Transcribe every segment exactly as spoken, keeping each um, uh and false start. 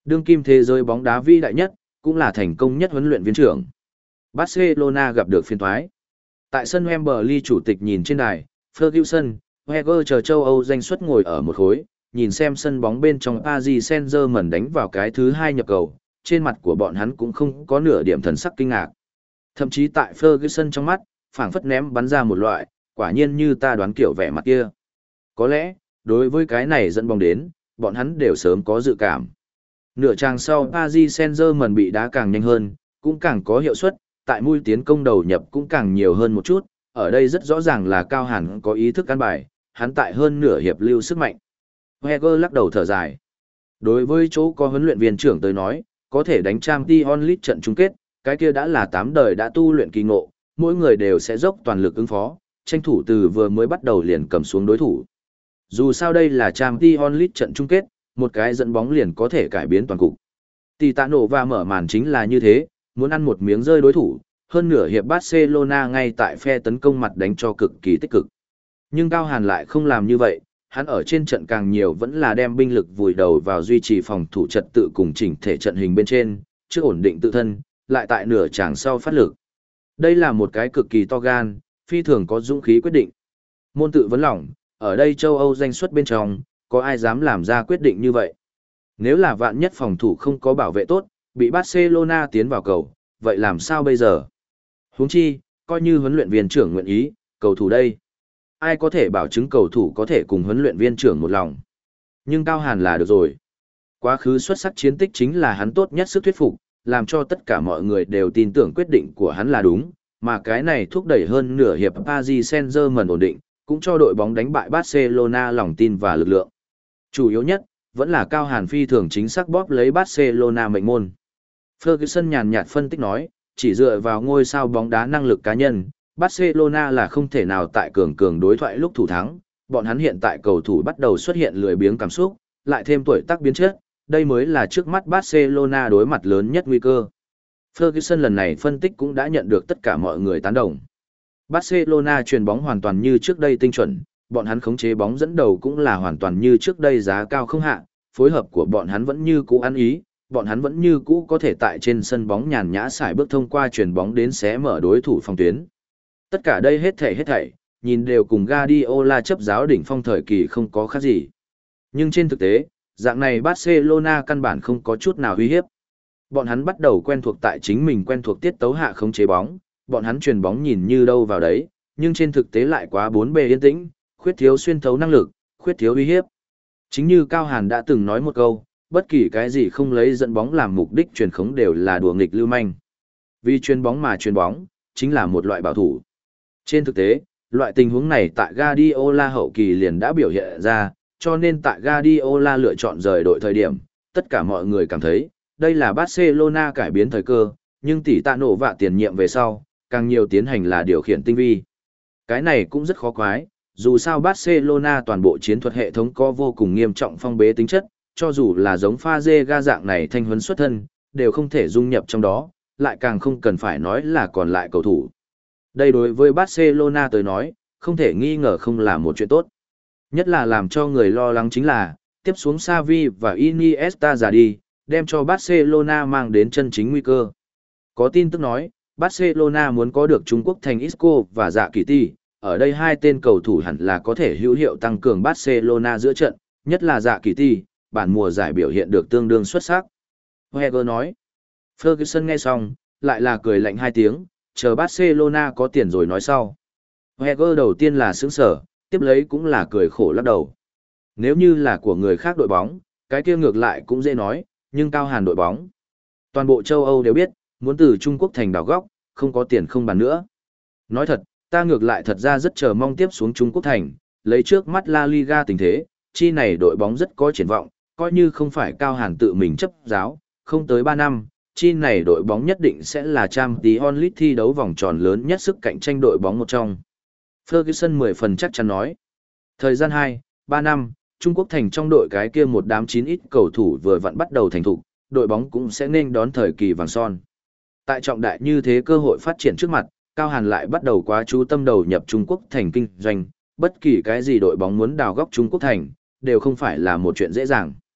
Đương kim thế giới bóng đá vĩ đại nhất, cũng là thành công nhất huấn luyện viên trưởng. Barcelona gặp được phiên toái. Tại sân Wembley, chủ tịch nhìn trên đài, Ferguson, Wenger chờ châu Âu danh xuất ngồi ở một khối, nhìn xem sân bóng bên trong Paris Saint-Germain đánh vào cái thứ hai nhập cầu, trên mặt của bọn hắn cũng không có nửa điểm thần sắc kinh ngạc. Thậm chí tại Ferguson trong mắt, phảng phất ném bắn ra một loại, quả nhiên như ta đoán kiểu vẻ mặt kia. Có lẽ, đối với cái này dẫn bóng đến, bọn hắn đều sớm có dự cảm. Nửa trang sau Paris Saint-Germain bị đá càng nhanh hơn, cũng càng có hiệu suất, tại mũi tiến công đầu nhập cũng càng nhiều hơn một chút, ở đây rất rõ ràng là Cao Hàn có ý thức căn bài, hắn tại hơn nửa hiệp lưu sức mạnh. Wenger lắc đầu thở dài. Đối với chỗ có huấn luyện viên trưởng tới nói, có thể đánh Champions League trận chung kết, cái kia đã là tám đời đã tu luyện kỳ ngộ, mỗi người đều sẽ dốc toàn lực ứng phó, tranh thủ từ vừa mới bắt đầu liền cầm xuống đối thủ. Dù sao đây là Champions League trận chung kết, một cái dẫn bóng liền có thể cải biến toàn cục. Tỷ tạ nổ và mở màn chính là như thế, muốn ăn một miếng rơi đối thủ, hơn nửa hiệp Barcelona ngay tại phe tấn công mặt đánh cho cực kỳ tích cực. Nhưng Cao Hàn lại không làm như vậy, hắn ở trên trận càng nhiều vẫn là đem binh lực vùi đầu vào duy trì phòng thủ trật tự cùng chỉnh thể trận hình bên trên, trước ổn định tự thân, lại tại nửa tràng sau phát lực. Đây là một cái cực kỳ to gan, phi thường có dũng khí quyết định. Môn tự vấn lỏng, ở đây châu Âu danh xuất bên trong, có ai dám làm ra quyết định như vậy? Nếu là vạn nhất phòng thủ không có bảo vệ tốt, bị Barcelona tiến vào cầu, vậy làm sao bây giờ? Huống chi, coi như huấn luyện viên trưởng nguyện ý, cầu thủ đây. Ai có thể bảo chứng cầu thủ có thể cùng huấn luyện viên trưởng một lòng? Nhưng Cao Hàn là được rồi. Quá khứ xuất sắc chiến tích chính là hắn tốt nhất sức thuyết phục, làm cho tất cả mọi người đều tin tưởng quyết định của hắn là đúng, mà cái này thúc đẩy hơn nửa hiệp Paris Saint-Germain ổn định, cũng cho đội bóng đánh bại Barcelona lòng tin và lực lượng. Chủ yếu nhất, vẫn là Cao Hàn phi thường chính xác bóp lấy Barcelona mệnh môn. Ferguson nhàn nhạt phân tích nói, chỉ dựa vào ngôi sao bóng đá năng lực cá nhân, Barcelona là không thể nào tại cường cường đối thoại lúc thủ thắng, bọn hắn hiện tại cầu thủ bắt đầu xuất hiện lười biếng cảm xúc, lại thêm tuổi tác biến chất, đây mới là trước mắt Barcelona đối mặt lớn nhất nguy cơ. Ferguson lần này phân tích cũng đã nhận được tất cả mọi người tán đồng. Barcelona chuyền bóng hoàn toàn như trước đây tinh chuẩn, bọn hắn khống chế bóng dẫn đầu cũng là hoàn toàn như trước đây giá cao không hạ, phối hợp của bọn hắn vẫn như cũ ăn ý, bọn hắn vẫn như cũ có thể tại trên sân bóng nhàn nhã xài bước thông qua chuyền bóng đến xé mở đối thủ phòng tuyến. Tất cả đây hết thảy hết thảy, nhìn đều cùng Guardiola chấp giáo đỉnh phong thời kỳ không có khác gì. Nhưng trên thực tế, dạng này Barcelona căn bản không có chút nào uy hiếp. Bọn hắn bắt đầu quen thuộc tại chính mình quen thuộc tiết tấu hạ khống chế bóng, bọn hắn chuyền bóng nhìn như đâu vào đấy, nhưng trên thực tế lại quá bốn bề yên tĩnh, khuyết thiếu xuyên thấu năng lực, khuyết thiếu uy hiếp. Chính như Cao Hàn đã từng nói một câu, bất kỳ cái gì không lấy dẫn bóng làm mục đích truyền khống đều là đùa nghịch lưu manh. Vì chuyền bóng mà chuyền bóng, chính là một loại bảo thủ. Trên thực tế, loại tình huống này tại Guardiola hậu kỳ liền đã biểu hiện ra, cho nên tại Guardiola lựa chọn rời đội thời điểm, tất cả mọi người cảm thấy, đây là Barcelona cải biến thời cơ, nhưng tỷ tạ nổ vạ tiền nhiệm về sau, càng nhiều tiến hành là điều khiển tinh vi. Cái này cũng rất khó quái, dù sao Barcelona toàn bộ chiến thuật hệ thống có vô cùng nghiêm trọng phong bế tính chất, cho dù là giống pha dê ga dạng này thanh huấn xuất thân, đều không thể dung nhập trong đó, lại càng không cần phải nói là còn lại cầu thủ. Đây đối với Barcelona tới nói, không thể nghi ngờ không là một chuyện tốt. Nhất là làm cho người lo lắng chính là, tiếp xuống Xavi và Iniesta ra đi, đem cho Barcelona mang đến chân chính nguy cơ. Có tin tức nói, Barcelona muốn có được Trung Quốc thành Isco và Dạ Kỳ Tỷ, ở đây hai tên cầu thủ hẳn là có thể hữu hiệu tăng cường Barcelona giữa trận, nhất là Dạ Kỳ Tỷ, bản mùa giải biểu hiện được tương đương xuất sắc. Wenger nói. Ferguson nghe xong, lại là cười lạnh hai tiếng, chờ Barcelona có tiền rồi nói sau. Wenger đầu tiên là sững sở, tiếp lấy cũng là cười khổ lắc đầu. Nếu như là của người khác đội bóng, cái kia ngược lại cũng dễ nói, nhưng Cao Hàn đội bóng. Toàn bộ châu Âu đều biết, muốn từ Trung Quốc thành đảo góc, không có tiền không bàn nữa. Nói thật, ta ngược lại thật ra rất chờ mong tiếp xuống Trung Quốc thành, lấy trước mắt La Liga tình thế, chi này đội bóng rất có triển vọng, coi như không phải Cao Hàn tự mình chấp giáo, không tới ba năm, chi này đội bóng nhất định sẽ là Champions League thi đấu vòng tròn lớn nhất sức cạnh tranh đội bóng một trong. Ferguson mười phần chắc chắn nói. Thời gian hai, ba năm, Trung Quốc thành trong đội cái kia một đám chín ít cầu thủ vừa vặn bắt đầu thành thục, đội bóng cũng sẽ nên đón thời kỳ vàng son. Tại trọng đại như thế cơ hội phát triển trước mặt, Cao Hàn lại bắt đầu quá chú tâm đầu nhập Trung Quốc thành kinh doanh, bất kỳ cái gì đội bóng muốn đào góc Trung Quốc thành, đều không phải là một chuyện dễ dàng.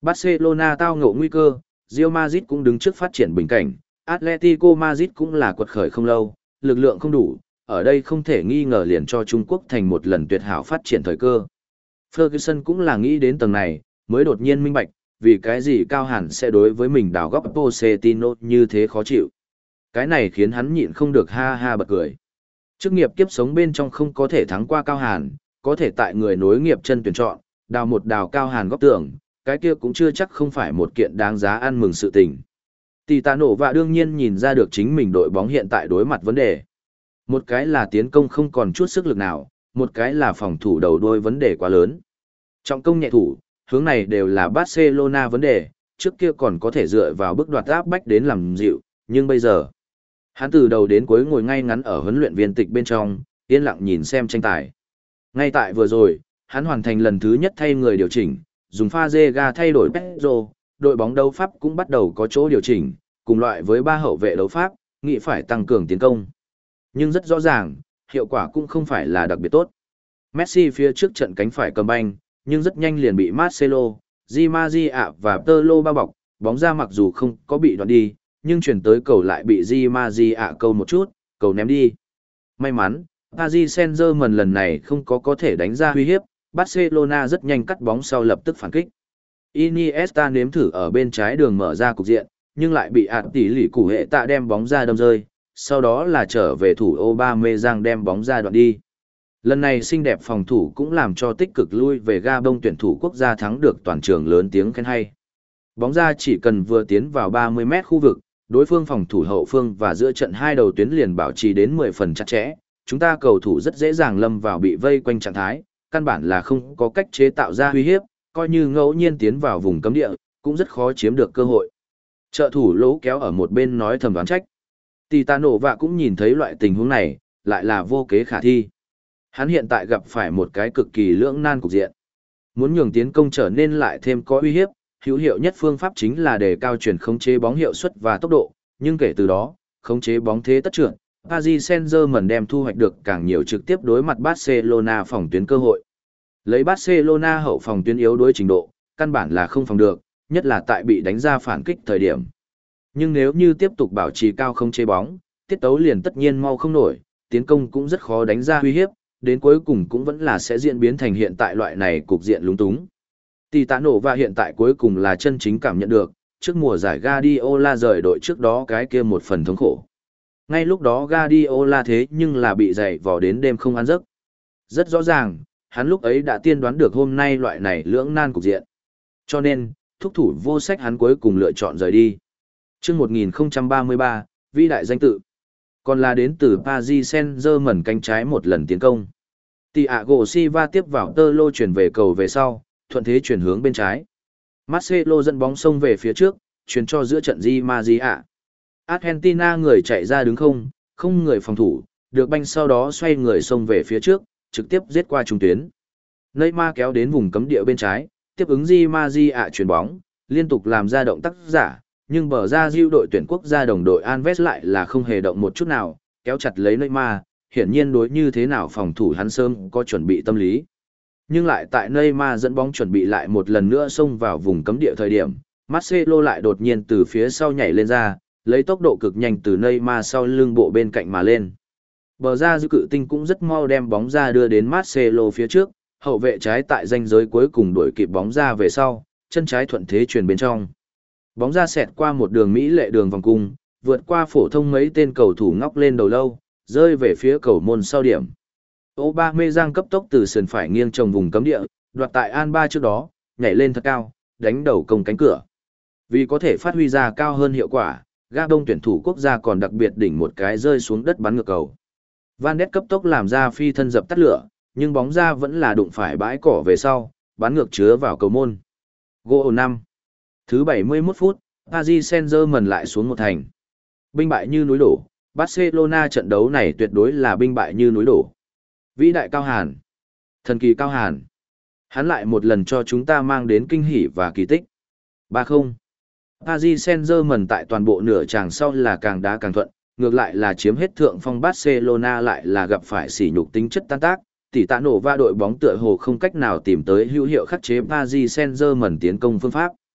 Barcelona tao ngộ nguy cơ, Real Madrid cũng đứng trước phát triển bình cảnh, Atletico Madrid cũng là quật khởi không lâu, lực lượng không đủ, ở đây không thể nghi ngờ liền cho Trung Quốc thành một lần tuyệt hảo phát triển thời cơ. Ferguson cũng là nghĩ đến tầng này, mới đột nhiên minh bạch, vì cái gì Cao Hàn sẽ đối với mình đào góc Pochettino như thế khó chịu. Cái này khiến hắn nhịn không được ha ha bật cười. Chức nghiệp kiếp sống bên trong không có thể thắng qua Cao Hàn, có thể tại người nối nghiệp chân tuyển chọn, đào một đào Cao Hàn góc tường, cái kia cũng chưa chắc không phải một kiện đáng giá ăn mừng sự tình. Tỷ Tạ Nổ và đương nhiên nhìn ra được chính mình đội bóng hiện tại đối mặt vấn đề. Một cái là tiến công không còn chút sức lực nào, một cái là phòng thủ đầu đuôi vấn đề quá lớn. Trọng công nhẹ thủ, hướng này đều là Barcelona vấn đề, trước kia còn có thể dựa vào bước đoạt áp bách đến làm dịu, nhưng bây giờ, hắn từ đầu đến cuối ngồi ngay ngắn ở huấn luyện viên tịch bên trong, yên lặng nhìn xem tranh tài. Ngay tại vừa rồi, hắn hoàn thành lần thứ nhất thay người điều chỉnh, dùng pha Fazega thay đổi Pedro, đội bóng đấu pháp cũng bắt đầu có chỗ điều chỉnh, cùng loại với ba hậu vệ đấu pháp, nghĩ phải tăng cường tiến công. Nhưng rất rõ ràng, hiệu quả cũng không phải là đặc biệt tốt. Messi phía trước trận cánh phải cầm banh, nhưng rất nhanh liền bị Marcelo, Di Maria và Tolo bao bọc, bóng ra mặc dù không có bị đoạn đi, nhưng chuyển tới cầu lại bị Di Maria câu một chút, cầu ném đi. May mắn, Paris Saint-Germain lần này không có có thể đánh ra uy hiếp, Barcelona rất nhanh cắt bóng sau lập tức phản kích. Iniesta nếm thử ở bên trái đường mở ra cục diện, nhưng lại bị ạt tỷ lì củ hệ tạ đem bóng ra đâm rơi, sau đó là trở về thủ Aubameyang đem bóng ra đoạn đi. Lần này xinh đẹp phòng thủ cũng làm cho tích cực lui về Gabon tuyển thủ quốc gia thắng được toàn trường lớn tiếng khen hay. Bóng ra chỉ cần vừa tiến vào ba mươi mét khu vực, đối phương phòng thủ hậu phương và giữa trận hai đầu tuyến liền bảo trì đến mười phần chặt chẽ, chúng ta cầu thủ rất dễ dàng lâm vào bị vây quanh trạng thái, căn bản là không có cách chế tạo ra uy hiếp, coi như ngẫu nhiên tiến vào vùng cấm địa, cũng rất khó chiếm được cơ hội. Trợ thủ lỗ kéo ở một bên nói thầm đoán trách. Titano và cũng nhìn thấy loại tình huống này, lại là vô kế khả thi. Hắn hiện tại gặp phải một cái cực kỳ lưỡng nan cục diện. Muốn nhường tiến công trở nên lại thêm có uy hiếp, hữu hiệu nhất phương pháp chính là đề cao chuyển khống chế bóng hiệu suất và tốc độ, nhưng kể từ đó, khống chế bóng thế tất trưởng, Paris Saint-Germain đem thu hoạch được càng nhiều trực tiếp đối mặt Barcelona phòng tuyến cơ hội. Lấy Barcelona hậu phòng tuyến yếu đối trình độ, căn bản là không phòng được, nhất là tại bị đánh ra phản kích thời điểm. Nhưng nếu như tiếp tục bảo trì cao khống chế bóng, tiết tấu liền tất nhiên mau không nổi, tiến công cũng rất khó đánh ra uy hiếp, đến cuối cùng cũng vẫn là sẽ diễn biến thành hiện tại loại này cục diện lúng túng. Tỷ Tạ Nổ và hiện tại cuối cùng là chân chính cảm nhận được, trước mùa giải Guardiola rời đội trước đó cái kia một phần thống khổ. Ngay lúc đó Guardiola thế nhưng là bị dày vò đến đêm không ăn giấc. Rất rõ ràng, hắn lúc ấy đã tiên đoán được hôm nay loại này lưỡng nan cục diện. Cho nên, thúc thủ vô sách hắn cuối cùng lựa chọn rời đi. Trước một nghìn không trăm ba mươi ba, vĩ đại danh tự. Còn là đến từ Paris Saint-Germain cánh trái một lần tiến công. Thiago Silva tiếp vào tơ lô chuyển về cầu về sau, thuận thế chuyển hướng bên trái. Marcelo dẫn bóng xông về phía trước, chuyển cho giữa trận Di Maria. Argentina người chạy ra đứng không, không người phòng thủ, được banh sau đó xoay người xông về phía trước, trực tiếp giết qua trung tuyến. Neymar kéo đến vùng cấm địa bên trái, tiếp ứng Di Maria chuyển bóng, liên tục làm ra động tác giả, nhưng bờ ra diêu đội tuyển quốc gia đồng đội Alves lại là không hề động một chút nào, kéo chặt lấy Neymar, hiển nhiên đối như thế nào phòng thủ hắn sớm có chuẩn bị tâm lý. Nhưng lại tại Neymar dẫn bóng chuẩn bị lại một lần nữa xông vào vùng cấm địa thời điểm, Marcelo lại đột nhiên từ phía sau nhảy lên ra, lấy tốc độ cực nhanh từ Neymar sau lưng bộ bên cạnh mà lên. Bờ ra dư cự tinh cũng rất mau đem bóng ra đưa đến Marcelo phía trước, hậu vệ trái tại ranh giới cuối cùng đuổi kịp bóng ra về sau, chân trái thuận thế truyền bên trong. Bóng ra xẹt qua một đường mỹ lệ đường vòng cung, vượt qua phổ thông mấy tên cầu thủ ngóc lên đầu lâu, rơi về phía cầu môn sau điểm. Aubameyang cấp tốc từ sườn phải nghiêng trồng vùng cấm địa, đoạt tại Alba trước đó, nhảy lên thật cao, đánh đầu công cánh cửa. Vì có thể phát huy ra cao hơn hiệu quả, Gabon tuyển thủ quốc gia còn đặc biệt đỉnh một cái rơi xuống đất bắn ngược cầu. Van Ness cấp tốc làm ra phi thân dập tắt lửa, nhưng bóng ra vẫn là đụng phải bãi cỏ về sau, bắn ngược chứa vào cầu môn. Goal năm. Thứ bảy mươi mốt phút, Paris Saint-Germain lại xuống một thành. Binh bại như núi đổ, Barcelona trận đấu này tuyệt đối là binh bại như núi đổ. Vĩ đại Cao Hàn. Thần kỳ Cao Hàn. Hắn lại một lần cho chúng ta mang đến kinh hỉ và kỳ tích. ba không. Paris Saint-Germain tại toàn bộ nửa tràng sau là càng đá càng thuận, ngược lại là chiếm hết thượng phong Barcelona lại là gặp phải sỉ nhục tính chất tan tác, tỷ tạ nổ va đội bóng tựa hồ không cách nào tìm tới hữu hiệu khắc chế Paris Saint-Germain tiến công phương pháp.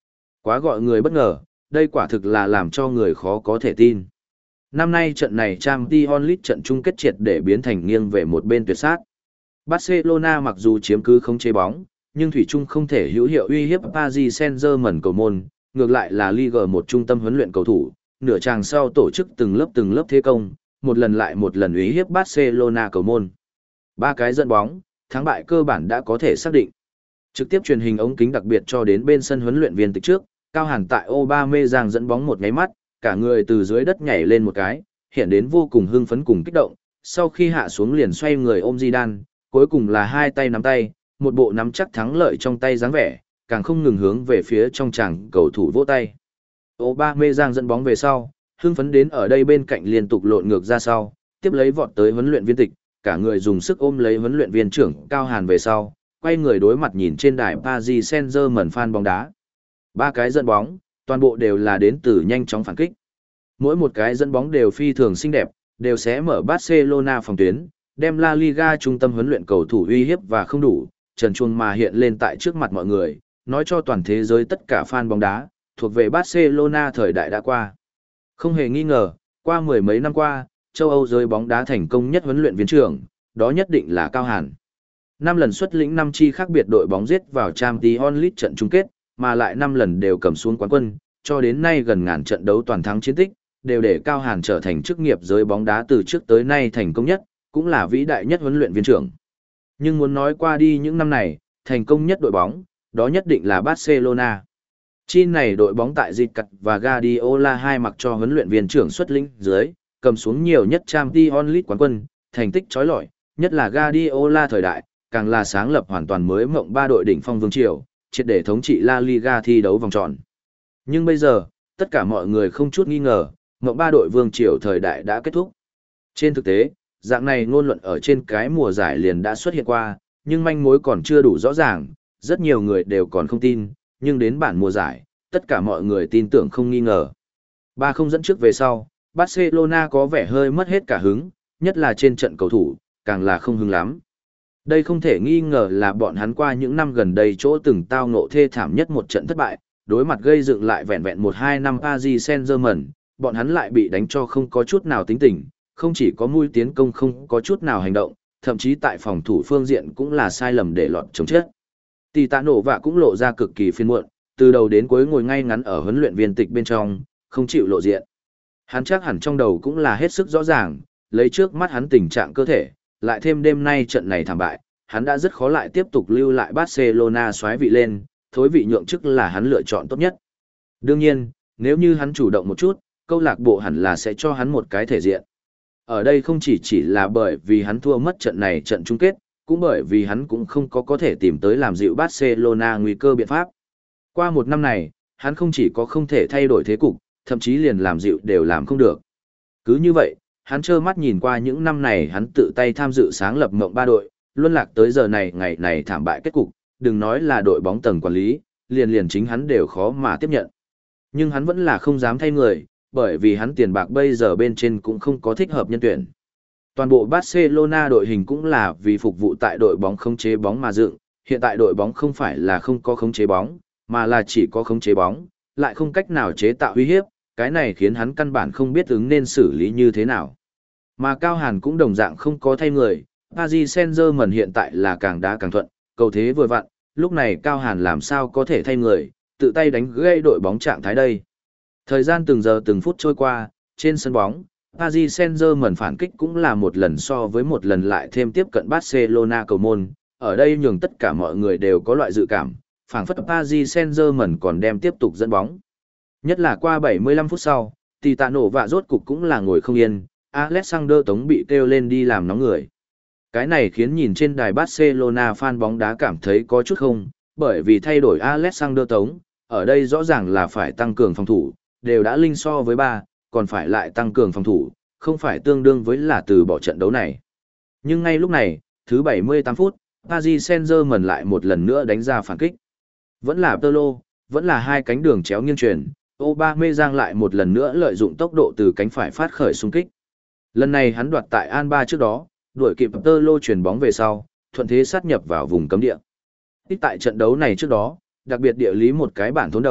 Quá gọi người bất ngờ, đây quả thực là làm cho người khó có thể tin. Năm nay trận này Champions League trận chung kết triệt để biến thành nghiêng về một bên tuyệt sát. Barcelona mặc dù chiếm cứ không chế bóng, nhưng thủy chung không thể hữu hiệu uy hiếp Paris Saint-Germain cầu môn, ngược lại là Ligue một trung tâm huấn luyện cầu thủ, nửa chàng sau tổ chức từng lớp từng lớp thế công, một lần lại một lần uy hiếp Barcelona cầu môn. Ba cái dẫn bóng, thắng bại cơ bản đã có thể xác định. Trực tiếp truyền hình ống kính đặc biệt cho đến bên sân huấn luyện viên tịch trước, Cao Hàn tại Aubameyang dẫn bóng một nháy mắt, cả người từ dưới đất nhảy lên một cái, hiện đến vô cùng hưng phấn cùng kích động, sau khi hạ xuống liền xoay người ôm Zidane, cuối cùng là hai tay nắm tay, một bộ nắm chắc thắng lợi trong tay dáng vẻ, càng không ngừng hướng về phía trong tràng cầu thủ vỗ tay. Aubameyang dẫn bóng về sau, hưng phấn đến ở đây bên cạnh liên tục lộn ngược ra sau, tiếp lấy vọt tới huấn luyện viên tịch, cả người dùng sức ôm lấy huấn luyện viên trưởng Cao Hàn về sau, quay người đối mặt nhìn trên đài Paris Saint-Germain fan bóng đá. Ba cái dẫn bóng, toàn bộ đều là đến từ nhanh chóng phản kích. Mỗi một cái dẫn bóng đều phi thường xinh đẹp, đều sẽ mở Barcelona phòng tuyến, đem La Liga trung tâm huấn luyện cầu thủ uy hiếp và không đủ, trần truồng mà hiện lên tại trước mặt mọi người, nói cho toàn thế giới tất cả fan bóng đá, thuộc về Barcelona thời đại đã qua. Không hề nghi ngờ, qua mười mấy năm qua, châu Âu giới bóng đá thành công nhất huấn luyện viên trưởng, đó nhất định là Cao Hàn. Năm lần xuất lĩnh năm chi khác biệt đội bóng giết vào Champions League trận chung kết, mà lại năm lần đều cầm xuống quán quân, cho đến nay gần ngàn trận đấu toàn thắng chiến tích, đều để Cao Hàn trở thành chức nghiệp giới bóng đá từ trước tới nay thành công nhất, cũng là vĩ đại nhất huấn luyện viên trưởng. Nhưng muốn nói qua đi những năm này, thành công nhất đội bóng, đó nhất định là Barcelona. Chi này đội bóng tại Zicat và Guardiola hai mặc cho huấn luyện viên trưởng xuất lĩnh dưới, cầm xuống nhiều nhất Champions League quán quân, thành tích chói lọi, nhất là Guardiola thời đại, càng là sáng lập hoàn toàn mới mộng ba đội đỉnh phong vương triều, triệt để thống trị La Liga thi đấu vòng tròn. Nhưng bây giờ, tất cả mọi người không chút nghi ngờ, mộng ba đội vương triều thời đại đã kết thúc. Trên thực tế, dạng này ngôn luận ở trên cái mùa giải liền đã xuất hiện qua, nhưng manh mối còn chưa đủ rõ ràng, rất nhiều người đều còn không tin, nhưng đến bản mùa giải, tất cả mọi người tin tưởng không nghi ngờ. Ba không dẫn trước về sau, Barcelona có vẻ hơi mất hết cả hứng, nhất là trên trận cầu thủ, càng là không hứng lắm. Đây không thể nghi ngờ là bọn hắn qua những năm gần đây chỗ từng tao ngộ thê thảm nhất một trận thất bại, đối mặt gây dựng lại vẹn vẹn một hai năm Paris Saint-Germain, bọn hắn lại bị đánh cho không có chút nào tính tình, không chỉ có mũi tiến công không có chút nào hành động, thậm chí tại phòng thủ phương diện cũng là sai lầm để lọt chống chết. Tỷ tạ nổ vạ cũng lộ ra cực kỳ phiền muộn, từ đầu đến cuối ngồi ngay ngắn ở huấn luyện viên tịch bên trong, không chịu lộ diện. Hắn chắc hẳn trong đầu cũng là hết sức rõ ràng, lấy trước mắt hắn tình trạng cơ thể, lại thêm đêm nay trận này thảm bại, hắn đã rất khó lại tiếp tục lưu lại Barcelona xoáy vị lên, thối vị nhượng chức là hắn lựa chọn tốt nhất. Đương nhiên, nếu như hắn chủ động một chút, câu lạc bộ hẳn là sẽ cho hắn một cái thể diện. Ở đây không chỉ chỉ là bởi vì hắn thua mất trận này trận chung kết, cũng bởi vì hắn cũng không có có thể tìm tới làm dịu Barcelona nguy cơ biện pháp. Qua một năm này, hắn không chỉ có không thể thay đổi thế cục, thậm chí liền làm dịu đều làm không được. Cứ như vậy, hắn trơ mắt nhìn qua những năm này hắn tự tay tham dự sáng lập mộng ba đội, luân lạc tới giờ này ngày này thảm bại kết cục, đừng nói là đội bóng tầng quản lý, liền liền chính hắn đều khó mà tiếp nhận. Nhưng hắn vẫn là không dám thay người, bởi vì hắn tiền bạc bây giờ bên trên cũng không có thích hợp nhân tuyển. Toàn bộ Barcelona đội hình cũng là vì phục vụ tại đội bóng khống chế bóng mà dựng, hiện tại đội bóng không phải là không có khống chế bóng, mà là chỉ có khống chế bóng, lại không cách nào chế tạo uy hiếp, cái này khiến hắn căn bản không biết ứng nên xử lý như thế nào. Mà Cao Hàn cũng đồng dạng không có thay người, Paris Saint-Germain hiện tại là càng đá càng thuận, cầu thế vừa vặn, lúc này Cao Hàn làm sao có thể thay người, tự tay đánh gây đội bóng trạng thái đây. Thời gian từng giờ từng phút trôi qua, trên sân bóng, Paris Saint-Germain phản kích cũng là một lần so với một lần lại thêm tiếp cận Barcelona cầu môn, ở đây nhường tất cả mọi người đều có loại dự cảm, phảng phất Paris Saint-Germain còn đem tiếp tục dẫn bóng. Nhất là qua bảy mươi lăm phút sau, thì tạ nổ vạ rốt cục cũng là ngồi không yên, Alexander Tống bị kêu lên đi làm nóng người. Cái này khiến nhìn trên đài Barcelona fan bóng đá cảm thấy có chút không, bởi vì thay đổi Alexander Tống, ở đây rõ ràng là phải tăng cường phòng thủ, đều đã linh so với ba, còn phải lại tăng cường phòng thủ, không phải tương đương với là từ bỏ trận đấu này. Nhưng ngay lúc này, thứ bảy mươi tám phút, Paris Saint-Germain lại một lần nữa đánh ra phản kích. Vẫn là Pirlo, vẫn là hai cánh đường chéo nghiêng truyền, Aubameyang lại một lần nữa lợi dụng tốc độ từ cánh phải phát khởi xung kích. Lần này hắn đoạt tại Alba trước đó, đuổi kịp Pirlo chuyển bóng về sau, thuận thế sát nhập vào vùng cấm địa. Tích tại trận đấu này trước đó, đặc biệt địa lý một cái bản thốn đầu,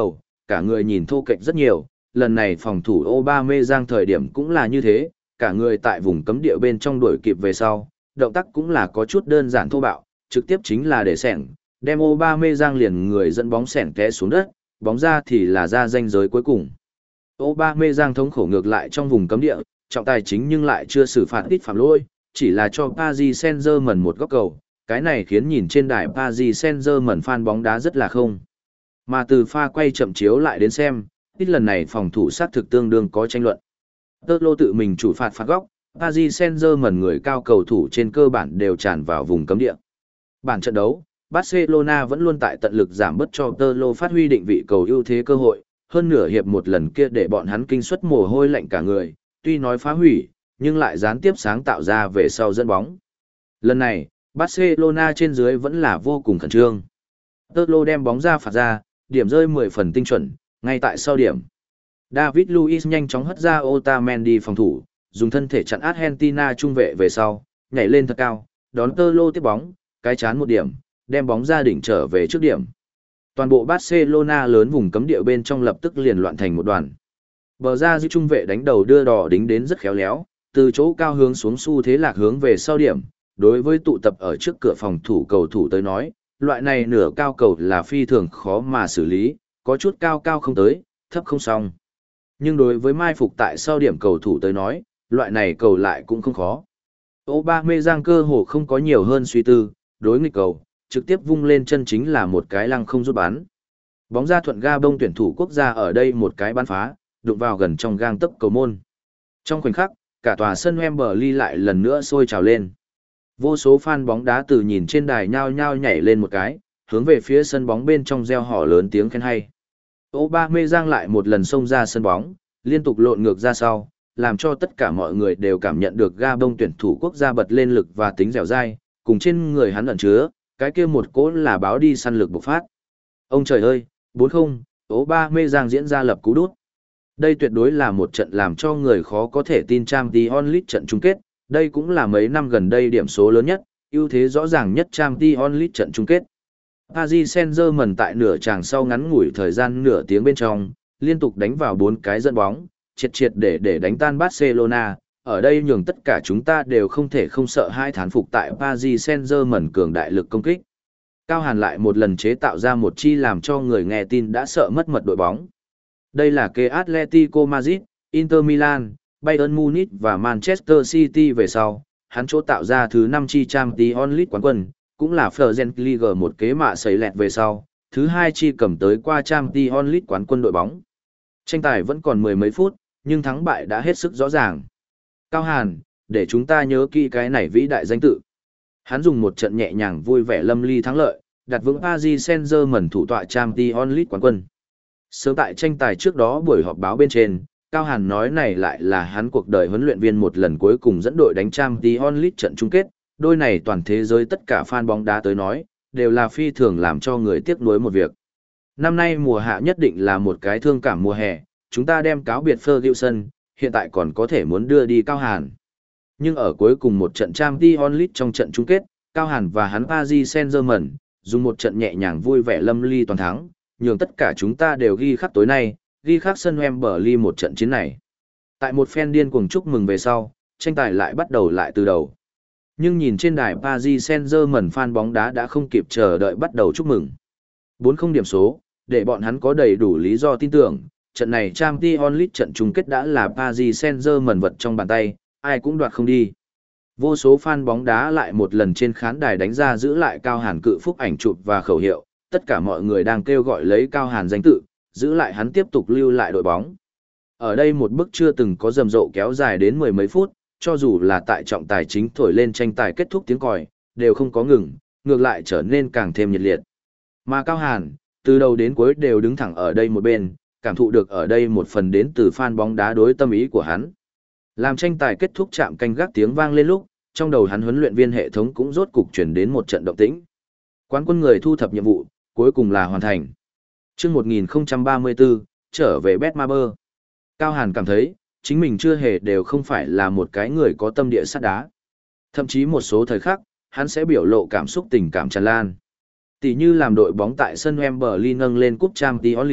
cả người nhìn thô kệch rất nhiều, lần này phòng thủ Aubameyang thời điểm cũng là như thế, cả người tại vùng cấm địa bên trong đuổi kịp về sau, động tác cũng là có chút đơn giản thô bạo, trực tiếp chính là để sẻng, đem Aubameyang liền người dẫn bóng sẻng té xuống đất, bóng ra thì là ra ranh giới cuối cùng. Aubameyang thống khổ ngược lại trong vùng cấm địa, trọng tài chính nhưng lại chưa xử phạt ít phạm lỗi, chỉ là cho Paris Saint-Germain một góc cầu, cái này khiến nhìn trên đài Paris Saint-Germain fan bóng đá rất là không. Mà từ pha quay chậm chiếu lại đến xem, ít lần này phòng thủ sát thực tương đương có tranh luận. Tơ lô tự mình chủ phạt phạt góc, Paris Saint-Germain người cao cầu thủ trên cơ bản đều tràn vào vùng cấm địa. Bản trận đấu, Barcelona vẫn luôn tại tận lực giảm bớt cho Tơ lô phát huy định vị cầu ưu thế cơ hội, hơn nửa hiệp một lần kia để bọn hắn kinh suất mồ hôi lạnh cả người, tuy nói phá hủy, nhưng lại gián tiếp sáng tạo ra về sau dẫn bóng. Lần này, Barcelona trên dưới vẫn là vô cùng khẩn trương. Tơ lô đem bóng ra phạt ra, điểm rơi mười phần tinh chuẩn, ngay tại sau điểm. David Luiz nhanh chóng hất ra Otamendi phòng thủ, dùng thân thể chặn Argentina trung vệ về sau, nhảy lên thật cao, đón Tơ lô tiếp bóng, cái chán một điểm, đem bóng ra đỉnh trở về trước điểm. Toàn bộ Barcelona lớn vùng cấm địa bên trong lập tức liền loạn thành một đoàn. Bờ ra giữ trung vệ đánh đầu đưa đỏ đính đến rất khéo léo, từ chỗ cao hướng xuống xu thế lạc hướng về sau điểm. Đối với tụ tập ở trước cửa phòng thủ cầu thủ tới nói, loại này nửa cao cầu là phi thường khó mà xử lý, có chút cao cao không tới, thấp không xong. Nhưng đối với mai phục tại sau điểm cầu thủ tới nói, loại này cầu lại cũng không khó. Aubameyang cơ hồ không có nhiều hơn suy tư, đối nghịch cầu, trực tiếp vung lên chân chính là một cái lăng không rút bắn. Bóng ra thuận ga bông tuyển thủ quốc gia ở đây một cái bắn phá, đụng vào gần trong gang tấc cầu môn. Trong khoảnh khắc, cả tòa sân Wembley lại lần nữa sôi trào lên. Vô số fan bóng đá từ nhìn trên đài nhao nhao nhảy lên một cái, hướng về phía sân bóng bên trong reo hò lớn tiếng khen hay. Aubameyang lại một lần xông ra sân bóng, liên tục lộn ngược ra sau, làm cho tất cả mọi người đều cảm nhận được ga bông tuyển thủ quốc gia bật lên lực và tính dẻo dai, cùng trên người hắn ẩn chứa, cái kia một cỗ là báo đi săn lực bộc phát. Ông trời ơi, bốn không, Aubameyang diễn ra lập cú đút. Đây tuyệt đối là một trận làm cho người khó có thể tin Champions League trận chung kết, đây cũng là mấy năm gần đây điểm số lớn nhất, ưu thế rõ ràng nhất Champions League trận chung kết. Paris Saint-Germain tại nửa tràng sau ngắn ngủi thời gian nửa tiếng bên trong, liên tục đánh vào bốn cái dẫn bóng, triệt triệt để để đánh tan Barcelona, ở đây nhường tất cả chúng ta đều không thể không sợ hai thán phục tại Paris Saint-Germain cường đại lực công kích. Cao Hàn lại một lần chế tạo ra một chi làm cho người nghe tin đã sợ mất mật đội bóng. Đây là kế Atletico Madrid, Inter Milan, Bayern Munich và Manchester City về sau, hắn chỗ tạo ra thứ năm chi Champions League quán quân, cũng là Florent Ligue một kế mạ sấy lẹt về sau, thứ hai chi cầm tới qua Champions League quán quân đội bóng. Tranh tài vẫn còn mười mấy phút, nhưng thắng bại đã hết sức rõ ràng. Cao Hàn, để chúng ta nhớ kỹ cái này vĩ đại danh tự. Hắn dùng một trận nhẹ nhàng vui vẻ lâm ly thắng lợi, đặt vững Paris Saint-Germain thủ tọa Champions League quán quân. Sớm tại tranh tài trước đó buổi họp báo bên trên, Cao Hàn nói này lại là hắn cuộc đời huấn luyện viên một lần cuối cùng dẫn đội đánh Champions League trận chung kết, đôi này toàn thế giới tất cả fan bóng đá tới nói, đều là phi thường làm cho người tiếc nuối một việc. Năm nay mùa hạ nhất định là một cái thương cảm mùa hè, chúng ta đem cáo biệt Ferguson, hiện tại còn có thể muốn đưa đi Cao Hàn. Nhưng ở cuối cùng một trận Champions League trong trận chung kết, Cao Hàn và hắn Paris Saint-Germain, dùng một trận nhẹ nhàng vui vẻ lâm ly toàn thắng, nhường tất cả chúng ta đều ghi khắc tối nay, ghi khắc sân Wembley một trận chiến này. Tại một phen điên cuồng chúc mừng về sau, tranh tài lại bắt đầu lại từ đầu. Nhưng nhìn trên đài Paris Saint-Germain fan bóng đá đã không kịp chờ đợi bắt đầu chúc mừng. bốn không điểm số, để bọn hắn có đầy đủ lý do tin tưởng, trận này Champions League trận chung kết đã là Paris Saint-Germain vật trong bàn tay, ai cũng đoạt không đi. Vô số fan bóng đá lại một lần trên khán đài đánh ra giữ lại Cao Hàn cự phúc ảnh chụp và khẩu hiệu, tất cả mọi người đang kêu gọi lấy Cao Hàn danh tự, giữ lại hắn tiếp tục lưu lại đội bóng. Ở đây một bức chưa từng có rầm rộ kéo dài đến mười mấy phút, cho dù là tại trọng tài chính thổi lên tranh tài kết thúc tiếng còi, đều không có ngừng, ngược lại trở nên càng thêm nhiệt liệt. Mà Cao Hàn, từ đầu đến cuối đều đứng thẳng ở đây một bên, cảm thụ được ở đây một phần đến từ fan bóng đá đối tâm ý của hắn. Làm tranh tài kết thúc chạm canh gác tiếng vang lên lúc, trong đầu hắn huấn luyện viên hệ thống cũng rốt cục chuyển đến một trận động tĩnh. Quán quân người thu thập nhiệm vụ, cuối cùng là hoàn thành. Trước một nghìn không trăm ba mươi tư, trở về Betmaber. Cao Hàn cảm thấy, chính mình chưa hề đều không phải là một cái người có tâm địa sắt đá. Thậm chí một số thời khắc, hắn sẽ biểu lộ cảm xúc tình cảm tràn lan. Tỷ như làm đội bóng tại sân Wembley nâng lên cúp Champions League,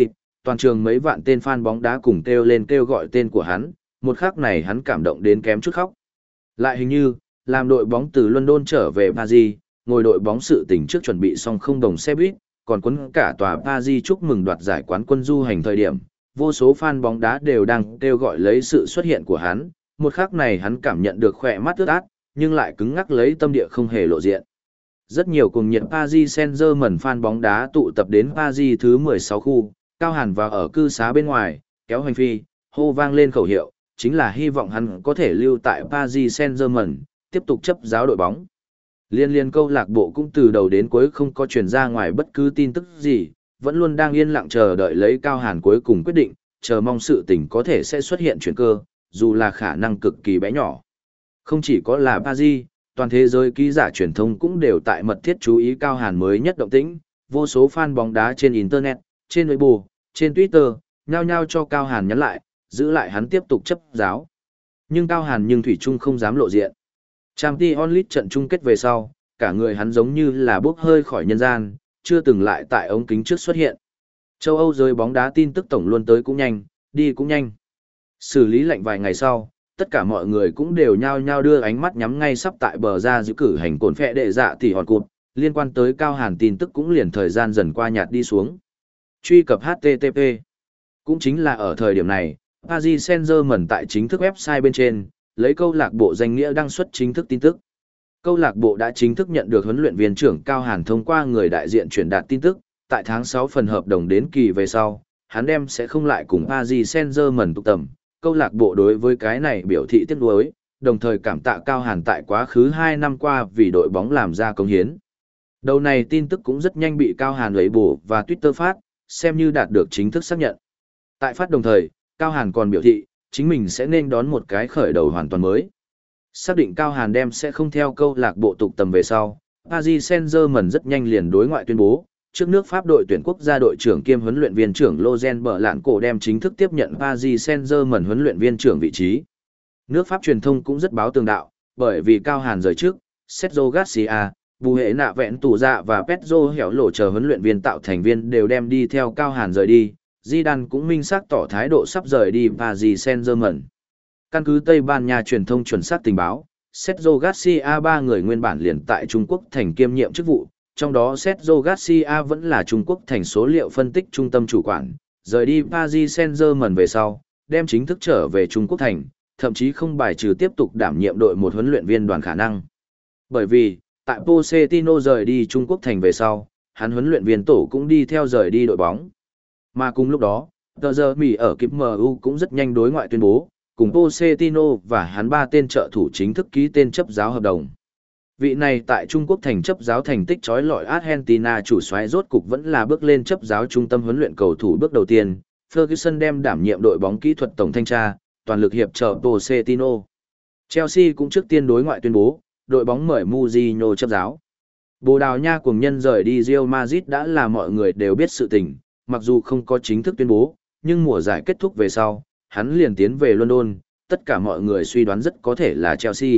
toàn trường mấy vạn tên fan bóng đá cùng kêu lên kêu gọi tên của hắn, một khắc này hắn cảm động đến kém chút khóc. Lại hình như, làm đội bóng từ London trở về Paris, ngồi đội bóng sự tình trước chuẩn bị xong không đồng xe buýt, còn quấn cả tòa Paris chúc mừng đoạt giải quán quân du hành thời điểm, vô số fan bóng đá đều đang kêu gọi lấy sự xuất hiện của hắn, một khắc này hắn cảm nhận được khỏe mắt ướt át, nhưng lại cứng ngắc lấy tâm địa không hề lộ diện. Rất nhiều cuồng nhiệt Paris Saint-Germain fan bóng đá tụ tập đến Paris thứ mười sáu khu, Cao Hàn vào ở cư xá bên ngoài, kéo hành phi, hô vang lên khẩu hiệu, chính là hy vọng hắn có thể lưu tại Paris Saint-Germain, tiếp tục chấp giáo đội bóng. Liên liên câu lạc bộ cũng từ đầu đến cuối không có truyền ra ngoài bất cứ tin tức gì, vẫn luôn đang yên lặng chờ đợi lấy Cao Hàn cuối cùng quyết định, chờ mong sự tình có thể sẽ xuất hiện chuyển cơ, dù là khả năng cực kỳ bé nhỏ. Không chỉ có là Paris, toàn thế giới ký giả truyền thông cũng đều tại mật thiết chú ý Cao Hàn mới nhất động tĩnh, vô số fan bóng đá trên Internet, trên Weibo, trên Twitter, nhao nhao cho Cao Hàn nhắn lại, giữ lại hắn tiếp tục chấp giáo. Nhưng Cao Hàn nhưng thủy chung không dám lộ diện. Champions League trận chung kết về sau, cả người hắn giống như là bốc hơi khỏi nhân gian, chưa từng lại tại ống kính trước xuất hiện. Châu Âu giới bóng đá tin tức tổng luôn tới cũng nhanh, đi cũng nhanh. Xử lý lệnh vài ngày sau, tất cả mọi người cũng đều nhao nhao đưa ánh mắt nhắm ngay sắp tại bờ ra giữ cử hành cồn phệ đệ dạ tỷ hòn cụt, liên quan tới Cao Hàn tin tức cũng liền thời gian dần qua nhạt đi xuống. Truy cập hát tê tê pê. Cũng chính là ở thời điểm này, Paris Saint-Germain tại chính thức website bên trên, lấy câu lạc bộ danh nghĩa đăng xuất chính thức tin tức. Câu lạc bộ đã chính thức nhận được huấn luyện viên trưởng Cao Hàn thông qua người đại diện truyền đạt tin tức, tại tháng sáu phần hợp đồng đến kỳ về sau, hắn đem sẽ không lại cùng Paris Saint-Germain tụ tập. Câu lạc bộ đối với cái này biểu thị tiếc nuối, đồng thời cảm tạ Cao Hàn tại quá khứ hai năm qua vì đội bóng làm ra công hiến. Đầu này tin tức cũng rất nhanh bị Cao Hàn lấy bổ và Twitter phát, xem như đạt được chính thức xác nhận. Tại phát đồng thời, Cao Hàn còn biểu thị, chính mình sẽ nên đón một cái khởi đầu hoàn toàn mới. Xác định Cao Hàn đem sẽ không theo câu lạc bộ tục tầm về sau, Paris Saint-Germain rất nhanh liền đối ngoại tuyên bố, trước nước Pháp đội tuyển quốc gia đội trưởng kiêm huấn luyện viên trưởng Lozen Bờ Lạn Cổ đem chính thức tiếp nhận Paris Saint-Germain huấn luyện viên trưởng vị trí. Nước Pháp truyền thông cũng rất báo tường đạo, bởi vì Cao Hàn rời trước, Sergio Garcia, Bù Hệ Nạ Vẹn Tù Dạ và Pedro Hẻo Lộ chờ huấn luyện viên tạo thành viên đều đem đi theo Cao Hàn rời đi. Zidane cũng minh xác tỏ thái độ sắp rời đi Paris Saint-Germain. Căn cứ Tây Ban Nha truyền thông chuẩn xác tình báo, Sergio Garcia ba người nguyên bản liền tại Trung Quốc thành kiêm nhiệm chức vụ, trong đó Sergio Garcia vẫn là Trung Quốc thành số liệu phân tích trung tâm chủ quản, rời đi Paris Saint-Germain về sau, đem chính thức trở về Trung Quốc thành, thậm chí không bài trừ tiếp tục đảm nhiệm đội một huấn luyện viên đoàn khả năng. Bởi vì, tại Pochettino rời đi Trung Quốc thành về sau, hắn huấn luyện viên tổ cũng đi theo rời đi đội bóng. Mà cùng lúc đó, tờ giờ Mỹ ở kịp em u cũng rất nhanh đối ngoại tuyên bố, cùng Pochettino và hắn ba tên trợ thủ chính thức ký tên chấp giáo hợp đồng. Vị này tại Trung Quốc thành chấp giáo thành tích chói lọi Argentina chủ soái rốt cục vẫn là bước lên chấp giáo trung tâm huấn luyện cầu thủ bước đầu tiên, Ferguson đem đảm nhiệm đội bóng kỹ thuật tổng thanh tra, toàn lực hiệp trợ Pochettino. Chelsea cũng trước tiên đối ngoại tuyên bố, đội bóng mời Mourinho chấp giáo. Bồ Đào Nha cuồng nhân rời đi Real Madrid đã là mọi người đều biết sự tình, mặc dù không có chính thức tuyên bố, nhưng mùa giải kết thúc về sau, hắn liền tiến về London, tất cả mọi người suy đoán rất có thể là Chelsea.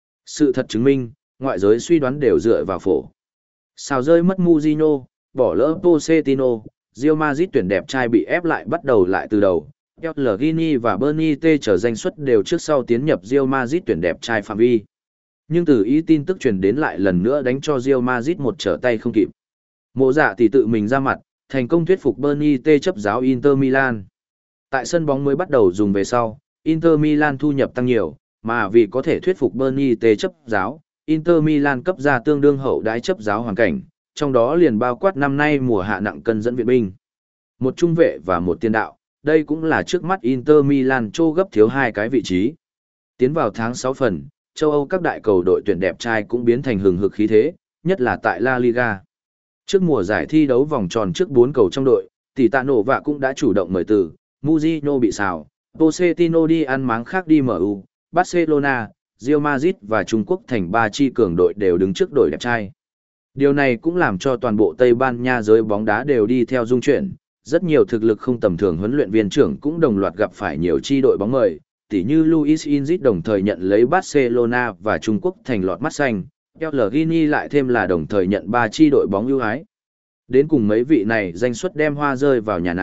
Sự thật chứng minh, ngoại giới suy đoán đều dựa vào phổ. Sao rơi mất Mourinho, bỏ lỡ Pochettino, Real Madrid tuyển đẹp trai bị ép lại bắt đầu lại từ đầu. Pellegrini và Bernie T trở danh suất đều trước sau tiến nhập Real Madrid tuyển đẹp trai phạm vi. Nhưng từ ý tin tức truyền đến lại lần nữa đánh cho Real Madrid một trở tay không kịp. Mộ dạ thì tự mình ra mặt, thành công thuyết phục Bernie T chấp giáo Inter Milan. Tại sân bóng mới bắt đầu dùng về sau, Inter Milan thu nhập tăng nhiều, mà vì có thể thuyết phục Bernie T chấp giáo, Inter Milan cấp ra tương đương hậu đãi chấp giáo hoàn cảnh, trong đó liền bao quát năm nay mùa hạ nặng cân dẫn viện binh. Một trung vệ và một tiền đạo, đây cũng là trước mắt Inter Milan trô gấp thiếu hai cái vị trí. Tiến vào tháng sáu phần, châu Âu các đại cầu đội tuyển đẹp trai cũng biến thành hừng hực khí thế, nhất là tại La Liga. Trước mùa giải thi đấu vòng tròn trước bốn cầu trong đội, tỷ tạ nổ vạ cũng đã chủ động mời từ, Mourinho bị xào, Pochettino đi ăn máng khác đi em u, Barcelona, Real Madrid và Trung Quốc thành ba chi cường đội đều đứng trước đội đẹp trai. Điều này cũng làm cho toàn bộ Tây Ban Nha giới bóng đá đều đi theo dung chuyển, rất nhiều thực lực không tầm thường huấn luyện viên trưởng cũng đồng loạt gặp phải nhiều chi đội bóng mời, tỉ như Luis Inzit đồng thời nhận lấy Barcelona và Trung Quốc thành lọt mắt xanh, Pellegrini lại thêm là đồng thời nhận ba chi đội bóng ưu ái. Đến cùng mấy vị này danh suất đem hoa rơi vào nhà nào,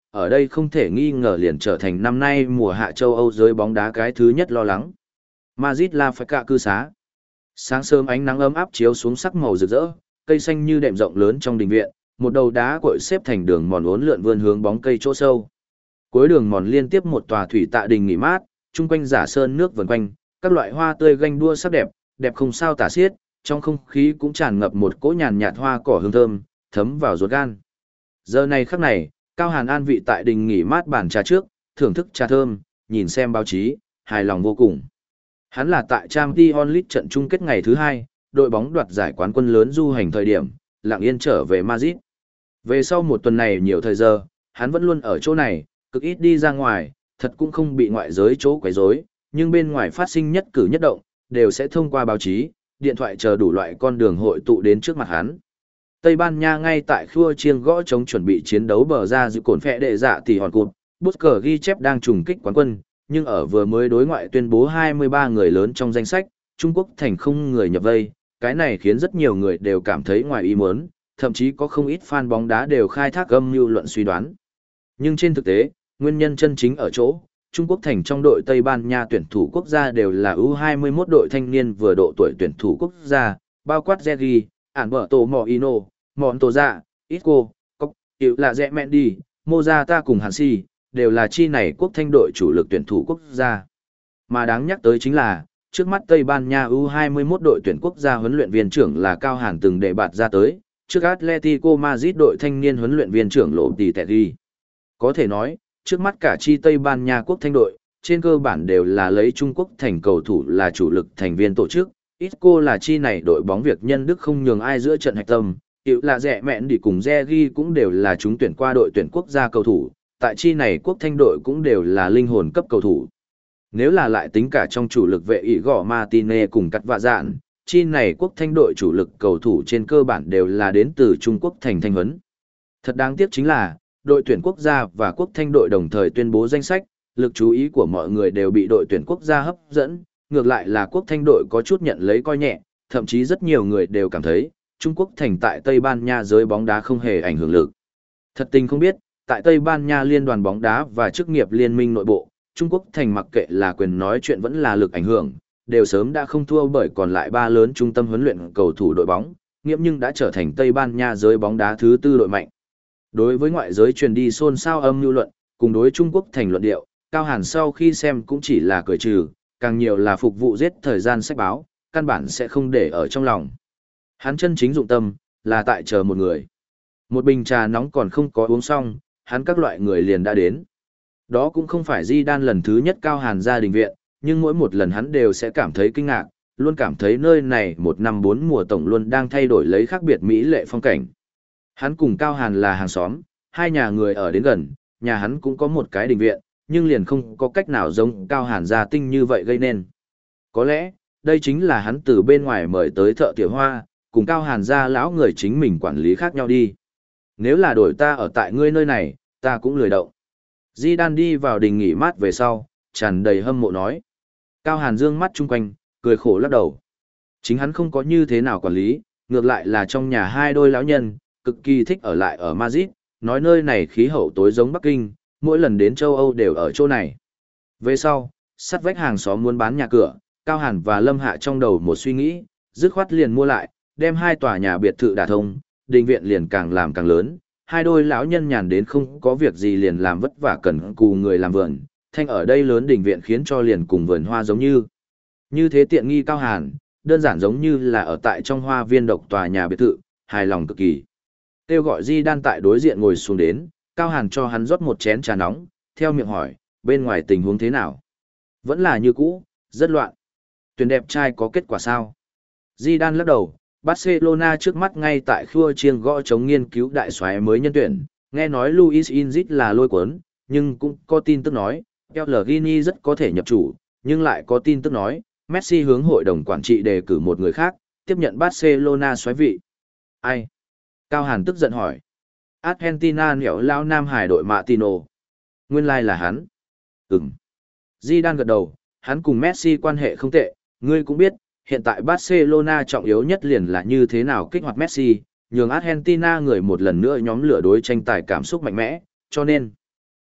ở đây không thể nghi ngờ liền trở thành năm nay mùa hạ châu Âu giới bóng đá cái thứ nhất lo lắng. Madrid La Faca cư xá. Sáng sớm ánh nắng ấm áp chiếu xuống sắc màu rực rỡ, cây xanh như đệm rộng lớn trong đình viện, một đầu đá cội xếp thành đường mòn uốn lượn vươn hướng bóng cây chỗ sâu. Cuối đường mòn liên tiếp một tòa thủy tạ đình nghỉ mát, chung quanh giả sơn nước vần quanh, các loại hoa tươi ganh đua sắc đẹp, đẹp không sao tả xiết, trong không khí cũng tràn ngập một cỗ nhàn nhạt hoa cỏ hương thơm, thấm vào ruột gan. Giờ này khắc này, Cao Hàn an vị tại đình nghỉ mát bàn trà trước, thưởng thức trà thơm, nhìn xem báo chí, hài lòng vô cùng. Hắn là tại Champions League trận chung kết ngày thứ hai, đội bóng đoạt giải quán quân lớn du hành thời điểm, lặng yên trở về Madrid. Về sau một tuần này nhiều thời giờ, hắn vẫn luôn ở chỗ này, cực ít đi ra ngoài, thật cũng không bị ngoại giới chỗ quấy rối, nhưng bên ngoài phát sinh nhất cử nhất động, đều sẽ thông qua báo chí, điện thoại chờ đủ loại con đường hội tụ đến trước mặt hắn. Tây Ban Nha ngay tại khua chiêng gõ trống chuẩn bị chiến đấu bờ ra dự cổn phẹ đệ dạ tỷ hòn cụt, Busker ghi chép đang trùng kích quán quân, nhưng ở vừa mới đối ngoại tuyên bố hai mươi ba người lớn trong danh sách, Trung Quốc thành không người nhập vây, cái này khiến rất nhiều người đều cảm thấy ngoài ý muốn, thậm chí có không ít fan bóng đá đều khai thác âm mưu luận suy đoán. Nhưng trên thực tế, nguyên nhân chân chính ở chỗ, Trung Quốc thành trong đội Tây Ban Nha tuyển thủ quốc gia đều là U hai mươi mốt đội thanh niên vừa độ tuổi tuyển thủ quốc gia, bao quát Zeri, Alberto Moreno, Montoya, Isco, Cốc, Hiệu là Rẽ Mendy, Mozata cùng Hansi, đều là chi này quốc thanh đội chủ lực tuyển thủ quốc gia. Mà đáng nhắc tới chính là, trước mắt Tây Ban Nha U hai mươi mốt đội tuyển quốc gia huấn luyện viên trưởng là Cao Hàn từng đề bạt ra tới, trước Atletico Madrid đội thanh niên huấn luyện viên trưởng Lộ Tỷ Tẹt. Có thể nói, trước mắt cả chi Tây Ban Nha quốc thanh đội, trên cơ bản đều là lấy Trung Quốc thành cầu thủ là chủ lực thành viên tổ chức. Isco là chi này đội bóng việc nhân đức không nhường ai giữa trận hạch tâm, Hiệu là Rẽ Mẹn đi cùng Zeri cũng đều là chúng tuyển qua đội tuyển quốc gia cầu thủ, tại chi này quốc thanh đội cũng đều là linh hồn cấp cầu thủ. Nếu là lại tính cả trong chủ lực vệ Igor Martinez cùng cắt vạ dạn, chi này quốc thanh đội chủ lực cầu thủ trên cơ bản đều là đến từ Trung Quốc thành thanh huấn. Thật đáng tiếc chính là, đội tuyển quốc gia và quốc thanh đội đồng thời tuyên bố danh sách, lực chú ý của mọi người đều bị đội tuyển quốc gia hấp dẫn, ngược lại là quốc thanh đội có chút nhận lấy coi nhẹ, thậm chí rất nhiều người đều cảm thấy, Trung Quốc thành tại Tây Ban Nha giới bóng đá không hề ảnh hưởng lực. Thật tình không biết, tại Tây Ban Nha liên đoàn bóng đá và chức nghiệp liên minh nội bộ, Trung Quốc thành mặc kệ là quyền nói chuyện vẫn là lực ảnh hưởng, đều sớm đã không thua bởi còn lại ba lớn trung tâm huấn luyện cầu thủ đội bóng, nghiễm nhưng đã trở thành Tây Ban Nha giới bóng đá thứ tư đội mạnh. Đối với ngoại giới truyền đi xôn xao âm mưu luận, cùng đối Trung Quốc thành luận điệu, Cao Hàn sau khi xem cũng chỉ là cười trừ, càng nhiều là phục vụ giết thời gian sách báo, căn bản sẽ không để ở trong lòng. Hắn chân chính dụng tâm, là tại chờ một người. Một bình trà nóng còn không có uống xong, hắn các loại người liền đã đến. Đó cũng không phải Di Đan lần thứ nhất Cao Hàn ra đình viện, nhưng mỗi một lần hắn đều sẽ cảm thấy kinh ngạc, luôn cảm thấy nơi này một năm bốn mùa tổng luôn đang thay đổi lấy khác biệt mỹ lệ phong cảnh. Hắn cùng Cao Hàn là hàng xóm, hai nhà người ở đến gần, nhà hắn cũng có một cái đình viện, nhưng liền không có cách nào giống Cao Hàn gia tinh như vậy gây nên. Có lẽ, đây chính là hắn từ bên ngoài mời tới thợ tiểu hoa, cùng Cao Hàn gia lão người chính mình quản lý khác nhau đi. Nếu là đổi ta ở tại ngươi nơi này, ta cũng lười động. Di Đan đi vào đình nghỉ mát về sau, tràn đầy hâm mộ nói. Cao Hàn dương mắt chung quanh, cười khổ lắc đầu. Chính hắn không có như thế nào quản lý, ngược lại là trong nhà hai đôi lão nhân, cực kỳ thích ở lại ở Madrid, nói nơi này khí hậu tối giống Bắc Kinh, mỗi lần đến châu Âu đều ở chỗ này. Về sau, sắt vách hàng xóm muốn bán nhà cửa, Cao Hàn và Lâm Hạ trong đầu một suy nghĩ, dứt khoát liền mua lại, đem hai tòa nhà biệt thự đả thông, đình viện liền càng làm càng lớn, hai đôi lão nhân nhàn đến không có việc gì liền làm vất vả cần cù người làm vườn, thanh ở đây lớn đình viện khiến cho liền cùng vườn hoa giống như. Như thế tiện nghi Cao Hàn, đơn giản giống như là ở tại trong hoa viên độc tòa nhà biệt thự, hài lòng cực kỳ. Kêu gọi Di Đan tại đối diện ngồi xuống đến, Cao Hàn cho hắn rót một chén trà nóng, theo miệng hỏi, bên ngoài tình huống thế nào? Vẫn là như cũ, rất loạn. Tuyển đẹp trai có kết quả sao? Di Đan lắc đầu, Barcelona trước mắt ngay tại khua chiêng gõ chống nghiên cứu đại soái mới nhân tuyển, nghe nói Luis Inzit là lôi cuốn, nhưng cũng có tin tức nói, Pellegrini rất có thể nhập chủ, nhưng lại có tin tức nói, Messi hướng hội đồng quản trị đề cử một người khác, tiếp nhận Barcelona soái vị. Ai? Cao Hàn tức giận hỏi. Argentina nẻo lao Nam Hải đội Martino. Nguyên lai like là hắn. Ừm. Di Đan gật đầu, hắn cùng Messi quan hệ không tệ, ngươi cũng biết, hiện tại Barcelona trọng yếu nhất liền là như thế nào kích hoạt Messi, nhường Argentina người một lần nữa nhóm lửa đối tranh tài cảm xúc mạnh mẽ, cho nên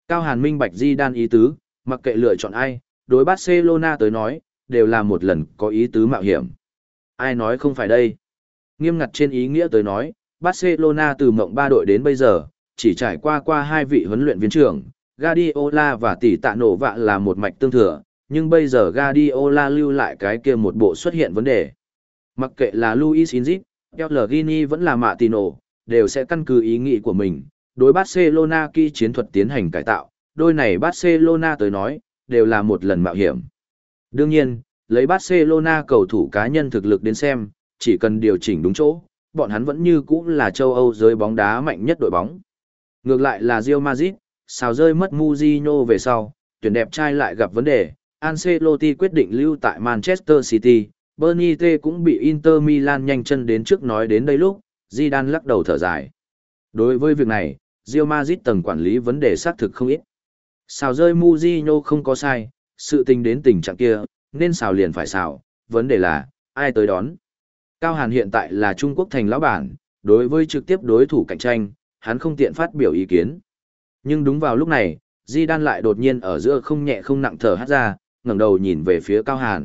Cao Hàn minh bạch Zidane ý tứ, mặc kệ lựa chọn ai, đối Barcelona tới nói, đều là một lần có ý tứ mạo hiểm. Ai nói không phải đây? Nghiêm ngặt trên ý nghĩa tới nói, Barcelona từ mộng ba đội đến bây giờ, chỉ trải qua qua hai vị huấn luyện viên trưởng, Guardiola và tỷ tạ nổ vạ là một mạch tương thừa, nhưng bây giờ Guardiola lưu lại cái kia một bộ xuất hiện vấn đề. Mặc kệ là Luis Enrique, Pellegrini vẫn là Martino, đều sẽ căn cứ ý nghĩ của mình, đối Barcelona kỹ chiến thuật tiến hành cải tạo, đôi này Barcelona tới nói, đều là một lần mạo hiểm. Đương nhiên, lấy Barcelona cầu thủ cá nhân thực lực đến xem, chỉ cần điều chỉnh đúng chỗ, bọn hắn vẫn như cũ là châu Âu giới bóng đá mạnh nhất đội bóng. Ngược lại là Real Madrid, xào rơi mất Mourinho về sau, tuyển đẹp trai lại gặp vấn đề, Ancelotti quyết định lưu tại Manchester City, Bernie T cũng bị Inter Milan nhanh chân đến trước nói đến đây lúc, Zidane lắc đầu thở dài. Đối với việc này, Real Madrid tầng quản lý vấn đề xác thực không ít. Xào rơi Mourinho không có sai, sự tình đến tình trạng kia, nên xào liền phải xào, vấn đề là, ai tới đón. Cao Hàn hiện tại là Trung Quốc thành lão bản, đối với trực tiếp đối thủ cạnh tranh, hắn không tiện phát biểu ý kiến. Nhưng đúng vào lúc này, Zidane lại đột nhiên ở giữa không nhẹ không nặng thở hắt ra, ngẩng đầu nhìn về phía Cao Hàn.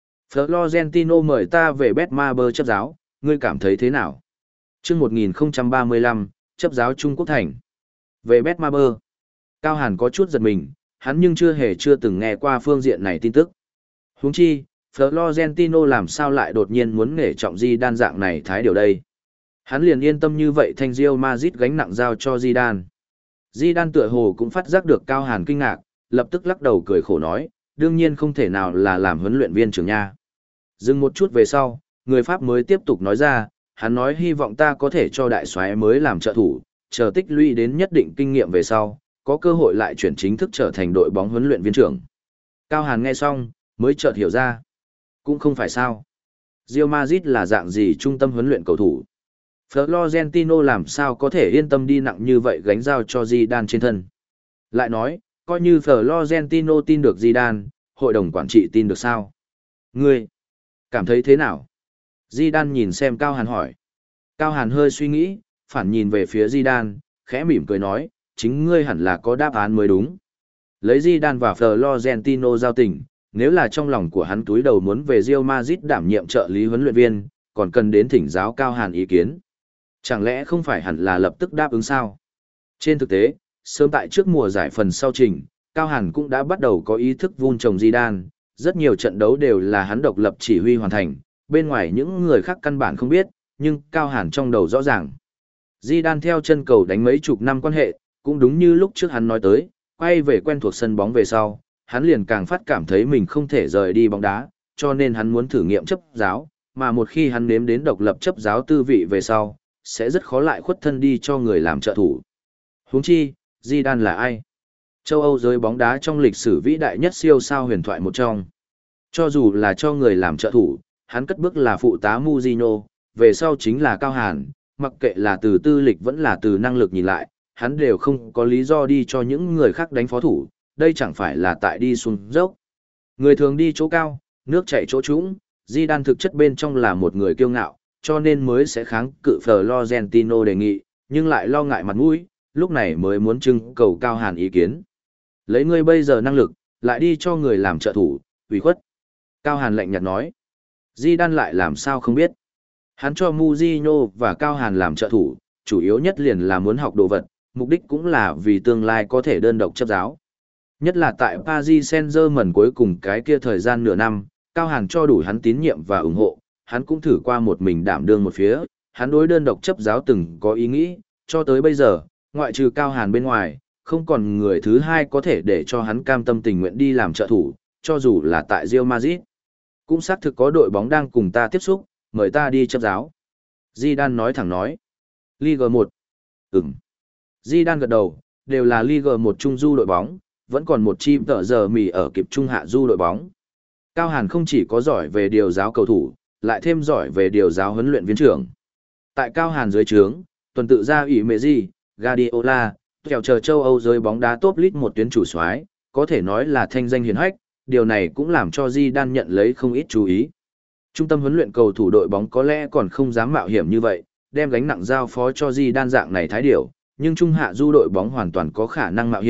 Florentino mời ta về Betmaber chấp giáo, ngươi cảm thấy thế nào? Chương một nghìn không trăm ba mươi lăm, chấp giáo Trung Quốc thành. Về Betmaber. Cao Hàn có chút giật mình, hắn nhưng chưa hề chưa từng nghe qua phương diện này tin tức. Huống chi, Florentino làm sao lại đột nhiên muốn nể trọng Zidane dạng này thái điều đây? Hắn liền yên tâm như vậy thanh Real Madrid gánh nặng giao cho Zidane. Zidane tựa hồ cũng phát giác được Cao Hàn kinh ngạc, lập tức lắc đầu cười khổ nói, đương nhiên không thể nào là làm huấn luyện viên trưởng nha. Dừng một chút về sau, người Pháp mới tiếp tục nói ra, hắn nói hy vọng ta có thể cho đại soái mới làm trợ thủ, chờ tích lũy đến nhất định kinh nghiệm về sau, có cơ hội lại chuyển chính thức trở thành đội bóng huấn luyện viên trưởng. Cao Hàn nghe xong, mới chợt hiểu ra. Cũng không phải sao. Real Madrid là dạng gì trung tâm huấn luyện cầu thủ. Florentino làm sao có thể yên tâm đi nặng như vậy gánh giao cho Zidane trên thân. Lại nói, coi như Florentino tin được Zidane, hội đồng quản trị tin được sao? Ngươi, cảm thấy thế nào? Zidane nhìn xem Cao Hàn hỏi. Cao Hàn hơi suy nghĩ, phản nhìn về phía Zidane, khẽ mỉm cười nói, chính ngươi hẳn là có đáp án mới đúng. Lấy Zidane và Florentino giao tình, nếu là trong lòng của hắn túi đầu muốn về Real Madrid đảm nhiệm trợ lý huấn luyện viên, còn cần đến thỉnh giáo Cao Hàn ý kiến. Chẳng lẽ không phải hẳn là lập tức đáp ứng sao? Trên thực tế, sớm tại trước mùa giải phần sau trình, Cao Hàn cũng đã bắt đầu có ý thức vun trồng Zidane, rất nhiều trận đấu đều là hắn độc lập chỉ huy hoàn thành, bên ngoài những người khác căn bản không biết, nhưng Cao Hàn trong đầu rõ ràng. Zidane theo chân cầu đánh mấy chục năm quan hệ, cũng đúng như lúc trước hắn nói tới, quay về quen thuộc sân bóng về sau, hắn liền càng phát cảm thấy mình không thể rời đi bóng đá, cho nên hắn muốn thử nghiệm chấp giáo, mà một khi hắn nếm đến độc lập chấp giáo tư vị về sau, sẽ rất khó lại khuất thân đi cho người làm trợ thủ. Huống chi, Zidane là ai? Châu Âu giới bóng đá trong lịch sử vĩ đại nhất siêu sao huyền thoại một trong. Cho dù là cho người làm trợ thủ, hắn cất bước là phụ tá Mourinho, về sau chính là Cao Hàn, mặc kệ là từ tư lịch vẫn là từ năng lực nhìn lại, hắn đều không có lý do đi cho những người khác đánh phó thủ, đây chẳng phải là tại đi xuống dốc. Người thường đi chỗ cao, nước chảy chỗ trũng, Zidane thực chất bên trong là một người kiêu ngạo, cho nên mới sẽ kháng cự Florentino đề nghị, nhưng lại lo ngại mặt mũi, lúc này mới muốn trưng cầu Cao Hàn ý kiến. Lấy ngươi bây giờ năng lực, lại đi cho người làm trợ thủ, ủy khuất. Cao Hàn lạnh nhạt nói. Zidane lại làm sao không biết. Hắn cho Mourinho và Cao Hàn làm trợ thủ, chủ yếu nhất liền là muốn học đồ vật, mục đích cũng là vì tương lai có thể đơn độc chấp giáo. Nhất là tại Paris Saint-Germain cuối cùng cái kia thời gian nửa năm, Cao Hàn cho đủ hắn tín nhiệm và ủng hộ, hắn cũng thử qua một mình đảm đương một phía, hắn đối đơn độc chấp giáo từng có ý nghĩ, cho tới bây giờ, ngoại trừ Cao Hàn bên ngoài, không còn người thứ hai có thể để cho hắn cam tâm tình nguyện đi làm trợ thủ, cho dù là tại Real Madrid. Cũng xác thực có đội bóng đang cùng ta tiếp xúc, mời ta đi chấp giáo. Zidane nói thẳng nói. Ligue một. Ừm. Zidane gật đầu, đều là Ligue một trung du đội bóng, vẫn còn một chi tợ giờ mì ở kịp trung hạ du đội bóng. Cao Hàn không chỉ có giỏi về điều giáo cầu thủ, lại thêm giỏi về điều giáo huấn luyện viên trưởng. Tại Cao Hàn dưới trướng, tuần tự ra ủy mẹ gì, Guardiola, kèo chờ châu Âu giới bóng đá top league một tuyến chủ soái, có thể nói là thanh danh hiển hách, điều này cũng làm cho Zidane nhận lấy không ít chú ý. Trung tâm huấn luyện cầu thủ đội bóng có lẽ còn không dám mạo hiểm như vậy, đem gánh nặng giao phó cho Zidane dạng này thái điểu, nhưng trung hạ du đội bóng hoàn toàn có khả năng mạo hiểm,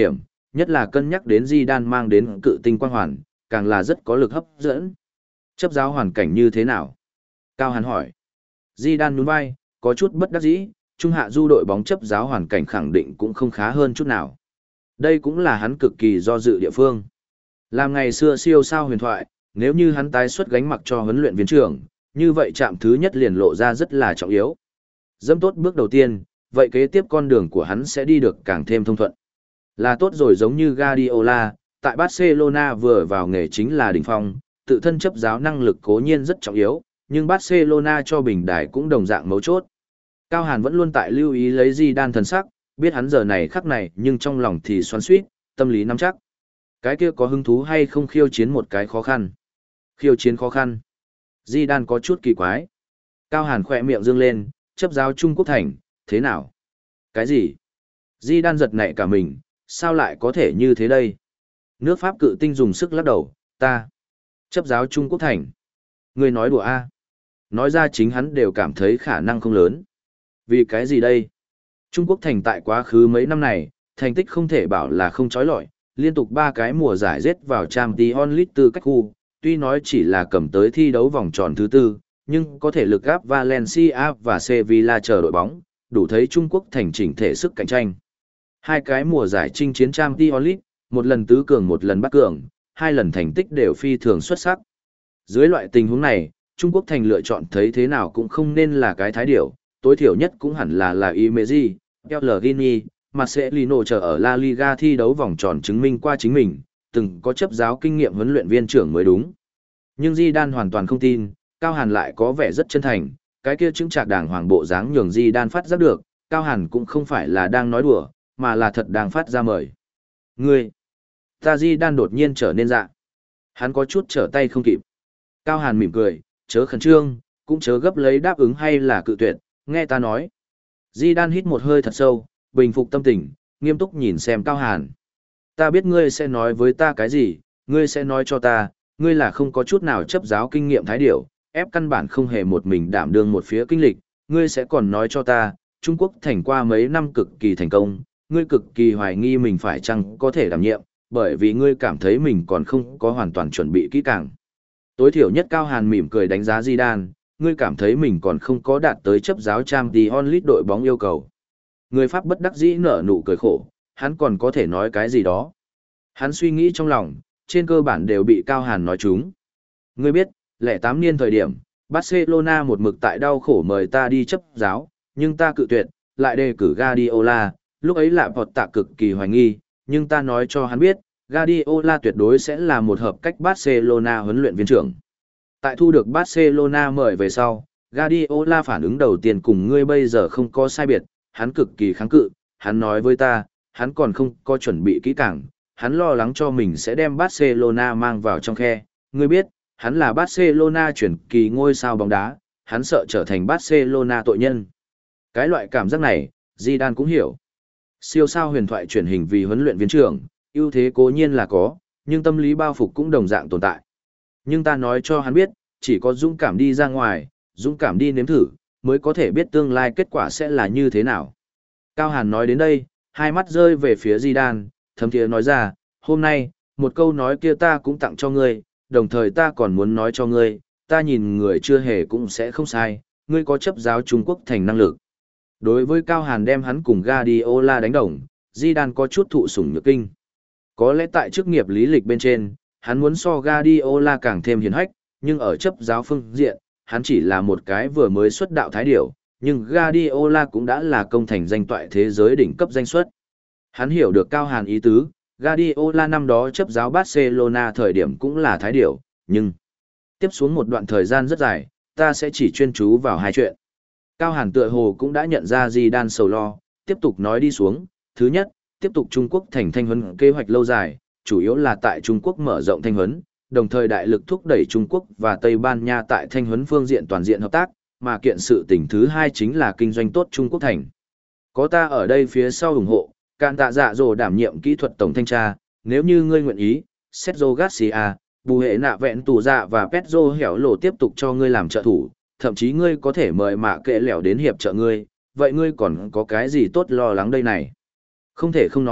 nhất là cân nhắc đến Zidane mang đến cự tinh quang hoàn, càng là rất có lực hấp dẫn. Chấp giáo hoàn cảnh như thế nào? Cao Hàn hỏi. Zidane nhún vai, có chút bất đắc dĩ, trung hạ du đội bóng chấp giáo hoàn cảnh khẳng định cũng không khá hơn chút nào. Đây cũng là hắn cực kỳ do dự địa phương. Làm ngày xưa siêu sao huyền thoại, nếu như hắn tái xuất gánh mặc cho huấn luyện viên trưởng, như vậy chạm thứ nhất liền lộ ra rất là trọng yếu. Dẫm tốt bước đầu tiên, vậy kế tiếp con đường của hắn sẽ đi được càng thêm thông thuận. Là tốt rồi, giống như Guardiola, tại Barcelona vừa vào nghề chính là đỉnh phong, tự thân chấp giáo năng lực cố nhiên rất trọng yếu, nhưng Barcelona cho bình đài cũng đồng dạng mấu chốt. Cao Hàn vẫn luôn tại lưu ý lấy Zidane thần sắc, biết hắn giờ này khắc này nhưng trong lòng thì xoắn xuýt, tâm lý nắm chắc. Cái kia có hứng thú hay không khiêu chiến một cái khó khăn? Khiêu chiến khó khăn. Zidane có chút kỳ quái. Cao Hàn khỏe miệng dương lên, chấp giáo Trung Quốc thành, thế nào? Cái gì? Zidane giật nảy cả mình, sao lại có thể như thế đây? Nước Pháp cự tinh dùng sức lắc đầu, ta. Chấp giáo Trung Quốc thành. Người nói đùa a? Nói ra chính hắn đều cảm thấy khả năng không lớn. Vì cái gì đây? Trung Quốc thành tại quá khứ mấy năm này, thành tích không thể bảo là không chói lọi, liên tục ba cái mùa giải rết vào Champions League tư cách khu, tuy nói chỉ là cầm tới thi đấu vòng tròn thứ tư, nhưng có thể lực gáp Valencia và Sevilla chờ đội bóng, đủ thấy Trung Quốc thành chỉnh thể sức cạnh tranh. Hai cái mùa giải chinh chiến Champions League, một lần tứ cường một lần bắt cường, hai lần thành tích đều phi thường xuất sắc. Dưới loại tình huống này, Trung Quốc thành lựa chọn thấy thế nào cũng không nên là cái thái điểu, tối thiểu nhất cũng hẳn là là Imeji, Pellegrini, Marcelino chờ ở La Liga thi đấu vòng tròn chứng minh qua chính mình, từng có chấp giáo kinh nghiệm huấn luyện viên trưởng mới đúng. Nhưng Zidane hoàn toàn không tin, Cao Hàn lại có vẻ rất chân thành, cái kia chứng trạc đàng hoàng bộ dáng nhường Zidane phát giác được, Cao Hàn cũng không phải là đang nói đùa, mà là thật đang phát ra mời. Ngươi! Ta Zidane đột nhiên trở nên dạ. Hắn có chút trở tay không kịp. Cao Hàn mỉm cười, chớ khẩn trương, cũng chớ gấp lấy đáp ứng hay là cự tuyệt, nghe ta nói. Zidane hít một hơi thật sâu, bình phục tâm tình, nghiêm túc nhìn xem Cao Hàn. Ta biết ngươi sẽ nói với ta cái gì, ngươi sẽ nói cho ta, ngươi là không có chút nào chấp giáo kinh nghiệm thái điểu, ép căn bản không hề một mình đảm đương một phía kinh lịch, ngươi sẽ còn nói cho ta, Trung Quốc thành qua mấy năm cực kỳ thành công, ngươi cực kỳ hoài nghi mình phải chăng có thể đảm nhiệm, bởi vì ngươi cảm thấy mình còn không có hoàn toàn chuẩn bị kỹ càng. Tối thiểu nhất Cao Hàn mỉm cười đánh giá Zidane, ngươi cảm thấy mình còn không có đạt tới chấp giáo Champions League đội bóng yêu cầu. Người Pháp bất đắc dĩ nở nụ cười khổ, hắn còn có thể nói cái gì đó. Hắn suy nghĩ trong lòng, trên cơ bản đều bị Cao Hàn nói trúng. Ngươi biết, lẻ tám niên thời điểm, Barcelona một mực tại đau khổ mời ta đi chấp giáo, nhưng ta cự tuyệt, lại đề cử Guardiola, lúc ấy là Vọt Tạ cực kỳ hoài nghi, nhưng ta nói cho hắn biết, Guardiola tuyệt đối sẽ là một hợp cách Barcelona huấn luyện viên trưởng. Tại thu được Barcelona mời về sau, Guardiola phản ứng đầu tiên cùng ngươi bây giờ không có sai biệt, hắn cực kỳ kháng cự, hắn nói với ta, hắn còn không có chuẩn bị kỹ càng, hắn lo lắng cho mình sẽ đem Barcelona mang vào trong khe, ngươi biết, hắn là Barcelona chuyển kỳ ngôi sao bóng đá, hắn sợ trở thành Barcelona tội nhân. Cái loại cảm giác này, Zidane cũng hiểu. Siêu sao huyền thoại chuyển hình vì huấn luyện viên trưởng, ưu thế cố nhiên là có, nhưng tâm lý bao phục cũng đồng dạng tồn tại. Nhưng ta nói cho hắn biết, chỉ có dũng cảm đi ra ngoài, dũng cảm đi nếm thử, mới có thể biết tương lai kết quả sẽ là như thế nào. Cao Hàn nói đến đây, hai mắt rơi về phía Zidane, thấm thiế nói ra, hôm nay, một câu nói kia ta cũng tặng cho ngươi, đồng thời ta còn muốn nói cho ngươi, ta nhìn người chưa hề cũng sẽ không sai, ngươi có chấp giáo Trung Quốc thành năng lực. Đối với Cao Hàn đem hắn cùng Guardiola đánh đồng, Zidane có chút thụ sủng nhược kinh. Có lẽ tại chức nghiệp lý lịch bên trên, hắn muốn so Guardiola càng thêm hiền hách, nhưng ở chấp giáo phương diện, hắn chỉ là một cái vừa mới xuất đạo thái điểu, nhưng Guardiola cũng đã là công thành danh toại thế giới đỉnh cấp danh xuất. Hắn hiểu được Cao Hàn ý tứ, Guardiola năm đó chấp giáo Barcelona thời điểm cũng là thái điểu, nhưng tiếp xuống một đoạn thời gian rất dài, ta sẽ chỉ chuyên chú vào hai chuyện. Cao Hàn tựa hồ cũng đã nhận ra Zidane sầu lo, tiếp tục nói đi xuống, thứ nhất, tiếp tục Trung Quốc thành thanh huấn kế hoạch lâu dài, chủ yếu là tại Trung Quốc mở rộng thanh huấn, đồng thời đại lực thúc đẩy Trung Quốc và Tây Ban Nha tại thanh huấn phương diện toàn diện hợp tác, mà kiện sự tình thứ hai chính là kinh doanh tốt Trung Quốc thành. Có ta ở đây phía sau ủng hộ, Cạn Tạ Dạ Dỗ đảm nhiệm kỹ thuật tổng thanh tra, nếu như ngươi nguyện ý, Sergio Garcia, Bù Hệ Nạ Vẹn Tù Dạ và Pedro Hẻo Lộ tiếp tục cho ngươi làm trợ thủ, thậm chí ngươi có thể mời Mạ Kệ Lẻo đến hiệp trợ ngươi, vậy ngươi còn có cái gì tốt lo lắng đây này? Không thể không nói,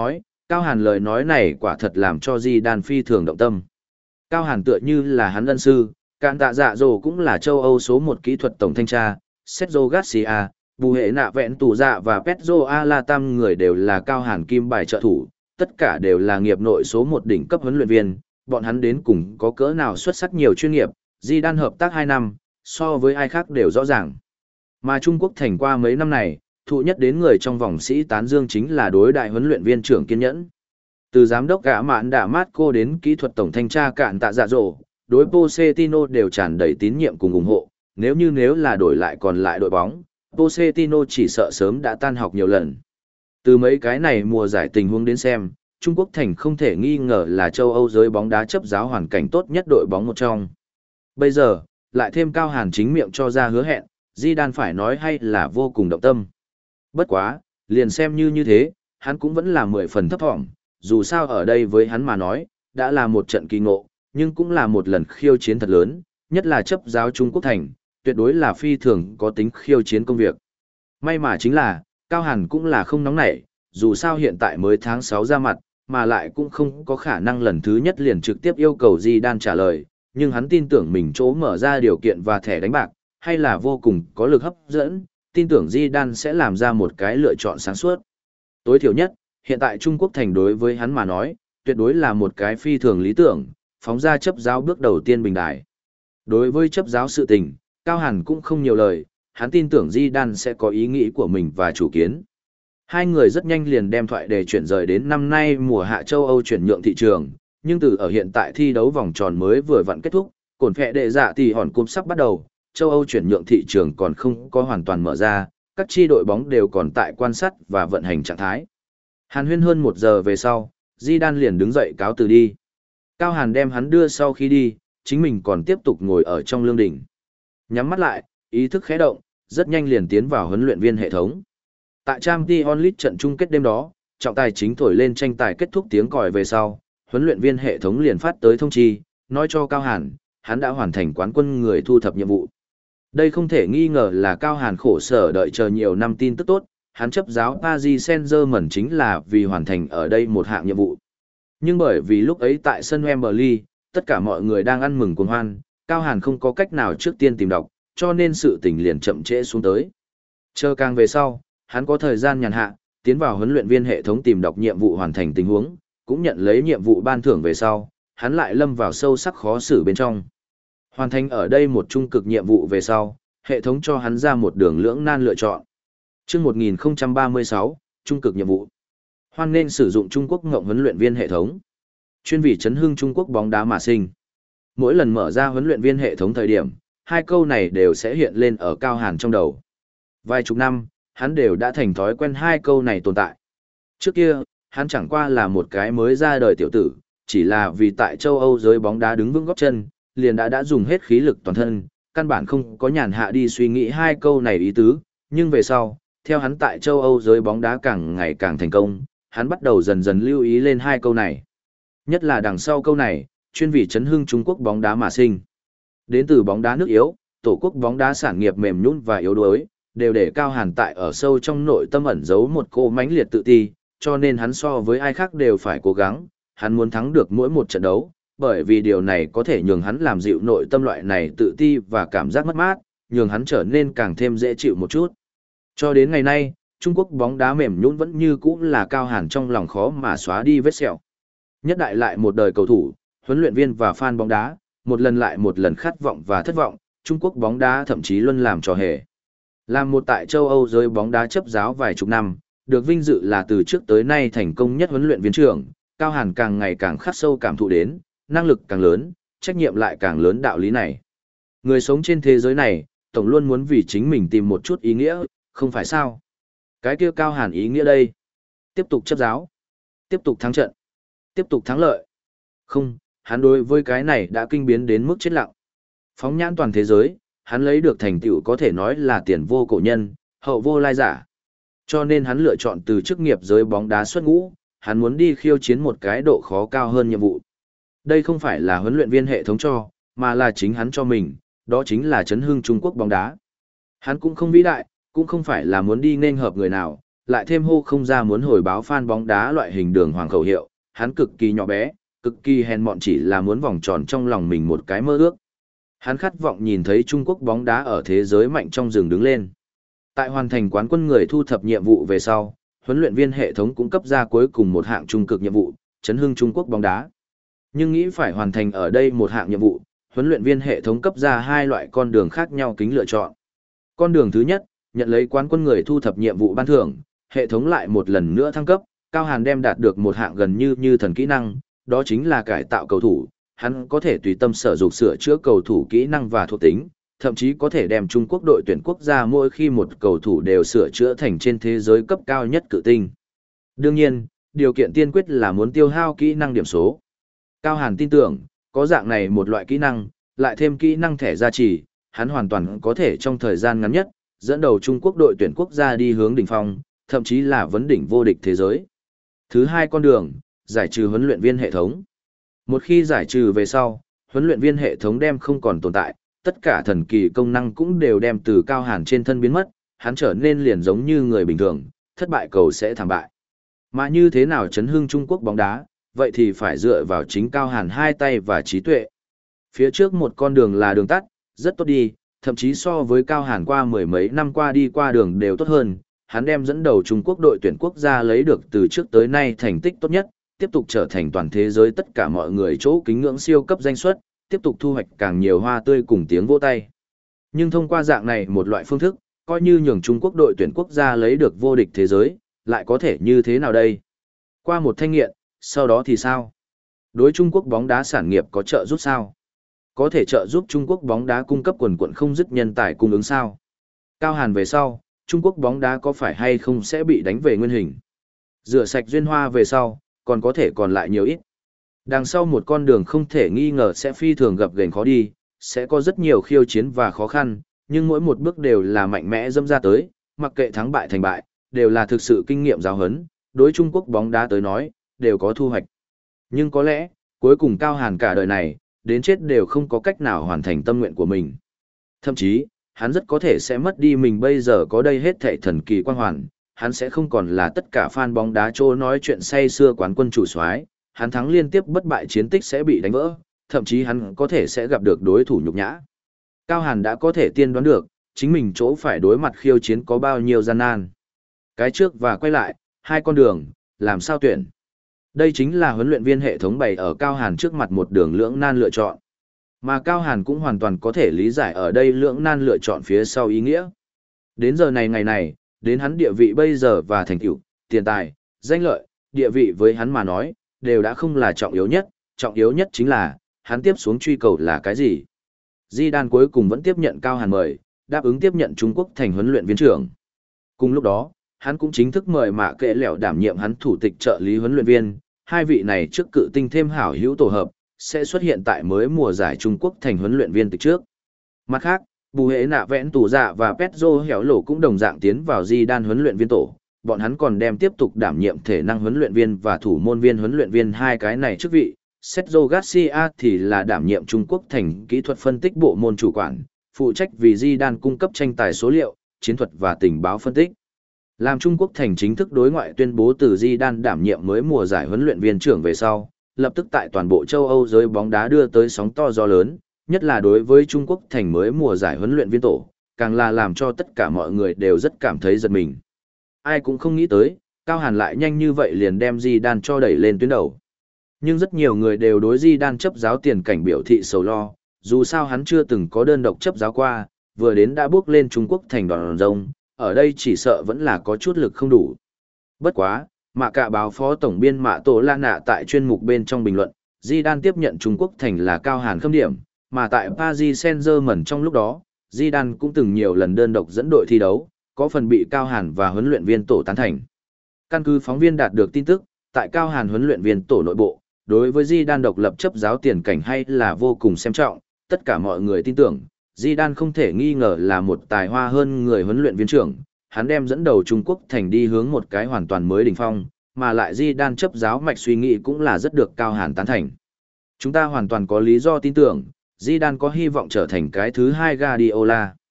Cao Hàn lời nói này quả thật làm cho Di Đan phi thường động tâm. Cao Hàn tựa như là hắn ân sư, Cạn Tạ Dạ Dỗ cũng là châu Âu số một kỹ thuật tổng thanh tra, Sergio Garcia, Bù Hệ Nạ Vẹn Tù Dạ và Pedro Ala Tam người đều là Cao Hàn kim bài trợ thủ, tất cả đều là nghiệp nội số một đỉnh cấp huấn luyện viên, bọn hắn đến cùng có cỡ nào xuất sắc nhiều chuyên nghiệp, Di Đan hợp tác hai năm, so với ai khác đều rõ ràng. Mà Trung Quốc thành qua mấy năm này, thụ nhất đến người trong vòng sĩ tán dương chính là đối đại huấn luyện viên trưởng kiên nhẫn. Từ giám đốc gã mạn đạ mát cô đến kỹ thuật tổng thanh tra Cạn Tạ Dạ Dỗ, đối Pochettino đều tràn đầy tín nhiệm cùng ủng hộ, nếu như nếu là đổi lại còn lại đội bóng, Pochettino chỉ sợ sớm đã tan học nhiều lần. Từ mấy cái này mùa giải tình huống đến xem, Trung Quốc thành không thể nghi ngờ là châu Âu giới bóng đá chấp giáo hoàn cảnh tốt nhất đội bóng một trong. Bây giờ, lại thêm Cao Hàn chính miệng cho ra hứa hẹn, Zidane phải nói hay là vô cùng động tâm. Bất quá, liền xem như như thế, hắn cũng vẫn là mười phần thấp thỏm, dù sao ở đây với hắn mà nói, đã là một trận kỳ ngộ, nhưng cũng là một lần khiêu chiến thật lớn, nhất là chấp giáo Trung Quốc thành, tuyệt đối là phi thường có tính khiêu chiến công việc. May mà chính là, Cao Hàn cũng là không nóng nảy, dù sao hiện tại mới tháng sáu ra mặt, mà lại cũng không có khả năng lần thứ nhất liền trực tiếp yêu cầu Zidane trả lời, nhưng hắn tin tưởng mình chỗ mở ra điều kiện và thẻ đánh bạc, hay là vô cùng có lực hấp dẫn, tin tưởng Zidane sẽ làm ra một cái lựa chọn sáng suốt. Tối thiểu nhất, hiện tại Trung Quốc thành đối với hắn mà nói, tuyệt đối là một cái phi thường lý tưởng, phóng ra chấp giáo bước đầu tiên bình đại. Đối với chấp giáo sự tình, Cao Hàn cũng không nhiều lời, hắn tin tưởng Zidane sẽ có ý nghĩ của mình và chủ kiến. Hai người rất nhanh liền đem thoại để chuyển rời đến năm nay mùa hạ châu Âu chuyển nhượng thị trường, nhưng từ ở hiện tại thi đấu vòng tròn mới vừa vặn kết thúc, cổn phệ đệ dạ thì hòn cúp sắp bắt đầu, châu Âu chuyển nhượng thị trường còn không có hoàn toàn mở ra, các chi đội bóng đều còn tại quan sát và vận hành trạng thái. Hàn huyên hơn một giờ về sau, Zidane liền đứng dậy cáo từ đi. Cao Hàn đem hắn đưa sau khi đi, chính mình còn tiếp tục ngồi ở trong lương đỉnh. Nhắm mắt lại, ý thức khẽ động, rất nhanh liền tiến vào huấn luyện viên hệ thống. Tại Champions League trận chung kết đêm đó, trọng tài chính thổi lên tranh tài kết thúc tiếng còi về sau, huấn luyện viên hệ thống liền phát tới thông chi, nói cho Cao Hàn, hắn đã hoàn thành quán quân người thu thập nhiệm vụ. Đây không thể nghi ngờ là Cao Hàn khổ sở đợi chờ nhiều năm tin tức tốt, hắn chấp giáo Paris Saint-Germain chính là vì hoàn thành ở đây một hạng nhiệm vụ. Nhưng bởi vì lúc ấy tại sân Wembley, tất cả mọi người đang ăn mừng cuồng hoan, Cao Hàn không có cách nào trước tiên tìm đọc, cho nên sự tình liền chậm trễ xuống tới. Chờ càng về sau, hắn có thời gian nhàn hạ, tiến vào huấn luyện viên hệ thống tìm đọc nhiệm vụ hoàn thành tình huống, cũng nhận lấy nhiệm vụ ban thưởng về sau, hắn lại lâm vào sâu sắc khó xử bên trong. Hoàn thành ở đây một trung cực nhiệm vụ về sau, hệ thống cho hắn ra một đường lưỡng nan lựa chọn. Chương một nghìn không trăm ba mươi sáu, trung cực nhiệm vụ. Hoan nên sử dụng Trung Quốc ngộng huấn luyện viên hệ thống. Chuyên vì chấn hưng Trung Quốc bóng đá mà sinh. Mỗi lần mở ra huấn luyện viên hệ thống thời điểm, hai câu này đều sẽ hiện lên ở Cao Hàn trong đầu. Vài chục năm, hắn đều đã thành thói quen hai câu này tồn tại. Trước kia, hắn chẳng qua là một cái mới ra đời tiểu tử, chỉ là vì tại châu Âu giới bóng đá đứng vững góp chân, liền đã đã dùng hết khí lực toàn thân, căn bản không có nhàn hạ đi suy nghĩ hai câu này ý tứ, nhưng về sau, theo hắn tại châu Âu giới bóng đá càng ngày càng thành công, hắn bắt đầu dần dần lưu ý lên hai câu này. Nhất là đằng sau câu này, chuyên vì chấn hưng Trung Quốc bóng đá mà sinh. Đến từ bóng đá nước yếu, tổ quốc bóng đá sản nghiệp mềm nhũn và yếu đuối, đều để Cao Hàn tại ở sâu trong nội tâm ẩn giấu một cô mãnh liệt tự ti, cho nên hắn so với ai khác đều phải cố gắng, hắn muốn thắng được mỗi một trận đấu, bởi vì điều này có thể nhường hắn làm dịu nội tâm loại này tự ti và cảm giác mất mát, nhường hắn trở nên càng thêm dễ chịu một chút. Cho đến ngày nay, Trung Quốc bóng đá mềm nhũn vẫn như cũ là Cao Hàn trong lòng khó mà xóa đi vết sẹo. Nhất đại lại một đời cầu thủ, huấn luyện viên và fan bóng đá, một lần lại một lần khát vọng và thất vọng, Trung Quốc bóng đá thậm chí luôn làm trò hề. Làm một tại châu Âu giới bóng đá chấp giáo vài chục năm, được vinh dự là từ trước tới nay thành công nhất huấn luyện viên trưởng, Cao Hàn càng ngày càng khắc sâu cảm thụ đến, năng lực càng lớn, trách nhiệm lại càng lớn đạo lý này. Người sống trên thế giới này, tổng luôn muốn vì chính mình tìm một chút ý nghĩa, không phải sao? Cái kia Cao Hàn ý nghĩa đây. Tiếp tục chấp giáo. Tiếp tục thắng trận. Tiếp tục thắng lợi. Không, hắn đối với cái này đã kinh biến đến mức chết lặng. Phóng nhãn toàn thế giới, hắn lấy được thành tựu có thể nói là tiền vô cổ nhân, hậu vô lai giả. Cho nên hắn lựa chọn từ chức nghiệp giới bóng đá xuất ngũ, hắn muốn đi khiêu chiến một cái độ khó cao hơn nhiệm vụ. Đây không phải là huấn luyện viên hệ thống cho, mà là chính hắn cho mình, đó chính là chấn hưng Trung Quốc bóng đá. Hắn cũng không vĩ đại, cũng không phải là muốn đi nên hợp người nào, lại thêm hô không ra muốn hồi báo fan bóng đá loại hình đường hoàng khẩu hiệu, hắn cực kỳ nhỏ bé, cực kỳ hèn mọn chỉ là muốn vòng tròn trong lòng mình một cái mơ ước. Hắn khát vọng nhìn thấy Trung Quốc bóng đá ở thế giới mạnh trong rừng đứng lên. Tại hoàn thành quán quân người thu thập nhiệm vụ về sau, huấn luyện viên hệ thống cũng cấp ra cuối cùng một hạng trung cực nhiệm vụ, chấn hưng Trung Quốc bóng đá. Nhưng nghĩ phải hoàn thành ở đây một hạng nhiệm vụ, huấn luyện viên hệ thống cấp ra hai loại con đường khác nhau kính lựa chọn. Con đường thứ nhất, nhận lấy quán quân người thu thập nhiệm vụ ban thưởng, hệ thống lại một lần nữa thăng cấp, Cao Hàn đem đạt được một hạng gần như như thần kỹ năng, đó chính là cải tạo cầu thủ, hắn có thể tùy tâm sở dục sửa chữa cầu thủ kỹ năng và thuộc tính, thậm chí có thể đem Trung Quốc đội tuyển quốc gia mỗi khi một cầu thủ đều sửa chữa thành trên thế giới cấp cao nhất cự tinh. Đương nhiên, điều kiện tiên quyết là muốn tiêu hao kỹ năng điểm số. Cao Hàn tin tưởng, có dạng này một loại kỹ năng, lại thêm kỹ năng thẻ gia trì, hắn hoàn toàn có thể trong thời gian ngắn nhất, dẫn đầu Trung Quốc đội tuyển quốc gia đi hướng đỉnh phong, thậm chí là vấn đỉnh vô địch thế giới. Thứ hai con đường, giải trừ huấn luyện viên hệ thống. Một khi giải trừ về sau, huấn luyện viên hệ thống đem không còn tồn tại, tất cả thần kỳ công năng cũng đều đem từ Cao Hàn trên thân biến mất, hắn trở nên liền giống như người bình thường, thất bại cầu sẽ thảm bại. Mà như thế nào chấn hưng Trung Quốc bóng đá, vậy thì phải dựa vào chính Cao Hàn hai tay và trí tuệ. Phía trước một con đường là đường tắt, rất tốt đi, thậm chí so với Cao Hàn qua mười mấy năm qua đi qua đường đều tốt hơn, hắn đem dẫn đầu Trung Quốc đội tuyển quốc gia lấy được từ trước tới nay thành tích tốt nhất, tiếp tục trở thành toàn thế giới tất cả mọi người chỗ kính ngưỡng siêu cấp danh suất, tiếp tục thu hoạch càng nhiều hoa tươi cùng tiếng vỗ tay. Nhưng thông qua dạng này một loại phương thức, coi như nhường Trung Quốc đội tuyển quốc gia lấy được vô địch thế giới, lại có thể như thế nào đây? Qua một thanh nghiện, sau đó thì sao? Đối Trung Quốc bóng đá sản nghiệp có trợ giúp sao? Có thể trợ giúp Trung Quốc bóng đá cung cấp quần quần không dứt nhân tài cung ứng sao? Cao Hàn về sau, Trung Quốc bóng đá có phải hay không sẽ bị đánh về nguyên hình? Rửa sạch duyên hoa về sau, còn có thể còn lại nhiều ít. Đằng sau một con đường không thể nghi ngờ sẽ phi thường gập ghềnh khó đi, sẽ có rất nhiều khiêu chiến và khó khăn, nhưng mỗi một bước đều là mạnh mẽ dâm ra tới, mặc kệ thắng bại thành bại, đều là thực sự kinh nghiệm giáo huấn, đối Trung Quốc bóng đá tới nói, đều có thu hoạch. Nhưng có lẽ, cuối cùng Cao Hàn cả đời này, đến chết đều không có cách nào hoàn thành tâm nguyện của mình. Thậm chí, hắn rất có thể sẽ mất đi mình bây giờ có đây hết thảy thần kỳ quang hoàn, hắn sẽ không còn là tất cả fan bóng đá trô nói chuyện say xưa quán quân chủ soái, hắn thắng liên tiếp bất bại chiến tích sẽ bị đánh vỡ, thậm chí hắn có thể sẽ gặp được đối thủ nhục nhã. Cao Hàn đã có thể tiên đoán được, chính mình chỗ phải đối mặt khiêu chiến có bao nhiêu gian nan. Cái trước và quay lại, hai con đường, làm sao tuyển? Đây chính là huấn luyện viên hệ thống bày ở Cao Hàn trước mặt một đường lưỡng nan lựa chọn. Mà Cao Hàn cũng hoàn toàn có thể lý giải ở đây lưỡng nan lựa chọn phía sau ý nghĩa. Đến giờ này ngày này, đến hắn địa vị bây giờ và thành tựu, tiền tài, danh lợi, địa vị với hắn mà nói, đều đã không là trọng yếu nhất, trọng yếu nhất chính là, hắn tiếp xuống truy cầu là cái gì. Zidane cuối cùng vẫn tiếp nhận Cao Hàn mời, đáp ứng tiếp nhận Trung Quốc thành huấn luyện viên trưởng. Cùng lúc đó, hắn cũng chính thức mời Mạ Kệ Lẹo đảm nhiệm hắn thủ tịch trợ lý huấn luyện viên, hai vị này trước cự tinh thêm hảo hữu tổ hợp, sẽ xuất hiện tại mới mùa giải Trung Quốc thành huấn luyện viên tịch trước. Mặt khác, Bù Hệ Nạ Vẽn Tù Dạ và Pedro Héo Lổ cũng đồng dạng tiến vào Zidane huấn luyện viên tổ, bọn hắn còn đem tiếp tục đảm nhiệm thể năng huấn luyện viên và thủ môn viên huấn luyện viên hai cái này chức vị. Sergio Garcia thì là đảm nhiệm Trung Quốc thành kỹ thuật phân tích bộ môn chủ quản, phụ trách vì Zidane cung cấp tranh tài số liệu, chiến thuật và tình báo phân tích. Làm Trung Quốc thành chính thức đối ngoại tuyên bố từ Zidane đảm nhiệm mới mùa giải huấn luyện viên trưởng về sau, lập tức tại toàn bộ châu Âu giới bóng đá đưa tới sóng to gió lớn, nhất là đối với Trung Quốc thành mới mùa giải huấn luyện viên tổ, càng là làm cho tất cả mọi người đều rất cảm thấy giật mình. Ai cũng không nghĩ tới, Cao Hàn lại nhanh như vậy liền đem Zidane cho đẩy lên tuyến đầu. Nhưng rất nhiều người đều đối Zidane chấp giáo tiền cảnh biểu thị sầu lo, dù sao hắn chưa từng có đơn độc chấp giáo qua, vừa đến đã bước lên Trung Quốc thành đòn rông, ở đây chỉ sợ vẫn là có chút lực không đủ. Bất quá, Mạ Cả báo phó tổng biên Mạ Tổ La Nạ tại chuyên mục bên trong bình luận, Zidane tiếp nhận Trung Quốc thành là Cao Hàn khâm điểm, mà tại Paris Saint-Germain trong lúc đó, Zidane cũng từng nhiều lần đơn độc dẫn đội thi đấu, có phần bị Cao Hàn và huấn luyện viên tổ tán thành. Căn cứ phóng viên đạt được tin tức, tại Cao Hàn huấn luyện viên tổ nội bộ, đối với Zidane độc lập chấp giáo tiền cảnh hay là vô cùng xem trọng, tất cả mọi người tin tưởng, Zidane không thể nghi ngờ là một tài hoa hơn người huấn luyện viên trưởng, hắn đem dẫn đầu Trung Quốc thành đi hướng một cái hoàn toàn mới đỉnh phong, mà lại Zidane chấp giáo mạch suy nghĩ cũng là rất được Cao Hàn tán thành. Chúng ta hoàn toàn có lý do tin tưởng, Zidane có hy vọng trở thành cái thứ hai Guardiola.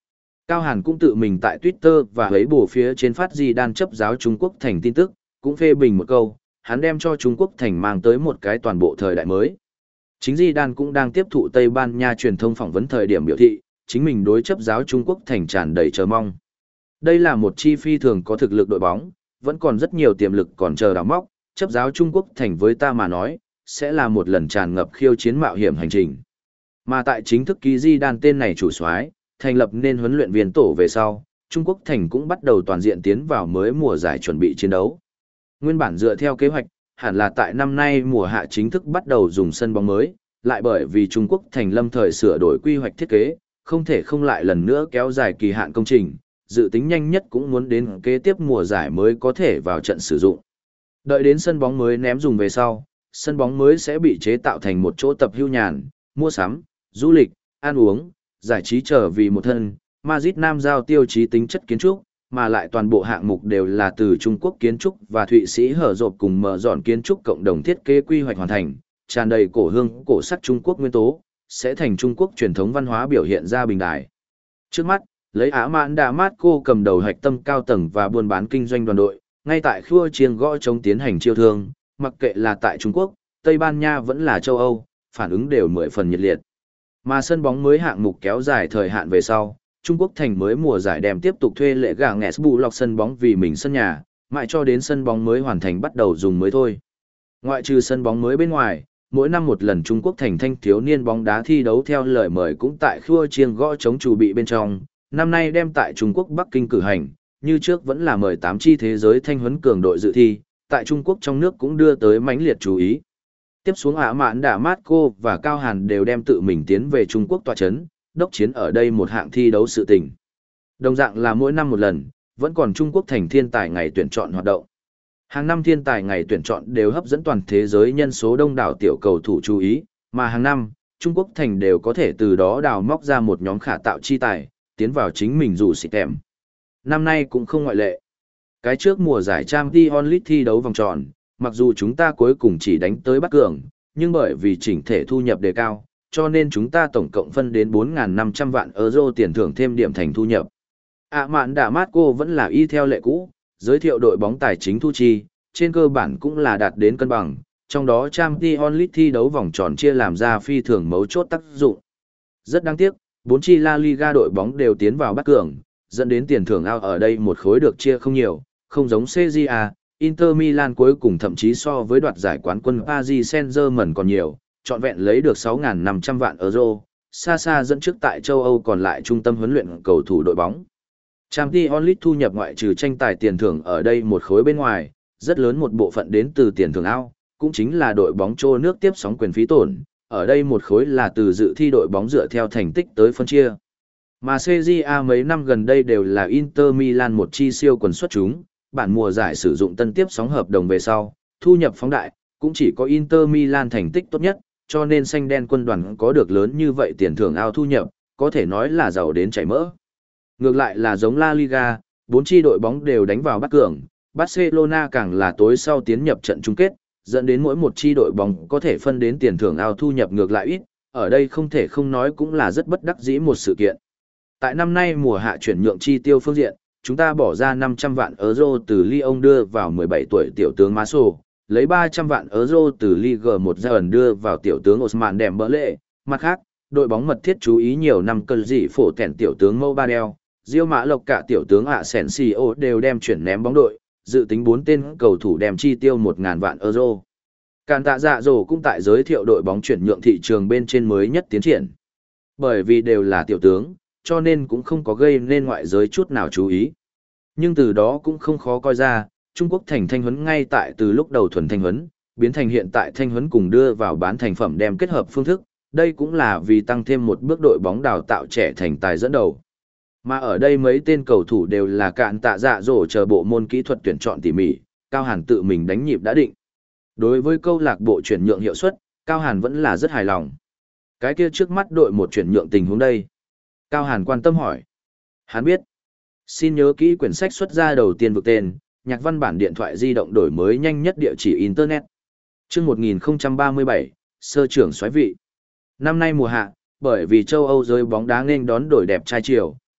Cao Hàn cũng tự mình tại Twitter và Weibo phía trên phát Zidane chấp giáo Trung Quốc thành tin tức, cũng phê bình một câu, hắn đem cho Trung Quốc thành mang tới một cái toàn bộ thời đại mới. Chính Zidane cũng đang tiếp thụ Tây Ban Nha truyền thông phỏng vấn thời điểm biểu thị, chính mình đối chấp giáo Trung Quốc thành tràn đầy chờ mong. Đây là một chi phi thường có thực lực đội bóng, vẫn còn rất nhiều tiềm lực còn chờ đào móc, chấp giáo Trung Quốc thành với ta mà nói, sẽ là một lần tràn ngập khiêu chiến mạo hiểm hành trình. Mà tại chính thức ký Zidane tên này chủ soái, thành lập nên huấn luyện viên tổ về sau, Trung Quốc thành cũng bắt đầu toàn diện tiến vào mới mùa giải chuẩn bị chiến đấu. Nguyên bản dựa theo kế hoạch, hẳn là tại năm nay mùa hạ chính thức bắt đầu dùng sân bóng mới, lại bởi vì Trung Quốc thành lâm thời sửa đổi quy hoạch thiết kế, không thể không lại lần nữa kéo dài kỳ hạn công trình, dự tính nhanh nhất cũng muốn đến kế tiếp mùa giải mới có thể vào trận sử dụng. Đợi đến sân bóng mới ném dùng về sau, sân bóng mới sẽ bị chế tạo thành một chỗ tập hưu nhàn, mua sắm, du lịch, ăn uống, giải trí trở vì một thân, Madrid Nam giao tiêu chí tính chất kiến trúc, mà lại toàn bộ hạng mục đều là từ Trung Quốc kiến trúc và Thụy Sĩ hở rộp cùng mở dọn kiến trúc cộng đồng thiết kế quy hoạch hoàn thành, tràn đầy cổ hương, cổ sắc Trung Quốc nguyên tố, sẽ thành Trung Quốc truyền thống văn hóa biểu hiện ra bình đài. Trước mắt, lấy Á Mãn Đà Mát Cô cầm đầu hạch tâm cao tầng và buôn bán kinh doanh đoàn đội, ngay tại khua chiêng gõ chống tiến hành chiêu thương, mặc kệ là tại Trung Quốc, Tây Ban Nha vẫn là châu Âu, phản ứng đều mười phần nhiệt liệt. Mà sân bóng mới hạng mục kéo dài thời hạn về sau, Trung Quốc thành mới mùa giải đem tiếp tục thuê lệ gà nghẹt bù lọc sân bóng vì mình sân nhà, mãi cho đến sân bóng mới hoàn thành bắt đầu dùng mới thôi. Ngoại trừ sân bóng mới bên ngoài, mỗi năm một lần Trung Quốc thành thanh thiếu niên bóng đá thi đấu theo lời mời cũng tại khua chiêng gõ chống chủ bị bên trong, năm nay đem tại Trung Quốc Bắc Kinh cử hành, như trước vẫn là mời tám chi thế giới thanh huấn cường đội dự thi, tại Trung Quốc trong nước cũng đưa tới mãnh liệt chú ý. Tiếp xuống Ả Mạn Đà Mát Cô và Cao Hàn đều đem tự mình tiến về Trung Quốc tọa chấn, đốc chiến ở đây một hạng thi đấu sự tình. Đồng dạng là mỗi năm một lần, vẫn còn Trung Quốc thành thiên tài ngày tuyển chọn hoạt động. Hàng năm thiên tài ngày tuyển chọn đều hấp dẫn toàn thế giới nhân số đông đảo tiểu cầu thủ chú ý, mà hàng năm, Trung Quốc thành đều có thể từ đó đào móc ra một nhóm khả tạo chi tài, tiến vào chính mình dù xịt kèm. Năm nay cũng không ngoại lệ. Cái trước mùa giải Champions League thi đấu vòng tròn, mặc dù chúng ta cuối cùng chỉ đánh tới bắt cường, nhưng bởi vì chỉnh thể thu nhập đề cao, cho nên chúng ta tổng cộng phân đến bốn nghìn năm trăm vạn euro tiền thưởng thêm điểm thành thu nhập. À Mạn Đà Mát Cô vẫn là y theo lệ cũ, giới thiệu đội bóng tài chính thu chi, trên cơ bản cũng là đạt đến cân bằng, trong đó Champions League thi đấu vòng tròn chia làm ra phi thường mấu chốt tác dụng. Rất đáng tiếc, bốn chi La Liga đội bóng đều tiến vào bắt cường, dẫn đến tiền thưởng ao ở đây một khối được chia không nhiều, không giống xê giê a, Inter Milan cuối cùng thậm chí so với đoạt giải quán quân Paris Saint-Germain còn nhiều, trọn vẹn lấy được sáu nghìn năm trăm vạn euro, xa xa dẫn trước tại châu Âu còn lại trung tâm huấn luyện cầu thủ đội bóng. Champions League thu nhập ngoại trừ tranh tài tiền thưởng ở đây một khối bên ngoài, rất lớn một bộ phận đến từ tiền thưởng ao, cũng chính là đội bóng trô nước tiếp sóng quyền phí tổn, ở đây một khối là từ dự thi đội bóng dựa theo thành tích tới phân chia. Mà xê giê a mấy năm gần đây đều là Inter Milan một chi siêu quần xuất chúng, bản mùa giải sử dụng tân tiếp sóng hợp đồng về sau, thu nhập phóng đại, cũng chỉ có Inter Milan thành tích tốt nhất, cho nên xanh đen quân đoàn có được lớn như vậy tiền thưởng ao thu nhập, có thể nói là giàu đến chảy mỡ. Ngược lại là giống La Liga, bốn chi đội bóng đều đánh vào bắt cường, Barcelona càng là tối sau tiến nhập trận chung kết, dẫn đến mỗi một chi đội bóng có thể phân đến tiền thưởng ao thu nhập ngược lại ít, ở đây không thể không nói cũng là rất bất đắc dĩ một sự kiện. Tại năm nay mùa hạ chuyển nhượng chi tiêu phương diện, chúng ta bỏ ra năm trăm vạn euro từ Lyon đưa vào mười bảy tuổi tiểu tướng Maso, lấy ba trăm vạn euro từ Ligue một Giant đưa vào tiểu tướng Osman Dembele. Mặt khác, đội bóng mật thiết chú ý nhiều năm cơn dị phổ tẻn tiểu tướng Mobadel, Diêu Mã Lộc cả tiểu tướng Asensio đều đem chuyển ném bóng đội, dự tính bốn tên cầu thủ đem chi tiêu một nghìn vạn euro. Càn tạ dạ dỗ cũng tại giới thiệu đội bóng chuyển nhượng thị trường bên trên mới nhất tiến triển. Bởi vì đều là tiểu tướng, cho nên cũng không có gây nên ngoại giới chút nào chú ý. Nhưng từ đó cũng không khó coi ra, Trung Quốc thành thanh huấn ngay tại từ lúc đầu thuần thanh huấn, biến thành hiện tại thanh huấn cùng đưa vào bán thành phẩm đem kết hợp phương thức, đây cũng là vì tăng thêm một bước đội bóng đào tạo trẻ thành tài dẫn đầu. Mà ở đây mấy tên cầu thủ đều là cạn tạ dạ dỗ chờ bộ môn kỹ thuật tuyển chọn tỉ mỉ, Cao Hàn tự mình đánh nhịp đã định. Đối với câu lạc bộ chuyển nhượng hiệu suất, Cao Hàn vẫn là rất hài lòng. Cái kia trước mắt đội một chuyển nhượng tình huống đây. Cao Hàn quan tâm hỏi. Hắn biết. Xin nhớ kỹ quyển sách xuất ra đầu tiên vực tên, nhạc văn bản điện thoại di động đổi mới nhanh nhất địa chỉ Internet. Trước một nghìn không trăm ba mươi bảy, sơ trưởng soái vị. Năm nay mùa hạ, bởi vì châu Âu giới bóng đá nên đón đổi đẹp trai chiều,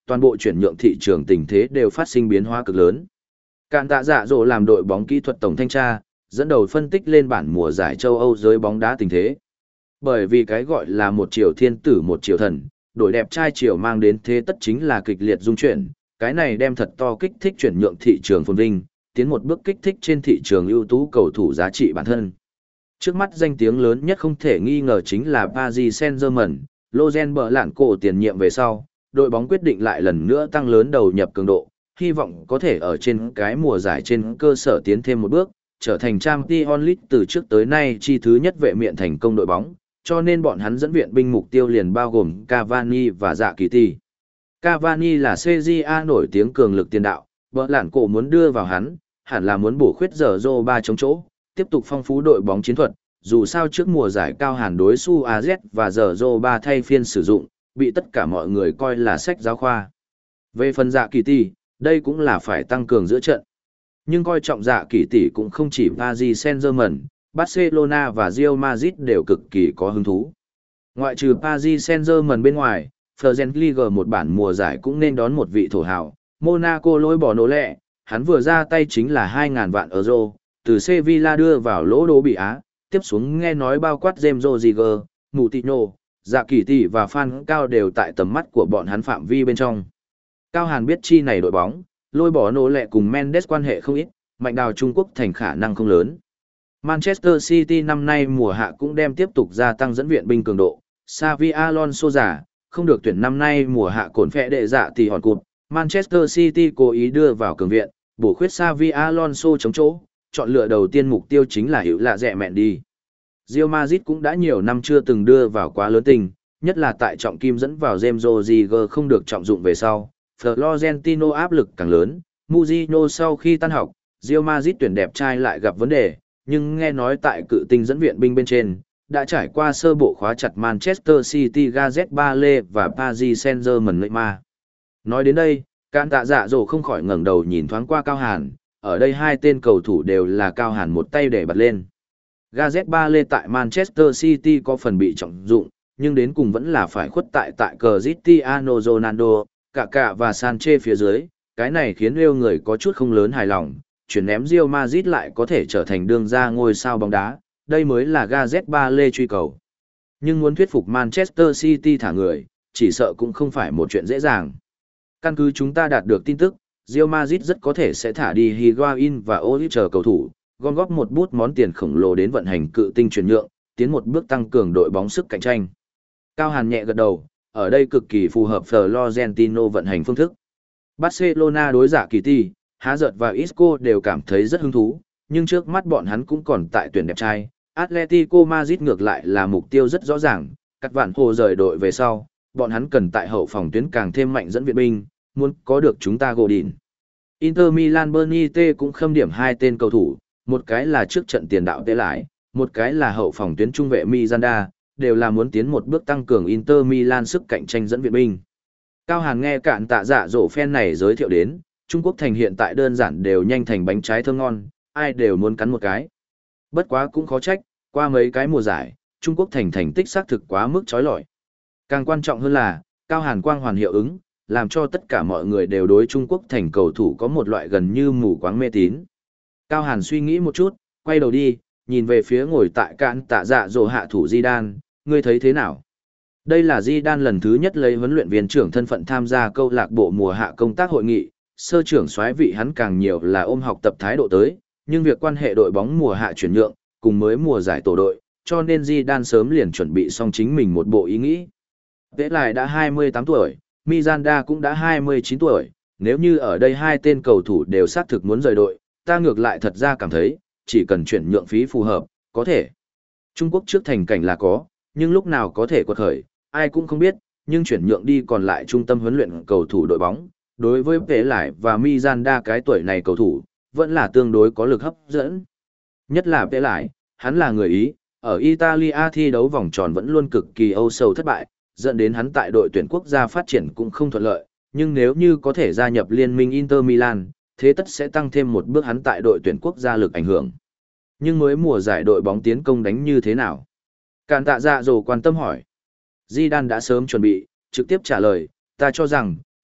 toàn bộ chuyển nhượng thị trường tình thế đều phát sinh biến hóa cực lớn. Cạn tạ dạ dỗ làm đội bóng kỹ thuật tổng thanh tra, dẫn đầu phân tích lên bản mùa giải châu Âu giới bóng đá tình thế. Bởi vì cái gọi là một triều thiên tử một triều thần, đổi đẹp trai triều mang đến thế tất chính là kịch liệt dung chuyển, cái này đem thật to kích thích chuyển nhượng thị trường phồn vinh, tiến một bước kích thích trên thị trường ưu tú cầu thủ giá trị bản thân. Trước mắt danh tiếng lớn nhất không thể nghi ngờ chính là Paris Saint-Germain, Lozen bờ lạn cổ tiền nhiệm về sau, đội bóng quyết định lại lần nữa tăng lớn đầu nhập cường độ, hy vọng có thể ở trên cái mùa giải trên cơ sở tiến thêm một bước, trở thành Champions League từ trước tới nay chi thứ nhất vệ miện thành công đội bóng, cho nên bọn hắn dẫn viện binh mục tiêu liền bao gồm Cavani và Dạ Kỳ Tỷ. Cavani là xê giê a nổi tiếng cường lực tiền đạo, bờ lạn cổ muốn đưa vào hắn, hẳn là muốn bổ khuyết giờ Zô ba chống chỗ, tiếp tục phong phú đội bóng chiến thuật, dù sao trước mùa giải cao hàn đối su a zét và giờ Zô ba thay phiên sử dụng, bị tất cả mọi người coi là sách giáo khoa. Về phần Dạ Kỳ Tỷ, đây cũng là phải tăng cường giữa trận. Nhưng coi trọng Dạ Kỳ Tỷ cũng không chỉ Paris Saint-Germain, Barcelona và Real Madrid đều cực kỳ có hứng thú. Ngoại trừ Paris Saint-Germain bên ngoài, Fergen Ligue một bản mùa giải cũng nên đón một vị thổ hào, Monaco lôi bỏ nổ lẹ, hắn vừa ra tay chính là hai nghìn vạn euro, từ Sevilla đưa vào lỗ đố bị Á, tiếp xuống nghe nói bao quát James Rodriguez, Moutinho, Dạ Kỳ Tỷ và Phan Cao đều tại tầm mắt của bọn hắn phạm vi bên trong. Cao Hàn biết chi này đội bóng, lôi bỏ nổ lẹ cùng Mendes quan hệ không ít, mạnh đào Trung Quốc thành khả năng không lớn. Manchester City năm nay mùa hạ cũng đem tiếp tục gia tăng dẫn viện binh cường độ, Xavi Alonso giả, không được tuyển năm nay mùa hạ cổn phẹ đệ dạ thì hòn cụt, Manchester City cố ý đưa vào cường viện, bổ khuyết Xavi Alonso chống chỗ, chọn lựa đầu tiên mục tiêu chính là hữu lạ rẻ mẹn đi. Real Madrid cũng đã nhiều năm chưa từng đưa vào quá lớn tình, nhất là tại trọng kim dẫn vào James Rodriguez không được trọng dụng về sau, Florentino áp lực càng lớn, Mourinho sau khi tan học, Real Madrid tuyển đẹp trai lại gặp vấn đề, nhưng nghe nói tại cự tinh dẫn viện binh bên trên, đã trải qua sơ bộ khóa chặt Manchester City Gareth Bale và Paris Saint-Germain Neymar. Nói đến đây, Cạn tạ dạ dỗ không khỏi ngẩng đầu nhìn thoáng qua Cao Hàn, ở đây hai tên cầu thủ đều là Cao Hàn một tay để bật lên. Gareth Bale tại Manchester City có phần bị trọng dụng, nhưng đến cùng vẫn là phải khuất tại tại Cristiano Ronaldo, Kaká và Sanchez phía dưới, cái này khiến yêu người có chút không lớn hài lòng, chuyển ném Real Madrid lại có thể trở thành đương gia ngôi sao bóng đá, đây mới là Gareth Bale truy cầu. Nhưng muốn thuyết phục Manchester City thả người, chỉ sợ cũng không phải một chuyện dễ dàng. Căn cứ chúng ta đạt được tin tức, Real Madrid rất có thể sẽ thả đi Higuain và Olip chờ cầu thủ, gom góp một bút món tiền khổng lồ đến vận hành cự tinh chuyển nhượng, tiến một bước tăng cường đội bóng sức cạnh tranh. Cao Hàn nhẹ gật đầu, ở đây cực kỳ phù hợp Florentino vận hành phương thức. Barcelona đối giả kỳ tỷ, Há Giật và Isco đều cảm thấy rất hứng thú, nhưng trước mắt bọn hắn cũng còn tại tuyển đẹp trai. Atletico Madrid ngược lại là mục tiêu rất rõ ràng, các vạn hồ rời đội về sau, bọn hắn cần tại hậu phòng tuyến càng thêm mạnh dẫn viện binh, muốn có được chúng ta Godin. Inter Milan Bernite cũng khâm điểm hai tên cầu thủ, một cái là trước trận tiền đạo tế lại, một cái là hậu phòng tuyến trung vệ Miranda, đều là muốn tiến một bước tăng cường Inter Milan sức cạnh tranh dẫn viện binh. Cao Hàn nghe Cạn tạ dạ dỗ fan này giới thiệu đến, Trung Quốc thành hiện tại đơn giản đều nhanh thành bánh trái thơm ngon, ai đều muốn cắn một cái. Bất quá cũng khó trách, qua mấy cái mùa giải, Trung Quốc thành thành tích xác thực quá mức chói lọi. Càng quan trọng hơn là, Cao Hàn quang hoàn hiệu ứng, làm cho tất cả mọi người đều đối Trung Quốc thành cầu thủ có một loại gần như mù quáng mê tín. Cao Hàn suy nghĩ một chút, quay đầu đi, nhìn về phía ngồi tại Cạn tạ dạ dỗ hạ thủ Zidane, ngươi thấy thế nào? Đây là Zidane lần thứ nhất lấy huấn luyện viên trưởng thân phận tham gia câu lạc bộ mùa hạ công tác hội nghị, sơ trưởng soái vị hắn càng nhiều là ôm học tập thái độ tới, nhưng việc quan hệ đội bóng mùa hạ chuyển nhượng, cùng mới mùa giải tổ đội, cho nên Zidane sớm liền chuẩn bị xong chính mình một bộ ý nghĩ. Vẽ lại đã hai mươi tám tuổi, Miranda cũng đã hai mươi chín tuổi, nếu như ở đây hai tên cầu thủ đều xác thực muốn rời đội, ta ngược lại thật ra cảm thấy, chỉ cần chuyển nhượng phí phù hợp, có thể. Trung Quốc trước thành cảnh là có, nhưng lúc nào có thể quật khởi, ai cũng không biết, nhưng chuyển nhượng đi còn lại trung tâm huấn luyện cầu thủ đội bóng, đối với Vẽ lại và Miranda cái tuổi này cầu thủ, vẫn là tương đối có lực hấp dẫn. Nhất là Vẽ lại, hắn là người Ý, ở Italia thi đấu vòng tròn vẫn luôn cực kỳ âu sầu thất bại, dẫn đến hắn tại đội tuyển quốc gia phát triển cũng không thuận lợi, nhưng nếu như có thể gia nhập liên minh Inter Milan, thế tất sẽ tăng thêm một bước hắn tại đội tuyển quốc gia lực ảnh hưởng. Nhưng mới mùa giải đội bóng tiến công đánh như thế nào? Cạn tạ dạ dỗ quan tâm hỏi. Zidane đã sớm chuẩn bị, trực tiếp trả lời, ta cho rằng,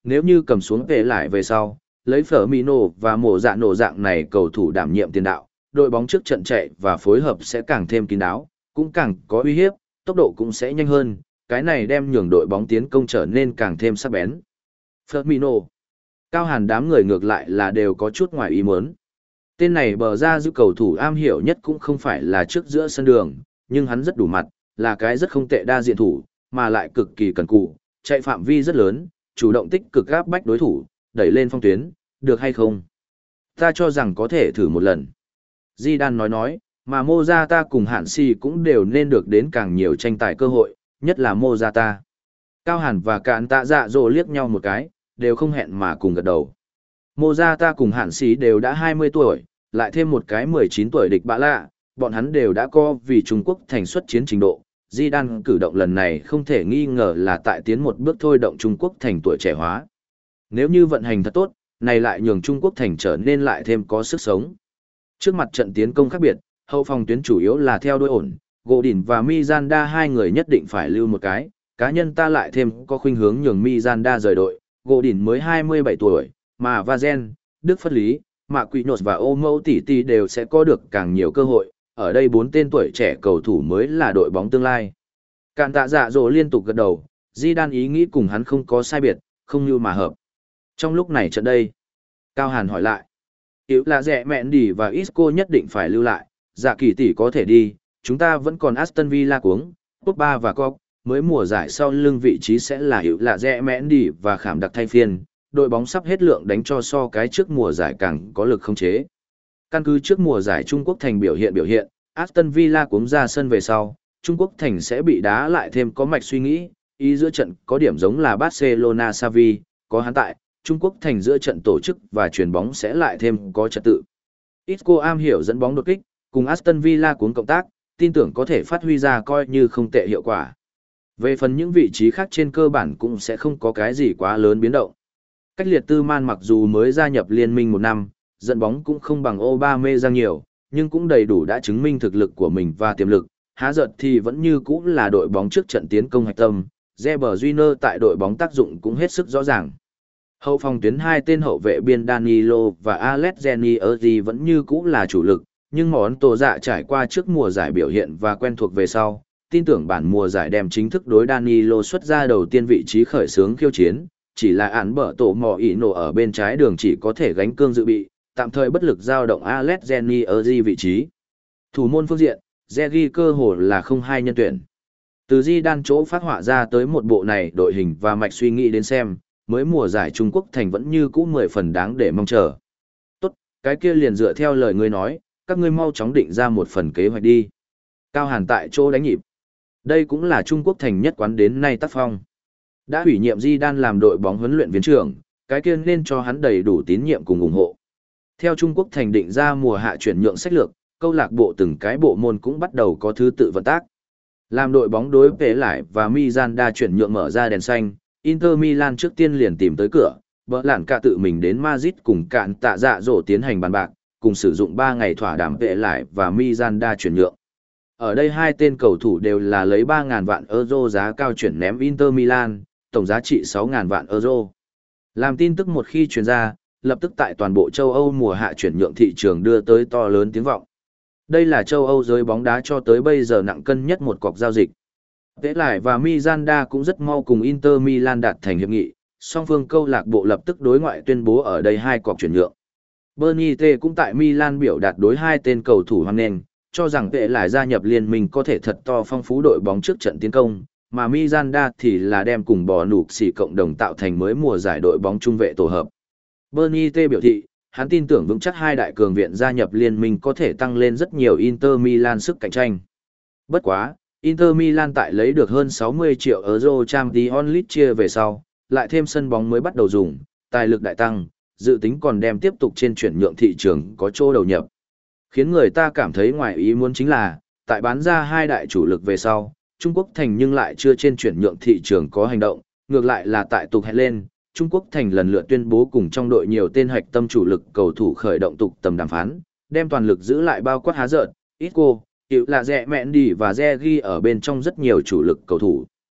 Nếu như cầm xuống về lại về sau, lấy Firmino và mổ dạ nổ dạng này cầu thủ đảm nhiệm tiền đạo, đội bóng trước trận chạy và phối hợp sẽ càng thêm kín đáo, cũng càng có uy hiếp, tốc độ cũng sẽ nhanh hơn, cái này đem nhường đội bóng tiến công trở nên càng thêm sắc bén. Firmino. Cao Hàn đám người ngược lại là đều có chút ngoài ý muốn. Tên này bờ ra giữ cầu thủ am hiểu nhất cũng không phải là trước giữa sân đường, nhưng hắn rất đủ mặt, là cái rất không tệ đa diện thủ, mà lại cực kỳ cần cù, chạy phạm vi rất lớn, chủ động tích cực áp bách đối thủ, đẩy lên phong tuyến, được hay không? Ta cho rằng có thể thử một lần. Zidane nói nói, mà Mozata cùng Hạn Si cũng đều nên được đến càng nhiều tranh tài cơ hội, nhất là Mozata. Cao Hàn và Cạn Tạ Dạ Dỗ liếc nhau một cái, đều không hẹn mà cùng gật đầu. Mozata cùng Hạn Si đều đã hai mươi tuổi, lại thêm một cái mười chín tuổi địch bạ lạ, bọn hắn đều đã co vì Trung Quốc thành xuất chiến trình độ. Zidane cử động lần này không thể nghi ngờ là tại tiến một bước thôi động Trung Quốc thành tuổi trẻ hóa. Nếu như vận hành thật tốt, này lại nhường Trung Quốc thành trở nên lại thêm có sức sống. Trước mặt trận tiến công khác biệt, hậu phòng tuyến chủ yếu là theo đuôi ổn, Gỗ Đỉnh và Mizanda hai người nhất định phải lưu một cái, cá nhân ta lại thêm có khuynh hướng nhường Mizanda rời đội, Gỗ Đỉnh mới hai mươi bảy tuổi, mà Vazen, Đức Phất Lý, Mạ Quỷ Nột và Ô Mẫu Tỷ Tỷ đều sẽ có được càng nhiều cơ hội, ở đây bốn tên tuổi trẻ cầu thủ mới là đội bóng tương lai. Cạn Tạ Dạ Dỗ liên tục gật đầu, Zidane ý nghĩ cùng hắn không có sai biệt, không như mà hợp. Trong lúc này trận đây, Cao Hàn hỏi lại, yếu là rẻ mẹn đi và Isco nhất định phải lưu lại, dạ kỳ tỷ có thể đi, chúng ta vẫn còn Aston Villa cuống, Pogba và Coq, mới mùa giải sau lưng vị trí sẽ là yếu là rẻ mẹn đi và khảm đặc thay phiên, đội bóng sắp hết lượng đánh cho so cái trước mùa giải càng có lực không chế. Căn cứ trước mùa giải Trung Quốc thành biểu hiện biểu hiện, Aston Villa cuống ra sân về sau, Trung Quốc thành sẽ bị đá lại thêm có mạch suy nghĩ, ý giữa trận có điểm giống là Barcelona Xavi, có hắn tại, Trung Quốc thành giữa trận tổ chức và chuyền bóng sẽ lại thêm có trật tự. Isco am hiểu dẫn bóng đột kích, cùng Aston Villa cuống cộng tác, tin tưởng có thể phát huy ra coi như không tệ hiệu quả. Về phần những vị trí khác trên cơ bản cũng sẽ không có cái gì quá lớn biến động. Cách liệt tư man mặc dù mới gia nhập liên minh một năm, dẫn bóng cũng không bằng Aubameyang nhiều, nhưng cũng đầy đủ đã chứng minh thực lực của mình và tiềm lực. Há giật thì vẫn như cũ là đội bóng trước trận tiến công hạch tâm, Reber Júnior tại đội bóng tác dụng cũng hết sức rõ ràng. Hậu phòng tuyến hai tên hậu vệ biên Danilo và Alex Zaniolo vẫn như cũ là chủ lực, nhưng món tổ dạ trải qua trước mùa giải biểu hiện và quen thuộc về sau, tin tưởng bản mùa giải đem chính thức đối Danilo xuất ra đầu tiên vị trí khởi xướng khiêu chiến, chỉ là án bở tổ mò ỉ nổ ở bên trái đường chỉ có thể gánh cương dự bị, tạm thời bất lực giao động Alex Zaniolo vị trí. Thủ môn phương diện, Zegi cơ hồ là không hai nhân tuyển. Từ Zidane chỗ phát họa ra tới một bộ này đội hình và mạch suy nghĩ đến xem, mới mùa giải Trung Quốc thành vẫn như cũ mười phần đáng để mong chờ. Tốt, cái kia liền dựa theo lời ngươi nói, các ngươi mau chóng định ra một phần kế hoạch đi. Cao Hàn tại chỗ đánh nhịp. Đây cũng là Trung Quốc thành nhất quán đến nay tác phong. Đã ủy nhiệm Zidane làm đội bóng huấn luyện viên trưởng, cái kia nên cho hắn đầy đủ tín nhiệm cùng ủng hộ. Theo Trung Quốc thành định ra mùa hạ chuyển nhượng sách lược, câu lạc bộ từng cái bộ môn cũng bắt đầu có thứ tự vận tác. Làm đội bóng đối vệ lại và Miranda chuyển nhượng mở ra đèn xanh, Inter Milan trước tiên liền tìm tới cửa, bỡ lạn cả tự mình đến Madrid cùng Cạn Tạ Dạ Dỗ tiến hành bàn bạc, cùng sử dụng ba ngày thỏa đàm vệ lại và Miranda chuyển nhượng. Ở đây hai tên cầu thủ đều là lấy ba nghìn vạn euro giá cao chuyển ném Inter Milan, tổng giá trị sáu nghìn vạn euro. Làm tin tức một khi truyền ra, lập tức tại toàn bộ châu Âu mùa hạ chuyển nhượng thị trường đưa tới to lớn tiếng vọng. Đây là châu Âu giới bóng đá cho tới bây giờ nặng cân nhất một cọc giao dịch. Vệ lại và Miranda cũng rất mau cùng Inter Milan đạt thành hiệp nghị, song phương câu lạc bộ lập tức đối ngoại tuyên bố ở đây hai cọc chuyển nhượng. Bernie T cũng tại Milan biểu đạt đối hai tên cầu thủ hoan nghênh, cho rằng vệ lại gia nhập liên minh có thể thật to phong phú đội bóng trước trận tiến công, mà Miranda thì là đem cùng bò nụp xỉ cộng đồng tạo thành mới mùa giải đội bóng trung vệ tổ hợp. Bernie T biểu thị, hắn tin tưởng vững chắc hai đại cường viện gia nhập liên minh có thể tăng lên rất nhiều Inter Milan sức cạnh tranh. Bất quá, Inter Milan tại lấy được hơn sáu mươi triệu euro Champions League chia về sau, lại thêm sân bóng mới bắt đầu dùng, tài lực đại tăng, dự tính còn đem tiếp tục trên chuyển nhượng thị trường có chỗ đầu nhập. Khiến người ta cảm thấy ngoài ý muốn chính là, tại bán ra hai đại chủ lực về sau, Trung Quốc thành nhưng lại chưa trên chuyển nhượng thị trường có hành động, ngược lại là tại tục hẹn lên, Trung Quốc thành lần lượt tuyên bố cùng trong đội nhiều tên hạch tâm chủ lực cầu thủ khởi động tục tầm đàm phán, đem toàn lực giữ lại bao quát há giận, Isco, Hiệu là Rẹ Mẹn Đi và Re Ghi ở bên trong rất nhiều chủ lực cầu thủ.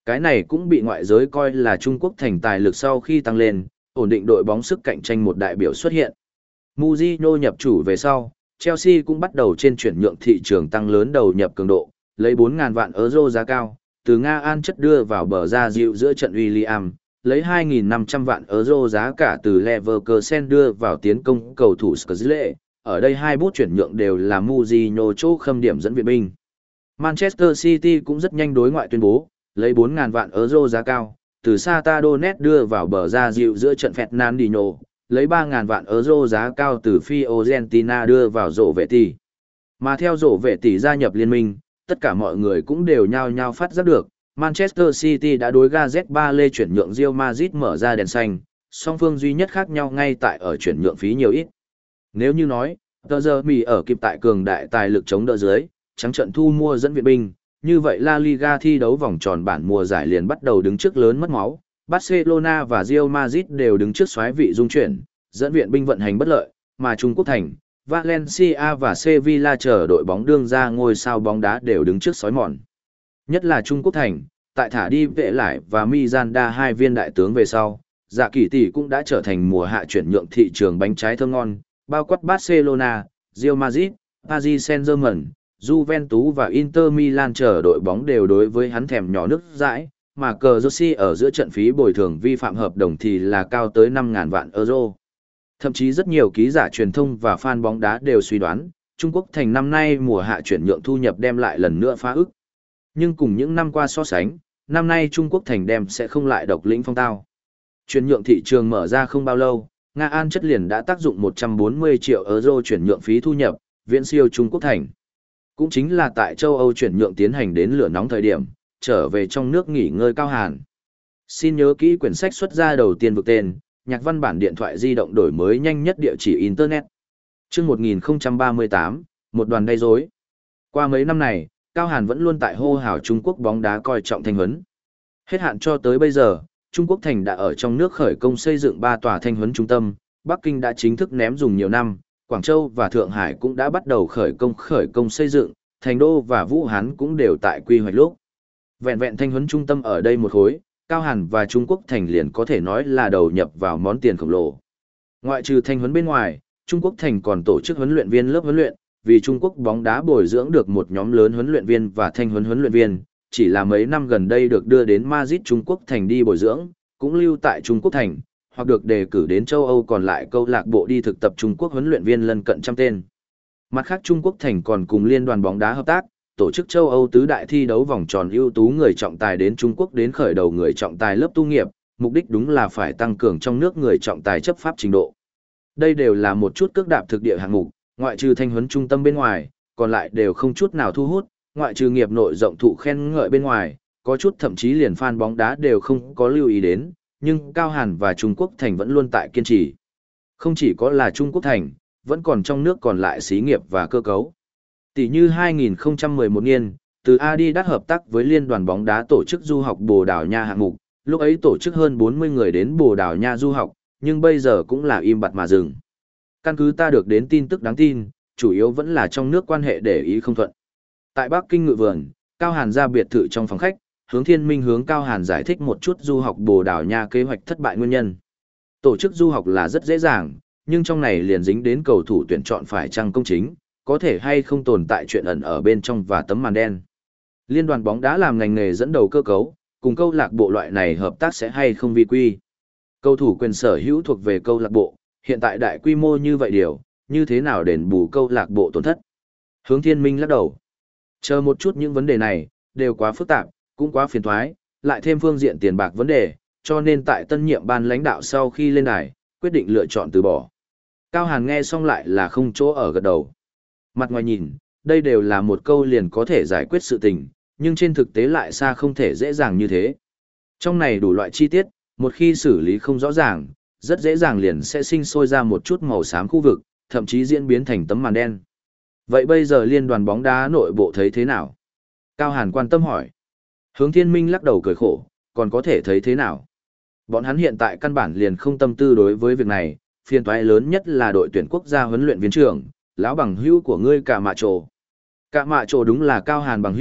Cái này cũng bị ngoại giới coi là Trung Quốc thành tài lực sau khi tăng lên, ổn định đội bóng sức cạnh tranh một đại biểu xuất hiện. Mourinho nhập chủ về sau, Chelsea cũng bắt đầu trên chuyển nhượng thị trường tăng lớn đầu nhập cường độ, lấy bốn nghìn vạn euro giá cao, từ Nga An chất đưa vào bờ ra dịu giữa trận William, lấy hai nghìn năm trăm vạn euro giá cả từ Leverkusen đưa vào tiến công cầu thủ Skrillex. Ở đây hai bút chuyển nhượng đều là Mourinho chỗ khâm điểm dẫn viện binh. Manchester City cũng rất nhanh đối ngoại tuyên bố, lấy bốn nghìn vạn euro giá cao, từ Shakhtar Donetsk đưa vào bờ ra dịu giữa trận Fernandinho, lấy ba nghìn vạn euro giá cao từ Fiorentina đưa vào rổ vệ tỷ. Mà theo rổ vệ tỷ gia nhập liên minh, tất cả mọi người cũng đều nhao nhao phát giác được, Manchester City đã đối Gareth Bale chuyển nhượng Real Madrid mở ra đèn xanh, song phương duy nhất khác nhau ngay tại ở chuyển nhượng phí nhiều ít. Nếu như nói, tờ giờ mì ở kịp tại cường đại tài lực chống đỡ dưới, trắng trận thu mua dẫn viện binh, như vậy La Liga thi đấu vòng tròn bản mùa giải liền bắt đầu đứng trước lớn mất máu, Barcelona và Real Madrid đều đứng trước xoáy vị dung chuyển, dẫn viện binh vận hành bất lợi, mà Trung Quốc thành, Valencia và Sevilla chờ đội bóng đương ra ngôi sao bóng đá đều đứng trước sói mòn. Nhất là Trung Quốc thành, tại thả đi vệ lại và Miranda hai viên đại tướng về sau, Dạ Kỳ Tỷ cũng đã trở thành mùa hạ chuyển nhượng thị trường bánh trái thơm ngon, bao quát Barcelona, Real Madrid, Paris Saint-Germain, Juventus và Inter Milan chờ đội bóng đều đối với hắn thèm nhỏ nước dãi, mà cờ Jersey ở giữa trận phí bồi thường vi phạm hợp đồng thì là cao tới năm nghìn vạn euro. Thậm chí rất nhiều ký giả truyền thông và fan bóng đá đều suy đoán, Trung Quốc thành năm nay mùa hạ chuyển nhượng thu nhập đem lại lần nữa phá ức. Nhưng cùng những năm qua so sánh, năm nay Trung Quốc thành đem sẽ không lại độc lĩnh phong tao. Chuyển nhượng thị trường mở ra không bao lâu, Nga An chất liền đã tác dụng một trăm bốn mươi triệu euro chuyển nhượng phí thu nhập, viễn siêu Trung Quốc thành. Cũng chính là tại châu Âu chuyển nhượng tiến hành đến lửa nóng thời điểm, trở về trong nước nghỉ ngơi Cao Hàn. Xin nhớ kỹ quyển sách xuất ra đầu tiên vực tên, nhạc văn bản điện thoại di động đổi mới nhanh nhất địa chỉ Internet. Trước một nghìn không trăm ba mươi tám, một đoàn gây rối. Qua mấy năm này, Cao Hàn vẫn luôn tại hô hào Trung Quốc bóng đá coi trọng thanh huấn. Hết hạn cho tới bây giờ, Trung Quốc thành đã ở trong nước khởi công xây dựng ba tòa thanh huấn trung tâm, Bắc Kinh đã chính thức ném dùng nhiều năm, Quảng Châu và Thượng Hải cũng đã bắt đầu khởi công khởi công xây dựng, Thành Đô và Vũ Hán cũng đều tại quy hoạch lúc. Vẹn vẹn thanh huấn trung tâm ở đây một khối, Cao Hàn và Trung Quốc thành liền có thể nói là đầu nhập vào món tiền khổng lồ. Ngoại trừ thanh huấn bên ngoài, Trung Quốc thành còn tổ chức huấn luyện viên lớp huấn luyện, vì Trung Quốc bóng đá bồi dưỡng được một nhóm lớn huấn luyện viên và thanh huấn huấn luyện viên, chỉ là mấy năm gần đây được đưa đến Madrid Trung Quốc thành đi bồi dưỡng, cũng lưu tại Trung Quốc thành, hoặc được đề cử đến châu Âu còn lại câu lạc bộ đi thực tập Trung Quốc huấn luyện viên lân cận trăm tên. Mặt khác Trung Quốc thành còn cùng liên đoàn bóng đá hợp tác, tổ chức châu Âu tứ đại thi đấu vòng tròn ưu tú người trọng tài đến Trung Quốc đến khởi đầu người trọng tài lớp tu nghiệp, mục đích đúng là phải tăng cường trong nước người trọng tài chấp pháp trình độ. Đây đều là một chút cước đạp thực địa hạng mục, ngoại trừ thanh huấn trung tâm bên ngoài, còn lại đều không chút nào thu hút, ngoại trừ nghiệp nội rộng thụ khen ngợi bên ngoài, có chút thậm chí liền fan bóng đá đều không có lưu ý đến, nhưng Cao Hàn và Trung Quốc thành vẫn luôn tại kiên trì. Không chỉ có là Trung Quốc thành, vẫn còn trong nước còn lại xí nghiệp và cơ cấu. Tỷ như hai nghìn không trăm mười một niên, từ Adidas hợp tác với Liên đoàn bóng đá tổ chức du học Bồ Đào Nha hạng mục, lúc ấy tổ chức hơn bốn mươi người đến Bồ Đào Nha du học, nhưng bây giờ cũng là im bặt mà dừng. Căn cứ ta được đến tin tức đáng tin, chủ yếu vẫn là trong nước quan hệ để ý không thuận. Tại Bắc Kinh ngự vườn, Cao Hàn ra biệt thự trong phòng khách, Hướng Thiên Minh hướng Cao Hàn giải thích một chút du học Bồ Đào Nha kế hoạch thất bại nguyên nhân. Tổ chức du học là rất dễ dàng, nhưng trong này liền dính đến cầu thủ tuyển chọn phải chăng công chính, có thể hay không tồn tại chuyện ẩn ở bên trong và tấm màn đen. Liên đoàn bóng đá làm ngành nghề dẫn đầu cơ cấu, cùng câu lạc bộ loại này hợp tác sẽ hay không vi quy. Cầu thủ quyền sở hữu thuộc về câu lạc bộ, hiện tại đại quy mô như vậy điều, như thế nào đền bù câu lạc bộ tổn thất? Hướng Thiên Minh lắc đầu. Chờ một chút những vấn đề này, đều quá phức tạp, cũng quá phiền toái, lại thêm phương diện tiền bạc vấn đề, cho nên tại tân nhiệm ban lãnh đạo sau khi lên đài, quyết định lựa chọn từ bỏ. Cao Hàn nghe xong lại là không chỗ ở gật đầu. Mặt ngoài nhìn, đây đều là một câu liền có thể giải quyết sự tình, nhưng trên thực tế lại xa không thể dễ dàng như thế. Trong này đủ loại chi tiết, một khi xử lý không rõ ràng, rất dễ dàng liền sẽ sinh sôi ra một chút màu xám khu vực, thậm chí diễn biến thành tấm màn đen. Vậy bây giờ liên đoàn bóng đá nội bộ thấy thế nào? Cao Hàn quan tâm hỏi. Hướng Thiên Minh lắc đầu cười khổ, còn có thể thấy thế nào? Bọn hắn hiện tại căn bản liền không tâm tư đối với việc này, phiền toái lớn nhất là đội tuyển quốc gia huấn luyện viên trưởng, lão bằng hữu của ngươi Cả Mạ Trồ. Cả Mạ Trồ đúng là Cao Hàn bằng hữu,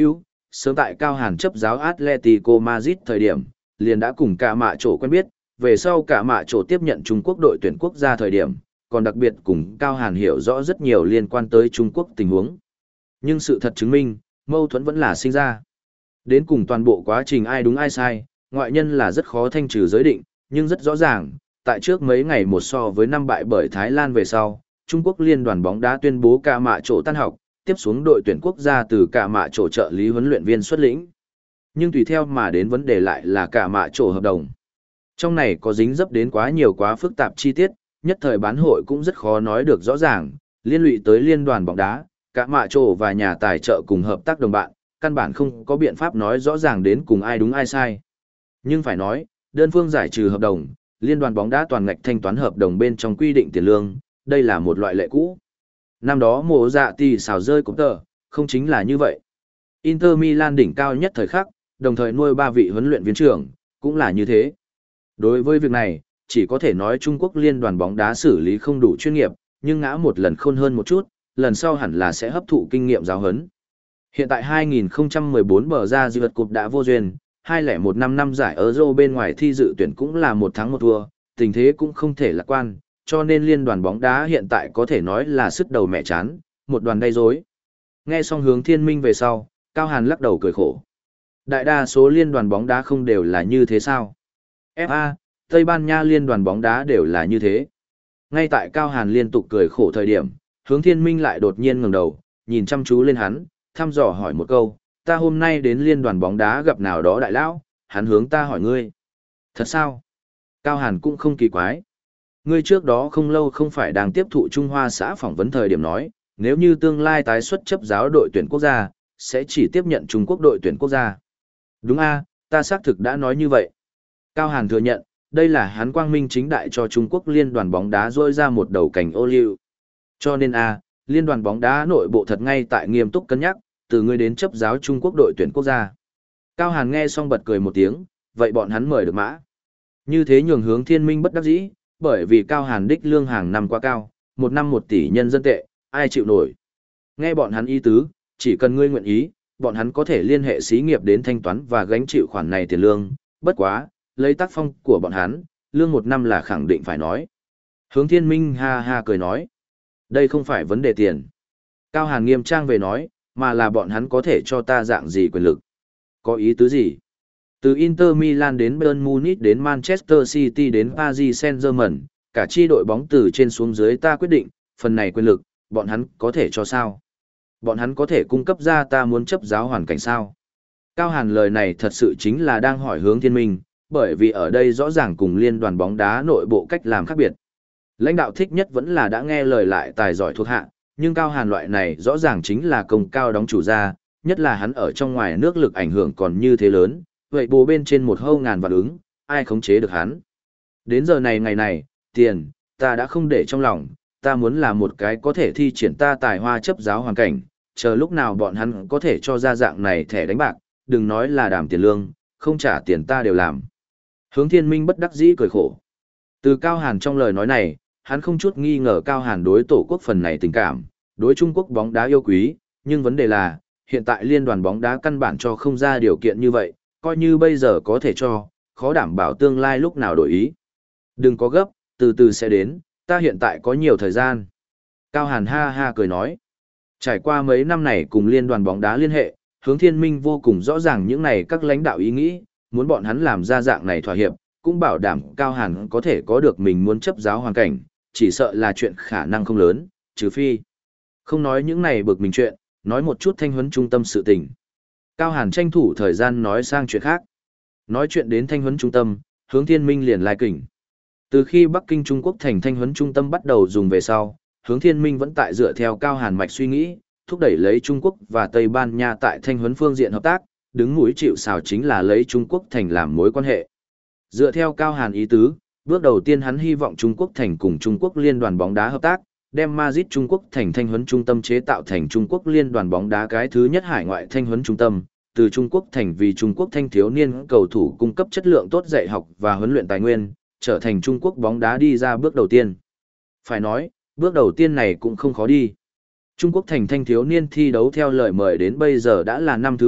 sớm tại Cao Hàn chấp giáo Atletico Madrid thời điểm, liền đã cùng cả mạ chỗ quen biết, về sau cả mạ chỗ tiếp nhận Trung Quốc đội tuyển quốc gia thời điểm, còn đặc biệt cùng Cao Hàn hiểu rõ rất nhiều liên quan tới Trung Quốc tình huống. Nhưng sự thật chứng minh, mâu thuẫn vẫn là sinh ra. Đến cùng toàn bộ quá trình ai đúng ai sai, ngoại nhân là rất khó thanh trừ giới định, nhưng rất rõ ràng, tại trước mấy ngày một so với năm bại bởi Thái Lan về sau, Trung Quốc liên đoàn bóng đá tuyên bố cả mạ chỗ tan học, tiếp xuống đội tuyển quốc gia từ cả mạ chỗ trợ lý huấn luyện viên xuất lĩnh. Nhưng tùy theo mà đến vấn đề lại là cả mạ chỗ hợp đồng. Trong này có dính dấp đến quá nhiều quá phức tạp chi tiết, nhất thời bán hội cũng rất khó nói được rõ ràng, liên lụy tới liên đoàn bóng đá, cả mạ chỗ và nhà tài trợ cùng hợp tác đồng bạn, căn bản không có biện pháp nói rõ ràng đến cùng ai đúng ai sai. Nhưng phải nói, đơn phương giải trừ hợp đồng, liên đoàn bóng đá toàn ngạch thanh toán hợp đồng bên trong quy định tiền lương, đây là một loại lệ cũ. Năm đó mùa dạ tỷ xào rơi cũng tờ, không chính là như vậy. Inter Milan đỉnh cao nhất thời khắc, đồng thời nuôi ba vị huấn luyện viên trưởng, cũng là như thế. Đối với việc này, chỉ có thể nói Trung Quốc liên đoàn bóng đá xử lý không đủ chuyên nghiệp, nhưng ngã một lần khôn hơn một chút, lần sau hẳn là sẽ hấp thụ kinh nghiệm giáo huấn. Hiện tại hai nghìn không trăm mười bốn bờ ra di vật cục đã vô duyên, hai không một năm năm giải Euro bên ngoài thi dự tuyển cũng là một thắng một thua, tình thế cũng không thể lạc quan, cho nên liên đoàn bóng đá hiện tại có thể nói là sứt đầu mẹ chán, một đoàn gây rối. Nghe xong Hướng Thiên Minh về sau, Cao Hàn lắc đầu cười khổ. Đại đa số liên đoàn bóng đá không đều là như thế sao? ép a, Tây Ban Nha liên đoàn bóng đá đều là như thế. Ngay tại Cao Hàn liên tục cười khổ thời điểm, Hướng Thiên Minh lại đột nhiên ngẩng đầu, nhìn chăm chú lên hắn, thăm dò hỏi một câu, ta hôm nay đến liên đoàn bóng đá gặp nào đó đại lão, hắn hướng ta hỏi ngươi. Thật sao? Cao Hàn cũng không kỳ quái. Ngươi trước đó không lâu không phải đang tiếp thụ Trung Hoa xã phỏng vấn thời điểm nói, nếu như tương lai tái xuất chấp giáo đội tuyển quốc gia, sẽ chỉ tiếp nhận Trung Quốc đội tuyển quốc gia. Đúng a, ta xác thực đã nói như vậy. Cao Hàn thừa nhận, đây là hắn quang minh chính đại cho Trung Quốc liên đoàn bóng đá rôi ra một đầu cành ô liu. Cho nên a, liên đoàn bóng đá nội bộ thật ngay tại nghiêm túc cân nhắc, từ ngươi đến chấp giáo Trung Quốc đội tuyển quốc gia. Cao Hàn nghe xong bật cười một tiếng, vậy bọn hắn mời được mã. Như thế nhường Hướng Thiên Minh bất đắc dĩ, bởi vì Cao Hàn đích lương hàng năm quá cao, một năm một tỷ nhân dân tệ, ai chịu nổi. Nghe bọn hắn ý tứ, chỉ cần ngươi nguyện ý, bọn hắn có thể liên hệ xí nghiệp đến thanh toán và gánh chịu khoản này tiền lương, bất quá, lấy tác phong của bọn hắn, lương một năm là khẳng định phải nói. Hướng Thiên Minh ha ha cười nói, đây không phải vấn đề tiền. Cao Hàn nghiêm trang về nói, mà là bọn hắn có thể cho ta dạng gì quyền lực. Có ý tứ gì? Từ Inter Milan đến Bayern Munich đến Manchester City đến Paris Saint-Germain, cả chi đội bóng từ trên xuống dưới ta quyết định, phần này quyền lực, bọn hắn có thể cho sao? Bọn hắn có thể cung cấp ra ta muốn chấp giáo hoàn cảnh sao? Cao Hàn lời này thật sự chính là đang hỏi Hướng Thiên Minh, bởi vì ở đây rõ ràng cùng liên đoàn bóng đá nội bộ cách làm khác biệt. Lãnh đạo thích nhất vẫn là đã nghe lời lại tài giỏi thuộc hạ, nhưng Cao Hàn loại này rõ ràng chính là công cao đóng chủ gia, nhất là hắn ở trong ngoài nước lực ảnh hưởng còn như thế lớn, vậy bồ bên trên một hâu ngàn vạn ứng, ai khống chế được hắn. Đến giờ này ngày này, tiền, ta đã không để trong lòng, ta muốn là một cái có thể thi triển ta tài hoa chấp giáo hoàn cảnh, chờ lúc nào bọn hắn có thể cho ra dạng này thẻ đánh bạc, đừng nói là đảm tiền lương, không trả tiền ta đều làm. Hướng Thiên Minh bất đắc dĩ cười khổ. Từ Cao Hàn trong lời nói này, hắn không chút nghi ngờ Cao Hàn đối tổ quốc phần này tình cảm, đối Trung Quốc bóng đá yêu quý, nhưng vấn đề là, hiện tại liên đoàn bóng đá căn bản cho không ra điều kiện như vậy, coi như bây giờ có thể cho, khó đảm bảo tương lai lúc nào đổi ý. Đừng có gấp, từ từ sẽ đến, ta hiện tại có nhiều thời gian. Cao Hàn ha ha cười nói. Trải qua mấy năm này cùng liên đoàn bóng đá liên hệ, Hướng Thiên Minh vô cùng rõ ràng những này các lãnh đạo ý nghĩ, muốn bọn hắn làm ra dạng này thỏa hiệp, cũng bảo đảm Cao Hàn có thể có được mình muốn chấp giáo hoàn cảnh, chỉ sợ là chuyện khả năng không lớn, trừ phi. Không nói những này bực mình chuyện, nói một chút thanh huấn trung tâm sự tình. Cao Hàn tranh thủ thời gian nói sang chuyện khác. Nói chuyện đến thanh huấn trung tâm, Hướng Thiên Minh liền lai kỉnh. Từ khi Bắc Kinh Trung Quốc thành thanh huấn trung tâm bắt đầu dùng về sau, Hướng Thiên Minh vẫn tại dựa theo Cao Hàn mạch suy nghĩ, thúc đẩy lấy Trung Quốc và Tây Ban Nha tại thanh huấn phương diện hợp tác, đứng mũi chịu sào chính là lấy Trung Quốc thành làm mối quan hệ. Dựa theo Cao Hàn ý tứ, bước đầu tiên hắn hy vọng Trung Quốc thành cùng Trung Quốc liên đoàn bóng đá hợp tác, đem Madrid Trung Quốc thành thanh huấn trung tâm chế tạo thành Trung Quốc liên đoàn bóng đá cái thứ nhất hải ngoại thanh huấn trung tâm, từ Trung Quốc thành vì Trung Quốc thanh thiếu niên cầu thủ cung cấp chất lượng tốt dạy học và huấn luyện tài nguyên, trở thành Trung Quốc bóng đá đi ra bước đầu tiên. Phải nói, bước đầu tiên này cũng không khó đi. Trung Quốc thành thanh thiếu niên thi đấu theo lời mời đến bây giờ đã là năm thứ ba,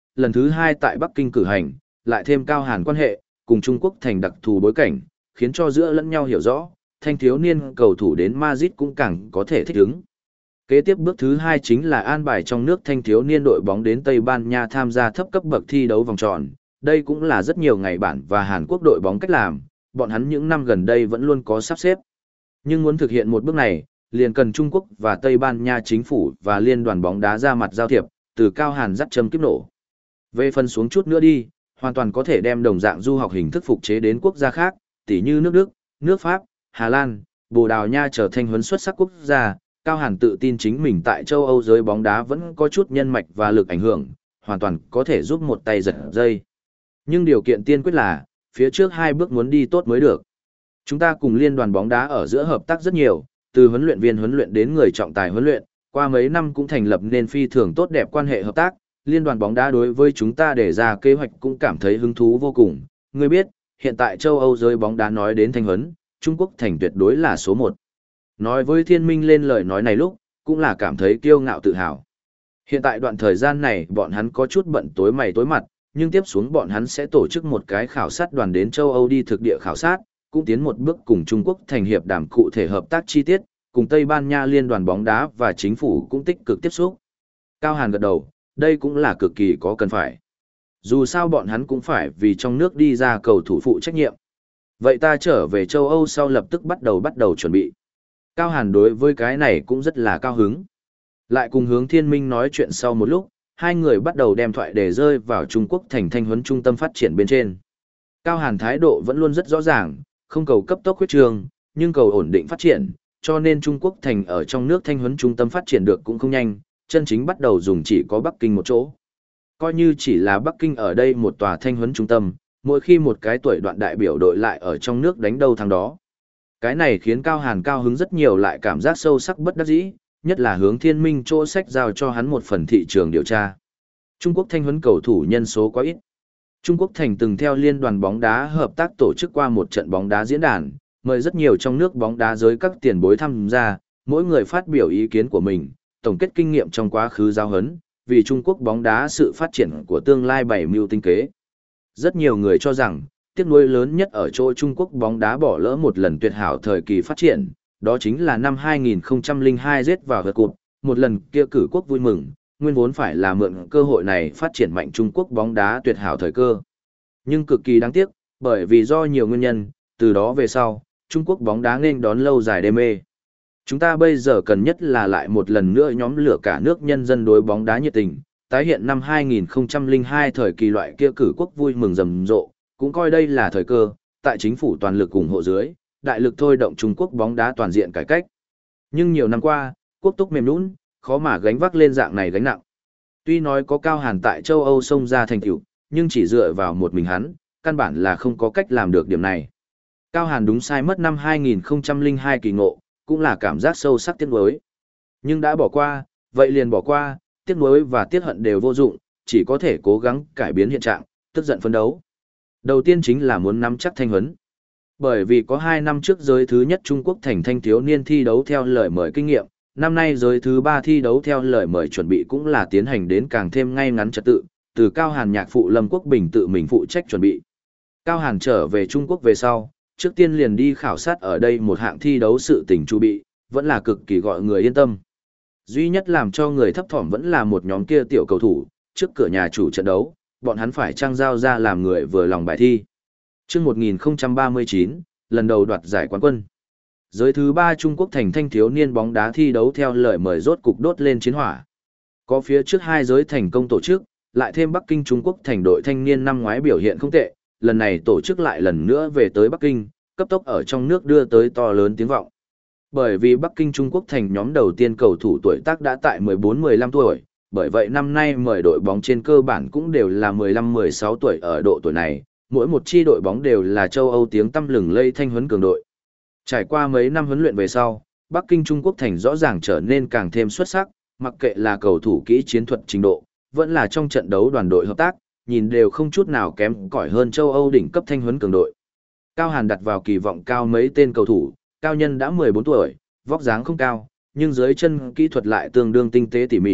lần thứ hai tại Bắc Kinh cử hành, lại thêm Cao Hàn quan hệ, cùng Trung Quốc thành đặc thù bối cảnh, khiến cho giữa lẫn nhau hiểu rõ, thanh thiếu niên cầu thủ đến Madrid cũng càng có thể thích ứng. Kế tiếp bước thứ hai chính là an bài trong nước thanh thiếu niên đội bóng đến Tây Ban Nha tham gia thấp cấp bậc thi đấu vòng tròn. Đây cũng là rất nhiều ngày bản và Hàn Quốc đội bóng cách làm, bọn hắn những năm gần đây vẫn luôn có sắp xếp. Nhưng muốn thực hiện một bước này, liền cần Trung Quốc và Tây Ban Nha chính phủ và liên đoàn bóng đá ra mặt giao thiệp, từ Cao Hàn dắt châm kiếp nổ. Về phần xuống chút nữa đi, hoàn toàn có thể đem đồng dạng du học hình thức phục chế đến quốc gia khác, tỉ như nước Đức, nước Pháp, Hà Lan, Bồ Đào Nha trở thành huấn xuất sắc quốc gia. Cao Hàn tự tin chính mình tại châu Âu giới bóng đá vẫn có chút nhân mạch và lực ảnh hưởng, hoàn toàn có thể giúp một tay giật dây. Nhưng điều kiện tiên quyết là, phía trước hai bước muốn đi tốt mới được. Chúng ta cùng liên đoàn bóng đá ở giữa hợp tác rất nhiều, từ huấn luyện viên huấn luyện đến người trọng tài huấn luyện, qua mấy năm cũng thành lập nên phi thường tốt đẹp quan hệ hợp tác. Liên đoàn bóng đá đối với chúng ta để ra kế hoạch cũng cảm thấy hứng thú vô cùng. Ngươi biết, hiện tại châu Âu giới bóng đá nói đến thanh huấn, Trung Quốc thành tuyệt đối là số một. Nói với Thiên Minh lên lời nói này lúc, cũng là cảm thấy kiêu ngạo tự hào. Hiện tại đoạn thời gian này bọn hắn có chút bận tối mày tối mặt, nhưng tiếp xuống bọn hắn sẽ tổ chức một cái khảo sát đoàn đến châu Âu đi thực địa khảo sát, cũng tiến một bước cùng Trung Quốc thành hiệp đàm cụ thể hợp tác chi tiết, cùng Tây Ban Nha liên đoàn bóng đá và chính phủ cũng tích cực tiếp xúc. Cao Hàn gật đầu, đây cũng là cực kỳ có cần phải. Dù sao bọn hắn cũng phải vì trong nước đi ra cầu thủ phụ trách nhiệm. Vậy ta trở về châu Âu sau lập tức bắt đầu bắt đầu chuẩn bị. Cao Hàn đối với cái này cũng rất là cao hứng. Lại cùng Hướng Thiên Minh nói chuyện sau một lúc, hai người bắt đầu đem thoại để rơi vào Trung Quốc thành thanh huấn trung tâm phát triển bên trên. Cao Hàn thái độ vẫn luôn rất rõ ràng, không cầu cấp tốc huyết trường, nhưng cầu ổn định phát triển, cho nên Trung Quốc thành ở trong nước thanh huấn trung tâm phát triển được cũng không nhanh, chân chính bắt đầu dùng chỉ có Bắc Kinh một chỗ. Coi như chỉ là Bắc Kinh ở đây một tòa thanh huấn trung tâm, mỗi khi một cái tuổi đoạn đại biểu đội lại ở trong nước đánh đâu thằng đó. Cái này khiến Cao Hàn cao hứng rất nhiều, lại cảm giác sâu sắc bất đắc dĩ, nhất là Hướng Thiên Minh chỗ sách giao cho hắn một phần thị trường điều tra. Trung Quốc thanh huấn cầu thủ nhân số quá ít. Trung Quốc thành từng theo liên đoàn bóng đá hợp tác tổ chức qua một trận bóng đá diễn đàn, mời rất nhiều trong nước bóng đá giới các tiền bối tham gia, mỗi người phát biểu ý kiến của mình, tổng kết kinh nghiệm trong quá khứ giao huấn, vì Trung Quốc bóng đá sự phát triển của tương lai bảy mưu tinh kế. Rất nhiều người cho rằng, tiếc nuối lớn nhất ở chỗ Trung Quốc bóng đá bỏ lỡ một lần tuyệt hảo thời kỳ phát triển, đó chính là năm hai nghìn không trăm lẻ hai rết vào vật cụt, một lần kia cử quốc vui mừng, nguyên vốn phải là mượn cơ hội này phát triển mạnh Trung Quốc bóng đá tuyệt hảo thời cơ. Nhưng cực kỳ đáng tiếc, bởi vì do nhiều nguyên nhân, từ đó về sau, Trung Quốc bóng đá nên đón lâu dài đê mê. Chúng ta bây giờ cần nhất là lại một lần nữa nhóm lửa cả nước nhân dân đối bóng đá nhiệt tình, tái hiện năm hai nghìn không trăm lẻ hai thời kỳ loại kia cử quốc vui mừng rầm rộ, cũng coi đây là thời cơ, tại chính phủ toàn lực ủng hộ dưới, đại lực thôi động Trung Quốc bóng đá toàn diện cải cách. Nhưng nhiều năm qua, quốc túc mềm nhũn, khó mà gánh vác lên dạng này gánh nặng. Tuy nói có Cao Hàn tại châu Âu xông ra thành tựu, nhưng chỉ dựa vào một mình hắn, căn bản là không có cách làm được điểm này. Cao Hàn đúng sai mất năm hai nghìn không trăm lẻ hai kỳ ngộ, cũng là cảm giác sâu sắc tiếc nuối. Nhưng đã bỏ qua, vậy liền bỏ qua, tiếc nuối và tiếc hận đều vô dụng, chỉ có thể cố gắng cải biến hiện trạng, tức giận phấn đấu. Đầu tiên chính là muốn nắm chắc thanh huấn. Bởi vì có hai năm trước giới thứ nhất Trung Quốc thành thanh thiếu niên thi đấu theo lời mời kinh nghiệm, năm nay giới thứ ba thi đấu theo lời mời chuẩn bị cũng là tiến hành đến càng thêm ngay ngắn trật tự, từ Cao Hàn nhạc phụ Lâm Quốc Bình tự mình phụ trách chuẩn bị. Cao Hàn trở về Trung Quốc về sau, trước tiên liền đi khảo sát ở đây một hạng thi đấu sự tình chu bị, vẫn là cực kỳ gọi người yên tâm. Duy nhất làm cho người thấp thỏm vẫn là một nhóm kia tiểu cầu thủ, trước cửa nhà chủ trận đấu, bọn hắn phải trang giao ra làm người vừa lòng bài thi. Trước một nghìn không trăm ba mươi chín, lần đầu đoạt giải quán quân. Giới thứ ba Trung Quốc thành thanh thiếu niên bóng đá thi đấu theo lời mời rốt cục đốt lên chiến hỏa. Có phía trước hai giới thành công tổ chức, lại thêm Bắc Kinh Trung Quốc thành đội thanh niên năm ngoái biểu hiện không tệ, lần này tổ chức lại lần nữa về tới Bắc Kinh, cấp tốc ở trong nước đưa tới to lớn tiếng vọng. Bởi vì Bắc Kinh Trung Quốc thành nhóm đầu tiên cầu thủ tuổi tác đã tại mười bốn mười lăm tuổi, bởi vậy năm nay mời đội bóng trên cơ bản cũng đều là mười lăm mười sáu tuổi ở độ tuổi này, mỗi một chi đội bóng đều là châu Âu tiếng tăm lừng lây thanh huấn cường đội. Trải qua mấy năm huấn luyện về sau, Bắc Kinh Trung Quốc thành rõ ràng trở nên càng thêm xuất sắc, mặc kệ là cầu thủ kỹ chiến thuật trình độ, vẫn là trong trận đấu đoàn đội hợp tác, nhìn đều không chút nào kém cỏi hơn châu Âu đỉnh cấp thanh huấn cường đội. Cao Hàn đặt vào kỳ vọng cao mấy tên cầu thủ, Cao Nhân đã mười bốn tuổi, vóc dáng không cao, nhưng dưới chân kỹ thuật lại tương đương tinh tế tỉ mỉ,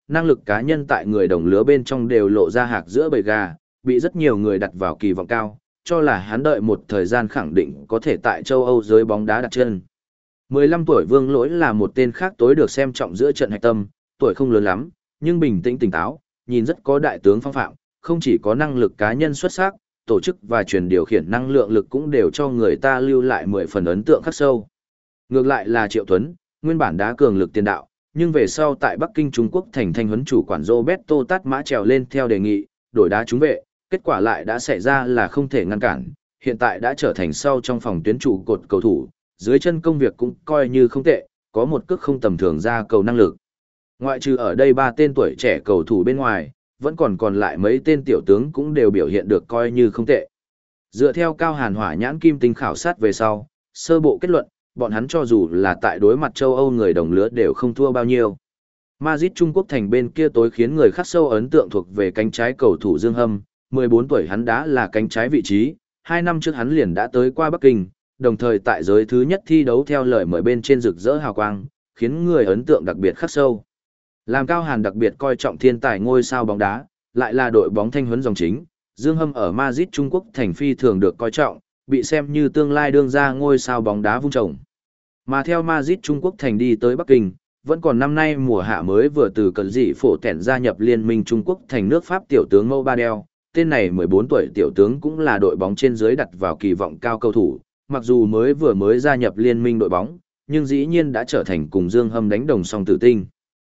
năng lực cá nhân tại người đồng lứa bên trong đều lộ ra hạc giữa bầy gà, bị rất nhiều người đặt vào kỳ vọng cao, cho là hắn đợi một thời gian khẳng định có thể tại châu Âu giới bóng đá đặt chân. mười lăm tuổi Vương Lỗi là một tên khác tối được xem trọng giữa trận hạch tâm, tuổi không lớn lắm, nhưng bình tĩnh tỉnh táo, nhìn rất có đại tướng phong phạm, không chỉ có năng lực cá nhân xuất sắc, tổ chức và truyền điều khiển năng lượng lực cũng đều cho người ta lưu lại mười phần ấn tượng khắc sâu. Ngược lại là Triệu Tuấn, nguyên bản đá cường lực tiền đạo, nhưng về sau tại Bắc Kinh Trung Quốc thành thanh huấn chủ quản Roberto Tát Mã trèo lên theo đề nghị, đổi đá trúng vệ, kết quả lại đã xảy ra là không thể ngăn cản, hiện tại đã trở thành sau trong phòng tuyến trụ cột cầu thủ, dưới chân công việc cũng coi như không tệ, có một cước không tầm thường ra cầu năng lực. Ngoại trừ ở đây ba tên tuổi trẻ cầu thủ bên ngoài, vẫn còn còn lại mấy tên tiểu tướng cũng đều biểu hiện được coi như không tệ. Dựa theo Cao Hàn hỏa nhãn kim tinh khảo sát về sau, sơ bộ kết luận, bọn hắn cho dù là tại đối mặt châu Âu người đồng lứa đều không thua bao nhiêu. Madrid Trung Quốc thành bên kia tối khiến người khắc sâu ấn tượng thuộc về cánh trái cầu thủ Dương Hâm, mười bốn tuổi hắn đã là cánh trái vị trí, hai năm trước hắn liền đã tới qua Bắc Kinh, đồng thời tại giới thứ nhất thi đấu theo lời mời bên trên rực rỡ hào quang, khiến người ấn tượng đặc biệt khắc sâu. Làm Cao Hàn đặc biệt coi trọng thiên tài ngôi sao bóng đá, lại là đội bóng thanh huấn dòng chính, Dương Hâm ở Madrid Trung Quốc thành phi thường được coi trọng, bị xem như tương lai đương ra ngôi sao bóng đá vung trồng. Mà theo Madrid Trung Quốc thành đi tới Bắc Kinh, vẫn còn năm nay mùa hạ mới vừa từ cận dị phổ tẻn gia nhập Liên minh Trung Quốc thành nước Pháp tiểu tướng Mâu Ba Đeo, tên này mười bốn tuổi tiểu tướng cũng là đội bóng trên dưới đặt vào kỳ vọng cao cầu thủ, mặc dù mới vừa mới gia nhập liên minh đội bóng, nhưng dĩ nhiên đã trở thành cùng Dương Hâm đánh đồng song tử tinh.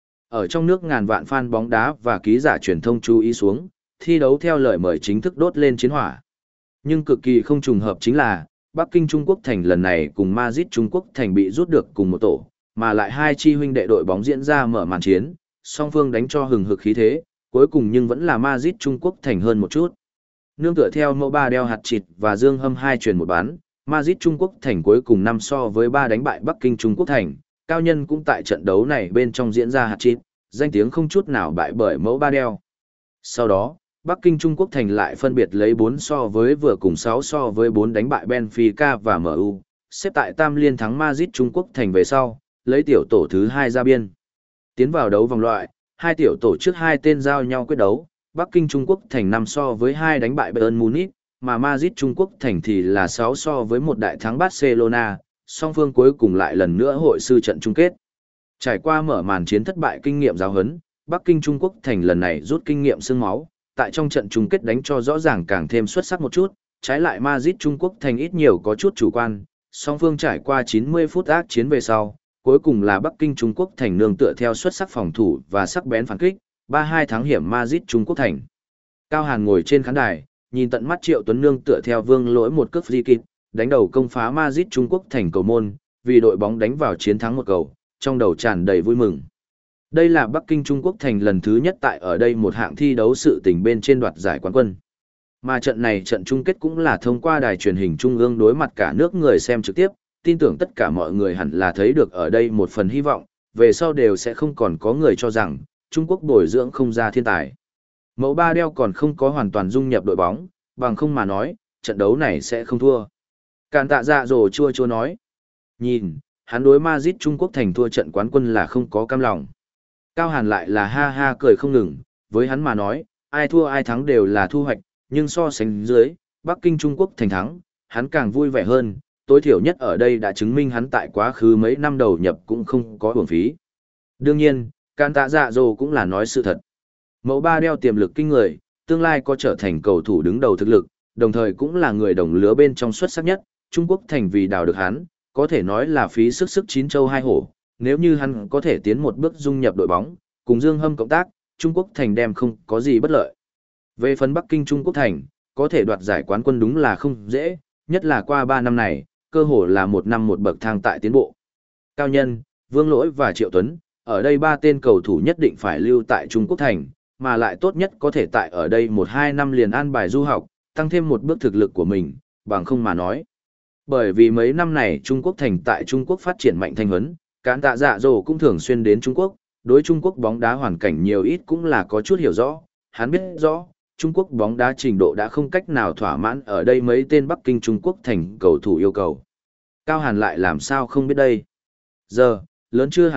Ở trong nước ngàn vạn fan bóng đá và ký giả truyền thông chú ý xuống, thi đấu theo lời mời chính thức đốt lên chiến hỏa. Nhưng cực kỳ không trùng hợp chính là, Bắc Kinh Trung Quốc thành lần này cùng Madrid Trung Quốc thành bị rút được cùng một tổ, mà lại hai chi huynh đệ đội bóng diễn ra mở màn chiến, song phương đánh cho hừng hực khí thế, cuối cùng nhưng vẫn là Madrid Trung Quốc thành hơn một chút. Nương tựa theo Mẫu Ba đeo hạt chịt và Dương Hâm hai truyền một bán, Madrid Trung Quốc thành cuối cùng năm so với ba đánh bại Bắc Kinh Trung Quốc thành, Cao Nhân cũng tại trận đấu này bên trong diễn ra hạt chịt, danh tiếng không chút nào bại bởi Mẫu Ba đeo. Sau đó, Bắc Kinh Trung Quốc thành lại phân biệt lấy bốn so với vừa cùng sáu so với bốn đánh bại Benfica và em u, xếp tại tam liên thắng Madrid Trung Quốc thành về sau, lấy tiểu tổ thứ hai ra biên. Tiến vào đấu vòng loại, hai tiểu tổ trước hai tên giao nhau quyết đấu, Bắc Kinh Trung Quốc thành năm so với hai đánh bại Bayern Munich, mà Madrid Trung Quốc thành thì là sáu so với một đại thắng Barcelona, song phương cuối cùng lại lần nữa hội sư trận chung kết. Trải qua mở màn chiến thất bại kinh nghiệm giáo huấn, Bắc Kinh Trung Quốc thành lần này rút kinh nghiệm xương máu, tại trong trận chung kết đánh cho rõ ràng càng thêm xuất sắc một chút, trái lại Madrid Trung Quốc thành ít nhiều có chút chủ quan, song phương trải qua chín mươi phút ác chiến về sau, cuối cùng là Bắc Kinh Trung Quốc thành nương tựa theo xuất sắc phòng thủ và sắc bén phản kích, ba hai thắng hiểm Madrid Trung Quốc thành. Cao Hàn ngồi trên khán đài, nhìn tận mắt Triệu Tuấn nương tựa theo Vương Lỗi một cước free kick, đánh đầu công phá Madrid Trung Quốc thành cầu môn, vì đội bóng đánh vào chiến thắng một cầu, trong đầu tràn đầy vui mừng. Đây là Bắc Kinh Trung Quốc thành lần thứ nhất tại ở đây một hạng thi đấu sự tình bên trên đoạt giải quán quân. Mà trận này trận chung kết cũng là thông qua đài truyền hình trung ương đối mặt cả nước người xem trực tiếp, tin tưởng tất cả mọi người hẳn là thấy được ở đây một phần hy vọng, về sau đều sẽ không còn có người cho rằng Trung Quốc bồi dưỡng không ra thiên tài. Mẫu Ba đeo còn không có hoàn toàn dung nhập đội bóng, bằng không mà nói, trận đấu này sẽ không thua. Càn Tạ Dạ Dỗ chua chua nói. Nhìn, hắn đối Madrid Trung Quốc thành thua trận quán quân là không có cam lòng. Cao Hàn lại là ha ha cười không ngừng, với hắn mà nói, ai thua ai thắng đều là thu hoạch, nhưng so sánh dưới, Bắc Kinh Trung Quốc thành thắng, hắn càng vui vẻ hơn, tối thiểu nhất ở đây đã chứng minh hắn tại quá khứ mấy năm đầu nhập cũng không có uổng phí. Đương nhiên, Càn Tạ Dạ Dỗ cũng là nói sự thật. Mẫu Ba đeo tiềm lực kinh người, tương lai có trở thành cầu thủ đứng đầu thực lực, đồng thời cũng là người đồng lứa bên trong xuất sắc nhất, Trung Quốc thành vì đào được hắn, có thể nói là phí sức sức chín châu hai hổ, nếu như hắn có thể tiến một bước dung nhập đội bóng, cùng Dương Hâm cộng tác, Trung Quốc thành đem không có gì bất lợi. Về phần Bắc Kinh Trung Quốc thành, có thể đoạt giải quán quân đúng là không dễ, nhất là qua ba năm này, cơ hồ là một năm một bậc thang tại tiến bộ. Cao Nhân, Vương Lỗi và Triệu Tuấn, ở đây ba tên cầu thủ nhất định phải lưu tại Trung Quốc thành, mà lại tốt nhất có thể tại ở đây một hai năm liền an bài du học, tăng thêm một bước thực lực của mình, bằng không mà nói. Bởi vì mấy năm này Trung Quốc thành tại Trung Quốc phát triển mạnh thanh huấn, Càn Tạ Dạ Dỗ cũng thường xuyên đến Trung Quốc, đối Trung Quốc bóng đá hoàn cảnh nhiều ít cũng là có chút hiểu rõ, hắn biết rõ, Trung Quốc bóng đá trình độ đã không cách nào thỏa mãn ở đây mấy tên Bắc Kinh Trung Quốc thành cầu thủ yêu cầu. Cao Hàn lại làm sao không biết đây. Giờ, lớn chưa hẳn tốt,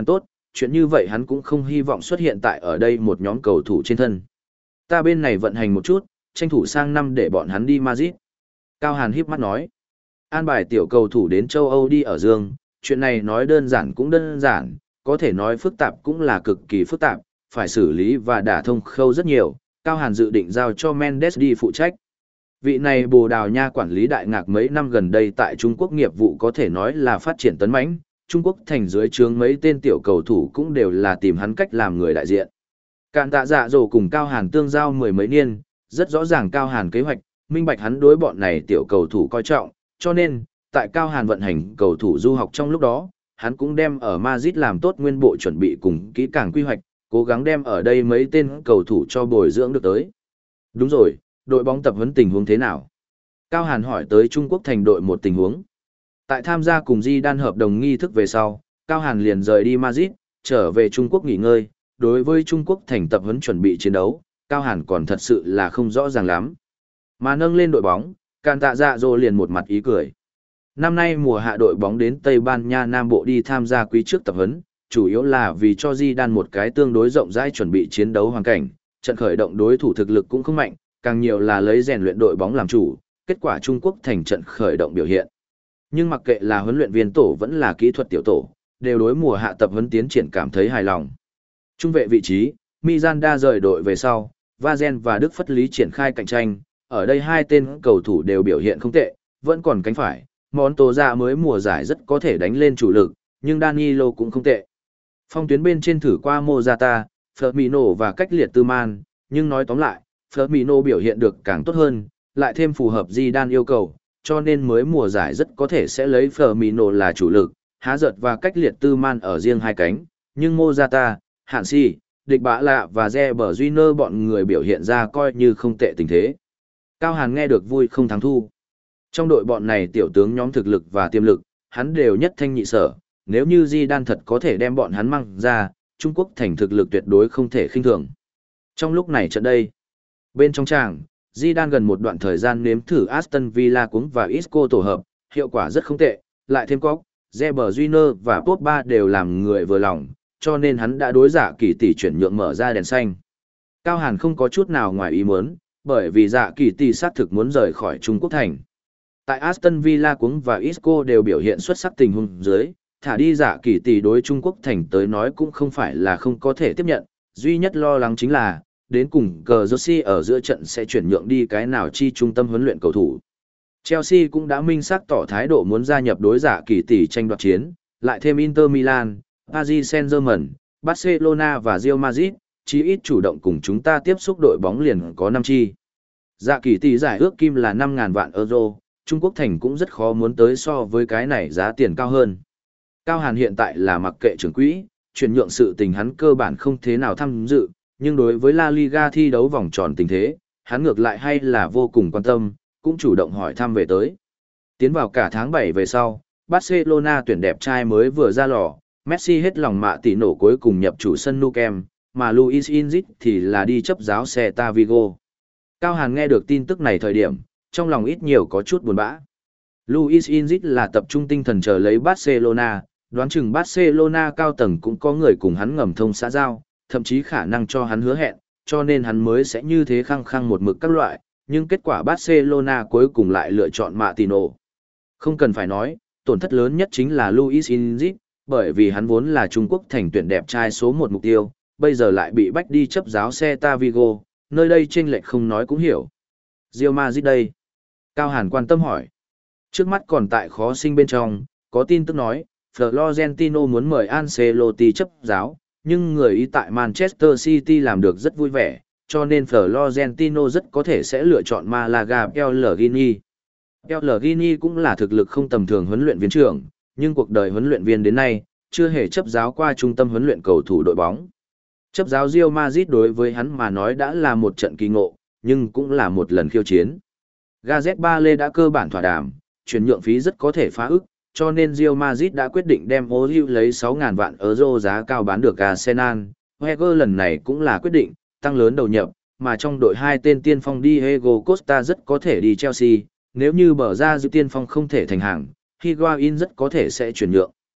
chuyện như vậy hắn cũng không hy vọng xuất hiện tại ở đây một nhóm cầu thủ trên thân. Ta bên này vận hành một chút, tranh thủ sang năm để bọn hắn đi Madrid. Cao Hàn híp mắt nói. An bài tiểu cầu thủ đến châu Âu đi ở Dương, chuyện này nói đơn giản cũng đơn giản, có thể nói phức tạp cũng là cực kỳ phức tạp, phải xử lý và đả thông khâu rất nhiều. Cao Hàn dự định giao cho Mendes đi phụ trách. Vị này Bồ Đào Nha quản lý đại ngạc mấy năm gần đây tại Trung Quốc nghiệp vụ có thể nói là phát triển tấn mãnh, Trung Quốc thành dưới trướng mấy tên tiểu cầu thủ cũng đều là tìm hắn cách làm người đại diện. Cạn tạ dạ dỗ cùng Cao Hàn tương giao mười mấy niên, rất rõ ràng Cao Hàn kế hoạch, minh bạch hắn đối bọn này tiểu cầu thủ coi trọng, cho nên, tại Cao Hàn vận hành cầu thủ du học trong lúc đó, hắn cũng đem ở Madrid làm tốt nguyên bộ chuẩn bị cùng kỹ càng quy hoạch, cố gắng đem ở đây mấy tên cầu thủ cho bồi dưỡng được tới. Đúng rồi, đội bóng tập huấn tình huống thế nào? Cao Hàn hỏi tới Trung Quốc thành đội một tình huống. Tại tham gia cùng Di Đan hợp đồng nghi thức về sau, Cao Hàn liền rời đi Madrid, trở về Trung Quốc nghỉ ngơi. Đối với Trung Quốc thành tập huấn chuẩn bị chiến đấu, Cao Hàn còn thật sự là không rõ ràng lắm. Mà nâng lên đội bóng, Càn Tạ Dạ Dỗ liền một mặt ý cười. Năm nay mùa hạ đội bóng đến Tây Ban Nha Nam Bộ đi tham gia quý trước tập huấn, chủ yếu là vì cho Di Đan một cái tương đối rộng rãi chuẩn bị chiến đấu hoàn cảnh, trận khởi động đối thủ thực lực cũng không mạnh, càng nhiều là lấy rèn luyện đội bóng làm chủ, kết quả Trung Quốc thành trận khởi động biểu hiện. Nhưng mặc kệ là huấn luyện viên tổ vẫn là kỹ thuật tiểu tổ, đều đối mùa hạ tập huấn tiến triển cảm thấy hài lòng. Trung vệ vị trí, Miranda rời đội về sau, Vazen và Đức Phất Lý triển khai cạnh tranh, ở đây hai tên cầu thủ đều biểu hiện không tệ, vẫn còn cánh phải, món tố ra mới mùa giải rất có thể đánh lên chủ lực, nhưng Danilo cũng không tệ. Phong tuyến bên trên thử qua Morata, Firmino và cách liệt Tư Man, nhưng nói tóm lại, Firmino biểu hiện được càng tốt hơn, lại thêm phù hợp Zidane yêu cầu, cho nên mới mùa giải rất có thể sẽ lấy Firmino là chủ lực, há giật và cách liệt Tư Man ở riêng hai cánh, nhưng Morata, Hạn Si, Địch Bạ Lạ và Reber Júnior bọn người biểu hiện ra coi như không tệ tình thế. Cao Hàn nghe được vui không thắng thu. Trong đội bọn này tiểu tướng nhóm thực lực và tiềm lực, hắn đều nhất thanh nhị sở, nếu như Zidane thật có thể đem bọn hắn mang ra, Trung Quốc thành thực lực tuyệt đối không thể khinh thường. Trong lúc này trận đây, bên trong tràng, Zidane gần một đoạn thời gian nếm thử Aston Villa cuống và Isco tổ hợp, hiệu quả rất không tệ, lại thêm Koch, Reber Júnior và Pogba đều làm người vừa lòng, cho nên hắn đã đối giả kỳ tỷ chuyển nhượng mở ra đèn xanh. Cao Hàn không có chút nào ngoài ý muốn, bởi vì giả kỳ tỷ xác thực muốn rời khỏi Trung Quốc thành. Tại Aston Villa cuống và Isco đều biểu hiện xuất sắc tình huống dưới, thả đi giả kỳ tỷ đối Trung Quốc thành tới nói cũng không phải là không có thể tiếp nhận, duy nhất lo lắng chính là, đến cùng cờ Joshi ở giữa trận sẽ chuyển nhượng đi cái nào chi trung tâm huấn luyện cầu thủ. Chelsea cũng đã minh xác tỏ thái độ muốn gia nhập đối giả kỳ tỷ tranh đoạt chiến, lại thêm Inter Milan, Paris Saint-Germain, Barcelona và Real Madrid, chí ít chủ động cùng chúng ta tiếp xúc đội bóng liền có năm chi. Dạ kỳ tỷ giải ước kim là năm nghìn vạn euro, Trung Quốc thành cũng rất khó muốn tới so với cái này giá tiền cao hơn. Cao Hàn hiện tại là mặc kệ trưởng quỹ, chuyển nhượng sự tình hắn cơ bản không thế nào tham dự, nhưng đối với La Liga thi đấu vòng tròn tình thế, hắn ngược lại hay là vô cùng quan tâm, cũng chủ động hỏi thăm về tới. Tiến vào cả tháng bảy về sau, Barcelona tuyển đẹp trai mới vừa ra lò, Messi hết lòng mạ tỷ nổ cuối cùng nhập chủ sân Nou Camp, mà Luis Enrique thì là đi chấp giáo Celta Vigo. Cao Hàn nghe được tin tức này thời điểm, trong lòng ít nhiều có chút buồn bã. Luis Enrique là tập trung tinh thần chờ lấy Barcelona, đoán chừng Barcelona cao tầng cũng có người cùng hắn ngầm thông xã giao, thậm chí khả năng cho hắn hứa hẹn, cho nên hắn mới sẽ như thế khăng khăng một mực các loại, nhưng kết quả Barcelona cuối cùng lại lựa chọn Martino. Không cần phải nói, tổn thất lớn nhất chính là Luis Enrique, bởi vì hắn vốn là Trung Quốc thành tuyển đẹp trai số một mục tiêu, bây giờ lại bị bách đi chấp giáo Celta Vigo, nơi đây chênh lệch không nói cũng hiểu. Real Madrid đây. Cao Hàn quan tâm hỏi. Trước mắt còn tại khó sinh bên trong, có tin tức nói, Florentino muốn mời Ancelotti chấp giáo, nhưng người ý tại Manchester City làm được rất vui vẻ, cho nên Florentino rất có thể sẽ lựa chọn Malaga Pellegrini. Pellegrini cũng là thực lực không tầm thường huấn luyện viên trưởng, nhưng cuộc đời huấn luyện viên đến nay, chưa hề chấp giáo qua trung tâm huấn luyện cầu thủ đội bóng. Chấp giáo Real Madrid đối với hắn mà nói đã là một trận kỳ ngộ, nhưng cũng là một lần khiêu chiến. Gareth Bale đã cơ bản thỏa đàm, chuyển nhượng phí rất có thể phá ức, cho nên Real Madrid đã quyết định đem Ozil lấy sáu nghìn vạn euro giá cao bán được Arsenal. Wenger lần này cũng là quyết định, tăng lớn đầu nhập, mà trong đội hai tên tiên phong Diego Costa rất có thể đi Chelsea, nếu như bở ra giữ tiên phong không thể thành hàng, Higuain rất có thể sẽ chuyển nhượng.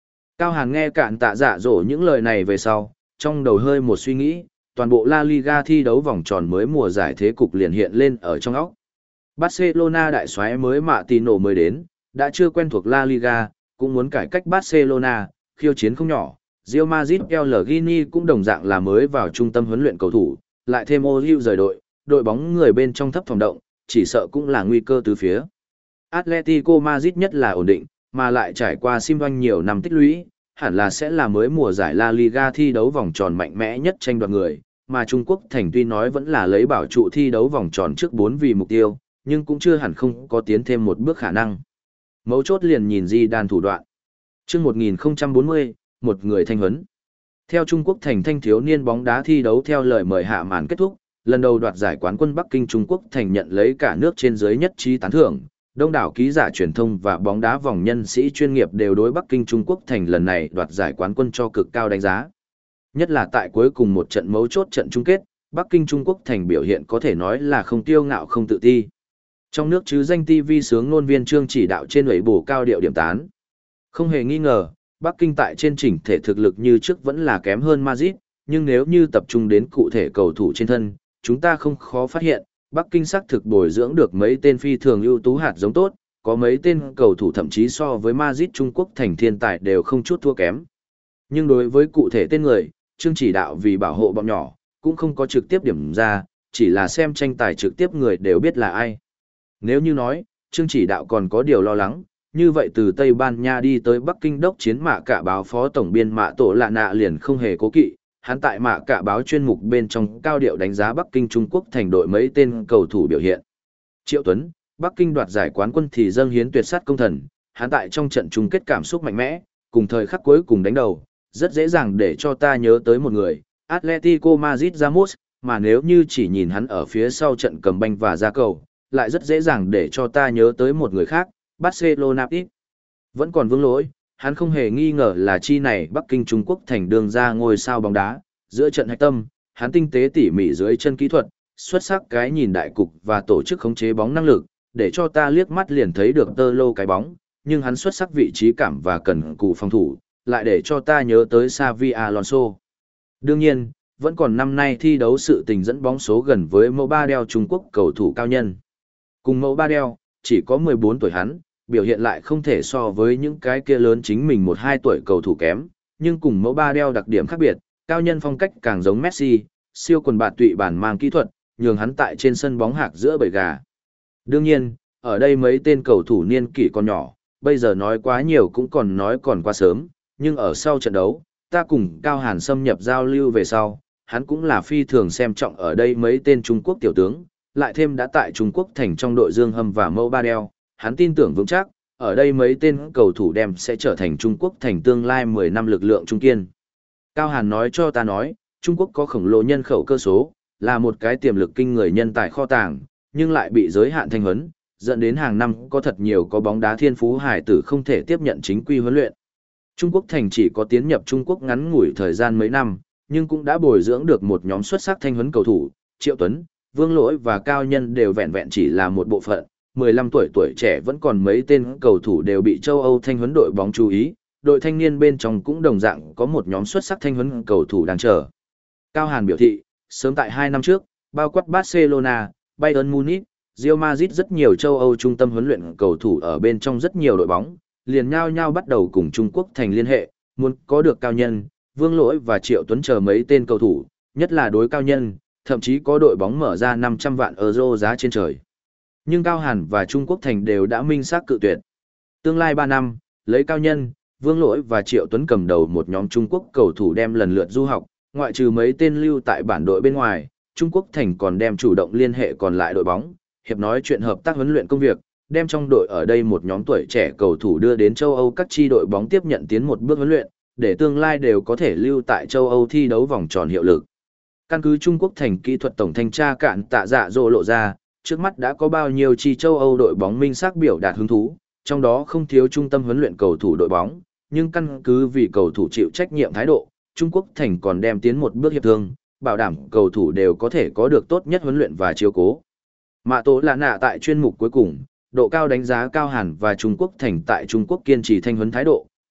Cao Hàn nghe cạn tạ dạ dỗ những lời này về sau, trong đầu hơi một suy nghĩ, toàn bộ La Liga thi đấu vòng tròn mới mùa giải thế cục liền hiện lên ở trong óc. Barcelona đại soái mới Martino mới đến, đã chưa quen thuộc La Liga, cũng muốn cải cách Barcelona, khiêu chiến không nhỏ. Real Madrid Pellegrini cũng đồng dạng là mới vào trung tâm huấn luyện cầu thủ, lại thêm Ozil rời đội, đội bóng người bên trong thấp phòng động, chỉ sợ cũng là nguy cơ từ phía. Atletico Madrid nhất là ổn định, mà lại trải qua sim doanh nhiều năm tích lũy, hẳn là sẽ là mới mùa giải La Liga thi đấu vòng tròn mạnh mẽ nhất tranh đoạt người, mà Trung Quốc thành tuy nói vẫn là lấy bảo trụ thi đấu vòng tròn trước bốn vì mục tiêu, nhưng cũng chưa hẳn không có tiến thêm một bước khả năng. Mấu chốt liền nhìn Zidane thủ đoạn. Chương một nghìn không trăm bốn mươi, một người thanh huấn. Theo Trung Quốc thành thanh thiếu niên bóng đá thi đấu theo lời mời hạ màn kết thúc, lần đầu đoạt giải quán quân Bắc Kinh Trung Quốc thành nhận lấy cả nước trên dưới nhất trí tán thưởng. Đông đảo ký giả truyền thông và bóng đá vòng nhân sĩ chuyên nghiệp đều đối Bắc Kinh Trung Quốc thành lần này đoạt giải quán quân cho cực cao đánh giá. Nhất là tại cuối cùng một trận mấu chốt trận chung kết, Bắc Kinh Trung Quốc thành biểu hiện có thể nói là không tiêu ngạo không tự ti. Trong nước chứ danh ti vi sướng ngôn viên Trương chỉ đạo trên ủy bổ cao điệu điểm tán. Không hề nghi ngờ, Bắc Kinh tại trên chỉnh thể thực lực như trước vẫn là kém hơn Madrid, nhưng nếu như tập trung đến cụ thể cầu thủ trên thân, chúng ta không khó phát hiện, Bắc Kinh xác thực bồi dưỡng được mấy tên phi thường ưu tú hạt giống tốt, có mấy tên cầu thủ thậm chí so với Madrid Trung Quốc thành thiên tài đều không chút thua kém. Nhưng đối với cụ thể tên người, Trương chỉ đạo vì bảo hộ bọn nhỏ, cũng không có trực tiếp điểm ra, chỉ là xem tranh tài trực tiếp người đều biết là ai. Nếu như nói, Trương chỉ đạo còn có điều lo lắng, như vậy từ Tây Ban Nha đi tới Bắc Kinh đốc chiến mạ cả báo phó tổng biên mạ tổ lạ nạ liền không hề cố kỵ, hắn tại mạ cả báo chuyên mục bên trong cao điệu đánh giá Bắc Kinh Trung Quốc thành đội mấy tên cầu thủ biểu hiện. Triệu Tuấn, Bắc Kinh đoạt giải quán quân thì dâng hiến tuyệt sát công thần, hắn tại trong trận chung kết cảm xúc mạnh mẽ, cùng thời khắc cuối cùng đánh đầu, rất dễ dàng để cho ta nhớ tới một người, Atletico Madrid Ramos, mà nếu như chỉ nhìn hắn ở phía sau trận cầm banh và ra cầu, lại rất dễ dàng để cho ta nhớ tới một người khác, Barcelona ít. Vẫn còn vương lỗi, hắn không hề nghi ngờ là chi này Bắc Kinh Trung Quốc thành đường ra ngôi sao bóng đá, giữa trận hạch tâm, hắn tinh tế tỉ mỉ dưới chân kỹ thuật, xuất sắc cái nhìn đại cục và tổ chức khống chế bóng năng lực, để cho ta liếc mắt liền thấy được tơ lô cái bóng, nhưng hắn xuất sắc vị trí cảm và cần cù phòng thủ, lại để cho ta nhớ tới Xavi Alonso. Đương nhiên, vẫn còn năm nay thi đấu sự tình dẫn bóng số gần với mẫu ba đeo Trung Quốc cầu thủ cao nhân. Cùng mẫu ba đeo, chỉ có mười bốn tuổi hắn, biểu hiện lại không thể so với những cái kia lớn chính mình một hai tuổi cầu thủ kém, nhưng cùng mẫu ba đeo đặc điểm khác biệt, cao nhân phong cách càng giống Messi, siêu quần bạt tụy bản mang kỹ thuật, nhường hắn tại trên sân bóng hạc giữa bầy gà. Đương nhiên, ở đây mấy tên cầu thủ niên kỷ còn nhỏ, bây giờ nói quá nhiều cũng còn nói còn quá sớm, nhưng ở sau trận đấu, ta cùng Cao Hàn xâm nhập giao lưu về sau, hắn cũng là phi thường xem trọng ở đây mấy tên Trung Quốc tiểu tướng, lại thêm đã tại Trung Quốc thành trong đội Dương Hâm và Mẫu Ba Đeo, hắn tin tưởng vững chắc, ở đây mấy tên cầu thủ đem sẽ trở thành Trung Quốc thành tương lai mười năm lực lượng trung kiên. Cao Hàn nói cho ta nói, Trung Quốc có khổng lồ nhân khẩu cơ số, là một cái tiềm lực kinh người nhân tài kho tàng, nhưng lại bị giới hạn thanh huấn, dẫn đến hàng năm có thật nhiều có bóng đá thiên phú hải tử không thể tiếp nhận chính quy huấn luyện. Trung Quốc thành chỉ có tiến nhập Trung Quốc ngắn ngủi thời gian mấy năm, nhưng cũng đã bồi dưỡng được một nhóm xuất sắc thanh huấn cầu thủ, Triệu Tuấn, Vương Lỗi và Cao Nhân đều vẹn vẹn chỉ là một bộ phận, mười lăm tuổi tuổi trẻ vẫn còn mấy tên cầu thủ đều bị châu Âu thanh huấn đội bóng chú ý, đội thanh niên bên trong cũng đồng dạng có một nhóm xuất sắc thanh huấn cầu thủ đang chờ. Cao Hàn biểu thị, sớm tại hai năm trước, bao quát Barcelona, Bayern Munich, Real Madrid rất nhiều châu Âu trung tâm huấn luyện cầu thủ ở bên trong rất nhiều đội bóng, liền nhao nhao bắt đầu cùng Trung Quốc thành liên hệ, muốn có được Cao Nhân, Vương Lỗi và Triệu Tuấn chờ mấy tên cầu thủ, nhất là đối Cao Nhân, thậm chí có đội bóng mở ra năm trăm vạn euro giá trên trời. Nhưng Cao Hàn và Trung Quốc thành đều đã minh xác cự tuyệt. Tương lai ba năm, lấy Cao Nhân, Vương Lỗi và Triệu Tuấn cầm đầu một nhóm Trung Quốc cầu thủ đem lần lượt du học, ngoại trừ mấy tên lưu tại bản đội bên ngoài, Trung Quốc thành còn đem chủ động liên hệ còn lại đội bóng, hiệp nói chuyện hợp tác huấn luyện công việc, đem trong đội ở đây một nhóm tuổi trẻ cầu thủ đưa đến châu Âu các chi đội bóng tiếp nhận tiến một bước huấn luyện, để tương lai đều có thể lưu tại châu Âu thi đấu vòng tròn hiệu lực. Căn cứ Trung Quốc thành kỹ thuật tổng thanh tra cạn tạ dạ dỗ lộ ra, trước mắt đã có bao nhiêu chi châu Âu đội bóng minh xác biểu đạt hứng thú, trong đó không thiếu trung tâm huấn luyện cầu thủ đội bóng, nhưng căn cứ vì cầu thủ chịu trách nhiệm thái độ, Trung Quốc thành còn đem tiến một bước hiệp thương, bảo đảm cầu thủ đều có thể có được tốt nhất huấn luyện và chiếu cố. Mạ Tố Lạ Nạ tại chuyên mục cuối cùng, độ cao đánh giá Cao Hàn và Trung Quốc thành tại Trung Quốc kiên trì thanh huấn thái độ,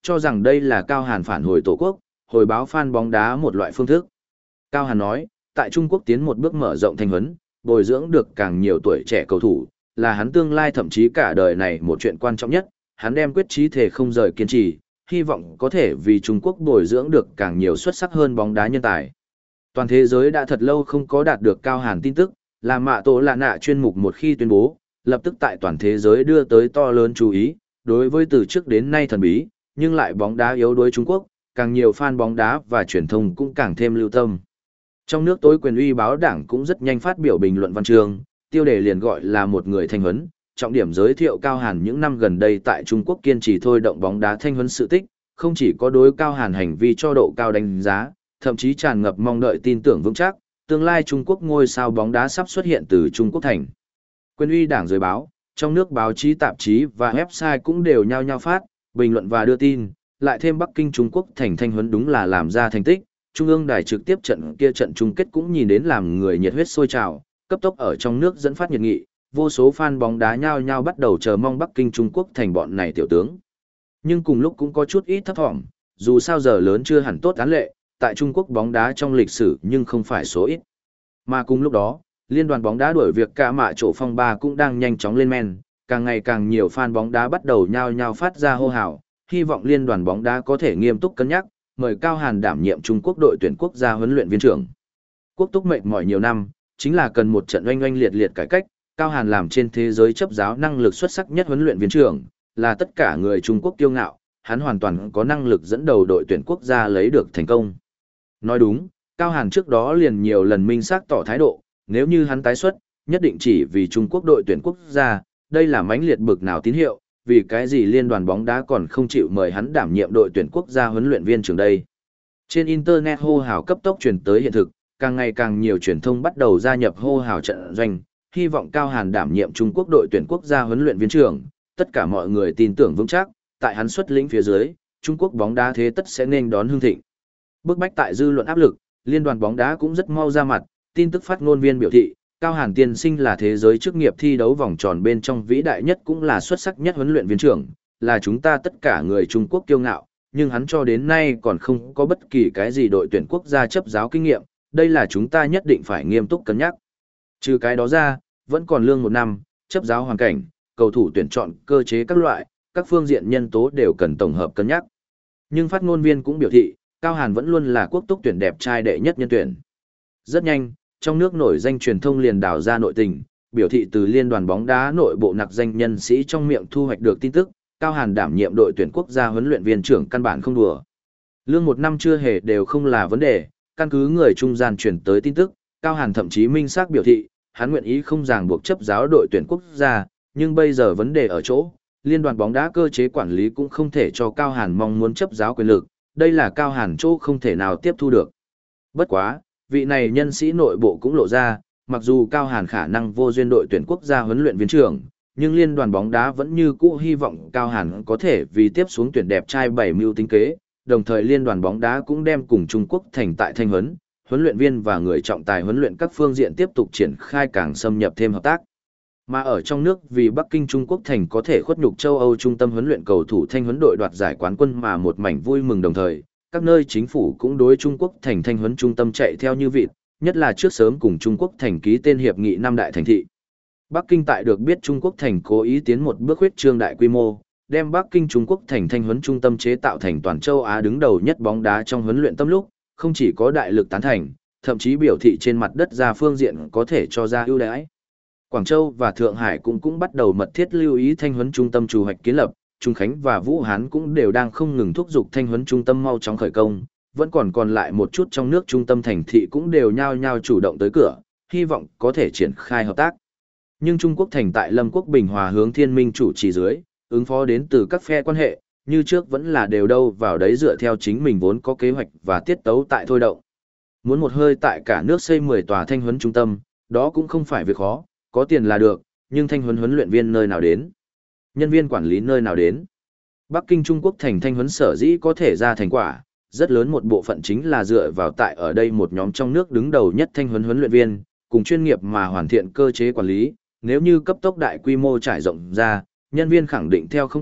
cho rằng đây là Cao Hàn phản hồi Tổ quốc, hồi báo fan bóng đá một loại phương thức. Cao Hàn nói, tại Trung Quốc tiến một bước mở rộng thanh huấn, bồi dưỡng được càng nhiều tuổi trẻ cầu thủ, là hắn tương lai thậm chí cả đời này một chuyện quan trọng nhất, hắn đem quyết chí thể không rời kiên trì, hy vọng có thể vì Trung Quốc bồi dưỡng được càng nhiều xuất sắc hơn bóng đá nhân tài. Toàn thế giới đã thật lâu không có đạt được Cao Hàn tin tức, là mạ tổ lạ nạ chuyên mục một khi tuyên bố, lập tức tại toàn thế giới đưa tới to lớn chú ý, đối với từ trước đến nay thần bí, nhưng lại bóng đá yếu đuối Trung Quốc, càng nhiều fan bóng đá và truyền thông cũng càng thêm lưu tâm. Trong nước tối quyền uy báo đảng cũng rất nhanh phát biểu bình luận văn chương, tiêu đề liền gọi là một người thanh huấn, trọng điểm giới thiệu Cao Hàn những năm gần đây tại Trung Quốc kiên trì thôi động bóng đá thanh huấn sự tích, không chỉ có đối Cao Hàn hành vi cho độ cao đánh giá, thậm chí tràn ngập mong đợi tin tưởng vững chắc, tương lai Trung Quốc ngôi sao bóng đá sắp xuất hiện từ Trung Quốc thành. Quyền uy đảng giới báo, trong nước báo chí tạp chí và website cũng đều nhao nhao phát, bình luận và đưa tin, lại thêm Bắc Kinh Trung Quốc thành thanh huấn đúng là làm ra thành tích, Trung ương đài trực tiếp trận kia trận chung kết cũng nhìn đến làm người nhiệt huyết sôi trào, cấp tốc ở trong nước dẫn phát nhiệt nghị, vô số fan bóng đá nhao nhao bắt đầu chờ mong Bắc Kinh Trung Quốc thành bọn này tiểu tướng. Nhưng cùng lúc cũng có chút ít thấp thỏm, dù sao giờ lớn chưa hẳn tốt án lệ, tại Trung Quốc bóng đá trong lịch sử nhưng không phải số ít. Mà cùng lúc đó, liên đoàn bóng đá đuổi việc cả mạ chỗ phong ba cũng đang nhanh chóng lên men, càng ngày càng nhiều fan bóng đá bắt đầu nhao nhao phát ra hô hào, hy vọng liên đoàn bóng đá có thể nghiêm túc cân nhắc, mời Cao Hàn đảm nhiệm Trung Quốc đội tuyển quốc gia huấn luyện viên trưởng. Quốc túc mệt mỏi nhiều năm, chính là cần một trận oanh oanh liệt liệt cải cách, Cao Hàn làm trên thế giới chấp giáo năng lực xuất sắc nhất huấn luyện viên trưởng, là tất cả người Trung Quốc kiêu ngạo, hắn hoàn toàn có năng lực dẫn đầu đội tuyển quốc gia lấy được thành công. Nói đúng, Cao Hàn trước đó liền nhiều lần minh xác tỏ thái độ, nếu như hắn tái xuất, nhất định chỉ vì Trung Quốc đội tuyển quốc gia, đây là mãnh liệt bực nào tín hiệu, vì cái gì liên đoàn bóng đá còn không chịu mời hắn đảm nhiệm đội tuyển quốc gia huấn luyện viên trưởng đây. Trên Internet hô hào cấp tốc truyền tới hiện thực, càng ngày càng nhiều truyền thông bắt đầu gia nhập hô hào trận doanh, hy vọng Cao Hàn đảm nhiệm Trung Quốc đội tuyển quốc gia huấn luyện viên trưởng, tất cả mọi người tin tưởng vững chắc, tại hắn xuất lĩnh phía dưới, Trung Quốc bóng đá thế tất sẽ nên đón hưng thịnh. Bức bách tại dư luận áp lực, liên đoàn bóng đá cũng rất mau ra mặt, tin tức phát ngôn viên biểu thị, Cao Hàn tiên sinh là thế giới chức nghiệp thi đấu vòng tròn bên trong vĩ đại nhất cũng là xuất sắc nhất huấn luyện viên trưởng, là chúng ta tất cả người Trung Quốc kiêu ngạo, nhưng hắn cho đến nay còn không có bất kỳ cái gì đội tuyển quốc gia chấp giáo kinh nghiệm, đây là chúng ta nhất định phải nghiêm túc cân nhắc. Trừ cái đó ra, vẫn còn lương một năm, chấp giáo hoàn cảnh, cầu thủ tuyển chọn, cơ chế các loại, các phương diện nhân tố đều cần tổng hợp cân nhắc. Nhưng phát ngôn viên cũng biểu thị, Cao Hàn vẫn luôn là quốc túc tuyển đẹp trai đệ nhất nhân tuyển. Rất nhanh, trong nước nổi danh truyền thông liền đào ra nội tình, biểu thị từ liên đoàn bóng đá nội bộ nặc danh nhân sĩ trong miệng thu hoạch được tin tức, Cao Hàn đảm nhiệm đội tuyển quốc gia huấn luyện viên trưởng căn bản không đùa. Lương một năm chưa hề đều không là vấn đề, căn cứ người trung gian truyền tới tin tức, Cao Hàn thậm chí minh xác biểu thị, hắn nguyện ý không ràng buộc chấp giáo đội tuyển quốc gia, nhưng bây giờ vấn đề ở chỗ, liên đoàn bóng đá cơ chế quản lý cũng không thể cho Cao Hàn mong muốn chấp giáo quyền lực, đây là Cao Hàn chỗ không thể nào tiếp thu được. Bất quá, vị này nhân sĩ nội bộ cũng lộ ra, mặc dù Cao Hàn khả năng vô duyên đội tuyển quốc gia huấn luyện viên trưởng, nhưng liên đoàn bóng đá vẫn như cũ hy vọng Cao Hàn có thể vì tiếp xuống tuyển đẹp trai bảy mưu tính kế, đồng thời liên đoàn bóng đá cũng đem cùng Trung Quốc thành tại thanh huấn, huấn luyện viên và người trọng tài huấn luyện các phương diện tiếp tục triển khai càng xâm nhập thêm hợp tác. Mà ở trong nước vì Bắc Kinh Trung Quốc thành có thể khuất nhục châu Âu trung tâm huấn luyện cầu thủ thanh huấn đội đoạt giải quán quân mà một mảnh vui mừng đồng thời, các nơi chính phủ cũng đối Trung Quốc thành thanh huấn trung tâm chạy theo như vịt, nhất là trước sớm cùng Trung Quốc thành ký tên hiệp nghị năm đại thành thị. Bắc Kinh tại được biết Trung Quốc thành cố ý tiến một bước huyết trương đại quy mô, đem Bắc Kinh Trung Quốc thành thanh huấn trung tâm chế tạo thành toàn châu Á đứng đầu nhất bóng đá trong huấn luyện tâm lúc, không chỉ có đại lực tán thành, thậm chí biểu thị trên mặt đất ra phương diện có thể cho ra ưu đãi. Quảng Châu và Thượng Hải cũng cũng bắt đầu mật thiết lưu ý thanh huấn trung tâm chủ hoạch kiến lập, Trung Khánh và Vũ Hán cũng đều đang không ngừng thúc giục thanh huấn trung tâm mau chóng khởi công, vẫn còn còn lại một chút trong nước trung tâm thành thị cũng đều nhao nhao chủ động tới cửa, hy vọng có thể triển khai hợp tác. Nhưng Trung Quốc thành tại Lâm Quốc Bình Hòa hướng Thiên Minh chủ trì dưới, ứng phó đến từ các phe quan hệ, như trước vẫn là đều đâu vào đấy dựa theo chính mình vốn có kế hoạch và tiết tấu tại thôi động. Muốn một hơi tại cả nước xây mười tòa thanh huấn trung tâm, đó cũng không phải việc khó, có tiền là được, nhưng thanh huấn huấn luyện viên nơi nào đến? Nhân viên quản lý nơi nào đến? Bắc Kinh Trung Quốc thành thanh huấn sở dĩ có thể ra thành quả, rất lớn một bộ phận chính là dựa vào tại ở đây một nhóm trong nước đứng đầu nhất thanh huấn huấn luyện viên, cùng chuyên nghiệp mà hoàn thiện cơ chế quản lý, nếu như cấp tốc đại quy mô trải rộng ra, nhân viên khẳng định theo không kịp,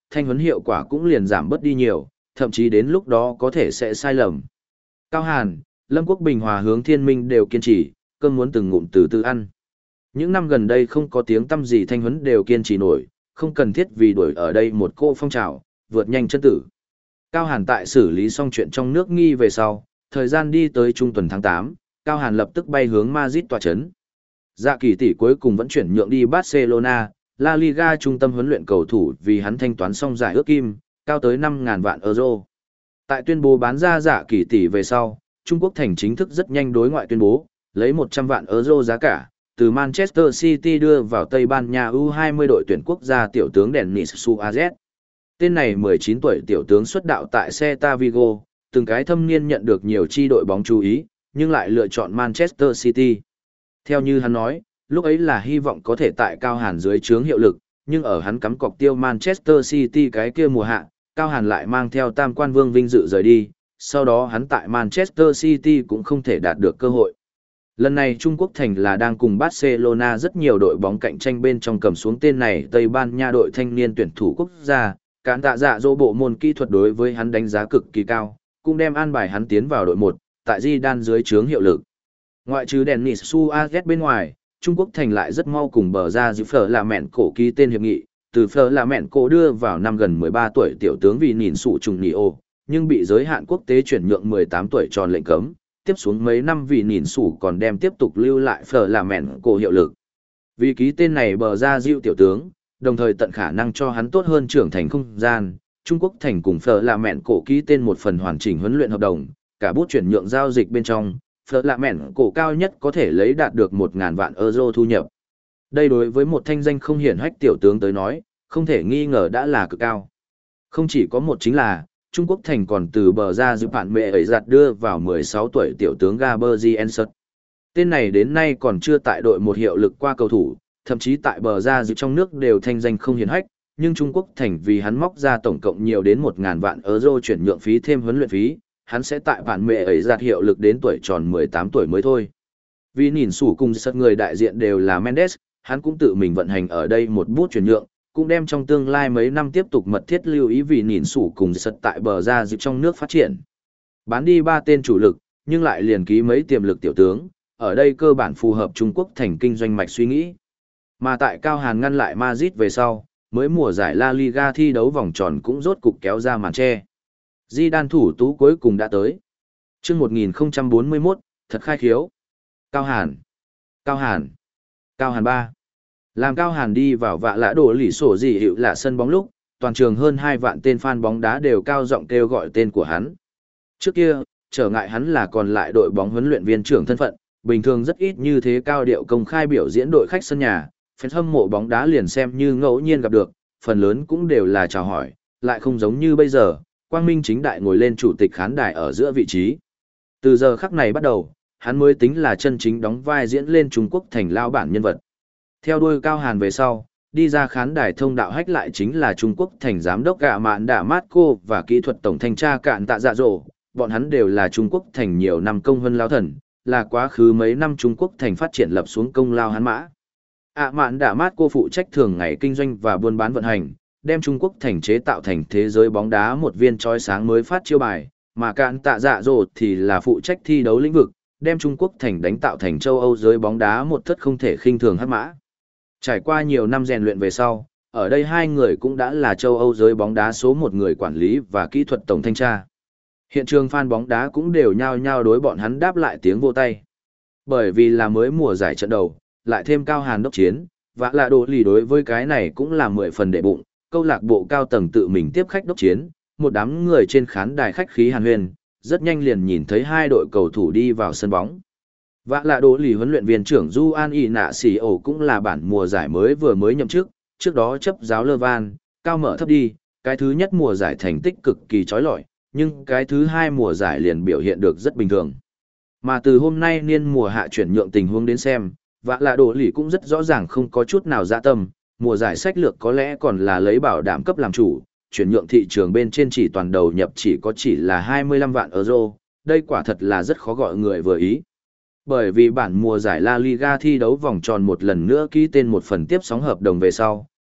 thanh huấn hiệu quả cũng liền giảm bớt đi nhiều, thậm chí đến lúc đó có thể sẽ sai lầm. Cao Hàn, Lâm Quốc Bình Hòa hướng Thiên Minh đều kiên trì, cơm muốn từng ngụm từ từ ăn. Những năm gần đây không có tiếng tăm gì thanh huấn đều kiên trì nổi, không cần thiết vì đuổi ở đây một cô phong trào, vượt nhanh chân tử. Cao Hàn tại xử lý xong chuyện trong nước nghi về sau, thời gian đi tới trung tuần tháng tám, Cao Hàn lập tức bay hướng Madrid tòa chấn. Dạ kỳ tỷ cuối cùng vẫn chuyển nhượng đi Barcelona, La Liga trung tâm huấn luyện cầu thủ vì hắn thanh toán xong giải ước kim, cao tới năm nghìn vạn euro. Tại tuyên bố bán ra dạ kỳ tỷ về sau, Trung Quốc thành chính thức rất nhanh đối ngoại tuyên bố, lấy một trăm vạn euro giá cả, từ Manchester City đưa vào Tây Ban Nha U hai mươi đội tuyển quốc gia tiểu tướng Denis Suarez. Tên này mười chín tuổi tiểu tướng xuất đạo tại Celta Vigo, từng cái thâm niên nhận được nhiều chi đội bóng chú ý, nhưng lại lựa chọn Manchester City. Theo như hắn nói, lúc ấy là hy vọng có thể tại Cao Hàn dưới trướng hiệu lực, nhưng ở hắn cắm cọc tiêu Manchester City cái kia mùa hạ, Cao Hàn lại mang theo tam quan vương vinh dự rời đi, sau đó hắn tại Manchester City cũng không thể đạt được cơ hội. Lần này Trung Quốc thành là đang cùng Barcelona rất nhiều đội bóng cạnh tranh bên trong cầm xuống tên này Tây Ban Nha đội thanh niên tuyển thủ quốc gia, cán tạ dạ dỗ bộ môn kỹ thuật đối với hắn đánh giá cực kỳ cao, cũng đem an bài hắn tiến vào đội một, tại Zidane dưới trướng hiệu lực. Ngoại trừ Denis Suarez bên ngoài, Trung Quốc thành lại rất mau cùng bờ ra giữ phở là mẹn cổ ký tên hiệp nghị, từ phở là mẹn cổ đưa vào năm gần mười ba tuổi tiểu tướng vì nhìn sụ trùng nỉ ô, nhưng bị giới hạn quốc tế chuyển nhượng mười tám tuổi tròn lệnh cấm, tiếp xuống mấy năm vì nhìn sủ còn đem tiếp tục lưu lại phở là mẹn cổ hiệu lực. Vì ký tên này bờ ra dịu tiểu tướng, đồng thời tận khả năng cho hắn tốt hơn trưởng thành không gian, Trung Quốc thành cùng phở là mẹn cổ ký tên một phần hoàn chỉnh huấn luyện hợp đồng, cả bút chuyển nhượng giao dịch bên trong, phở là mẹn cổ cao nhất có thể lấy đạt được một nghìn vạn euro thu nhập. Đây đối với một thanh danh không hiển hách tiểu tướng tới nói, không thể nghi ngờ đã là cực cao. Không chỉ có một chính là, Trung Quốc thành còn từ bờ ra giữ bạn mẹ ấy giặt đưa vào mười sáu tuổi tiểu tướng Gaberzien Ensert. Tên này đến nay còn chưa tại đội một hiệu lực qua cầu thủ, thậm chí tại bờ ra giữ trong nước đều thanh danh không hiển hách, nhưng Trung Quốc thành vì hắn móc ra tổng cộng nhiều đến một nghìn vạn euro chuyển nhượng phí thêm huấn luyện phí, hắn sẽ tại bạn mẹ ấy giặt hiệu lực đến tuổi tròn mười tám tuổi mới thôi. Vì nhìn sủ cùng sật người đại diện đều là Mendes, hắn cũng tự mình vận hành ở đây một bút chuyển nhượng, cũng đem trong tương lai mấy năm tiếp tục mật thiết lưu ý vì nhìn sủ cùng sật tại bờ ra dịp trong nước phát triển. Bán đi ba tên chủ lực, nhưng lại liền ký mấy tiềm lực tiểu tướng, ở đây cơ bản phù hợp Trung Quốc thành kinh doanh mạch suy nghĩ. Mà tại Cao Hàn ngăn lại Madrid về sau, mới mùa giải La Liga thi đấu vòng tròn cũng rốt cục kéo ra màn che. Zidane thủ tú cuối cùng đã tới. Chương một nghìn không trăm bốn mươi mốt, thật khai khiếu. Cao Hàn. Cao Hàn. Cao Hàn ba. Làm Cao Hàn đi vào vạ lã đổ lỉ sổ gì hiệu là sân bóng lúc, toàn trường hơn hai vạn tên fan bóng đá đều cao giọng kêu gọi tên của hắn. Trước kia, trở ngại hắn là còn lại đội bóng huấn luyện viên trưởng thân phận, bình thường rất ít như thế cao điệu công khai biểu diễn đội khách sân nhà, fan hâm mộ bóng đá liền xem như ngẫu nhiên gặp được, phần lớn cũng đều là chào hỏi, lại không giống như bây giờ, quang minh chính đại ngồi lên chủ tịch khán đài ở giữa vị trí. Từ giờ khắc này bắt đầu, hắn mới tính là chân chính đóng vai diễn lên Trung Quốc thành lao bản nhân vật. Theo đuôi Cao Hàn về sau, đi ra khán đài thông đạo hách lại chính là Trung Quốc thành giám đốc gạ mạn đạ mát cô và kỹ thuật tổng thanh tra cạn tạ dạ dỗ, bọn hắn đều là Trung Quốc thành nhiều năm công vân lao thần, là quá khứ mấy năm Trung Quốc thành phát triển lập xuống công lao hắn mã. ạ mạn đạ mát cô phụ trách thường ngày kinh doanh và buôn bán vận hành, đem Trung Quốc thành chế tạo thành thế giới bóng đá một viên chói sáng mới phát chiêu bài, mà cạn tạ dạ dỗ thì là phụ trách thi đấu lĩnh vực, đem Trung Quốc thành đánh tạo thành châu Âu giới bóng đá một thất không thể khinh thường hắc mã. Trải qua nhiều năm rèn luyện về sau, ở đây hai người cũng đã là châu Âu giới bóng đá số một người quản lý và kỹ thuật tổng thanh tra. Hiện trường fan bóng đá cũng đều nhao nhao đối bọn hắn đáp lại tiếng vô tay. Bởi vì là mới mùa giải trận đầu, lại thêm Cao Hàn đốc chiến, và là đồ lì đối với cái này cũng là mười phần đệ bụng, câu lạc bộ cao tầng tự mình tiếp khách đốc chiến, một đám người trên khán đài khách khí hàn huyên, rất nhanh liền nhìn thấy hai đội cầu thủ đi vào sân bóng. Vạ lạ đỗ lì huấn luyện viên trưởng Du An Y Nạ Xì Ổ cũng là bản mùa giải mới vừa mới nhậm chức, trước đó chấp giáo Lơ Van, cao mở thấp đi, cái thứ nhất mùa giải thành tích cực kỳ chói lọi, nhưng cái thứ hai mùa giải liền biểu hiện được rất bình thường. Mà từ hôm nay niên mùa hạ chuyển nhượng tình huống đến xem, vạ lạ đỗ lì cũng rất rõ ràng không có chút nào dạ tâm, mùa giải sách lược có lẽ còn là lấy bảo đảm cấp làm chủ, chuyển nhượng thị trường bên trên chỉ toàn đầu nhập chỉ có chỉ là hai mươi lăm vạn euro, đây quả thật là rất khó gọi người vừa ý. Bởi vì bản mùa giải La Liga thi đấu vòng tròn một lần nữa ký tên một phần tiếp sóng hợp đồng về sau,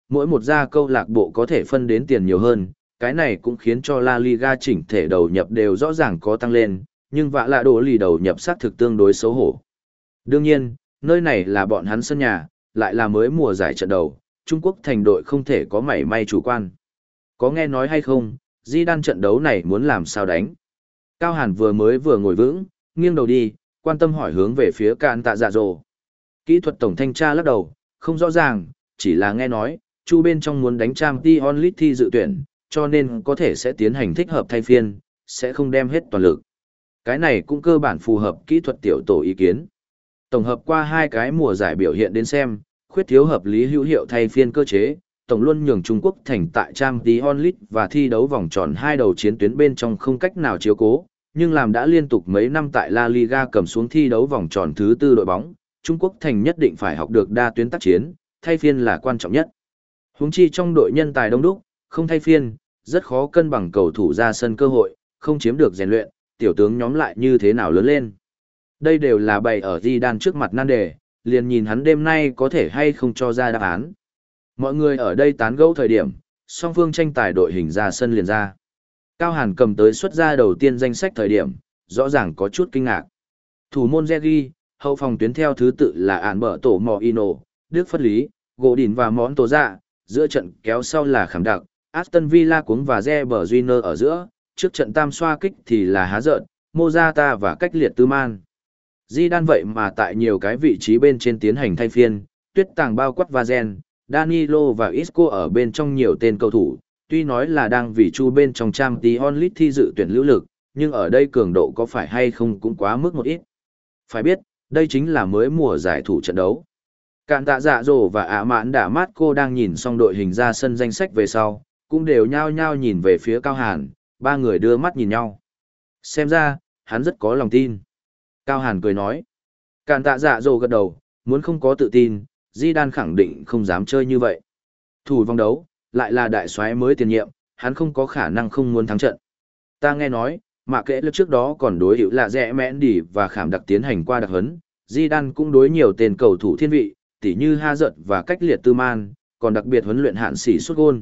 mỗi một gia câu lạc bộ có thể phân đến tiền nhiều hơn, cái này cũng khiến cho La Liga chỉnh thể đầu nhập đều rõ ràng có tăng lên, nhưng vạ lạ đồ lì đầu nhập xác thực tương đối xấu hổ. Đương nhiên, nơi này là bọn hắn sân nhà, lại là mới mùa giải trận đầu, Trung Quốc thành đội không thể có mảy may chủ quan. Có nghe nói hay không, Di Đan trận đấu này muốn làm sao đánh? Cao Hàn vừa mới vừa ngồi vững, nghiêng đầu đi, quan tâm hỏi hướng về phía Cạn Tạ Dạ Dỗ. Kỹ thuật tổng thanh tra lắc đầu, không rõ ràng, chỉ là nghe nói, Chu bên trong muốn đánh Champions League thi dự tuyển, cho nên có thể sẽ tiến hành thích hợp thay phiên, sẽ không đem hết toàn lực. Cái này cũng cơ bản phù hợp kỹ thuật tiểu tổ ý kiến. Tổng hợp qua hai cái mùa giải biểu hiện đến xem, khuyết thiếu hợp lý hữu hiệu thay phiên cơ chế, tổng luôn nhường Trung Quốc thành tại Champions League và thi đấu vòng tròn hai đầu chiến tuyến bên trong không cách nào chiếu cố, nhưng làm đã liên tục mấy năm tại La Liga cầm xuống thi đấu vòng tròn thứ tư đội bóng, Trung Quốc thành nhất định phải học được đa tuyến tác chiến, thay phiên là quan trọng nhất. Huống chi trong đội nhân tài đông đúc, không thay phiên, rất khó cân bằng cầu thủ ra sân cơ hội, không chiếm được rèn luyện, tiểu tướng nhóm lại như thế nào lớn lên. Đây đều là bày ở Zidane trước mặt nan đề, liền nhìn hắn đêm nay có thể hay không cho ra đáp án. Mọi người ở đây tán gẫu thời điểm, song phương tranh tài đội hình ra sân liền ra. Cao Hàn cầm tới xuất ra đầu tiên danh sách thời điểm, rõ ràng có chút kinh ngạc. Thủ môn Zegi, hậu phòng tuyến theo thứ tự là Án Bở Tổ Mò Ino, Đức Phất Lý, Gỗ Đỉnh và Món Tổ Dạ, giữa trận kéo sau là Khảm Đặc, Aston Villa cuống và Reber Júnior ở giữa, trước trận tam xoa kích thì là Há Dợn, Mozata và Cách Liệt Tư Man. Zidane vậy mà tại nhiều cái vị trí bên trên tiến hành thay phiên, tuyết tàng bao quát Vazen, Danilo và Isco ở bên trong nhiều tên cầu thủ, tuy nói là đang vì Chu bên trong Champions League thi dự tuyển lưu lực, nhưng ở đây cường độ có phải hay không cũng quá mức một ít. Phải biết, đây chính là mới mùa giải thủ trận đấu. Cạn Tạ Dạ Dỗ và Ả Mãn Đả Mát Cô đang nhìn xong đội hình ra sân danh sách về sau, cũng đều nhao nhao nhìn về phía Cao Hàn, ba người đưa mắt nhìn nhau. Xem ra, hắn rất có lòng tin. Cao Hàn cười nói. Cạn Tạ Dạ Dỗ gật đầu, muốn không có tự tin, Zidane khẳng định không dám chơi như vậy. Thủ vòng đấu, lại là đại soái mới tiền nhiệm, hắn không có khả năng không muốn thắng trận. Ta nghe nói, mà kể lúc trước đó còn đối hữu là rẽ mẽn đỉ và Khảm Đặc tiến hành qua đặc huấn, Zidane cũng đối nhiều tên cầu thủ thiên vị, tỉ như Ha Dợt và Cách Liệt Tư Man, còn đặc biệt huấn luyện hạn sĩ sút gôn.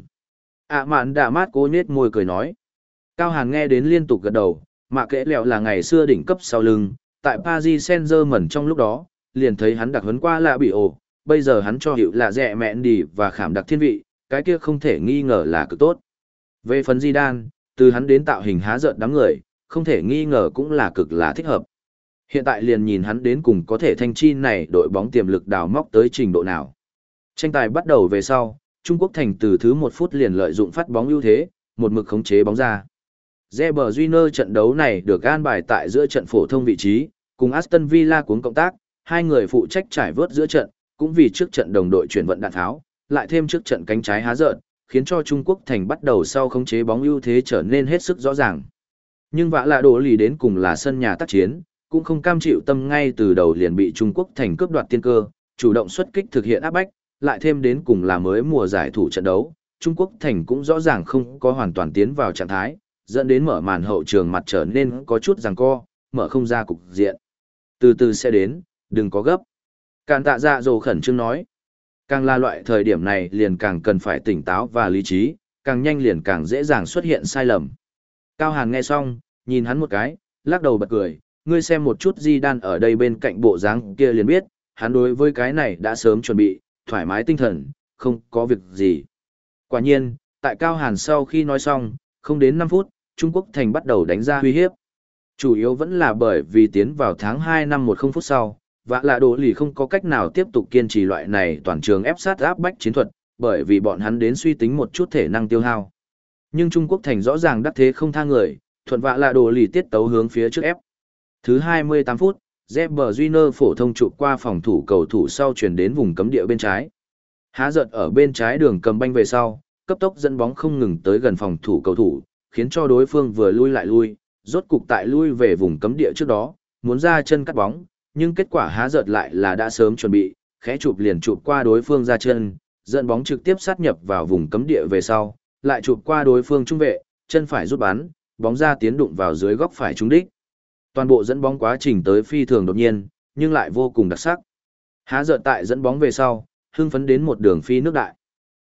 À Mạn Đả Mát Cô nhếch môi cười nói. Cao Hàn nghe đến liên tục gật đầu, mà kể lẹo là ngày xưa đỉnh cấp sau lưng, tại Paris Saint-Germain trong lúc đó, liền thấy hắn đặc huấn qua là bị ổ, bây giờ hắn cho hiệu là rẻ mẹn đi và Khảm Đặc thiên vị, cái kia không thể nghi ngờ là cực tốt. Về phần Zidane, từ hắn đến tạo hình Há Dợn đám người, không thể nghi ngờ cũng là cực là thích hợp. Hiện tại liền nhìn hắn đến cùng có thể thanh chi này đội bóng tiềm lực đào móc tới trình độ nào. Tranh tài bắt đầu về sau, Trung Quốc thành từ thứ một phút liền lợi dụng phát bóng ưu thế, một mực khống chế bóng ra. Reber Júnior trận đấu này được an bài tại giữa trận phổ thông vị trí, cùng Aston Villa cuống cộng tác, hai người phụ trách trải vớt giữa trận, cũng vì trước trận đồng đội chuyển vận đạn tháo, lại thêm trước trận cánh trái Há Dợn, khiến cho Trung Quốc thành bắt đầu sau khống chế bóng ưu thế trở nên hết sức rõ ràng. Nhưng vạ lạ đổ lì đến cùng là sân nhà tác chiến, cũng không cam chịu tâm ngay từ đầu liền bị Trung Quốc thành cướp đoạt tiên cơ, chủ động xuất kích thực hiện áp bách, lại thêm đến cùng là mới mùa giải thủ trận đấu, Trung Quốc thành cũng rõ ràng không có hoàn toàn tiến vào trạng thái, dẫn đến mở màn hậu trường mặt trở nên có chút giằng co, mở không ra cục diện. Từ từ sẽ đến, đừng có gấp. Cạn Tạ Dạ Dỗ khẩn trương nói. Càng là loại thời điểm này liền càng cần phải tỉnh táo và lý trí, càng nhanh liền càng dễ dàng xuất hiện sai lầm. Cao Hàn nghe xong, nhìn hắn một cái, lắc đầu bật cười, ngươi xem một chút Zidane ở đây bên cạnh bộ dáng kia liền biết, hắn đối với cái này đã sớm chuẩn bị, thoải mái tinh thần, không có việc gì. Quả nhiên, tại Cao Hàn sau khi nói xong, không đến năm phút, Trung Quốc thành bắt đầu đánh ra uy hiếp. Chủ yếu vẫn là bởi vì tiến vào tháng hai năm một không phút sau, vạ lạ đồ lì không có cách nào tiếp tục kiên trì loại này toàn trường ép sát áp bách chiến thuật, bởi vì bọn hắn đến suy tính một chút thể năng tiêu hao. Nhưng Trung Quốc thành rõ ràng đắc thế không tha người, thuận vạ lạ đồ lì tiết tấu hướng phía trước ép. Thứ hai mươi tám phút, Reber Júnior phổ thông chụp qua phòng thủ cầu thủ sau chuyển đến vùng cấm địa bên trái. Há Dợn ở bên trái đường cầm banh về sau, cấp tốc dẫn bóng không ngừng tới gần phòng thủ cầu thủ, khiến cho đối phương vừa lui lại lui, rốt cục tại lui về vùng cấm địa trước đó, muốn ra chân cắt bóng, nhưng kết quả Há Dợn lại là đã sớm chuẩn bị, khẽ chụp liền chụp qua đối phương ra chân, dẫn bóng trực tiếp sát nhập vào vùng cấm địa về sau, lại chụp qua đối phương trung vệ, chân phải rút bắn, bóng ra tiến đụng vào dưới góc phải trúng đích. Toàn bộ dẫn bóng quá trình tới phi thường đột nhiên, nhưng lại vô cùng đặc sắc. Há Dợn tại dẫn bóng về sau, hưng phấn đến một đường phi nước đại.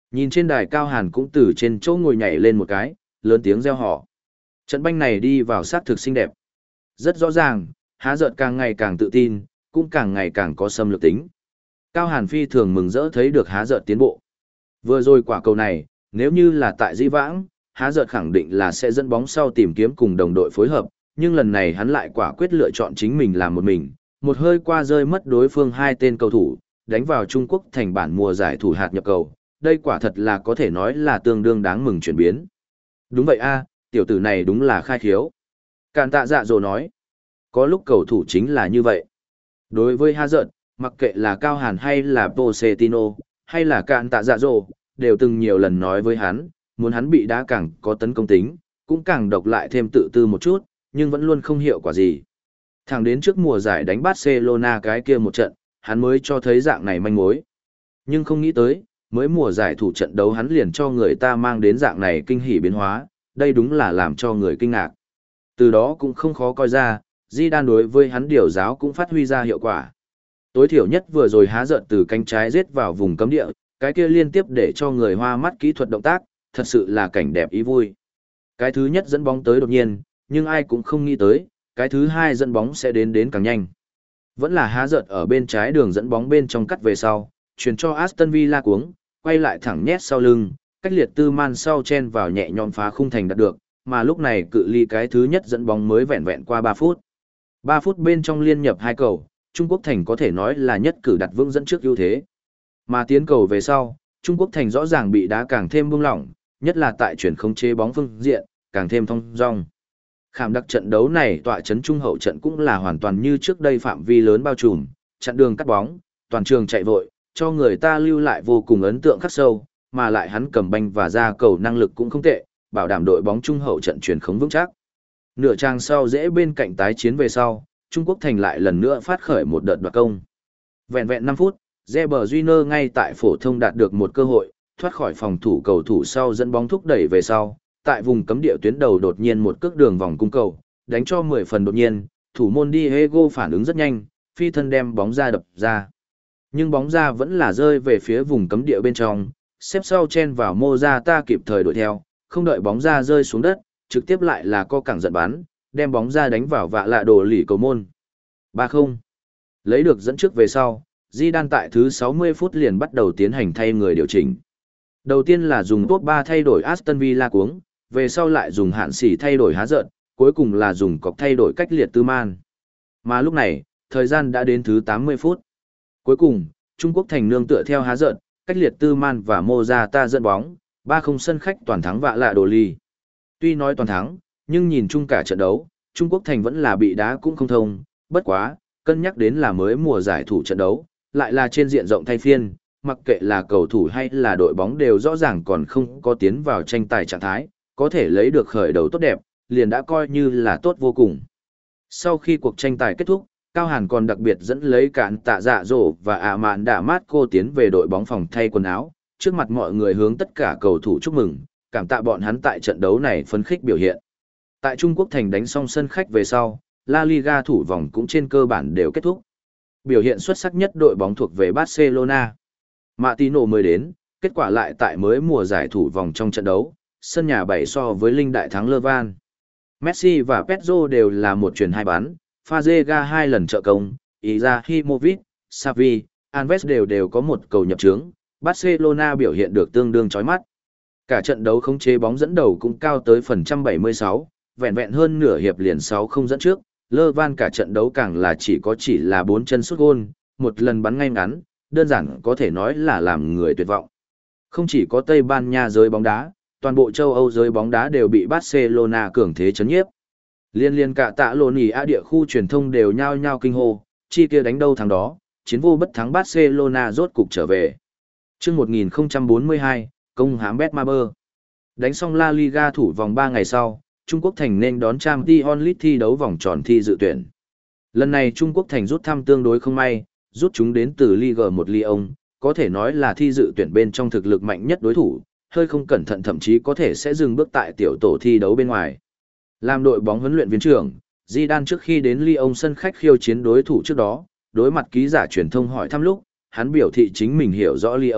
Nhìn trên đài Cao Hàn cũng từ trên chỗ ngồi nhảy lên một cái, lớn tiếng reo hò. Trận banh này đi vào sát thực xinh đẹp. Rất rõ ràng, há giận càng ngày càng tự tin, cũng càng ngày càng có xâm lược tính. Cao Hàn phi thường mừng rỡ thấy được há giận tiến bộ. Vừa rồi quả cầu này, nếu như là tại Di Vãng, há giận khẳng định là sẽ dẫn bóng sau tìm kiếm cùng đồng đội phối hợp, nhưng lần này hắn lại quả quyết lựa chọn chính mình làm một mình, một hơi qua rơi mất đối phương hai tên cầu thủ, đánh vào Trung Quốc thành bản mùa giải thủ hạt nhập cầu. Đây quả thật là có thể nói là tương đương đáng mừng chuyển biến. Đúng vậy a, tiểu tử này đúng là khai khiếu. Càn tạ dạ dỗ nói. Có lúc cầu thủ chính là như vậy. Đối với há giận, mặc kệ là Cao Hàn hay là Pochettino, hay là Càn tạ dạ dỗ, đều từng nhiều lần nói với hắn, muốn hắn bị đá càng có tấn công tính, cũng càng độc lại thêm tự tư một chút, nhưng vẫn luôn không hiệu quả gì. Thẳng đến trước mùa giải đánh Barcelona cái kia một trận, hắn mới cho thấy dạng này manh mối. Nhưng không nghĩ tới, mới mùa giải thủ trận đấu hắn liền cho người ta mang đến dạng này kinh hỉ biến hóa, đây đúng là làm cho người kinh ngạc. Từ đó cũng không khó coi ra, Zidane đối với hắn điều giáo cũng phát huy ra hiệu quả. Tối thiểu nhất vừa rồi há giận từ cánh trái giết vào vùng cấm địa, cái kia liên tiếp để cho người hoa mắt kỹ thuật động tác, thật sự là cảnh đẹp ý vui. Cái thứ nhất dẫn bóng tới đột nhiên, nhưng ai cũng không nghĩ tới, cái thứ hai dẫn bóng sẽ đến đến càng nhanh. Vẫn là há giận ở bên trái đường dẫn bóng bên trong cắt về sau, chuyển cho Aston Villa cuống, quay lại thẳng nhét sau lưng, cách liệt tư man sau chen vào nhẹ nhõm phá khung thành đạt được, mà lúc này cự ly cái thứ nhất dẫn bóng mới vẹn vẹn qua ba phút. ba phút bên trong liên nhập hai cầu, Trung Quốc thành có thể nói là nhất cử đặt vững dẫn trước ưu thế. Mà tiến cầu về sau, Trung Quốc thành rõ ràng bị đá càng thêm buông lỏng, nhất là tại chuyển không chế bóng phương diện, càng thêm thông dong. Khảm đặc trận đấu này tọa chấn trung hậu trận cũng là hoàn toàn như trước đây phạm vi lớn bao trùm, chặn đường cắt bóng, toàn trường chạy vội, cho người ta lưu lại vô cùng ấn tượng khắc sâu, mà lại hắn cầm banh và ra cầu năng lực cũng không tệ, bảo đảm đội bóng trung hậu trận chuyển khống vững chắc. Nửa trang sau dễ bên cạnh tái chiến về sau, Trung Quốc thành lại lần nữa phát khởi một đợt đoạt công. Vẹn vẹn năm phút, Reber Júnior ngay tại phổ thông đạt được một cơ hội, thoát khỏi phòng thủ cầu thủ sau dẫn bóng thúc đẩy về sau, tại vùng cấm địa tuyến đầu đột nhiên một cước đường vòng cung cầu, đánh cho mười phần đột nhiên, thủ môn Diego phản ứng rất nhanh, phi thân đem bóng ra đập ra. Nhưng bóng ra vẫn là rơi về phía vùng cấm địa bên trong, xếp sau chen vào Morata kịp thời đuổi theo, không đợi bóng ra rơi xuống đất, trực tiếp lại là co cẳng giận bắn, đem bóng ra đánh vào vạ lạ đồ lì cầu môn. ba không. Lấy được dẫn trước về sau, Zidane tại thứ sáu mươi phút liền bắt đầu tiến hành thay người điều chỉnh. Đầu tiên là dùng top ba thay đổi Aston Villa cuống, về sau lại dùng hạn xỉ thay đổi há giận, cuối cùng là dùng cọc thay đổi cách liệt tư man. Mà lúc này, thời gian đã đến thứ tám mươi phút. Cuối cùng, Trung Quốc thành nương tựa theo há giận, cách liệt tư man và Morata dẫn bóng, ba không sân khách toàn thắng vạ lạ đồ lì. Tuy nói toàn thắng, nhưng nhìn chung cả trận đấu, Trung Quốc thành vẫn là bị đá cũng không thông, bất quá, cân nhắc đến là mới mùa giải thủ trận đấu, lại là trên diện rộng thay phiên, mặc kệ là cầu thủ hay là đội bóng đều rõ ràng còn không có tiến vào tranh tài trạng thái, có thể lấy được khởi đầu tốt đẹp, liền đã coi như là tốt vô cùng. Sau khi cuộc tranh tài kết thúc, Cao Hàn còn đặc biệt dẫn lấy cản tạ dạ dỗ và ả mạn đạ mát cô tiến về đội bóng phòng thay quần áo, trước mặt mọi người hướng tất cả cầu thủ chúc mừng, cảm tạ bọn hắn tại trận đấu này phấn khích biểu hiện. Tại Trung Quốc thành đánh xong sân khách về sau, La Liga thủ vòng cũng trên cơ bản đều kết thúc. Biểu hiện xuất sắc nhất đội bóng thuộc về Barcelona. Martino mới đến, kết quả lại tại mới mùa giải thủ vòng trong trận đấu, sân nhà bảy so với linh đại thắng Levan. Messi và Pedro đều là một chuyền hai bán, Fazega hai lần trợ công, Izahimovic, Xavi, Alves đều đều có một cầu nhập trướng, Barcelona biểu hiện được tương đương chói mắt. Cả trận đấu khống chế bóng dẫn đầu cũng cao tới phần trăm bảy mươi sáu, vẹn vẹn hơn nửa hiệp liền sáu không dẫn trước, Levan cả trận đấu càng là chỉ có chỉ là bốn chân sút gôn, một lần bắn ngay ngắn, đơn giản có thể nói là làm người tuyệt vọng. Không chỉ có Tây Ban Nha giới bóng đá, toàn bộ châu Âu giới bóng đá đều bị Barcelona cường thế chấn nhiếp. Liên liên cả tạ lộn ỉ a địa khu truyền thông đều nhao nhao kinh hô, chi kia đánh đâu thắng đó, chiến vô bất thắng Barcelona rốt cục trở về. Chương một nghìn không trăm bốn mươi hai, công hãm Betmaber. Đánh xong La Liga thủ vòng ba ngày sau, Trung Quốc thành nên đón Champions League thi đấu vòng tròn thi dự tuyển. Lần này Trung Quốc thành rút thăm tương đối không may, rút chúng đến từ Ligue một Lyon, có thể nói là thi dự tuyển bên trong thực lực mạnh nhất đối thủ, hơi không cẩn thận thậm chí có thể sẽ dừng bước tại tiểu tổ thi đấu bên ngoài. Làm đội bóng huấn luyện viên trưởng, Zidane trước khi đến Lyon sân khách khiêu chiến đối thủ trước đó, đối mặt ký giả truyền thông hỏi thăm lúc, hắn biểu thị chính mình hiểu rõ Lyon,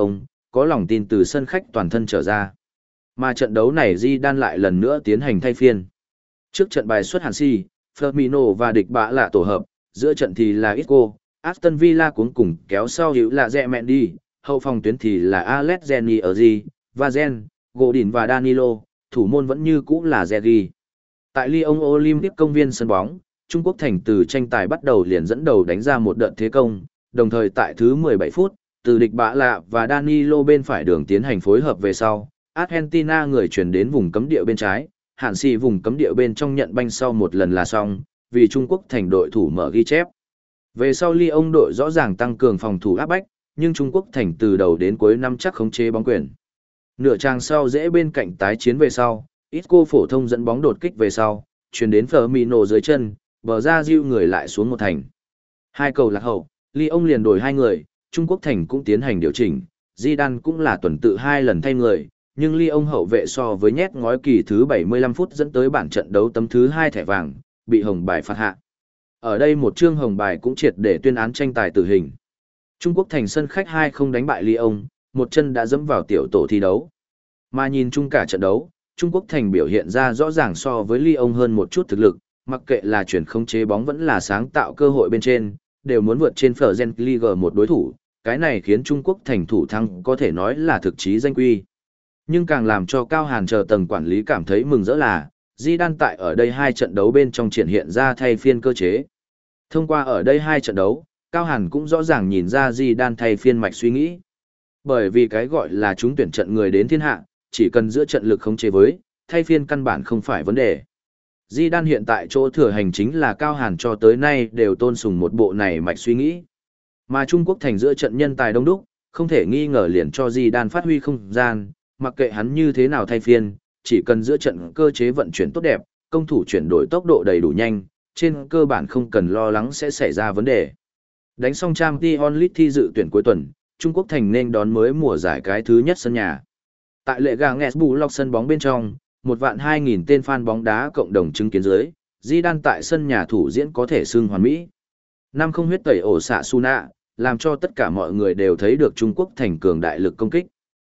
có lòng tin từ sân khách toàn thân trở ra. Mà trận đấu này Zidane lại lần nữa tiến hành thay phiên. Trước trận bài xuất Hansi, Firmino và địch bạ là tổ hợp, giữa trận thì là Isco, Aston Villa cuống cùng kéo sau hữu là Mendy, hậu phòng tuyến thì là Alexandri Erzi, Vazen, Godin và Danilo, thủ môn vẫn như cũ là Zergi. Tại Lyon Olympic công viên sân bóng, Trung Quốc thành từ tranh tài bắt đầu liền dẫn đầu đánh ra một đợt thế công, đồng thời tại thứ mười bảy phút, từ địch bạ lạ và Danilo bên phải đường tiến hành phối hợp về sau, Argentina người chuyển đến vùng cấm địa bên trái, hạn xì vùng cấm địa bên trong nhận banh sau một lần là xong, vì Trung Quốc thành đội thủ mở ghi chép. Về sau Lyon đội rõ ràng tăng cường phòng thủ áp bách, nhưng Trung Quốc thành từ đầu đến cuối năm chắc khống chế bóng quyền. Nửa trang sau dễ bên cạnh tái chiến về sau, Isco phổ thông dẫn bóng đột kích về sau, chuyển đến Firmino dưới chân, bờ ra diêu người lại xuống một thành. Hai cầu lạc hậu, Lyon liền đổi hai người, Trung Quốc thành cũng tiến hành điều chỉnh, Zidane cũng là tuần tự hai lần thay người, nhưng Lyon hậu vệ so với nhét ngói kỳ thứ bảy mươi lăm phút dẫn tới bản trận đấu tấm thứ hai thẻ vàng, bị hồng bài phạt hạ. Ở đây một chương hồng bài cũng triệt để tuyên án tranh tài tử hình. Trung Quốc thành sân khách hai không đánh bại Lyon, một chân đã dẫm vào tiểu tổ thi đấu. Mà nhìn chung cả trận đấu, Trung Quốc thành biểu hiện ra rõ ràng so với Lyon hơn một chút thực lực, mặc kệ là chuyển không chế bóng vẫn là sáng tạo cơ hội bên trên, đều muốn vượt trên Fergen League một đối thủ, cái này khiến Trung Quốc thành thủ thắng có thể nói là thực chí danh quy. Nhưng càng làm cho Cao Hàn chờ tầng quản lý cảm thấy mừng rỡ là, Zidane tại ở đây hai trận đấu bên trong triển hiện ra thay phiên cơ chế. Thông qua ở đây hai trận đấu, Cao Hàn cũng rõ ràng nhìn ra Zidane thay phiên mạch suy nghĩ. Bởi vì cái gọi là chúng tuyển trận người đến thiên hạ, chỉ cần giữa trận lực khống chế với, thay phiên căn bản không phải vấn đề. Zidane hiện tại chỗ thừa hành chính là Cao Hàn cho tới nay đều tôn sùng một bộ này mạch suy nghĩ. Mà Trung Quốc thành giữa trận nhân tài đông đúc, không thể nghi ngờ liền cho Zidane phát huy không gian, mặc kệ hắn như thế nào thay phiên, chỉ cần giữa trận cơ chế vận chuyển tốt đẹp, công thủ chuyển đổi tốc độ đầy đủ nhanh, trên cơ bản không cần lo lắng sẽ xảy ra vấn đề. Đánh xong Champions League thi dự tuyển cuối tuần, Trung Quốc thành nên đón mới mùa giải cái thứ nhất sân nhà. Tại lệ gà Nges bù lọc sân bóng bên trong, một vạn hai nghìn tên fan bóng đá cộng đồng chứng kiến dưới, Zidane tại sân nhà thủ diễn có thể xưng hoàn mỹ. Năm không huyết tẩy ổ xạ Suna, làm cho tất cả mọi người đều thấy được Trung Quốc thành cường đại lực công kích.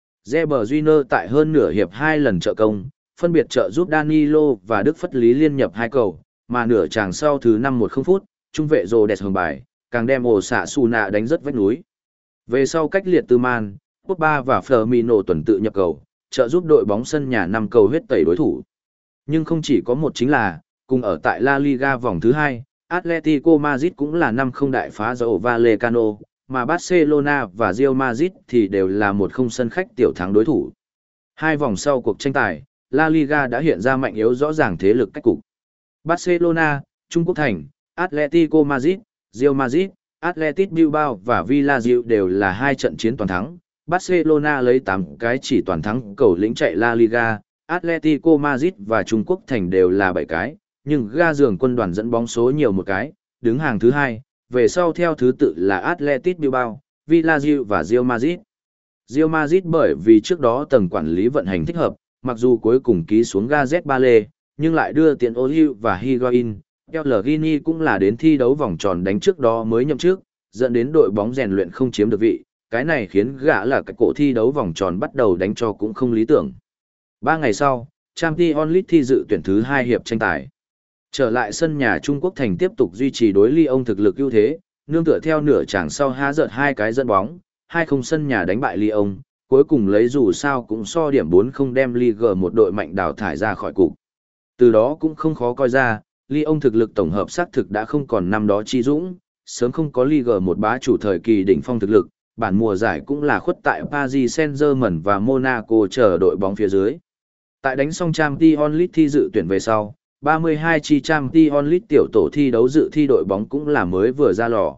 Reber Júnior tại hơn nửa hiệp hai lần trợ công, phân biệt trợ giúp Danilo và Đức Phất Lý liên nhập hai cầu, mà nửa chàng sau thứ năm một không phút, trung vệ Rhodes hưởng bài, càng đem ổ xạ Suna đánh rất vách núi. Về sau cách liệt Tư Man, Pogba và Firmino tuần tự nhập cầu, trợ giúp đội bóng sân nhà năm cầu huyết tẩy đối thủ. Nhưng không chỉ có một chính là, cùng ở tại La Liga vòng thứ hai, Atletico Madrid cũng là năm không đại phá dầu Vallecano, mà Barcelona và Real Madrid thì đều là một không sân khách tiểu thắng đối thủ. Hai vòng sau cuộc tranh tài, La Liga đã hiện ra mạnh yếu rõ ràng thế lực cách cục. Barcelona, Trung Quốc thành, Atletico Madrid, Real Madrid, Athletic Bilbao và Villarreal đều là hai trận chiến toàn thắng. Barcelona lấy tám cái chỉ toàn thắng cầu lĩnh chạy La Liga, Atletico Madrid và Trung Quốc thành đều là bảy cái, nhưng ga giường quân đoàn dẫn bóng số nhiều một cái, đứng hàng thứ hai, về sau theo thứ tự là Athletic Bilbao, Villarreal và Real Madrid. Real Madrid bởi vì trước đó tầng quản lý vận hành thích hợp, mặc dù cuối cùng ký xuống Gareth Bale, nhưng lại đưa tiền Ozil và Higuain. Pellegrini cũng là đến thi đấu vòng tròn đánh trước đó mới nhậm chức, dẫn đến đội bóng rèn luyện không chiếm được vị, cái này khiến gã là cái cổ thi đấu vòng tròn bắt đầu đánh cho cũng không lý tưởng. Ba ngày sau, Champions League thi dự tuyển thứ hai hiệp tranh tài. Trở lại sân nhà Trung Quốc thành tiếp tục duy trì đối Lyon thực lực ưu thế, nương tựa theo nửa chàng sau há giật hai cái dẫn bóng, hai không sân nhà đánh bại Lyon, cuối cùng lấy dù sao cũng so điểm bốn không đem Ligue một đội mạnh đào thải ra khỏi cục. Từ đó cũng không khó coi ra, Lyon thực lực tổng hợp xác thực đã không còn năm đó chi dũng, sớm không có Ligue một bá chủ thời kỳ đỉnh phong thực lực, bản mùa giải cũng là khuất tại Paris Saint-Germain và Monaco chờ đội bóng phía dưới. Tại đánh xong Champions League thi dự tuyển về sau, ba mươi hai chi Champions League tiểu tổ thi đấu dự thi đội bóng cũng là mới vừa ra lò.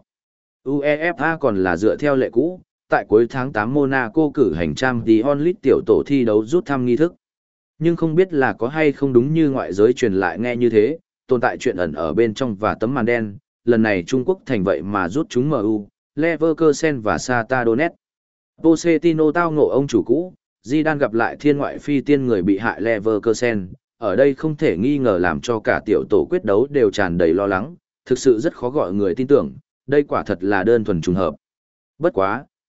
UEFA còn là dựa theo lệ cũ, tại cuối tháng tám Monaco cử hành Champions League tiểu tổ thi đấu rút thăm nghi thức. Nhưng không biết là có hay không đúng như ngoại giới truyền lại nghe như thế, tồn tại chuyện ẩn ở bên trong và tấm màn đen, lần này Trung Quốc thành vậy mà rút chúng em u, Leverkusen và Shakhtar Donetsk. Pochettino tao ngộ ông chủ cũ, Zidane gặp lại thiên ngoại phi tiên người bị hại Leverkusen, ở đây không thể nghi ngờ làm cho cả tiểu tổ quyết đấu đều tràn đầy lo lắng, thực sự rất khó gọi người tin tưởng, đây quả thật là đơn thuần trùng hợp. Bất quá,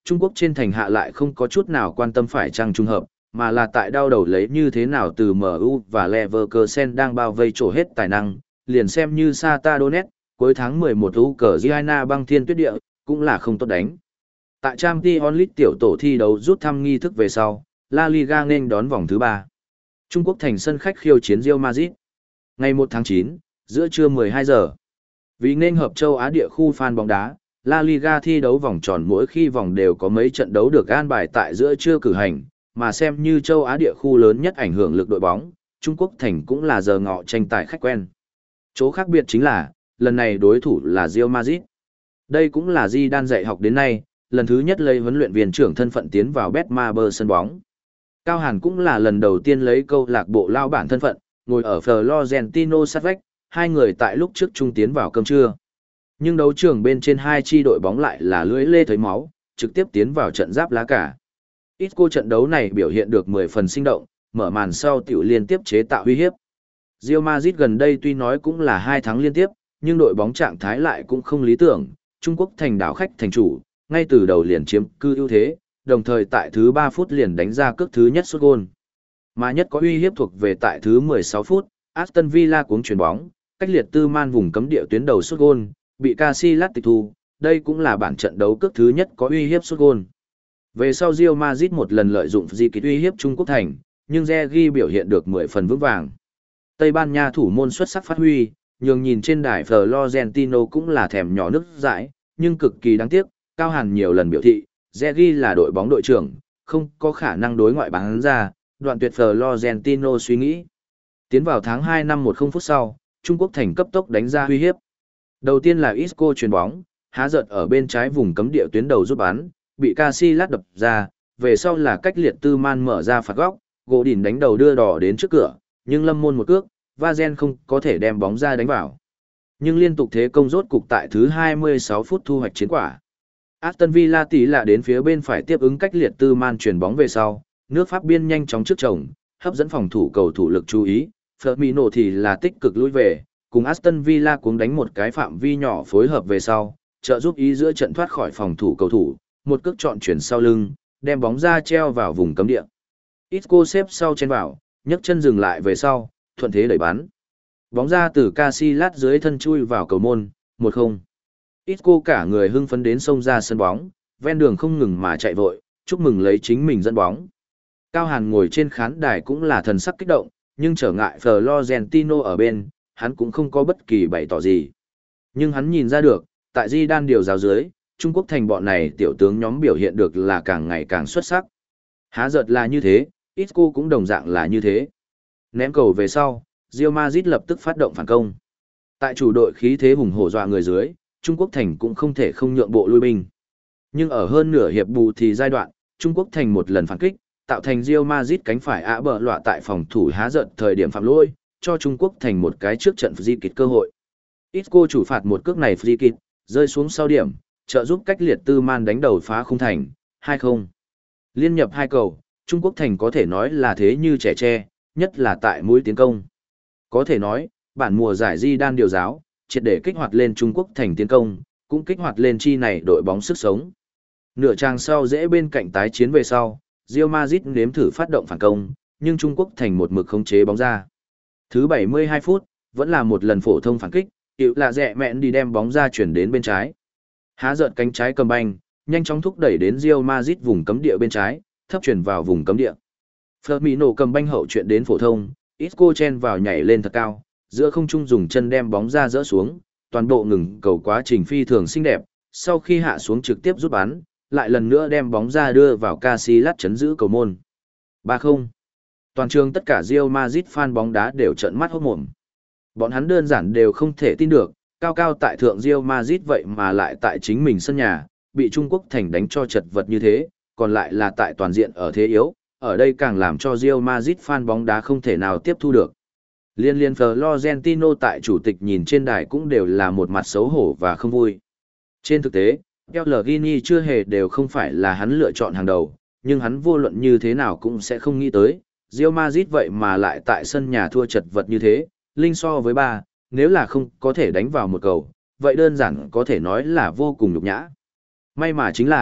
Trung Quốc trên thành hạ lại không có chút nào quan tâm phải chăng trùng hợp, mà là tại đau đầu lấy như thế nào từ em u và Leverkusen đang bao vây trổ hết tài năng, liền xem như Shakhtar Donetsk, cuối tháng mười một Ukraine băng thiên tuyết địa, cũng là không tốt đánh. Tại Champions League tiểu tổ thi đấu rút thăm nghi thức về sau, La Liga nên đón vòng thứ ba. Trung Quốc thành sân khách khiêu chiến Real Madrid. Ngày một tháng chín, giữa trưa mười hai giờ. Vì nên hợp châu Á địa khu fan bóng đá, La Liga thi đấu vòng tròn mỗi khi vòng đều có mấy trận đấu được an bài tại giữa trưa cử hành, mà xem như châu Á địa khu lớn nhất ảnh hưởng lực đội bóng, Trung Quốc thành cũng là giờ ngọ tranh tài khách quen. Chỗ khác biệt chính là, lần này đối thủ là Real Madrid. Đây cũng là Zidane dạy học đến nay, lần thứ nhất lấy huấn luyện viên trưởng thân phận tiến vào Betmaber sân bóng. Cao Hàn cũng là lần đầu tiên lấy câu lạc bộ lao bản thân phận, ngồi ở Florentino sát vách, hai người tại lúc trước chung tiến vào cơm trưa. Nhưng đấu trường bên trên hai chi đội bóng lại là lưỡi lê thấy máu, trực tiếp tiến vào trận giáp lá cả. Isco trận đấu này biểu hiện được mười phần sinh động, mở màn sau tiểu liên tiếp chế tạo uy hiếp. Real Madrid gần đây tuy nói cũng là hai thắng liên tiếp, nhưng đội bóng trạng thái lại cũng không lý tưởng, Trung Quốc thành đảo khách thành chủ, ngay từ đầu liền chiếm cư ưu thế, đồng thời tại thứ ba phút liền đánh ra cước thứ nhất sút gôn. Mà nhất có uy hiếp thuộc về tại thứ mười sáu phút, Aston Villa cuống chuyền bóng, cách liệt tư man vùng cấm địa tuyến đầu sút gôn, bị Casillas tịch thu, đây cũng là bản trận đấu cước thứ nhất có uy hiếp sút gôn. Về sau Real Madrid một lần lợi dụng di kích uy hiếp Trung Quốc thành, nhưng Regi biểu hiện được mười phần vững vàng. Tây Ban Nha thủ môn xuất sắc phát huy, nhường nhìn trên đài Florentino cũng là thèm nhỏ nước dãi, nhưng cực kỳ đáng tiếc, Cao Hàn nhiều lần biểu thị, Regi là đội bóng đội trưởng, không có khả năng đối ngoại bán ra, đoạn tuyệt Florentino suy nghĩ. Tiến vào tháng hai năm một không phút sau, Trung Quốc thành cấp tốc đánh ra uy hiếp. Đầu tiên là Isco chuyền bóng, há giật ở bên trái vùng cấm địa tuyến đầu giúp bắn, bị Casillas đập ra, về sau là cách liệt tư man mở ra phạt góc, gỗ đỉnh đánh đầu đưa đỏ đến trước cửa, nhưng lâm môn một cước, Vazen không có thể đem bóng ra đánh vào. Nhưng liên tục thế công rốt cục tại thứ hai mươi sáu phút thu hoạch chiến quả. Aston Villa tỷ là đến phía bên phải tiếp ứng cách liệt tư man chuyển bóng về sau, nước Pháp biên nhanh chóng trước chồng, hấp dẫn phòng thủ cầu thủ lực chú ý, Firmino thì là tích cực lùi về, cùng Aston Villa cuống đánh một cái phạm vi nhỏ phối hợp về sau, trợ giúp ý giữa trận thoát khỏi phòng thủ cầu thủ, một cước chọn chuyển sau lưng, đem bóng ra treo vào vùng cấm địa. Isco xếp sau trên vào, nhấc chân dừng lại về sau, thuận thế đẩy bắn. Bóng ra từ Casillas dưới thân chui vào cầu môn, một không. Isco cả người hưng phấn đến xông ra sân bóng, ven đường không ngừng mà chạy vội, chúc mừng lấy chính mình dẫn bóng. Cao Hàn ngồi trên khán đài cũng là thần sắc kích động, nhưng trở ngại Florentino ở bên, hắn cũng không có bất kỳ bày tỏ gì. Nhưng hắn nhìn ra được, tại Zidane điều giáo dưới, Trung Quốc thành bọn này tiểu tướng nhóm biểu hiện được là càng ngày càng xuất sắc. Há giật là như thế, Isco cũng đồng dạng là như thế. Ném cầu về sau, Real Madrid lập tức phát động phản công. Tại chủ đội khí thế hùng hổ dọa người dưới, Trung Quốc thành cũng không thể không nhượng bộ lui binh. Nhưng ở hơn nửa hiệp bù thì giai đoạn, Trung Quốc thành một lần phản kích, tạo thành Real Madrid cánh phải ạ bờ loạ tại phòng thủ há giận thời điểm phạm lỗi, cho Trung Quốc thành một cái trước trận free kick cơ hội. Isco chủ phạt một cước này free kick, rơi xuống sau điểm, trợ giúp cách liệt tư man đánh đầu phá khung thành, hai không. Liên nhập hai cầu, Trung Quốc thành có thể nói là thế như trẻ tre, nhất là tại mũi tiến công. Có thể nói, bản mùa giải Zidane điều giáo, triệt để kích hoạt lên Trung Quốc thành tiến công, cũng kích hoạt lên chi này đội bóng sức sống. Nửa trang sau dễ bên cạnh tái chiến về sau, Real Madrid nếm thử phát động phản công, nhưng Trung Quốc thành một mực khống chế bóng ra. Thứ bảy mươi hai phút, vẫn là một lần phổ thông phản kích, hiệu là rẻ mẹn đi đem bóng ra chuyển đến bên trái. Há giận cánh trái cầm banh, nhanh chóng thúc đẩy đến Real Madrid vùng cấm địa bên trái, thấp chuyển vào vùng cấm địa. Firmino cầm banh hậu chuyển đến phổ thông, Isco chen vào nhảy lên thật cao, giữa không trung dùng chân đem bóng ra dỡ xuống, toàn bộ ngừng cầu quá trình phi thường xinh đẹp, sau khi hạ xuống trực tiếp rút bắn, lại lần nữa đem bóng ra đưa vào Casillas chấn giữ cầu môn. ba không. Toàn trường tất cả Real Madrid fan bóng đá đều trợn mắt hốt mồm. Bọn hắn đơn giản đều không thể tin được, cao cao tại thượng Real Madrid vậy mà lại tại chính mình sân nhà, bị Trung Quốc thành đánh cho chật vật như thế, còn lại là tại toàn diện ở thế yếu, ở đây càng làm cho Real Madrid fan bóng đá không thể nào tiếp thu được. Liên liên Florentino tại chủ tịch nhìn trên đài cũng đều là một mặt xấu hổ và không vui. Trên thực tế, Pellegrini chưa hề đều không phải là hắn lựa chọn hàng đầu, nhưng hắn vô luận như thế nào cũng sẽ không nghĩ tới, Real Madrid vậy mà lại tại sân nhà thua chật vật như thế, linh so với ba, nếu là không có thể đánh vào một cầu, vậy đơn giản có thể nói là vô cùng nhục nhã. May mà chính là,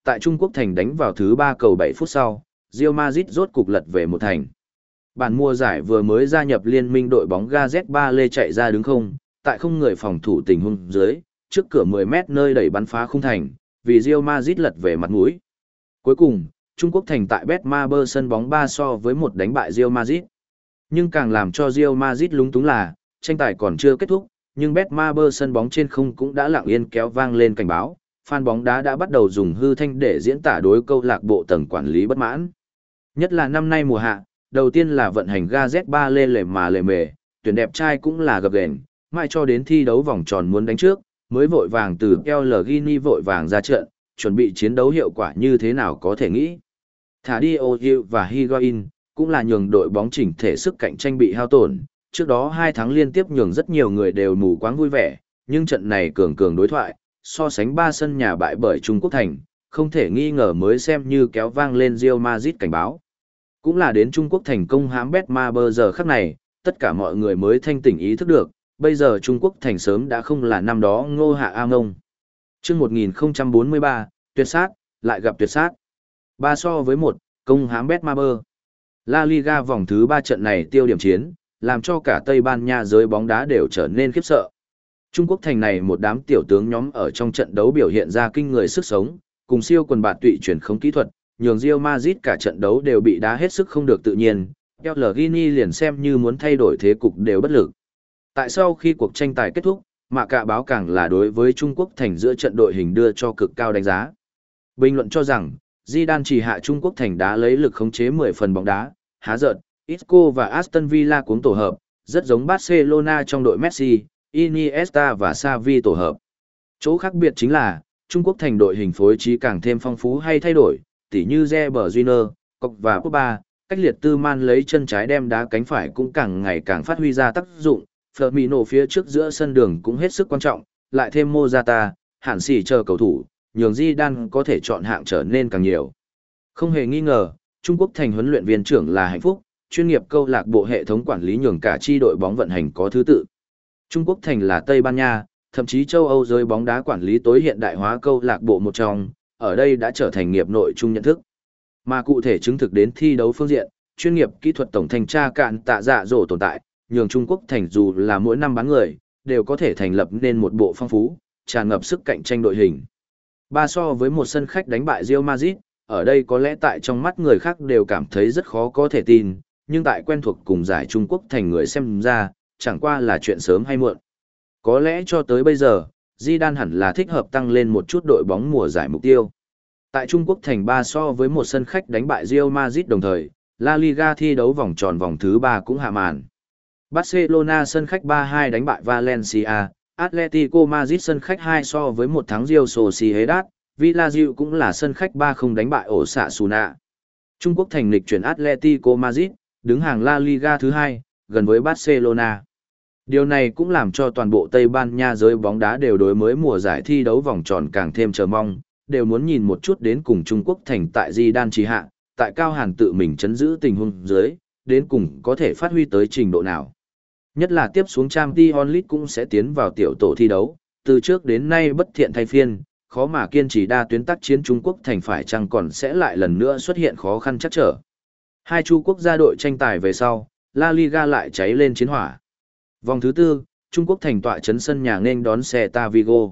tại Trung Quốc thành đánh vào thứ ba cầu bảy phút sau, Real Madrid rốt cục lật về một thành. Bản mùa giải vừa mới gia nhập liên minh đội bóng Gareth Bale chạy ra đứng không, tại không người phòng thủ tình huống dưới, trước cửa mười mét nơi đẩy bắn phá khung thành, vì Real Madrid lật về mặt mũi. Cuối cùng, Trung Quốc thành tại Betmaber sân bóng ba so với một đánh bại Real Madrid. Nhưng càng làm cho Real Madrid lúng túng là, tranh tài còn chưa kết thúc, nhưng Betmaber sân bóng trên không cũng đã lặng yên kéo vang lên cảnh báo, fan bóng đá đã bắt đầu dùng hư thanh để diễn tả đối câu lạc bộ tầng quản lý bất mãn. Nhất là năm nay mùa hạ, đầu tiên là vận hành Gareth Bale lề mà lề mề, tuyển đẹp trai cũng là gập ghềnh, mãi cho đến thi đấu vòng tròn muốn đánh trước, mới vội vàng từ El Gini vội vàng ra trận, chuẩn bị chiến đấu hiệu quả như thế nào có thể nghĩ. Thả đi Ozil và Higuain, cũng là nhường đội bóng chỉnh thể sức cạnh tranh bị hao tổn, trước đó hai tháng liên tiếp nhường rất nhiều người đều mù quáng vui vẻ, nhưng trận này cường cường đối thoại, so sánh ba sân nhà bại bởi Trung Quốc thành, không thể nghi ngờ mới xem như kéo vang lên Real Madrid cảnh báo. Cũng là đến Trung Quốc thành công hãm Betmaber giờ khắc này, tất cả mọi người mới thanh tỉnh ý thức được, bây giờ Trung Quốc thành sớm đã không là năm đó Ngô Hạ A Ngông. Trước một nghìn không trăm bốn mươi ba, tuyệt sát, lại gặp tuyệt sát. Ba so với một, công hãm Betmaber. La Liga vòng thứ ba trận này tiêu điểm chiến, làm cho cả Tây Ban Nha giới bóng đá đều trở nên khiếp sợ. Trung Quốc thành này một đám tiểu tướng nhóm ở trong trận đấu biểu hiện ra kinh người sức sống, cùng siêu quần bạt tụy chuyển không kỹ thuật, nhường Real Madrid cả trận đấu đều bị đá hết sức không được tự nhiên, El Gini liền xem như muốn thay đổi thế cục đều bất lực. Tại sau khi cuộc tranh tài kết thúc, mà cả báo càng là đối với Trung Quốc thành giữa trận đội hình đưa cho cực cao đánh giá. Bình luận cho rằng, Zidane chỉ hạ Trung Quốc thành đá lấy lực khống chế mười phần bóng đá, há giận, Isco và Aston Villa cuống tổ hợp, rất giống Barcelona trong đội Messi, Iniesta và Xavi tổ hợp. Chỗ khác biệt chính là, Trung Quốc thành đội hình phối trí càng thêm phong phú hay thay đổi, tỉ như Reber Júnior, Cọc và Pogba, cách liệt tư man lấy chân trái đem đá cánh phải cũng càng ngày càng phát huy ra tác dụng, Firmino phía trước giữa sân đường cũng hết sức quan trọng, lại thêm Morata, Hạn Sĩ chờ cầu thủ, nhường Zidane có thể chọn hạng trở nên càng nhiều. Không hề nghi ngờ, Trung Quốc thành huấn luyện viên trưởng là hạnh phúc, chuyên nghiệp câu lạc bộ hệ thống quản lý nhường cả chi đội bóng vận hành có thứ tự. Trung Quốc thành là Tây Ban Nha, thậm chí châu Âu giới bóng đá quản lý tối hiện đại hóa câu lạc bộ một trong, ở đây đã trở thành nghiệp nội chung nhận thức. Mà cụ thể chứng thực đến thi đấu phương diện, chuyên nghiệp kỹ thuật tổng thanh tra cạn tạ dạ dỗ tồn tại, nhường Trung Quốc thành dù là mỗi năm bán người, đều có thể thành lập nên một bộ phong phú, tràn ngập sức cạnh tranh đội hình. Ba so với một sân khách đánh bại Real Madrid, ở đây có lẽ tại trong mắt người khác đều cảm thấy rất khó có thể tin, nhưng tại quen thuộc cùng giải Trung Quốc thành người xem ra, chẳng qua là chuyện sớm hay muộn. Có lẽ cho tới bây giờ, Zidane hẳn là thích hợp tăng lên một chút đội bóng mùa giải mục tiêu. Tại Trung Quốc thành ba so với một sân khách đánh bại Real Madrid đồng thời, La Liga thi đấu vòng tròn vòng thứ ba cũng hạ màn. Barcelona sân khách ba hai đánh bại Valencia, Atletico Madrid sân khách hai so với một thắng Real Sociedad, Villarreal cũng là sân khách ba không đánh bại Osasuna. Trung Quốc thành lịch chuyển Atletico Madrid, đứng hàng La Liga thứ hai, gần với Barcelona. Điều này cũng làm cho toàn bộ Tây Ban Nha giới bóng đá đều đối mới mùa giải thi đấu vòng tròn càng thêm chờ mong, đều muốn nhìn một chút đến cùng Trung Quốc thành tại Zidane chỉ hạ, tại Cao Hàn tự mình chấn giữ tình huống dưới, đến cùng có thể phát huy tới trình độ nào. Nhất là tiếp xuống Champions League cũng sẽ tiến vào tiểu tổ thi đấu, từ trước đến nay bất thiện thay phiên, khó mà kiên trì đa tuyến tác chiến Trung Quốc thành phải chăng còn sẽ lại lần nữa xuất hiện khó khăn chắc trở. Hai Chu quốc gia đội tranh tài về sau, La Liga lại cháy lên chiến hỏa. Vòng thứ tư, Trung Quốc thành tọa trấn sân nhà nên đón Celta Vigo.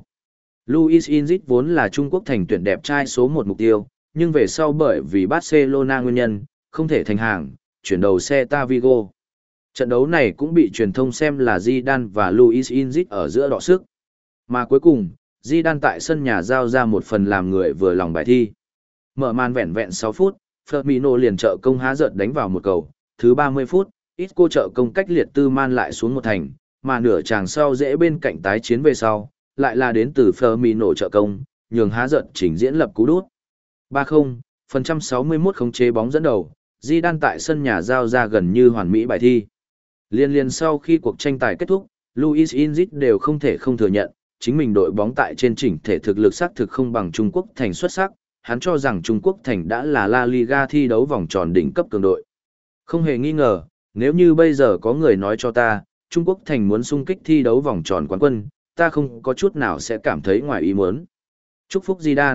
Luis Enrique vốn là Trung Quốc thành tuyển đẹp trai số một mục tiêu, nhưng về sau bởi vì Barcelona nguyên nhân, không thể thành hàng, chuyển đầu Celta Vigo. Trận đấu này cũng bị truyền thông xem là Zidane và Luis Enrique ở giữa đọ sức. Mà cuối cùng, Zidane tại sân nhà giao ra một phần làm người vừa lòng bài thi. Mở màn vẹn vẹn sáu phút, Firmino liền trợ công há giật đánh vào một cầu, thứ ba mươi phút, Isco trợ công cách liệt tư man lại xuống một thành, mà nửa chàng sau dễ bên cạnh tái chiến về sau, lại là đến từ Firmino trợ công, nhường há giật chỉnh diễn lập cú đút. ba không, phần trăm sáu mươi mốt khống chế bóng dẫn đầu, Zidane tại sân nhà giao ra gần như hoàn mỹ bài thi. Liên liên sau khi cuộc tranh tài kết thúc, Luis Enrique đều không thể không thừa nhận, chính mình đội bóng tại trên chỉnh thể thực lực xác thực không bằng Trung Quốc thành xuất sắc, hắn cho rằng Trung Quốc thành đã là La Liga thi đấu vòng tròn đỉnh cấp cường đội. Không hề nghi ngờ, nếu như bây giờ có người nói cho ta, Trung Quốc thành muốn xung kích thi đấu vòng tròn quán quân, ta không có chút nào sẽ cảm thấy ngoài ý muốn. Chúc phúc Zidane,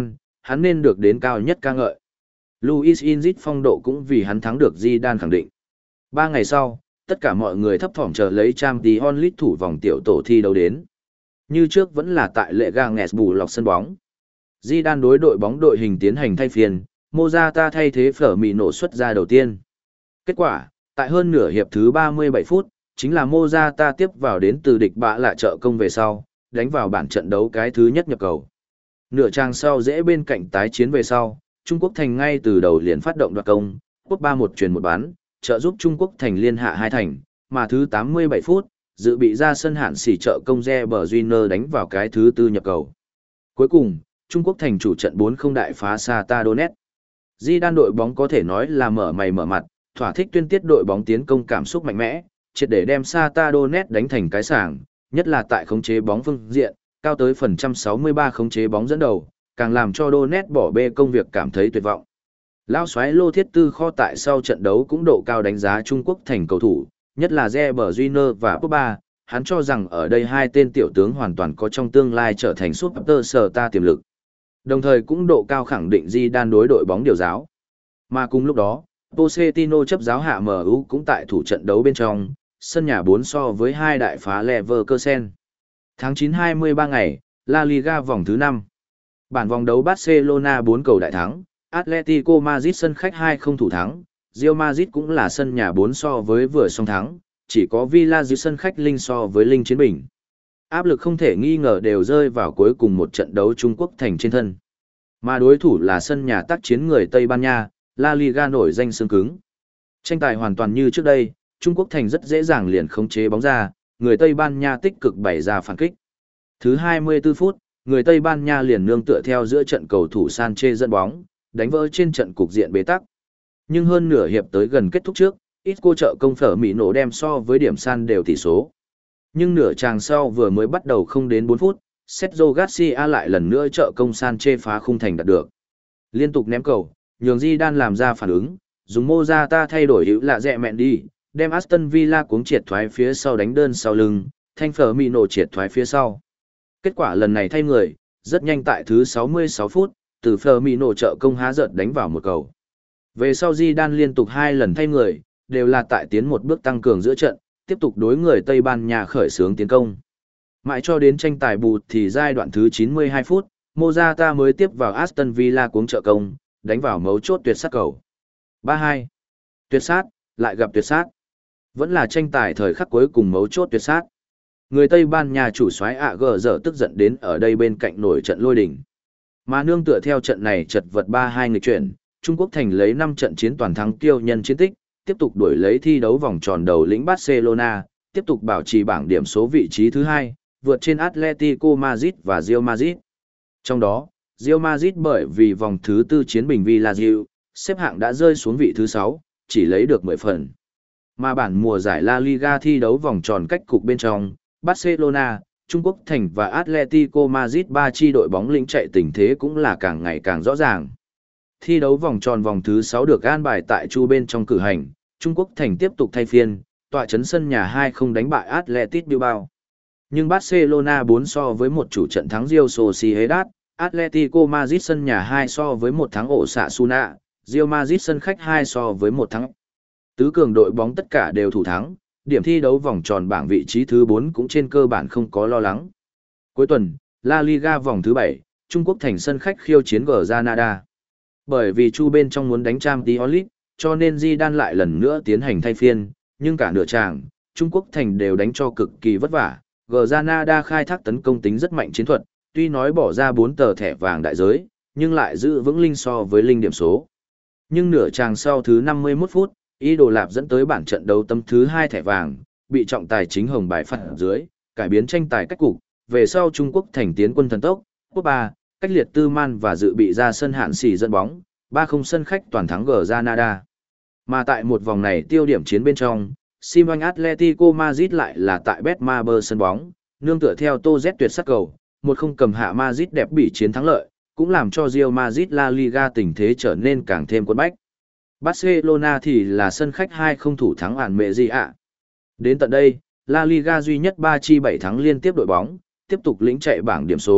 hắn nên được đến cao nhất ca ngợi. Luis Inzit phong độ cũng vì hắn thắng được Zidane khẳng định. Ba ngày sau, tất cả mọi người thấp thỏm chờ lấy Champions League thủ vòng tiểu tổ thi đấu đến. Như trước vẫn là tại lệ Ganges bù lọc sân bóng. Zidane đối đội bóng đội hình tiến hành thay phiên, Morata thay thế Firmino xuất ra đầu tiên. Kết quả, tại hơn nửa hiệp thứ ba mươi bảy phút, chính là Morata tiếp vào đến từ địch bạ lạ trợ công về sau, đánh vào bản trận đấu cái thứ nhất nhập cầu. Nửa trang sau dễ bên cạnh tái chiến về sau, Trung Quốc Thành ngay từ đầu liền phát động đoạt công, quốc ba một truyền một bán, trợ giúp Trung Quốc Thành liên hạ hai thành, mà thứ tám mươi bảy phút, dự bị ra sân hạn xỉ trợ công Reber Júnior đánh vào cái thứ tư nhập cầu. Cuối cùng, Trung Quốc Thành chủ trận bốn không đại phá Shakhtar Donetsk. Zidane đội bóng có thể nói là mở mày mở mặt, thỏa thích tuyên tiết đội bóng tiến công cảm xúc mạnh mẽ, triệt để đem Shakhtar Donetsk đánh thành cái sảng, nhất là tại khống chế bóng phương diện, cao tới phần trăm sáu mươi ba khống chế bóng dẫn đầu, càng làm cho Donetsk bỏ bê công việc cảm thấy tuyệt vọng. Lao xoáy Lô Thiết Tư Kho tại sau trận đấu cũng độ cao đánh giá Trung Quốc Thành cầu thủ, nhất là Reber Júnior và Pogba, hắn cho rằng ở đây hai tên tiểu tướng hoàn toàn có trong tương lai trở thành superstar tiềm lực. Đồng thời cũng độ cao khẳng định Zidane đối đội bóng điều giáo. Mà cùng lúc đó, Pochettino chấp giáo hạ em u cũng tại thủ trận đấu bên trong, sân nhà bốn so với hai đại phá Leverkusen. Tháng chín hai mươi ba ngày, La Liga vòng thứ năm. Bản vòng đấu Barcelona bốn cầu đại thắng, Atletico Madrid sân khách hai không thủ thắng, Real Madrid cũng là sân nhà bốn so với vừa song thắng, chỉ có Villa dưới sân khách linh so với linh chiến bình. Áp lực không thể nghi ngờ đều rơi vào cuối cùng một trận đấu Trung Quốc Thành trên thân. Mà đối thủ là sân nhà tác chiến người Tây Ban Nha, La Liga nổi danh xương cứng. Tranh tài hoàn toàn như trước đây, Trung Quốc Thành rất dễ dàng liền khống chế bóng ra, người Tây Ban Nha tích cực bày ra phản kích. Thứ hai mươi tư phút, người Tây Ban Nha liền nương tựa theo giữa trận cầu thủ Sanchez dẫn bóng, đánh vỡ trên trận cục diện bế tắc. Nhưng hơn nửa hiệp tới gần kết thúc trước, Isco trợ công phở Mỹ nổ đem so với điểm san đều tỷ số. Nhưng nửa tràng sau vừa mới bắt đầu không đến bốn phút, Sergio Garcia lại lần nữa trợ công Sanchez phá khung thành đạt được. Liên tục ném cầu, nhường Zidane làm ra phản ứng, dùng Morata thay đổi hữu lạ rẹ mẹn đi, đem Aston Villa cuống triệt thoái phía sau đánh đơn sau lưng, thanh phở Mỹ nổ triệt thoái phía sau. Kết quả lần này thay người, rất nhanh tại thứ sáu mươi sáu phút, từ Firmino trợ công há giật đánh vào một cầu. Về sau Zidane liên tục hai lần thay người, đều là tại tiến một bước tăng cường giữa trận, tiếp tục đối người Tây Ban Nha khởi xướng tiến công. Mãi cho đến tranh tài bù thì giai đoạn thứ chín mươi hai phút, Morata mới tiếp vào Aston Villa cuống trợ công, đánh vào mấu chốt tuyệt sát cầu. ba hai. Tuyệt sát, lại gặp tuyệt sát. Vẫn là tranh tài thời khắc cuối cùng mấu chốt tuyệt sát. Người Tây Ban Nha chủ soái ạ gờ giờ tức giận đến ở đây bên cạnh nổi trận lôi đình. Mà nương tựa theo trận này chật vật ba hai nghịch chuyển, Trung Quốc Thành lấy năm trận chiến toàn thắng kiêu nhân chiến tích, tiếp tục đuổi lấy thi đấu vòng tròn đầu lĩnh Barcelona, tiếp tục bảo trì bảng điểm số vị trí thứ hai, vượt trên Atletico Madrid và Real Madrid. Trong đó, Real Madrid bởi vì vòng thứ tư chiến bình Villarreal, xếp hạng đã rơi xuống vị thứ sáu, chỉ lấy được mười phần. Mà bản mùa giải La Liga thi đấu vòng tròn cách cục bên trong, Barcelona, Trung Quốc Thành và Atletico Madrid ba chi đội bóng lĩnh chạy tình thế cũng là càng ngày càng rõ ràng. Thi đấu vòng tròn vòng thứ sáu được an bài tại Chu bên trong cử hành, Trung Quốc Thành tiếp tục thay phiên, tọa chấn sân nhà hai không đánh bại Athletic Bilbao. Nhưng Barcelona bốn so với một chủ trận thắng Real Sociedad, Atletico Madrid sân nhà hai so với một thắng Osasuna, Real Madrid sân khách hai so với một thắng. Tứ cường đội bóng tất cả đều thủ thắng, điểm thi đấu vòng tròn bảng vị trí thứ bốn cũng trên cơ bản không có lo lắng. Cuối tuần, La Liga vòng thứ bảy, Trung Quốc Thành sân khách khiêu chiến Granada. Bởi vì Chu bên trong muốn đánh Champions League, cho nên Zidane lại lần nữa tiến hành thay phiên, nhưng cả nửa tràng, Trung Quốc Thành đều đánh cho cực kỳ vất vả. Granada khai thác tấn công tính rất mạnh chiến thuật, tuy nói bỏ ra bốn tờ thẻ vàng đại giới, nhưng lại giữ vững linh so với linh điểm số. Nhưng nửa tràng sau thứ năm mươi mốt phút, Ý Đồ Lạp dẫn tới bản trận đấu tấm thứ hai thẻ vàng, bị trọng tài chính hồng bài phạt dưới, cải biến tranh tài cách cục, về sau Trung Quốc Thành tiến quân thần tốc, quốc ba, cách liệt Tư Man và dự bị ra sân hạn xì dẫn bóng, ba không sân khách toàn thắng Granada. Mà tại một vòng này tiêu điểm chiến bên trong, Simon Atletico Madrid lại là tại Betmaber sân bóng, nương tựa theo Tô Z tuyệt sắc cầu, một không cầm hạ Madrid đẹp bị chiến thắng lợi, cũng làm cho Real Madrid La Liga tình thế trở nên càng thêm cuốn bách. Barcelona thì là sân khách hai không thủ thắng ản mẹ gì ạ. Đến tận đây, La Liga duy nhất ba chi bảy thắng liên tiếp đội bóng, tiếp tục lĩnh chạy bảng điểm số,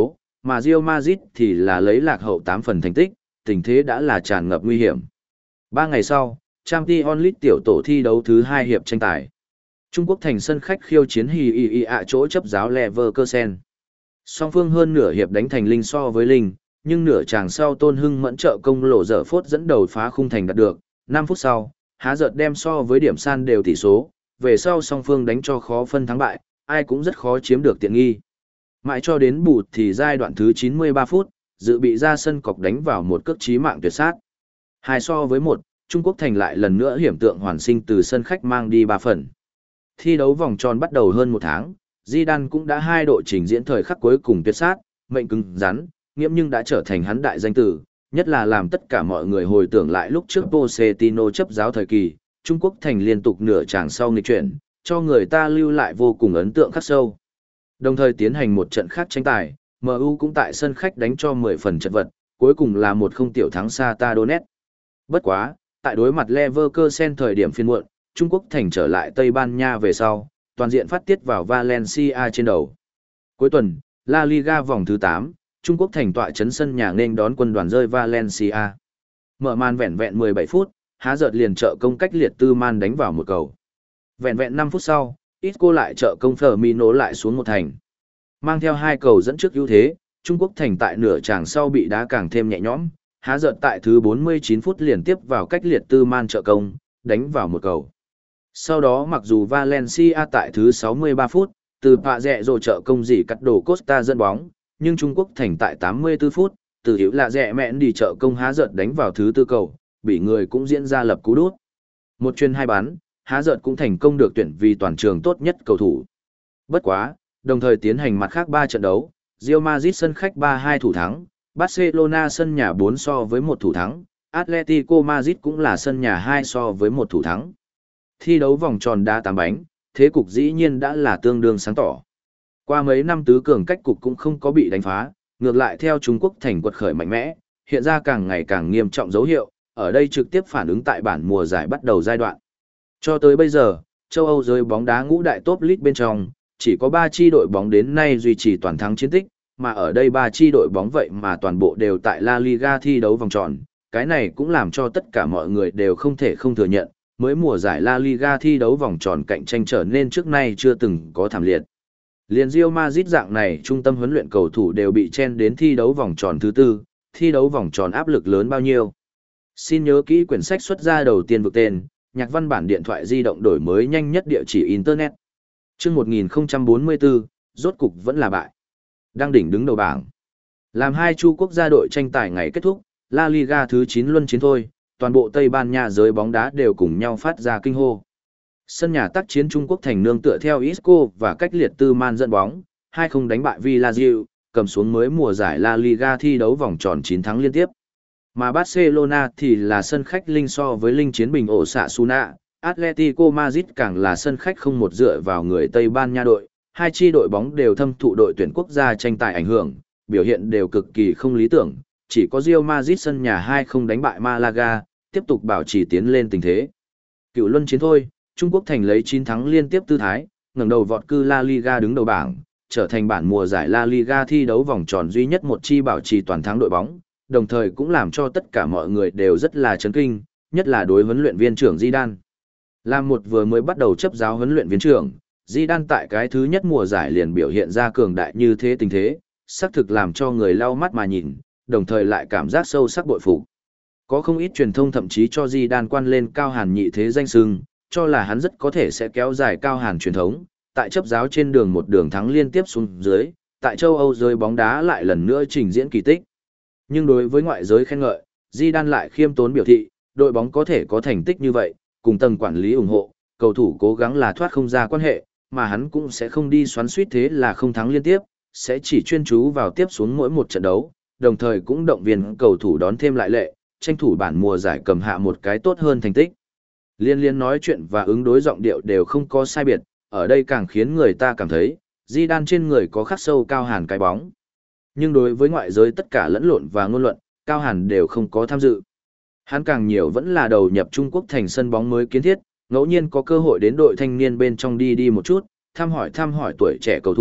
mà Real Madrid thì là lấy lạc hậu tám phần thành tích, tình thế đã là tràn ngập nguy hiểm. Ba ngày sau, Champions League tiểu tổ thi đấu thứ hai hiệp tranh tài. Trung Quốc thành sân khách khiêu chiến Hi Y Y ạ chỗ chấp giáo Leverkusen. Song phương hơn nửa hiệp đánh thành linh so với linh, nhưng nửa chàng sau Tôn Hưng mẫn trợ công lộ dở phốt dẫn đầu phá khung thành đạt được. Năm phút sau, há giật đem so với điểm san đều tỷ số, về sau song phương đánh cho khó phân thắng bại, ai cũng rất khó chiếm được tiện nghi. Mãi cho đến bù thì giai đoạn thứ chín mươi ba phút, dự bị ra sân cọc đánh vào một cước chí mạng tuyệt sát. Hai so với một, Trung Quốc thành lại lần nữa hiểm tượng hoàn sinh từ sân khách mang đi ba phần. Thi đấu vòng tròn bắt đầu hơn một tháng, Zidane cũng đã hai độ trình diễn thời khắc cuối cùng tuyệt sát, mệnh cứng rắn, nghiễm nhưng đã trở thành hắn đại danh tử, nhất là làm tất cả mọi người hồi tưởng lại lúc trước Pochettino chấp giáo thời kỳ, Trung Quốc thành liên tục nửa chàng sau nghịch chuyển, cho người ta lưu lại vô cùng ấn tượng khắc sâu. Đồng thời tiến hành một trận khác tranh tài, em u cũng tại sân khách đánh cho mười phần chật vật, cuối cùng là một không tiểu thắng Shakhtar Donetsk. Bất quá, tại đối mặt Leverkusen thời điểm phiên muộn, Trung Quốc thành trở lại Tây Ban Nha về sau, toàn diện phát tiết vào Valencia trên đầu. Cuối tuần, La Liga vòng thứ tám, Trung Quốc thành tọa trấn sân nhà nên đón quân đoàn rơi Valencia. Mở màn vẹn vẹn mười bảy phút, há giật liền trợ công cách liệt tư man đánh vào một cầu. Vẹn vẹn năm phút sau, Isco lại trợ công Firmino lại xuống một thành. Mang theo hai cầu dẫn trước ưu thế, Trung Quốc thành tại nửa chàng sau bị đá càng thêm nhẹ nhõm, há giật tại thứ bốn mươi chín phút liền tiếp vào cách liệt tư man trợ công, đánh vào một cầu. Sau đó mặc dù Valencia tại thứ sáu mươi ba phút, từ Pạ Rẹ rồi trợ công gì cắt đổ Costa dẫn bóng, nhưng Trung Quốc thành tại tám mươi tư phút, từ hiểu là rẻ mẹn đi trợ công há giật đánh vào thứ tư cầu, bị người cũng diễn ra lập cú đút. Một chuyền hai bắn, há giật cũng thành công được tuyển vì toàn trường tốt nhất cầu thủ. Bất quá, đồng thời tiến hành mặt khác ba trận đấu, Real Madrid sân khách ba hai thủ thắng, Barcelona sân nhà bốn so với một thủ thắng, Atletico Madrid cũng là sân nhà hai so với một thủ thắng. Thi đấu vòng tròn đá tám bánh, thế cục dĩ nhiên đã là tương đương sáng tỏ. Qua mấy năm tứ cường cách cục cũng không có bị đánh phá, ngược lại theo Trung Quốc thành quật khởi mạnh mẽ, hiện ra càng ngày càng nghiêm trọng dấu hiệu, ở đây trực tiếp phản ứng tại bản mùa giải bắt đầu giai đoạn. Cho tới bây giờ, châu Âu giới bóng đá ngũ đại top league bên trong, chỉ có ba chi đội bóng đến nay duy trì toàn thắng chiến tích, mà ở đây ba chi đội bóng vậy mà toàn bộ đều tại La Liga thi đấu vòng tròn, cái này cũng làm cho tất cả mọi người đều không thể không thừa nhận, mới mùa giải La Liga thi đấu vòng tròn cạnh tranh trở nên trước nay chưa từng có thảm liệt. Liên Real Madrid dạng này trung tâm huấn luyện cầu thủ đều bị chen đến thi đấu vòng tròn thứ tư, thi đấu vòng tròn áp lực lớn bao nhiêu. Xin nhớ kỹ quyển sách xuất ra đầu tiên vực tên, nhạc văn bản điện thoại di động đổi mới nhanh nhất địa chỉ Internet. Trước một nghìn không trăm bốn mươi tư, rốt cục vẫn là bại. Đang đỉnh đứng đầu bảng. Làm hai chu quốc gia đội tranh tài ngày kết thúc, La Liga thứ chín luân chiến thôi, toàn bộ Tây Ban Nha giới bóng đá đều cùng nhau phát ra kinh hô. Sân nhà tác chiến Trung Quốc thành nương tựa theo Isco và cách liệt tư man dẫn bóng, hai không đánh bại Villarreal, cầm xuống mới mùa giải La Liga thi đấu vòng tròn chín thắng liên tiếp. Mà Barcelona thì là sân khách linh so với linh chiến bình ổ xạ Suna, Atletico Madrid càng là sân khách không một dựa vào người Tây Ban Nha đội, hai chi đội bóng đều thâm thụ đội tuyển quốc gia tranh tài ảnh hưởng, biểu hiện đều cực kỳ không lý tưởng, chỉ có Real Madrid sân nhà hai không đánh bại Malaga, tiếp tục bảo trì tiến lên tình thế. Cựu luân chiến thôi, Trung Quốc thành lấy chín thắng liên tiếp tư thái, ngẩng đầu vọt cư La Liga đứng đầu bảng, trở thành bản mùa giải La Liga thi đấu vòng tròn duy nhất một chi bảo trì toàn thắng đội bóng, đồng thời cũng làm cho tất cả mọi người đều rất là chấn kinh, nhất là đối huấn luyện viên trưởng Zidane. Làm một vừa mới bắt đầu chấp giáo huấn luyện viên trưởng, Zidane tại cái thứ nhất mùa giải liền biểu hiện ra cường đại như thế tình thế, xác thực làm cho người lau mắt mà nhìn, đồng thời lại cảm giác sâu sắc bội phục. Có không ít truyền thông thậm chí cho Zidane quan lên cao hàn nhị thế danh xưng, cho là hắn rất có thể sẽ kéo dài cao hàn truyền thống, tại chấp giáo trên đường một đường thắng liên tiếp xuống dưới, tại châu Âu giới bóng đá lại lần nữa trình diễn kỳ tích. Nhưng đối với ngoại giới khen ngợi, Zidane lại khiêm tốn biểu thị, đội bóng có thể có thành tích như vậy, cùng tầng quản lý ủng hộ, cầu thủ cố gắng là thoát không ra quan hệ, mà hắn cũng sẽ không đi xoắn suýt thế là không thắng liên tiếp, sẽ chỉ chuyên chú vào tiếp xuống mỗi một trận đấu, đồng thời cũng động viên cầu thủ đón thêm lại lệ, tranh thủ bản mùa giải cầm hạ một cái tốt hơn thành tích. Liên liên nói chuyện và ứng đối giọng điệu đều không có sai biệt, ở đây càng khiến người ta cảm thấy, Zidane trên người có khắc sâu cao hàn cái bóng. Nhưng đối với ngoại giới tất cả lẫn lộn và ngôn luận, cao hàn đều không có tham dự. Hắn càng nhiều vẫn là đầu nhập Trung Quốc thành sân bóng mới kiến thiết, ngẫu nhiên có cơ hội đến đội thanh niên bên trong đi đi một chút, thăm hỏi thăm hỏi tuổi trẻ cầu thủ,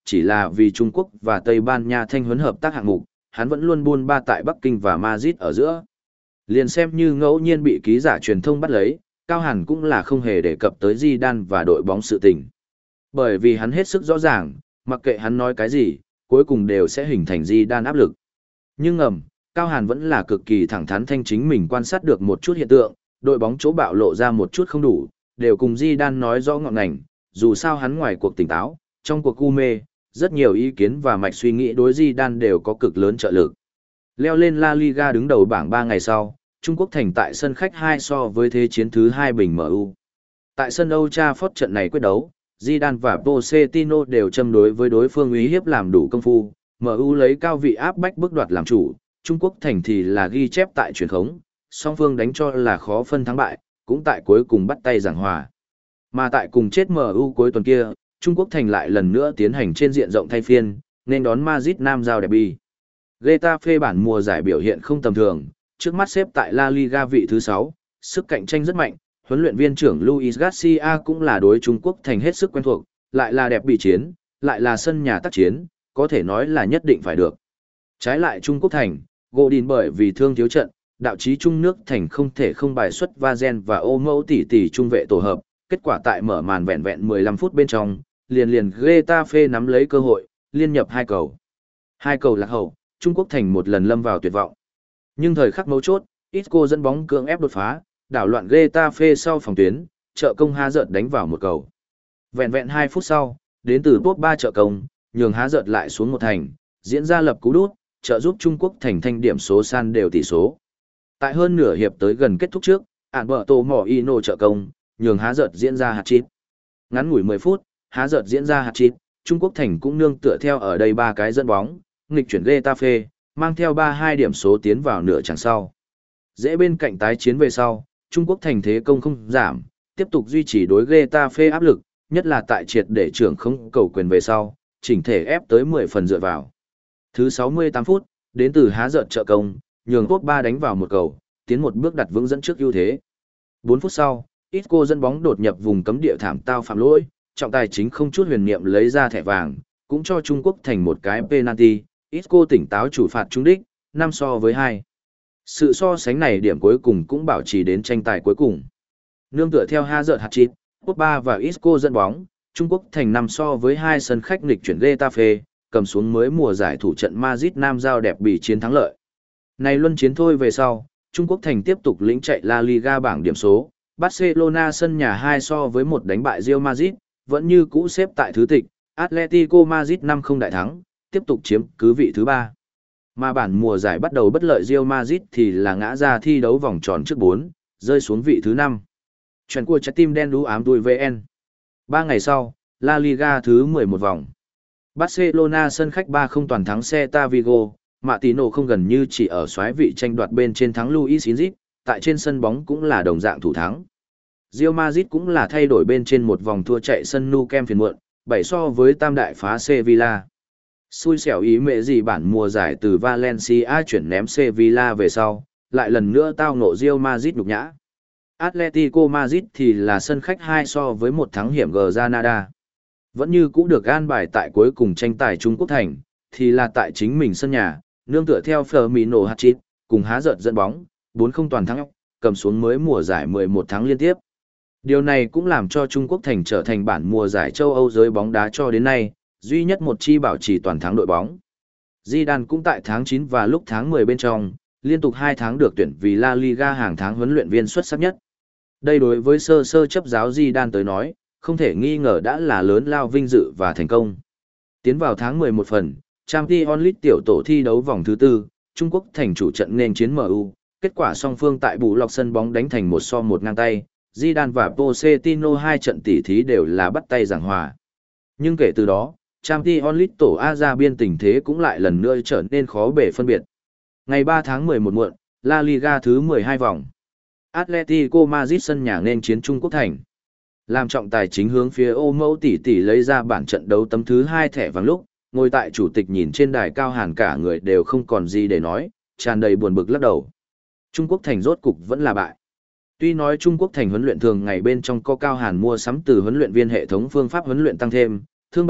chỉ là vì Trung Quốc và Tây Ban Nha thanh huấn hợp tác hạng mục, hắn vẫn luôn buôn ba tại Bắc Kinh và Madrid ở giữa. Liền xem như ngẫu nhiên bị ký giả truyền thông bắt lấy, Cao Hàn cũng là không hề đề cập tới Zidane và đội bóng sự tình. Bởi vì hắn hết sức rõ ràng, mặc kệ hắn nói cái gì, cuối cùng đều sẽ hình thành Zidane áp lực. Nhưng ngầm, Cao Hàn vẫn là cực kỳ thẳng thắn thanh chính mình quan sát được một chút hiện tượng, đội bóng chỗ bạo lộ ra một chút không đủ, đều cùng Zidane nói rõ ngọn ngành, dù sao hắn ngoài cuộc tỉnh táo, trong cuộc u mê, rất nhiều ý kiến và mạch suy nghĩ đối Zidane đều có cực lớn trợ lực. Leo lên La Liga đứng đầu bảng ba ngày sau, Trung Quốc thành tại sân khách hai so với thế chiến thứ hai bình em u. Tại sân Old Trafford trận này quyết đấu, Zidane và Pochettino đều châm đối với đối phương uy hiếp làm đủ công phu, em u lấy cao vị áp bách bước đoạt làm chủ, Trung Quốc thành thì là ghi chép tại truyền khống, song phương đánh cho là khó phân thắng bại, cũng tại cuối cùng bắt tay giảng hòa. Mà tại cùng chết em u cuối tuần kia, Trung Quốc thành lại lần nữa tiến hành trên diện rộng thay phiên, nên đón Madrid Nam giao derby. Getafe bản mùa giải biểu hiện không tầm thường, trước mắt xếp tại La Liga vị thứ sáu, sức cạnh tranh rất mạnh, huấn luyện viên trưởng Luis Garcia cũng là đối Trung Quốc thành hết sức quen thuộc, lại là đẹp bị chiến, lại là sân nhà tác chiến, có thể nói là nhất định phải được. Trái lại Trung Quốc thành, Godin bởi vì thương thiếu trận, đạo chí Trung nước thành không thể không bài xuất Vazen và ô mẫu tỷ tỷ trung vệ tổ hợp, kết quả tại mở màn vẹn vẹn mười lăm phút bên trong, liền liền Getafe nắm lấy cơ hội, liên nhập hai cầu. Hai cầu lạc hậu, Trung Quốc thành một lần lâm vào tuyệt vọng. Nhưng thời khắc mấu chốt, Isco dẫn bóng cưỡng ép đột phá, đảo loạn Getafe sau phòng tuyến, trợ công há giợt đánh vào một cầu. Vẹn vẹn hai phút sau, đến từ top ba trợ công, nhường há giợt lại xuống một thành, diễn ra lập cú đút, trợ giúp Trung Quốc thành thanh điểm số san đều tỷ số. Tại hơn nửa hiệp tới gần kết thúc trước, Alberto Moreno trợ công, nhường há giợt diễn ra hat-trick. Ngắn ngủi mười phút, há giợt diễn ra hat-trick, Trung Quốc thành cũng nương tựa theo ở đây ba cái dẫn bóng, nghịch chuyển Getafe, mang theo ba hai điểm số tiến vào nửa chặng sau. Dễ bên cạnh tái chiến về sau, Trung Quốc thành thế công không giảm, tiếp tục duy trì đối Getafe áp lực, nhất là tại triệt để trưởng không cầu quyền về sau, chỉnh thể ép tới mười phần dựa vào. Thứ sáu mươi tám phút, đến từ há giợt trợ công, nhường top ba đánh vào một cầu, tiến một bước đặt vững dẫn trước ưu thế. bốn phút sau, Isco dẫn bóng đột nhập vùng cấm địa thảm tao phạm lỗi, trọng tài chính không chút huyền niệm lấy ra thẻ vàng, cũng cho Trung Quốc thành một cái penalty, Isco tỉnh táo chủ phạt trúng đích, năm so với hai. Sự so sánh này điểm cuối cùng cũng bảo trì đến tranh tài cuối cùng. Nương tựa theo ha giợt hat-trick, top ba và Isco dẫn bóng, Trung Quốc thành năm so với hai sân khách nghịch chuyển Getafe, cầm xuống mới mùa giải thủ trận Madrid Nam giao đẹp bị chiến thắng lợi. Này luân chiến thôi về sau, Trung Quốc thành tiếp tục lĩnh chạy La Liga bảng điểm số, Barcelona sân nhà hai so với một đánh bại Real Madrid, vẫn như cũ xếp tại thứ tịch, Atletico Madrid năm không đại thắng, tiếp tục chiếm cứ vị thứ ba. Mà bản mùa giải bắt đầu bất lợi Real Madrid thì là ngã ra thi đấu vòng tròn trước bốn, rơi xuống vị thứ năm. Chuyện của trái tim đen đú ám đuôi vê en. Ba ngày sau, La Liga thứ mười một vòng. Barcelona sân khách ba không toàn thắng Celta Vigo, Martino không gần như chỉ ở xoái vị tranh đoạt bên trên thắng Luis Enrique, tại trên sân bóng cũng là đồng dạng thủ thắng. Real Madrid cũng là thay đổi bên trên một vòng thua chạy sân Nou Camp phiền muộn, bảy so với tam đại phá Sevilla. Xui xẻo ý mẹ gì bản mùa giải từ Valencia chuyển ném Sevilla về sau, lại lần nữa tao ngộ Real Madrid nhục nhã. Atletico Madrid thì là sân khách hai so với một thắng hiểm Granada. Vẫn như cũ được an bài tại cuối cùng tranh tài Trung Quốc thành, thì là tại chính mình sân nhà, nương tựa theo Firmino hat-trick, cùng há giợt dẫn bóng, bốn không toàn thắng, cầm xuống mới mùa giải mười một thắng liên tiếp. Điều này cũng làm cho Trung Quốc thành trở thành bản mùa giải châu Âu giới bóng đá cho đến nay, duy nhất một chi bảo trì toàn thắng đội bóng. Zidane cũng tại tháng chín và lúc tháng mười bên trong, liên tục hai tháng được tuyển vì La Liga hàng tháng huấn luyện viên xuất sắc nhất. Đây đối với sơ sơ chấp giáo Zidane tới nói, không thể nghi ngờ đã là lớn lao vinh dự và thành công. Tiến vào tháng mười một phần, Champions League tiểu tổ thi đấu vòng thứ tư, Trung Quốc thành chủ trận nên chiến em u, kết quả song phương tại bù lọc sân bóng đánh thành một so một ngang tay, Zidane và Pochettino hai trận tỉ thí đều là bắt tay giảng hòa. Nhưng kể từ đó, Champions League tổ A ra biên tình thế cũng lại lần nữa trở nên khó bề phân biệt. Ngày ba tháng mười một muộn, La Liga thứ mười hai vòng. Atletico Madrid sân nhà nên chiến Trung Quốc thành. Làm trọng tài chính hướng phía ô mẫu tỷ tỷ lấy ra bản trận đấu tấm thứ hai thẻ vàng lúc, ngồi tại chủ tịch nhìn trên đài cao hàn cả người đều không còn gì để nói, tràn đầy buồn bực lắc đầu. Trung Quốc thành rốt cục vẫn là bại. Tuy nói Trung Quốc thành huấn luyện thường ngày bên trong có cao hàn mua sắm từ huấn luyện viên hệ thống phương pháp huấn luyện tăng thêm, thương bệnh ít,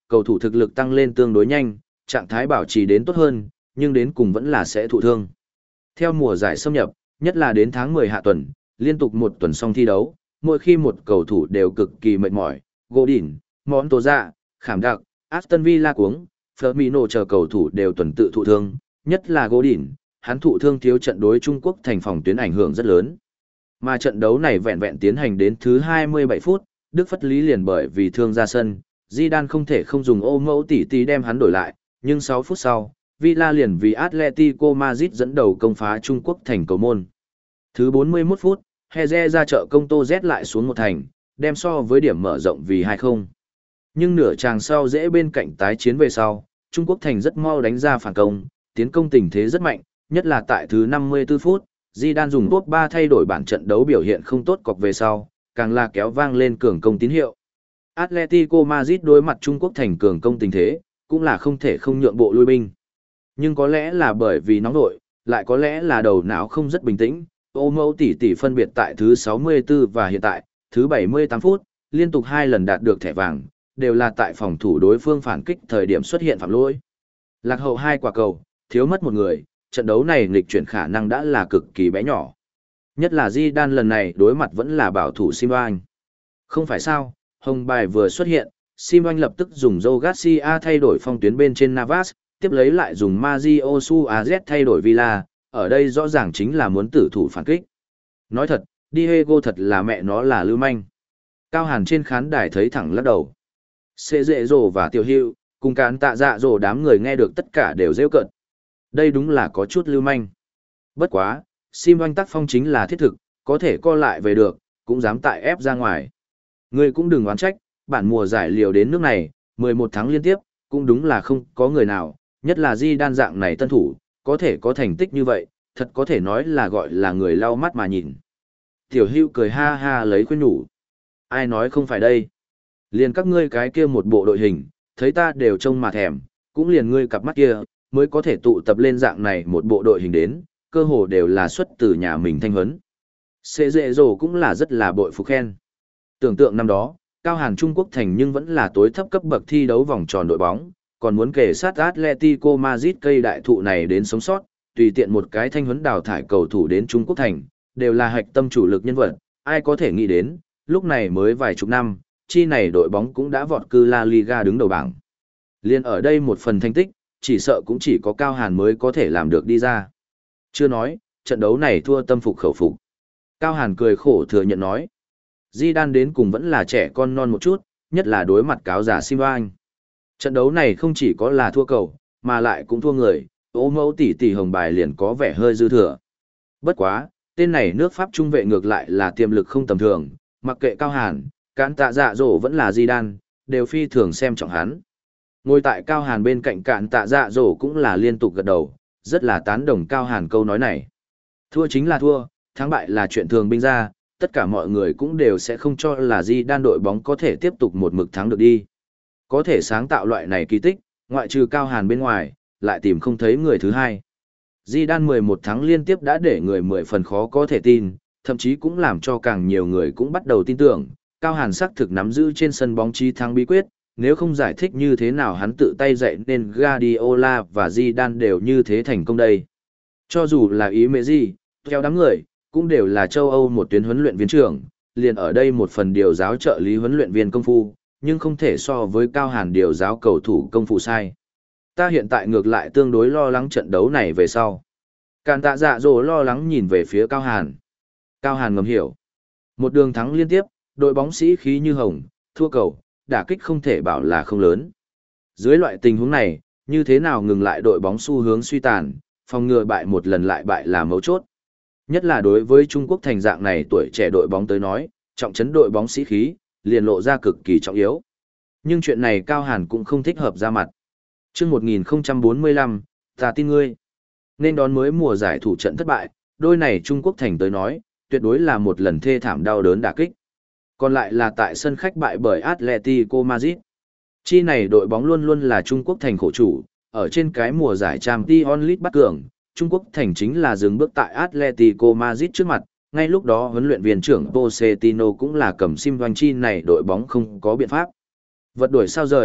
cầu thủ thực lực tăng lên tương đối nhanh, trạng thái bảo trì đến tốt hơn, nhưng đến cùng vẫn là sẽ thụ thương. Theo mùa giải xâm nhập, nhất là đến tháng mười hạ tuần, liên tục một tuần xong thi đấu, mỗi khi một cầu thủ đều cực kỳ mệt mỏi, Godin, Montoya, Khảm Đặc, Aston Villa cuống, Firmino chờ cầu thủ đều tuần tự thụ thương, nhất là Godin, hắn thụ thương thiếu trận đối Trung Quốc thành phòng tuyến ảnh hưởng rất lớn. Mà trận đấu này vẹn vẹn tiến hành đến thứ hai mươi bảy phút, Đức Phất Lý liền bởi vì thương ra sân, Zidane không thể không dùng ô mẫu tỷ tỷ đem hắn đổi lại, nhưng sáu phút sau, Villa liền vì Atletico Madrid dẫn đầu công phá Trung Quốc thành cầu môn. Thứ bốn mươi mốt phút, Heze ra trợ công Tô Z lại xuống một thành, đem so với điểm mở rộng vì hai không. Nhưng nửa chàng sau dễ bên cạnh tái chiến về sau, Trung Quốc thành rất mau đánh ra phản công, tiến công tình thế rất mạnh, nhất là tại thứ năm mươi tư phút, Zidane dùng top ba thay đổi bản trận đấu biểu hiện không tốt cọc về sau, càng là kéo vang lên cường công tín hiệu. Atletico Madrid đối mặt Trung Quốc thành cường công tình thế, cũng là không thể không nhượng bộ lui binh. Nhưng có lẽ là bởi vì nóng nội, lại có lẽ là đầu não không rất bình tĩnh, ô mẫu tỷ tỷ phân biệt tại thứ sáu mươi tư và hiện tại, thứ bảy mươi tám phút, liên tục hai lần đạt được thẻ vàng, đều là tại phòng thủ đối phương phản kích thời điểm xuất hiện phạm lỗi. Lạc hậu hai quả cầu, thiếu mất một người, trận đấu này nghịch chuyển khả năng đã là cực kỳ bé nhỏ. Nhất là Zidane lần này đối mặt vẫn là bảo thủ Simon. Không phải sao, hồng bài vừa xuất hiện, Simon lập tức dùng Joe Garcia thay đổi phong tuyến bên trên Navas, tiếp lấy lại dùng Mario Suarez thay đổi Villa, ở đây rõ ràng chính là muốn tử thủ phản kích. Nói thật, Diego thật là mẹ nó là lưu manh. Cao Hàn trên khán đài thấy thẳng lắc đầu. Xê dệ rồ và tiểu hữu, cùng cán tạ dạ rồ đám người nghe được tất cả đều rêu cợt. Đây đúng là có chút lưu manh. Bất quá, Simon tác phong chính là thiết thực, có thể co lại về được, cũng dám tại ép ra ngoài. Ngươi cũng đừng oán trách, bản mùa giải liều đến nước này, mười một tháng liên tiếp, cũng đúng là không có người nào, nhất là Zidane dạng này tân thủ, có thể có thành tích như vậy, thật có thể nói là gọi là người lau mắt mà nhìn. Tiểu Hữu cười ha ha lấy khuyên nhủ. Ai nói không phải đây? Liền các ngươi cái kia một bộ đội hình, thấy ta đều trông mà thèm, cũng liền ngươi cặp mắt kia, mới có thể tụ tập lên dạng này một bộ đội hình đến, cơ hồ đều là xuất từ nhà mình thanh huấn. Xê dệ rồ cũng là rất là bội phục khen. Tưởng tượng năm đó, Cao Hàn Trung Quốc thành nhưng vẫn là tối thấp cấp bậc thi đấu vòng tròn đội bóng, còn muốn kể sát Atletico Madrid cây đại thụ này đến sống sót, tùy tiện một cái thanh huấn đào thải cầu thủ đến Trung Quốc thành, đều là hạch tâm chủ lực nhân vật, ai có thể nghĩ đến, lúc này mới vài chục năm, chi này đội bóng cũng đã vọt cư La Liga đứng đầu bảng. Liên ở đây một phần thành tích, chỉ sợ cũng chỉ có Cao Hàn mới có thể làm được đi ra. Chưa nói, trận đấu này thua tâm phục khẩu phục. Cao Hàn cười khổ thừa nhận nói. Zidane đến cùng vẫn là trẻ con non một chút, nhất là đối mặt cáo giả Simon. Trận đấu này không chỉ có là thua cầu, mà lại cũng thua người, ô mẫu tỷ tỷ hồng bài liền có vẻ hơi dư thừa. Bất quá, tên này nước Pháp trung vệ ngược lại là tiềm lực không tầm thường, mặc kệ Cao Hàn, cán tạ dạ dỗ vẫn là Zidane, đều phi thường xem trọng hắn. Ngồi tại Cao Hàn bên cạnh cạn tạ dạ dỗ cũng là liên tục gật đầu, rất là tán đồng Cao Hàn câu nói này. Thua chính là thua, thắng bại là chuyện thường binh ra, tất cả mọi người cũng đều sẽ không cho là Zidane đội bóng có thể tiếp tục một mực thắng được đi. Có thể sáng tạo loại này kỳ tích, ngoại trừ Cao Hàn bên ngoài, lại tìm không thấy người thứ hai. Zidane mười một thắng liên tiếp đã để người mười phần khó có thể tin, thậm chí cũng làm cho càng nhiều người cũng bắt đầu tin tưởng, Cao Hàn xác thực nắm giữ trên sân bóng trí thắng bí quyết, nếu không giải thích như thế nào hắn tự tay dạy nên Guardiola và Zidane đều như thế thành công đây. Cho dù là ý mẹ gì, theo đám người, cũng đều là châu Âu một tuyến huấn luyện viên trưởng, liền ở đây một phần điều giáo trợ lý huấn luyện viên công phu, nhưng không thể so với Cao Hàn điều giáo cầu thủ công phu sai. Ta hiện tại ngược lại tương đối lo lắng trận đấu này về sau. Càn tạ dạ dỗ lo lắng nhìn về phía Cao Hàn. Cao Hàn ngầm hiểu. Một đường thắng liên tiếp, đội bóng sĩ khí như hồng, thua cầu, đả kích không thể bảo là không lớn. Dưới loại tình huống này, như thế nào ngừng lại đội bóng xu hướng suy tàn, phòng ngừa bại một lần lại bại là mấu chốt. Nhất là đối với Trung Quốc thành dạng này tuổi trẻ đội bóng tới nói, trọng trấn đội bóng sĩ khí, liền lộ ra cực kỳ trọng yếu. Nhưng chuyện này Cao Hàn cũng không thích hợp ra mặt. Chương một nghìn không trăm bốn mươi lăm, ta tin ngươi. Nên đón mới mùa giải thủ trận thất bại, đôi này Trung Quốc thành tới nói, tuyệt đối là một lần thê thảm đau đớn đả kích. Còn lại là tại sân khách bại bởi Atletico Madrid. Chi này đội bóng luôn luôn là Trung Quốc thành khổ chủ, ở trên cái mùa giải Champions League bắt cường, Trung Quốc thành chính là dừng bước tại Atletico Madrid trước mặt, ngay lúc đó huấn luyện viên trưởng Pochettino cũng là cầm sim vang chi này đội bóng không có biện pháp. Vật đuổi sao rời,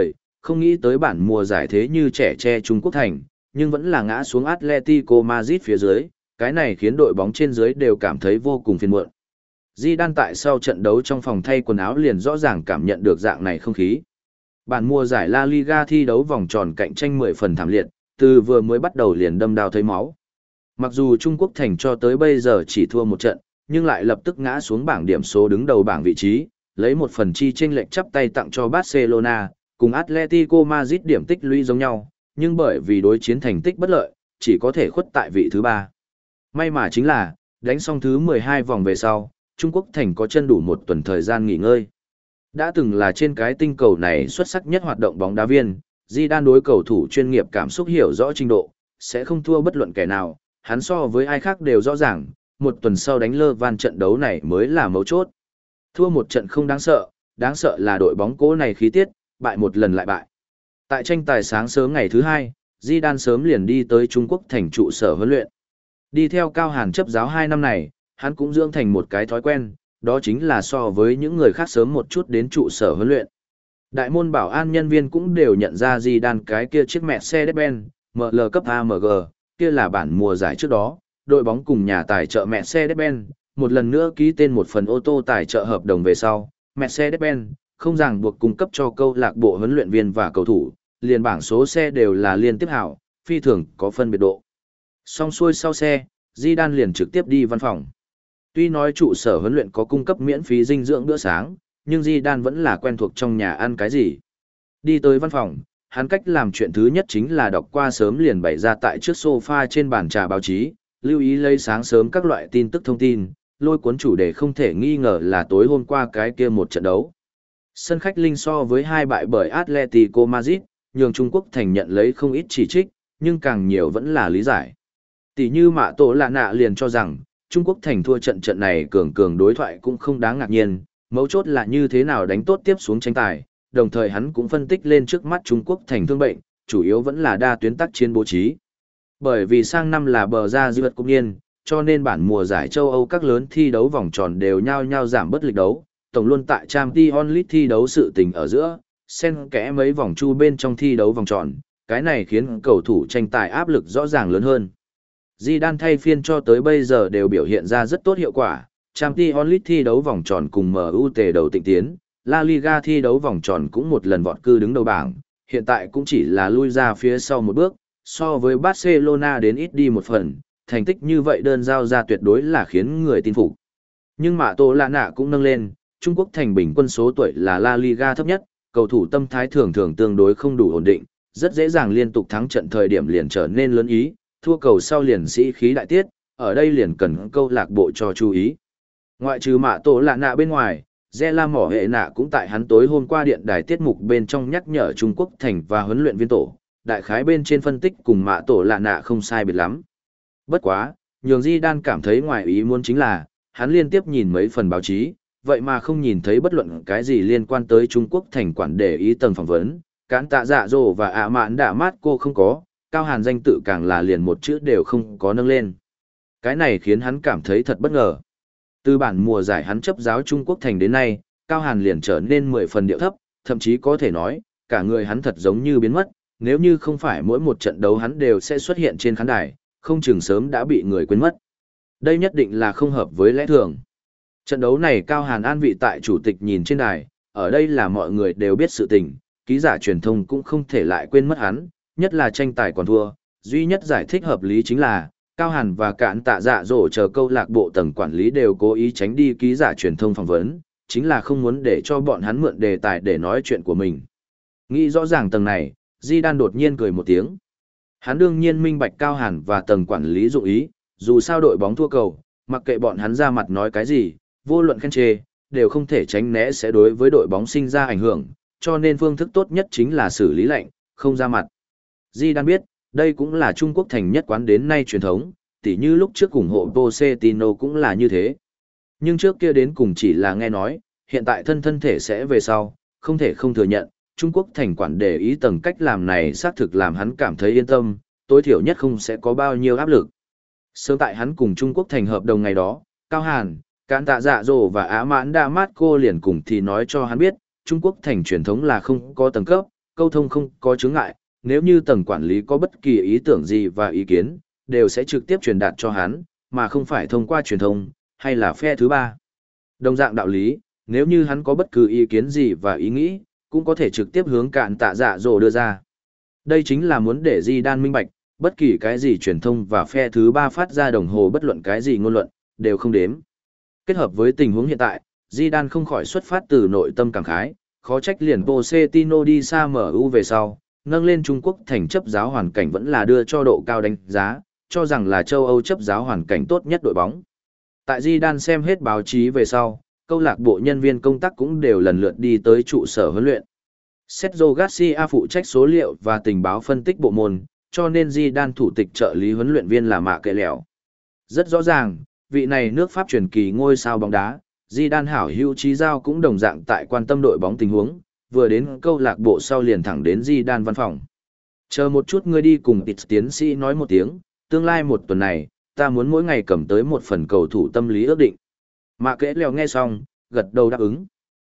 không nghĩ tới bản mùa giải thế như trẻ tre Trung Quốc thành, nhưng vẫn là ngã xuống Atletico Madrid phía dưới, cái này khiến đội bóng trên dưới đều cảm thấy vô cùng phiền muộn. Zidane tại sau trận đấu trong phòng thay quần áo liền rõ ràng cảm nhận được dạng này không khí. Bản mùa giải La Liga thi đấu vòng tròn cạnh tranh mười phần thảm liệt, từ vừa mới bắt đầu liền đâm đao thấy máu. Mặc dù Trung Quốc thành cho tới bây giờ chỉ thua một trận, nhưng lại lập tức ngã xuống bảng điểm số đứng đầu bảng vị trí, lấy một phần chi chênh lệch chắp tay tặng cho Barcelona, cùng Atletico Madrid điểm tích lũy giống nhau, nhưng bởi vì đối chiến thành tích bất lợi, chỉ có thể khuất tại vị thứ ba. May mà chính là, đánh xong thứ mười hai vòng về sau, Trung Quốc thành có chân đủ một tuần thời gian nghỉ ngơi. Đã từng là trên cái tinh cầu này xuất sắc nhất hoạt động bóng đá viên, Zidane đối cầu thủ chuyên nghiệp cảm xúc hiểu rõ trình độ, sẽ không thua bất luận kẻ nào, hắn so với ai khác đều rõ ràng, một tuần sau đánh Lơ Van trận đấu này mới là mấu chốt. Thua một trận không đáng sợ, đáng sợ là đội bóng cố này khí tiết, bại một lần lại bại. Tại tranh tài sáng sớm ngày thứ hai, Zidane sớm liền đi tới Trung Quốc thành trụ sở huấn luyện. Đi theo Cao Hàn chấp giáo hai năm này, hắn cũng dưỡng thành một cái thói quen, đó chính là so với những người khác sớm một chút đến trụ sở huấn luyện. Đại môn bảo an nhân viên cũng đều nhận ra Zidane cái kia chiếc Mercedes-Benz, em lờ cấp a em giê, kia là bản mùa giải trước đó, đội bóng cùng nhà tài trợ Mercedes-Benz, một lần nữa ký tên một phần ô tô tài trợ hợp đồng về sau, Mercedes-Benz không ràng buộc cung cấp cho câu lạc bộ huấn luyện viên và cầu thủ, liền bảng số xe đều là liên tiếp hảo, phi thường có phân biệt độ. Xong xuôi sau xe, Zidane liền trực tiếp đi văn phòng. Tuy nói trụ sở huấn luyện có cung cấp miễn phí dinh dưỡng bữa sáng, nhưng Zidane vẫn là quen thuộc trong nhà ăn cái gì. Đi tới văn phòng, hắn cách làm chuyện thứ nhất chính là đọc qua sớm liền bày ra tại trước sofa trên bàn trà báo chí, lưu ý lấy sáng sớm các loại tin tức thông tin, lôi cuốn chủ đề không thể nghi ngờ là tối hôm qua cái kia một trận đấu. Sân khách linh so với hai bại bởi Atletico Madrid, nhường Trung Quốc thành nhận lấy không ít chỉ trích, nhưng càng nhiều vẫn là lý giải. Tỷ như Mạ Tổ Lạ Nạ liền cho rằng, Trung Quốc thành thua trận trận này cường cường đối thoại cũng không đáng ngạc nhiên, mấu chốt là như thế nào đánh tốt tiếp xuống tranh tài, đồng thời hắn cũng phân tích lên trước mắt Trung Quốc thành thương bệnh, chủ yếu vẫn là đa tuyến tác chiến bố trí. Bởi vì sang năm là bờ ra dư vật công niên, cho nên bản mùa giải châu Âu các lớn thi đấu vòng tròn đều nhau nhau giảm bớt lịch đấu, tổng luôn tại Champions League thi đấu sự tình ở giữa, xen kẽ mấy vòng chu bên trong thi đấu vòng tròn, cái này khiến cầu thủ tranh tài áp lực rõ ràng lớn hơn. Zidane thay phiên cho tới bây giờ đều biểu hiện ra rất tốt hiệu quả, Champions League thi đấu vòng tròn cùng em u tề đầu tịnh tiến, La Liga thi đấu vòng tròn cũng một lần vọt cư đứng đầu bảng, hiện tại cũng chỉ là lui ra phía sau một bước, so với Barcelona đến ít đi một phần, thành tích như vậy đơn giao ra tuyệt đối là khiến người tin phục. Nhưng Mạ Tổ Lạ Nạ cũng nâng lên, Trung Quốc thành bình quân số tuổi là La Liga thấp nhất, cầu thủ tâm thái thường thường tương đối không đủ ổn định, rất dễ dàng liên tục thắng trận thời điểm liền trở nên lớn ý, thua cầu sau liền sĩ khí đại tiết, ở đây liền cần câu lạc bộ cho chú ý. Ngoại trừ Mạ Tổ Lạ Nạ bên ngoài, Zela Mỏ Hệ Nạ cũng tại hắn tối hôm qua điện đài tiết mục bên trong nhắc nhở Trung Quốc thành và huấn luyện viên tổ, đại khái bên trên phân tích cùng Mạ Tổ Lạ Nạ không sai biệt lắm. Bất quá, nhường Zidane cảm thấy ngoài ý muốn chính là, hắn liên tiếp nhìn mấy phần báo chí, vậy mà không nhìn thấy bất luận cái gì liên quan tới Trung Quốc thành quản để ý tầng phỏng vấn, cán tạ dạ dồ và ạ mạn đạ mát cô không có, Cao Hàn danh tự càng là liền một chữ đều không có nâng lên. Cái này khiến hắn cảm thấy thật bất ngờ. Từ bản mùa giải hắn chấp giáo Trung Quốc thành đến nay, Cao Hàn liền trở nên mười phần điệu thấp, thậm chí có thể nói, cả người hắn thật giống như biến mất, nếu như không phải mỗi một trận đấu hắn đều sẽ xuất hiện trên khán đài, không chừng sớm đã bị người quên mất. Đây nhất định là không hợp với lẽ thường. Trận đấu này Cao Hàn an vị tại chủ tịch nhìn trên đài, ở đây là mọi người đều biết sự tình, ký giả truyền thông cũng không thể lại quên mất hắn, nhất là tranh tài còn thua, duy nhất giải thích hợp lý chính là, Cao Hàn và Cạn Tạ Dạ Dỗ chờ câu lạc bộ tầng quản lý đều cố ý tránh đi ký giả truyền thông phỏng vấn, chính là không muốn để cho bọn hắn mượn đề tài để nói chuyện của mình. Nghĩ rõ ràng tầng này, Zidane đột nhiên cười một tiếng. Hắn đương nhiên minh bạch Cao Hàn và tầng quản lý dụng ý, dù sao đội bóng thua cầu, mặc kệ bọn hắn ra mặt nói cái gì, vô luận khen chê, đều không thể tránh né sẽ đối với đội bóng sinh ra ảnh hưởng, cho nên phương thức tốt nhất chính là xử lý lệnh, không ra mặt. Zidane biết, đây cũng là Trung Quốc thành nhất quán đến nay truyền thống, tỉ như lúc trước ủng hộ Pochettino cũng là như thế. Nhưng trước kia đến cùng chỉ là nghe nói, hiện tại thân thân thể sẽ về sau, không thể không thừa nhận, Trung Quốc thành quản để ý tầng cách làm này xác thực làm hắn cảm thấy yên tâm, tối thiểu nhất không sẽ có bao nhiêu áp lực. Sớm tại hắn cùng Trung Quốc thành hợp đồng ngày đó, Cao Hàn, Cán Tạ Dạ Dỗ và Á Mãn Đa Mát cô liền cùng thì nói cho hắn biết, Trung Quốc thành truyền thống là không có tầng cấp, câu thông không có chướng ngại, nếu như tầng quản lý có bất kỳ ý tưởng gì và ý kiến, đều sẽ trực tiếp truyền đạt cho hắn, mà không phải thông qua truyền thông, hay là phe thứ ba. Đồng dạng đạo lý, nếu như hắn có bất cứ ý kiến gì và ý nghĩ, cũng có thể trực tiếp hướng cạn tạ dạ dỗ đưa ra. Đây chính là muốn để Di Đan minh bạch, bất kỳ cái gì truyền thông và phe thứ ba phát ra đồng hồ bất luận cái gì ngôn luận, đều không đếm. Kết hợp với tình huống hiện tại, Di Đan không khỏi xuất phát từ nội tâm cảm khái, khó trách liền Pochettino đi xa em u về sau, nâng lên Trung Quốc thành chấp giáo hoàn cảnh vẫn là đưa cho độ cao đánh giá, cho rằng là châu Âu chấp giáo hoàn cảnh tốt nhất đội bóng. Tại Di Đan xem hết báo chí về sau, câu lạc bộ nhân viên công tác cũng đều lần lượt đi tới trụ sở huấn luyện. Sergio Garcia phụ trách số liệu và tình báo phân tích bộ môn, cho nên Di Đan thủ tịch trợ lý huấn luyện viên là Mạ Kệ Lẹo. Rất rõ ràng, vị này nước Pháp truyền kỳ ngôi sao bóng đá, Di Đan hảo hữu trí giao cũng đồng dạng tại quan tâm đội bóng tình huống, vừa đến câu lạc bộ sau liền thẳng đến Di Đan văn phòng. Chờ một chút ngươi đi cùng tịch tiến sĩ nói một tiếng, tương lai một tuần này, ta muốn mỗi ngày cầm tới một phần cầu thủ tâm lý ước định. Mạ Kệ Lẹo nghe xong, gật đầu đáp ứng.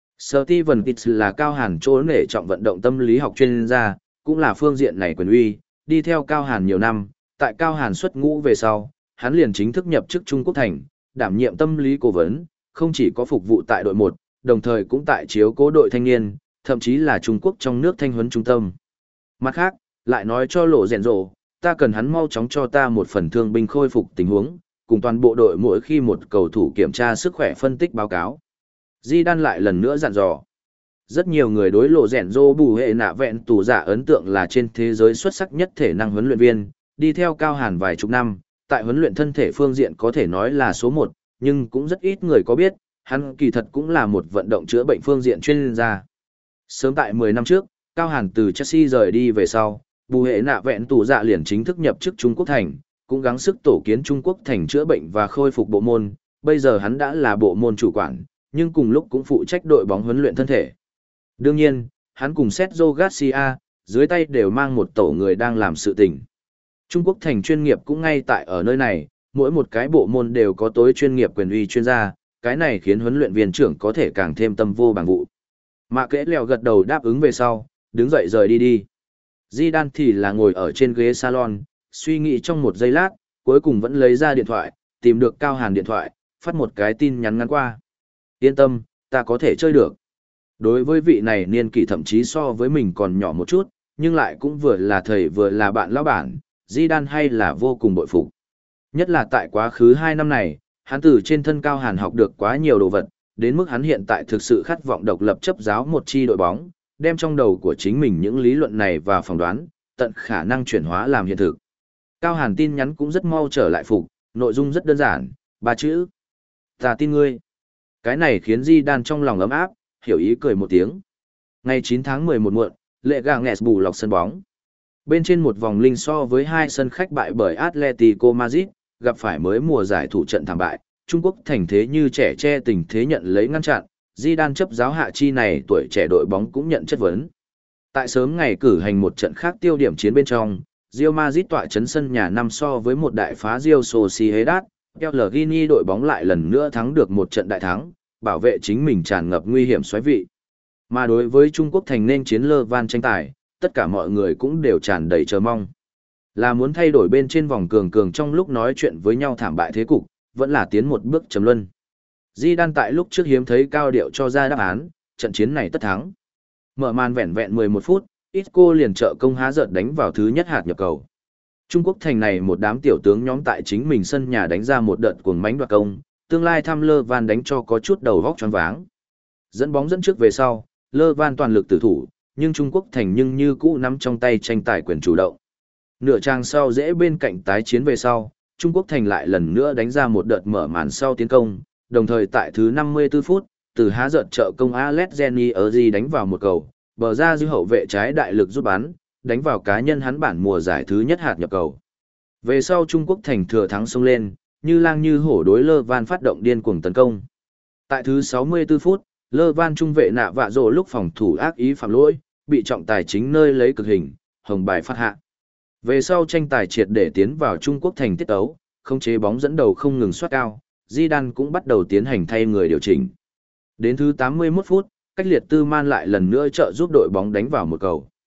Steven Pitts là Cao Hàn chỗ nể trọng vận động tâm lý học chuyên gia, cũng là phương diện này quyền uy, đi theo Cao Hàn nhiều năm, tại Cao Hàn xuất ngũ về sau, hắn liền chính thức nhập chức Trung Quốc thành, đảm nhiệm tâm lý cố vấn, không chỉ có phục vụ tại đội một, đồng thời cũng tại chiếu cố đội thanh niên, thậm chí là Trung Quốc trong nước thanh huấn trung tâm. Mặt khác, lại nói cho lộ rèn rộ, ta cần hắn mau chóng cho ta một phần thương binh khôi phục tình huống, cùng toàn bộ đội mỗi khi một cầu thủ kiểm tra sức khỏe phân tích báo cáo. Di Đan lại lần nữa dặn dò. Rất nhiều người đối lộ rèn rô bù hệ nạ vẹn tù giả ấn tượng là trên thế giới xuất sắc nhất thể năng huấn luyện viên, đi theo Cao Hàn vài chục năm, tại huấn luyện thân thể phương diện có thể nói là số một, nhưng cũng rất ít người có biết, hắn kỳ thật cũng là một vận động chữa bệnh phương diện chuyên gia. Sớm tại mười năm trước, Cao Hàn từ Chelsea rời đi về sau, bù hệ nạ vẹn tù giả liền chính thức nhập chức Trung Quốc thành, cũng gắng sức tổ kiến Trung Quốc thành chữa bệnh và khôi phục bộ môn, bây giờ hắn đã là bộ môn chủ quản, nhưng cùng lúc cũng phụ trách đội bóng huấn luyện thân thể. Đương nhiên, hắn cùng Sergio Garcia, dưới tay đều mang một tổ người đang làm sự tình. Trung Quốc thành chuyên nghiệp cũng ngay tại ở nơi này, mỗi một cái bộ môn đều có tối chuyên nghiệp quyền uy chuyên gia, cái này khiến huấn luyện viên trưởng có thể càng thêm tâm vô bằng vụ. Mạ Kệ Lẹo gật đầu đáp ứng về sau, đứng dậy rời đi đi. Di Đan thì là ngồi ở trên ghế salon, suy nghĩ trong một giây lát, cuối cùng vẫn lấy ra điện thoại, tìm được Cao Hàn điện thoại, phát một cái tin nhắn ngắn qua. Yên tâm, ta có thể chơi được. Đối với vị này niên kỷ thậm chí so với mình còn nhỏ một chút, nhưng lại cũng vừa là thầy vừa là bạn lão bản, Di Đan hay là vô cùng bội phục. Nhất là tại quá khứ hai năm này, hắn từ trên thân Cao Hàn học được quá nhiều đồ vật, đến mức hắn hiện tại thực sự khát vọng độc lập chấp giáo một chi đội bóng, đem trong đầu của chính mình những lý luận này và phỏng đoán, tận khả năng chuyển hóa làm hiện thực. Cao Hàn tin nhắn cũng rất mau trở lại phục, nội dung rất đơn giản, ba chữ. Ta tin ngươi. Cái này khiến Di Đan trong lòng ấm áp, hiểu ý cười một tiếng. Ngày chín tháng mười một muộn, lệ gà nghẹt bù lọc sân bóng. Bên trên một vòng linh so với hai sân khách bại bởi Atletico Madrid, gặp phải mới mùa giải thủ trận thảm bại, Trung Quốc thành thế như trẻ che tình thế nhận lấy ngăn chặn, Di Đan chấp giáo hạ chi này tuổi trẻ đội bóng cũng nhận chất vấn. Tại sớm ngày cử hành một trận khác tiêu điểm chiến bên trong, Real Madrid tọa chấn sân nhà năm so với một đại phá Real Sociedad, El Gini đội bóng lại lần nữa thắng được một trận đại thắng, bảo vệ chính mình tràn ngập nguy hiểm xoáy vị. Mà đối với Trung Quốc thành nên chiến lơ van tranh tài, tất cả mọi người cũng đều tràn đầy chờ mong. Là muốn thay đổi bên trên vòng cường cường trong lúc nói chuyện với nhau thảm bại thế cục, vẫn là tiến một bước trầm luân. Di Đan tại lúc trước hiếm thấy cao điệu cho ra đáp án, trận chiến này tất thắng. Mở màn vẹn vẹn mười một phút, Isco liền trợ công há giật đánh vào thứ nhất hạt nhập cầu. Trung Quốc thành này một đám tiểu tướng nhóm tại chính mình sân nhà đánh ra một đợt cuồng mánh đoạt công, tương lai thăm Lơ Van đánh cho có chút đầu vóc choáng váng. Dẫn bóng dẫn trước về sau, Lơ Van toàn lực tử thủ, nhưng Trung Quốc thành nhưng như cũ nắm trong tay tranh tài quyền chủ động. Nửa trang sau dễ bên cạnh tái chiến về sau, Trung Quốc thành lại lần nữa đánh ra một đợt mở màn sau tiến công, đồng thời tại thứ năm mươi tư phút, từ há giật trợ công Alex Zeni đánh vào một cầu, bờ ra dư hậu vệ trái đại lực giúp bắn, đánh vào cá nhân hắn bản mùa giải thứ nhất hạt nhập cầu. Về sau Trung Quốc thành thừa thắng xông lên, như lang như hổ đối Lơ Van phát động điên cuồng tấn công. Tại thứ sáu mươi tư phút, Lơ Van trung vệ nạ vạ rồ lúc phòng thủ ác ý phạm lỗi, bị trọng tài chính nơi lấy cực hình, hồng bài phát hạ. Về sau tranh tài triệt để tiến vào Trung Quốc thành tiết tấu, không chế bóng dẫn đầu không ngừng soát cao, Di Đan cũng bắt đầu tiến hành thay người điều chỉnh. Đến thứ tám mươi mốt phút, cách liệt tư man lại lần nữa trợ giúp đội bóng đánh vào một cầu.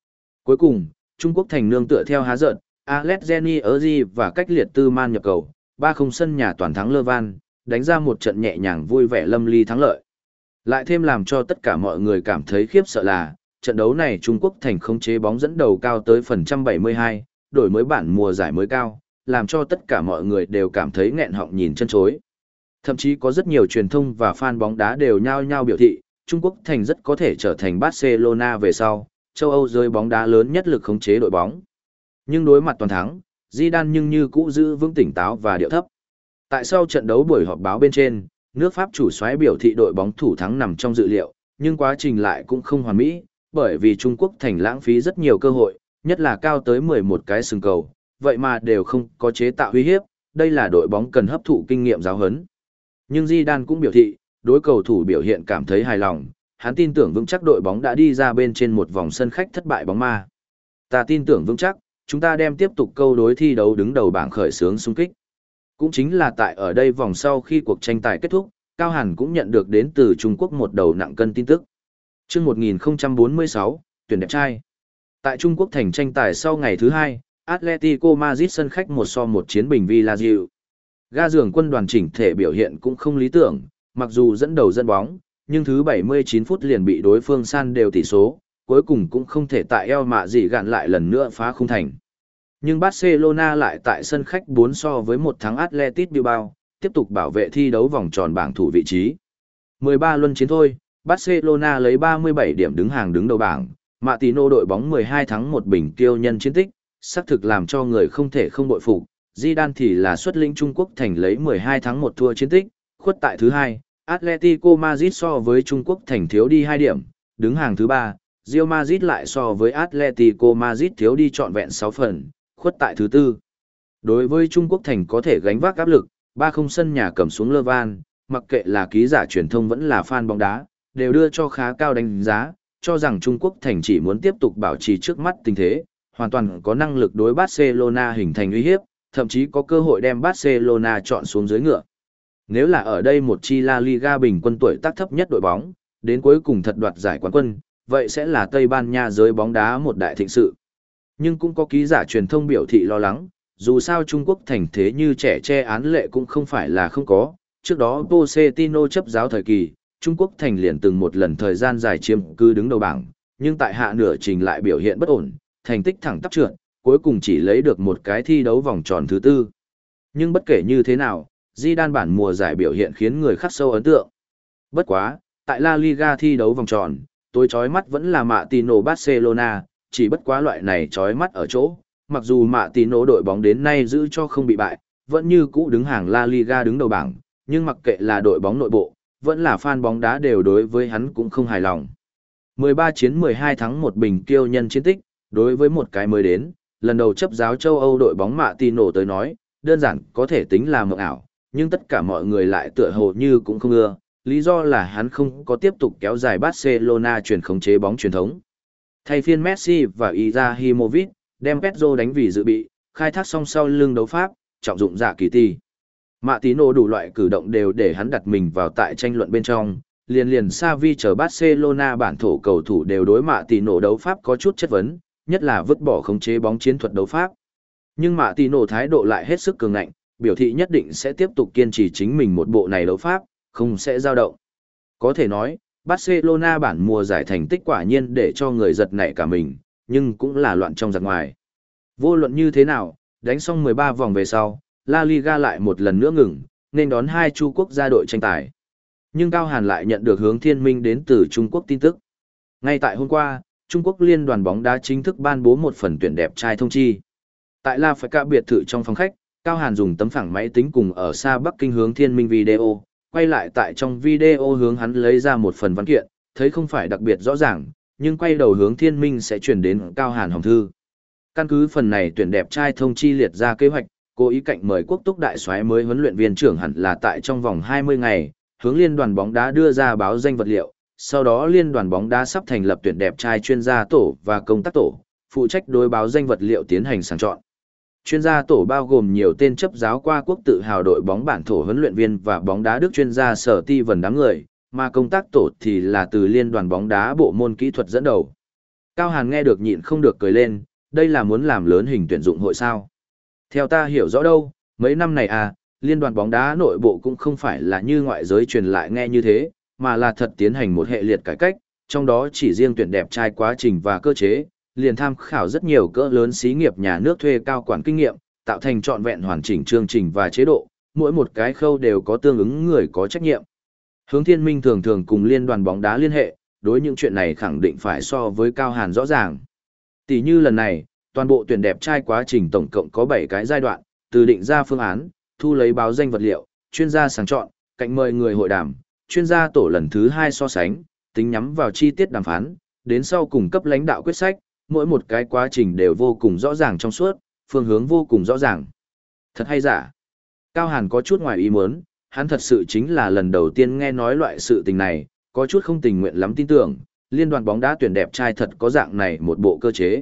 Cuối cùng, Trung Quốc thành nương tựa theo há giận, Alexei Erzi và cách liệt tư man nhập cầu, ba không sân nhà toàn thắng Lơ Van, đánh ra một trận nhẹ nhàng vui vẻ lâm ly thắng lợi. Lại thêm làm cho tất cả mọi người cảm thấy khiếp sợ là, trận đấu này Trung Quốc thành khống chế bóng dẫn đầu cao tới phần trăm bảy mươi hai, đổi mới bản mùa giải mới cao, làm cho tất cả mọi người đều cảm thấy nghẹn họng nhìn chân chối. Thậm chí có rất nhiều truyền thông và fan bóng đá đều nhao nhao biểu thị, Trung Quốc thành rất có thể trở thành Barcelona về sau, châu Âu giới bóng đá lớn nhất lực khống chế đội bóng. Nhưng đối mặt toàn thắng, Zidane nhưng như cũ giữ vững tỉnh táo và điệu thấp. Tại sau trận đấu buổi họp báo bên trên, nước Pháp chủ soái biểu thị đội bóng thủ thắng nằm trong dự liệu, nhưng quá trình lại cũng không hoàn mỹ, bởi vì Trung Quốc thành lãng phí rất nhiều cơ hội, nhất là cao tới mười một cái sừng cầu, vậy mà đều không có chế tạo uy hiếp, đây là đội bóng cần hấp thụ kinh nghiệm giáo huấn. Nhưng Zidane cũng biểu thị, đối cầu thủ biểu hiện cảm thấy hài lòng, hắn tin tưởng vững chắc đội bóng đã đi ra bên trên một vòng sân khách thất bại bóng ma. Ta tin tưởng vững chắc, chúng ta đem tiếp tục câu đối thi đấu đứng đầu bảng khởi xướng xung kích. Cũng chính là tại ở đây vòng sau khi cuộc tranh tài kết thúc, Cao Hàn cũng nhận được đến từ Trung Quốc một đầu nặng cân tin tức. Chương một nghìn không trăm bốn mươi sáu, tuyển đẹp trai. Tại Trung Quốc thành tranh tài sau ngày thứ hai, Atletico Madrid sân khách một so một chiến bình Villarreal. Ga giường quân đoàn chỉnh thể biểu hiện cũng không lý tưởng, mặc dù dẫn đầu dẫn bóng, nhưng thứ bảy mươi chín phút liền bị đối phương san đều tỷ số, cuối cùng cũng không thể tại eo mạ gì gạn lại lần nữa phá khung thành. Nhưng Barcelona lại tại sân khách bốn so với một thắng Athletic Bilbao, tiếp tục bảo vệ thi đấu vòng tròn bảng thủ vị trí. mười ba luân chiến thôi, Barcelona lấy ba mươi bảy điểm đứng hàng đứng đầu bảng, Martino đội bóng mười hai thắng một bình tiêu nhân chiến tích, xác thực làm cho người không thể không bội phục. Zidane thì là xuất lĩnh Trung Quốc thành lấy mười hai thắng một thua chiến tích, khuất tại thứ hai, Atletico Madrid so với Trung Quốc thành thiếu đi hai điểm, đứng hàng thứ ba, Real Madrid lại so với Atletico Madrid thiếu đi trọn vẹn sáu phần, khuất tại thứ tư. Đối với Trung Quốc thành có thể gánh vác áp lực, ba không sân nhà cầm xuống Lơ Van, mặc kệ là ký giả truyền thông vẫn là fan bóng đá, đều đưa cho khá cao đánh giá, cho rằng Trung Quốc thành chỉ muốn tiếp tục bảo trì trước mắt tình thế, hoàn toàn có năng lực đối Barcelona hình thành uy hiếp, thậm chí có cơ hội đem Barcelona chọn xuống dưới ngựa. Nếu là ở đây một chi La Liga bình quân tuổi tác thấp nhất đội bóng, đến cuối cùng thật đoạt giải quán quân, vậy sẽ là Tây Ban Nha giới bóng đá một đại thịnh sự. Nhưng cũng có ký giả truyền thông biểu thị lo lắng, dù sao Trung Quốc thành thế như trẻ che án lệ cũng không phải là không có, trước đó Pochettino chấp giáo thời kỳ, Trung Quốc thành liền từng một lần thời gian dài chiếm cứ đứng đầu bảng, nhưng tại hạ nửa trình lại biểu hiện bất ổn, thành tích thẳng tắp trượt, cuối cùng chỉ lấy được một cái thi đấu vòng tròn thứ tư. Nhưng bất kể như thế nào, Zidane bản mùa giải biểu hiện khiến người khắc sâu ấn tượng. Bất quá, tại La Liga thi đấu vòng tròn, tối chói mắt vẫn là Martino Barcelona, chỉ bất quá loại này chói mắt ở chỗ, mặc dù Martino đội bóng đến nay giữ cho không bị bại, vẫn như cũ đứng hàng La Liga đứng đầu bảng, nhưng mặc kệ là đội bóng nội bộ, vẫn là fan bóng đá đều đối với hắn cũng không hài lòng. mười ba chiến mười hai thắng một bình kiêu nhân chiến tích, đối với một cái mới đến, lần đầu chấp giáo châu Âu đội bóng Martino tới nói, đơn giản có thể tính là mộng ảo, nhưng tất cả mọi người lại tựa hồ như cũng không ưa, lý do là hắn không có tiếp tục kéo dài Barcelona truyền khống chế bóng truyền thống. Thay phiên Messi và Izahimovic, đem Pedro đánh vì dự bị, khai thác song sau lưng đấu pháp, trọng dụng giả kỳ ti. Martino đủ loại cử động đều để hắn đặt mình vào tại tranh luận bên trong, liền liền Xavi chờ Barcelona bản thổ cầu thủ đều đối Martino đấu pháp có chút chất vấn, nhất là vứt bỏ khống chế bóng chiến thuật đấu pháp. Nhưng Martino thái độ lại hết sức cường ngạnh, biểu thị nhất định sẽ tiếp tục kiên trì chính mình một bộ này đấu pháp, không sẽ dao động. Có thể nói, Barcelona bản mùa giải thành tích quả nhiên để cho người giật nảy cả mình, nhưng cũng là loạn trong giặc ngoài. Vô luận như thế nào, đánh xong mười ba vòng về sau, La Liga lại một lần nữa ngừng, nên đón hai Chu quốc gia đội tranh tài. Nhưng Cao Hàn lại nhận được hướng thiên minh đến từ Trung Quốc tin tức. Ngay tại hôm qua, Trung Quốc Liên đoàn bóng đá chính thức ban bố một phần tuyển đẹp trai thông chi. Tại La Phải Cả biệt thự trong phòng khách, Cao Hàn dùng tấm phẳng máy tính cùng ở xa Bắc Kinh hướng thiên minh video, quay lại tại trong video hướng hắn lấy ra một phần văn kiện, thấy không phải đặc biệt rõ ràng, nhưng quay đầu hướng thiên minh sẽ chuyển đến Cao Hàn hồng thư. Căn cứ phần này tuyển đẹp trai thông chi liệt ra kế hoạch, cố ý cạnh mời quốc túc đại soái mới huấn luyện viên trưởng hẳn là tại trong vòng hai mươi ngày, hướng liên đoàn bóng đá đưa ra báo danh vật liệu, sau đó liên đoàn bóng đá sắp thành lập tuyển đẹp trai chuyên gia tổ và công tác tổ, phụ trách đối báo danh vật liệu tiến hành sàng chọn. Chuyên gia tổ bao gồm nhiều tên chấp giáo qua quốc tự hào đội bóng bản thổ huấn luyện viên và bóng đá Đức chuyên gia sở ti vần đám người, mà công tác tổ thì là từ liên đoàn bóng đá bộ môn kỹ thuật dẫn đầu. Cao Hàn nghe được nhịn không được cười lên, đây là muốn làm lớn hình tuyển dụng hội sao. Theo ta hiểu rõ đâu, mấy năm này à, liên đoàn bóng đá nội bộ cũng không phải là như ngoại giới truyền lại nghe như thế, mà là thật tiến hành một hệ liệt cải cách, trong đó chỉ riêng tuyển đẹp trai quá trình và cơ chế, liền tham khảo rất nhiều cỡ lớn xí nghiệp nhà nước thuê cao quản kinh nghiệm, tạo thành trọn vẹn hoàn chỉnh chương trình và chế độ, mỗi một cái khâu đều có tương ứng người có trách nhiệm. Hướng Thiên Minh thường thường cùng liên đoàn bóng đá liên hệ, đối những chuyện này khẳng định phải so với Cao Hàn rõ ràng. Tỷ như lần này, toàn bộ tuyển đẹp trai quá trình tổng cộng có bảy cái giai đoạn, từ định ra phương án, thu lấy báo danh vật liệu, chuyên gia sàng chọn, cạnh mời người hội đàm, chuyên gia tổ lần thứ hai so sánh, tính nhắm vào chi tiết đàm phán, đến sau cùng cấp lãnh đạo quyết sách, mỗi một cái quá trình đều vô cùng rõ ràng trong suốt, phương hướng vô cùng rõ ràng. Thật hay giả? Cao Hàn có chút ngoài ý muốn, hắn thật sự chính là lần đầu tiên nghe nói loại sự tình này, có chút không tình nguyện lắm tin tưởng, liên đoàn bóng đá tuyển đẹp trai thật có dạng này một bộ cơ chế.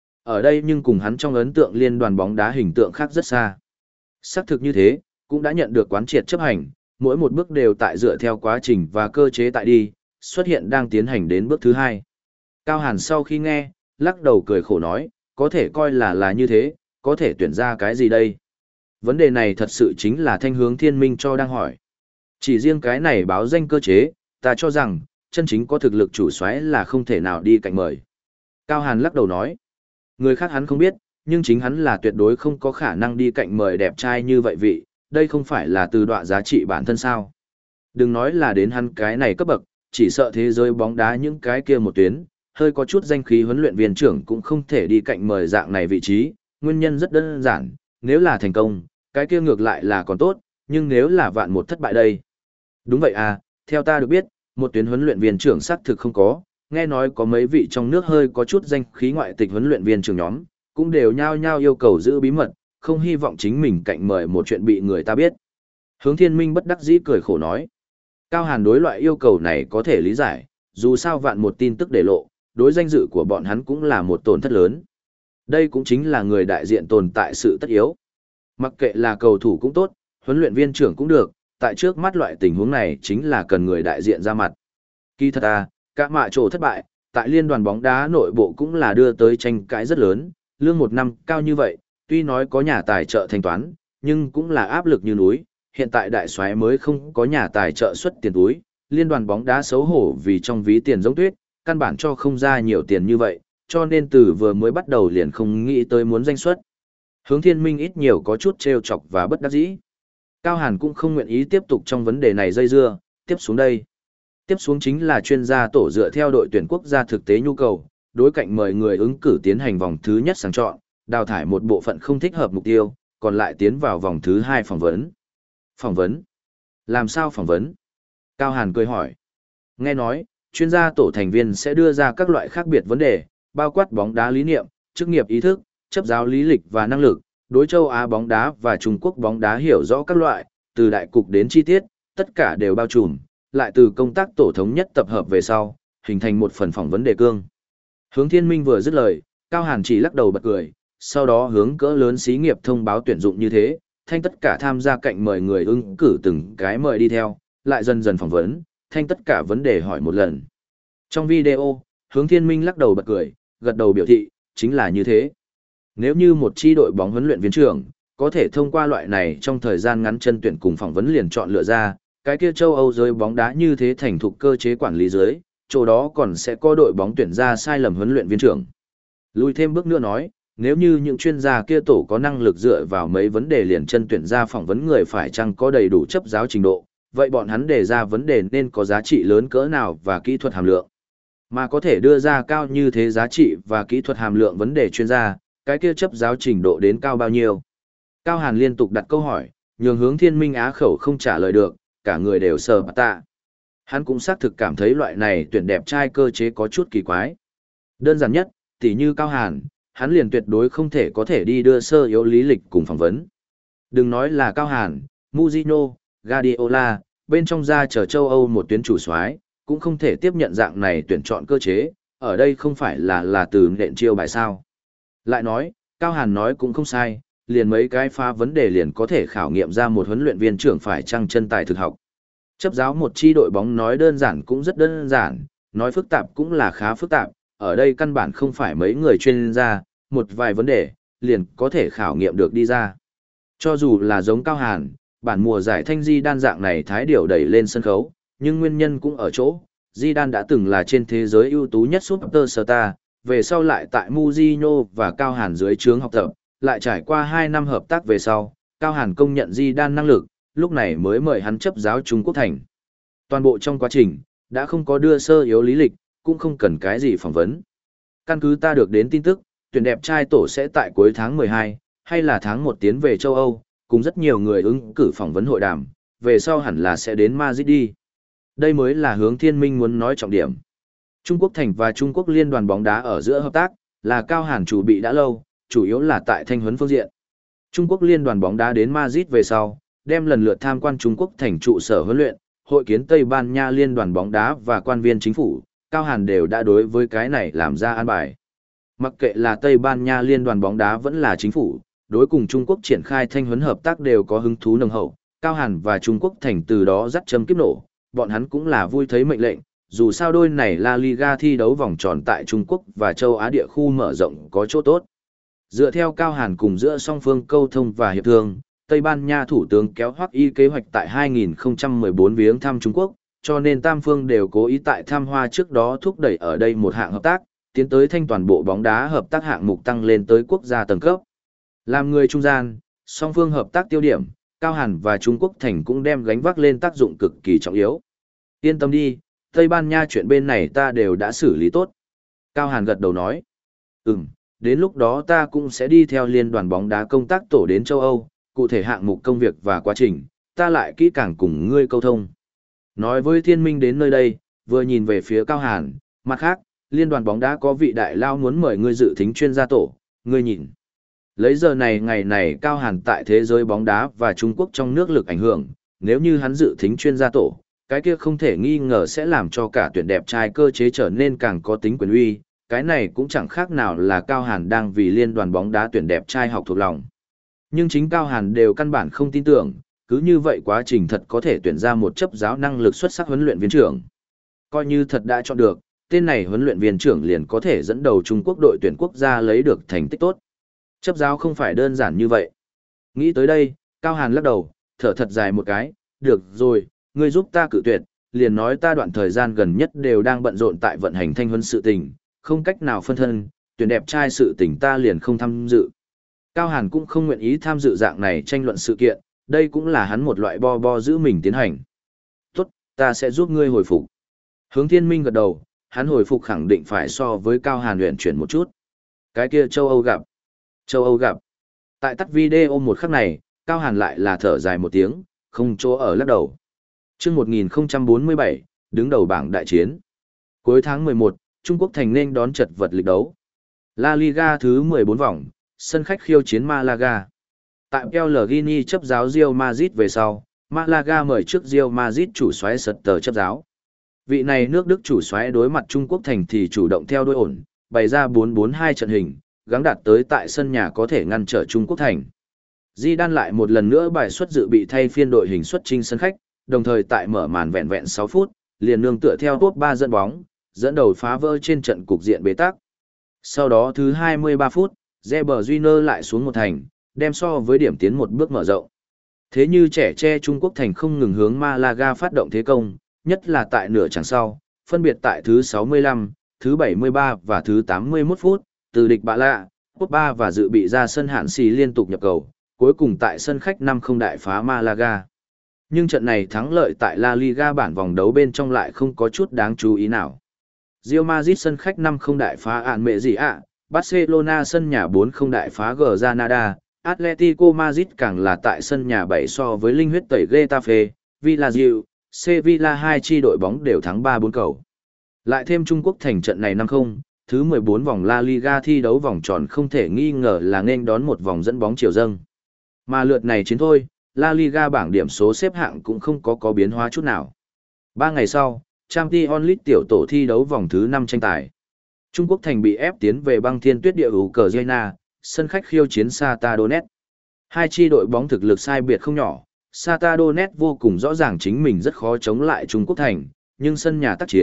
Ở đây nhưng cùng hắn trong ấn tượng liên đoàn bóng đá hình tượng khác rất xa. Xác thực như thế, cũng đã nhận được quán triệt chấp hành, mỗi một bước đều tại dựa theo quá trình và cơ chế tại đi, xuất hiện đang tiến hành đến bước thứ hai. Cao Hàn sau khi nghe, lắc đầu cười khổ nói, có thể coi là là như thế, có thể tuyển ra cái gì đây? Vấn đề này thật sự chính là Thanh Hướng Thiên Minh cho đang hỏi. Chỉ riêng cái này báo danh cơ chế, ta cho rằng, chân chính có thực lực chủ soái là không thể nào đi cạnh mời. Cao Hàn lắc đầu nói, người khác hắn không biết, nhưng chính hắn là tuyệt đối không có khả năng đi cạnh mời đẹp trai như vậy vị, đây không phải là từ đọa giá trị bản thân sao. Đừng nói là đến hắn cái này cấp bậc, chỉ sợ thế giới bóng đá những cái kia một tuyến, hơi có chút danh khí huấn luyện viên trưởng cũng không thể đi cạnh mời dạng này vị trí, nguyên nhân rất đơn giản, nếu là thành công, cái kia ngược lại là còn tốt, nhưng nếu là vạn một thất bại đây. Đúng vậy à, theo ta được biết, một tuyến huấn luyện viên trưởng xác thực không có, nghe nói có mấy vị trong nước hơi có chút danh khí ngoại tịch huấn luyện viên trưởng nhóm, cũng đều nhao nhao yêu cầu giữ bí mật, không hy vọng chính mình cạnh mời một chuyện bị người ta biết. Hướng Thiên Minh bất đắc dĩ cười khổ nói. Cao Hàn đối loại yêu cầu này có thể lý giải, dù sao vạn một tin tức để lộ, đối danh dự của bọn hắn cũng là một tổn thất lớn. Đây cũng chính là người đại diện tồn tại sự tất yếu. Mặc kệ là cầu thủ cũng tốt, huấn luyện viên trưởng cũng được, tại trước mắt loại tình huống này chính là cần người đại diện ra mặt. Kỳ thật à, các mạ trổ thất bại, tại liên đoàn bóng đá nội bộ cũng là đưa tới tranh cãi rất lớn, lương một năm cao như vậy, tuy nói có nhà tài trợ thanh toán, nhưng cũng là áp lực như núi, hiện tại đại soái mới không có nhà tài trợ xuất tiền túi, liên đoàn bóng đá xấu hổ vì trong ví tiền giống tuyết, căn bản cho không ra nhiều tiền như vậy, cho nên từ vừa mới bắt đầu liền không nghĩ tới muốn danh suất. Hướng Thiên Minh ít nhiều có chút trêu chọc và bất đắc dĩ. Cao Hàn cũng không nguyện ý tiếp tục trong vấn đề này dây dưa, tiếp xuống đây. Tiếp xuống chính là chuyên gia tổ dựa theo đội tuyển quốc gia thực tế nhu cầu, đối cạnh mời người ứng cử tiến hành vòng thứ nhất sàng chọn, đào thải một bộ phận không thích hợp mục tiêu, còn lại tiến vào vòng thứ hai phỏng vấn. Phỏng vấn? Làm sao phỏng vấn? Cao Hàn cười hỏi. Nghe nói, chuyên gia tổ thành viên sẽ đưa ra các loại khác biệt vấn đề, bao quát bóng đá lý niệm, chức nghiệp ý thức, chấp giáo lý lịch và năng lực, đối châu Á bóng đá và Trung Quốc bóng đá hiểu rõ các loại, từ đại cục đến chi tiết, tất cả đều bao trùm, lại từ công tác tổ thống nhất tập hợp về sau, hình thành một phần phỏng vấn đề cương. Hướng Thiên Minh vừa dứt lời, Cao Hàn chỉ lắc đầu bật cười, sau đó hướng cỡ lớn xí nghiệp thông báo tuyển dụng như thế, thanh tất cả tham gia cạnh mời người ứng cử từng cái mời đi theo, lại dần dần phỏng vấn, thanh tất cả vấn đề hỏi một lần. Trong video, Hướng Thiên Minh lắc đầu bật cười, gật đầu biểu thị, chính là như thế. Nếu như một chi đội bóng huấn luyện viên trưởng, có thể thông qua loại này trong thời gian ngắn chân tuyển cùng phỏng vấn liền chọn lựa ra, cái kia châu Âu giới bóng đá như thế thành thục cơ chế quản lý dưới, chỗ đó còn sẽ có đội bóng tuyển ra sai lầm huấn luyện viên trưởng. Lùi thêm bước nữa nói, nếu như những chuyên gia kia tổ có năng lực dựa vào mấy vấn đề liền chân tuyển ra phỏng vấn người phải chăng có đầy đủ chấp giáo trình độ, vậy bọn hắn đề ra vấn đề nên có giá trị lớn cỡ nào và kỹ thuật hàm lượng. Mà có thể đưa ra cao như thế giá trị và kỹ thuật hàm lượng vấn đề chuyên gia, cái kia chấp giáo trình độ đến cao bao nhiêu. Cao Hàn liên tục đặt câu hỏi, nhường Hướng Thiên Minh á khẩu không trả lời được, cả người đều sờ bạt tạ. Hắn cũng xác thực cảm thấy loại này tuyển đẹp trai cơ chế có chút kỳ quái. Đơn giản nhất, tỉ như Cao Hàn, hắn liền tuyệt đối không thể có thể đi đưa sơ yếu lý lịch cùng phỏng vấn. Đừng nói là Cao Hàn, Mujino, Guardiola, bên trong ra chờ châu Âu một tuyến chủ soái cũng không thể tiếp nhận dạng này tuyển chọn cơ chế, ở đây không phải là là từ nện chiêu bài sao. Lại nói, Cao Hàn nói cũng không sai, liền mấy cái pha vấn đề liền có thể khảo nghiệm ra một huấn luyện viên trưởng phải chăng chân tài thực học. Chấp giáo một chi đội bóng nói đơn giản cũng rất đơn giản, nói phức tạp cũng là khá phức tạp, ở đây căn bản không phải mấy người chuyên gia, một vài vấn đề, liền có thể khảo nghiệm được đi ra. Cho dù là giống Cao Hàn, bản mùa giải thanh di đan dạng này thái điều đẩy lên sân khấu, nhưng nguyên nhân cũng ở chỗ, Di Đan đã từng là trên thế giới ưu tú nhất Superstar, về sau lại tại Mujinho và Cao Hàn dưới trướng học tập, lại trải qua hai năm hợp tác về sau, Cao Hàn công nhận Di Đan năng lực, lúc này mới mời hắn chấp giáo Trung Quốc thành. Toàn bộ trong quá trình, đã không có đưa sơ yếu lý lịch, cũng không cần cái gì phỏng vấn. Căn cứ ta được đến tin tức, tuyển đẹp trai tổ sẽ tại cuối tháng mười hai, hay là tháng một tiến về châu Âu, cùng rất nhiều người ứng cử phỏng vấn hội đàm, về sau hẳn là sẽ đến Madrid đi. Đây mới là hướng Thiên Minh muốn nói trọng điểm. Trung Quốc thành và Trung Quốc liên đoàn bóng đá ở giữa hợp tác, là Cao Hàn chủ bị đã lâu, chủ yếu là tại thanh huấn phương diện. Trung Quốc liên đoàn bóng đá đến Madrid về sau, đem lần lượt tham quan Trung Quốc thành trụ sở huấn luyện, hội kiến Tây Ban Nha liên đoàn bóng đá và quan viên chính phủ, Cao Hàn đều đã đối với cái này làm ra an bài. Mặc kệ là Tây Ban Nha liên đoàn bóng đá vẫn là chính phủ, đối cùng Trung Quốc triển khai thanh huấn hợp tác đều có hứng thú nồng hậu, Cao Hàn và Trung Quốc thành từ đó dắt châm kiếp nổ, bọn hắn cũng là vui thấy mệnh lệnh, dù sao đôi này La Liga thi đấu vòng tròn tại Trung Quốc và châu Á địa khu mở rộng có chỗ tốt. Dựa theo Cao Hàn cùng giữa song phương câu thông và hiệp thương, Tây Ban Nha thủ tướng kéo hoắc y kế hoạch tại hai nghìn không trăm mười bốn viếng thăm Trung Quốc, cho nên tam phương đều cố ý tại tham hoa trước đó thúc đẩy ở đây một hạng hợp tác, tiến tới thanh toàn bộ bóng đá hợp tác hạng mục tăng lên tới quốc gia tầng cấp. Làm người trung gian, song phương hợp tác tiêu điểm, Cao Hàn và Trung Quốc thành cũng đem gánh vác lên tác dụng cực kỳ trọng yếu. Yên tâm đi, Tây Ban Nha chuyện bên này ta đều đã xử lý tốt. Cao Hàn gật đầu nói. Ừm, đến lúc đó ta cũng sẽ đi theo liên đoàn bóng đá công tác tổ đến châu Âu, cụ thể hạng mục công việc và quá trình, ta lại kỹ càng cùng ngươi câu thông. Nói với Thiên Minh đến nơi đây, vừa nhìn về phía Cao Hàn, mặt khác, liên đoàn bóng đá có vị đại lao muốn mời ngươi dự thính chuyên gia tổ, ngươi nhìn. Lấy giờ này ngày này Cao Hàn tại thế giới bóng đá và Trung Quốc trong nước lực ảnh hưởng, nếu như hắn dự thính chuyên gia tổ, cái kia không thể nghi ngờ sẽ làm cho cả tuyển đẹp trai cơ chế trở nên càng có tính quyền uy, cái này cũng chẳng khác nào là Cao Hàn đang vì liên đoàn bóng đá tuyển đẹp trai học thuộc lòng. Nhưng chính Cao Hàn đều căn bản không tin tưởng, cứ như vậy quá trình thật có thể tuyển ra một chấp giáo năng lực xuất sắc huấn luyện viên trưởng. Coi như thật đã chọn được, tên này huấn luyện viên trưởng liền có thể dẫn đầu Trung Quốc đội tuyển quốc gia lấy được thành tích tốt. Chấp giáo không phải đơn giản như vậy. Nghĩ tới đây, Cao Hàn lắc đầu, thở thật dài một cái, được rồi, ngươi giúp ta cự tuyệt, liền nói ta đoạn thời gian gần nhất đều đang bận rộn tại vận hành thanh huấn sự tình, không cách nào phân thân, tuyển đẹp trai sự tình ta liền không tham dự. Cao Hàn cũng không nguyện ý tham dự dạng này tranh luận sự kiện, đây cũng là hắn một loại bo bo giữ mình tiến hành. Tốt, ta sẽ giúp ngươi hồi phục. Hướng Thiên Minh gật đầu, hắn hồi phục khẳng định phải so với Cao Hàn luyện chuyển một chút. Cái kia châu Âu gặp. Châu Âu gặp. Tại tắt video một khắc này, Cao Hàn lại là thở dài một tiếng, không chỗ ở lắc đầu. Chương một nghìn không trăm bốn mươi bảy, đứng đầu bảng đại chiến. Cuối tháng mười một, Trung Quốc thành nên đón chật vật lịch đấu. La Liga thứ mười bốn vòng, sân khách khiêu chiến Malaga. Tại Pellegrini chấp giáo Real Madrid về sau, Malaga mời trước Real Madrid chủ soái Sutter chấp giáo. Vị này nước Đức chủ soái đối mặt Trung Quốc thành thì chủ động theo đuôi ổn, bày ra bốn bốn hai trận hình, gắng đạt tới tại sân nhà có thể ngăn trở Trung Quốc thành. Zidane lại một lần nữa bài xuất dự bị thay phiên đội hình xuất chinh sân khách, đồng thời tại mở màn vẹn vẹn sáu phút, liền nương tựa theo top ba dẫn bóng, dẫn đầu phá vỡ trên trận cục diện bế tắc. Sau đó thứ hai mươi ba phút, Reber Júnior lại xuống một thành, đem so với điểm tiến một bước mở rộng. Thế như trẻ tre Trung Quốc thành không ngừng hướng Malaga phát động thế công, nhất là tại nửa chặng sau, phân biệt tại thứ sáu mươi lăm, thứ bảy mươi ba và thứ tám mươi mốt phút, từ địch bạ lạ, quốc ba và dự bị ra sân hạn xì liên tục nhập cầu, cuối cùng tại sân khách năm không đại phá Malaga. Nhưng trận này thắng lợi tại La Liga bản vòng đấu bên trong lại không có chút đáng chú ý nào. Real Madrid sân khách năm không đại phá ạn mẹ gì ạ, Barcelona sân nhà bốn không đại phá Granada, Atletico Madrid càng là tại sân nhà bảy so với linh huyết tẩy Getafe, Villarreal, Sevilla hai chi đội bóng đều thắng ba bốn cầu. Lại thêm Trung Quốc thành trận này năm không, thứ mười bốn vòng La Liga thi đấu vòng tròn không thể nghi ngờ là nên đón một vòng dẫn bóng chiều dâng. Mà lượt này chiến thôi, La Liga bảng điểm số xếp hạng cũng không có có biến hóa chút nào. Ba ngày sau, Champions League tiểu tổ thi đấu vòng thứ năm tranh tài. Trung Quốc thành bị ép tiến về băng thiên tuyết địa Ukraine, sân khách khiêu chiến Shakhtar Donetsk. Hai chi đội bóng thực lực sai biệt không nhỏ, Shakhtar Donetsk vô cùng rõ ràng chính mình rất khó chống lại Trung Quốc thành, nhưng sân nhà tác chiến,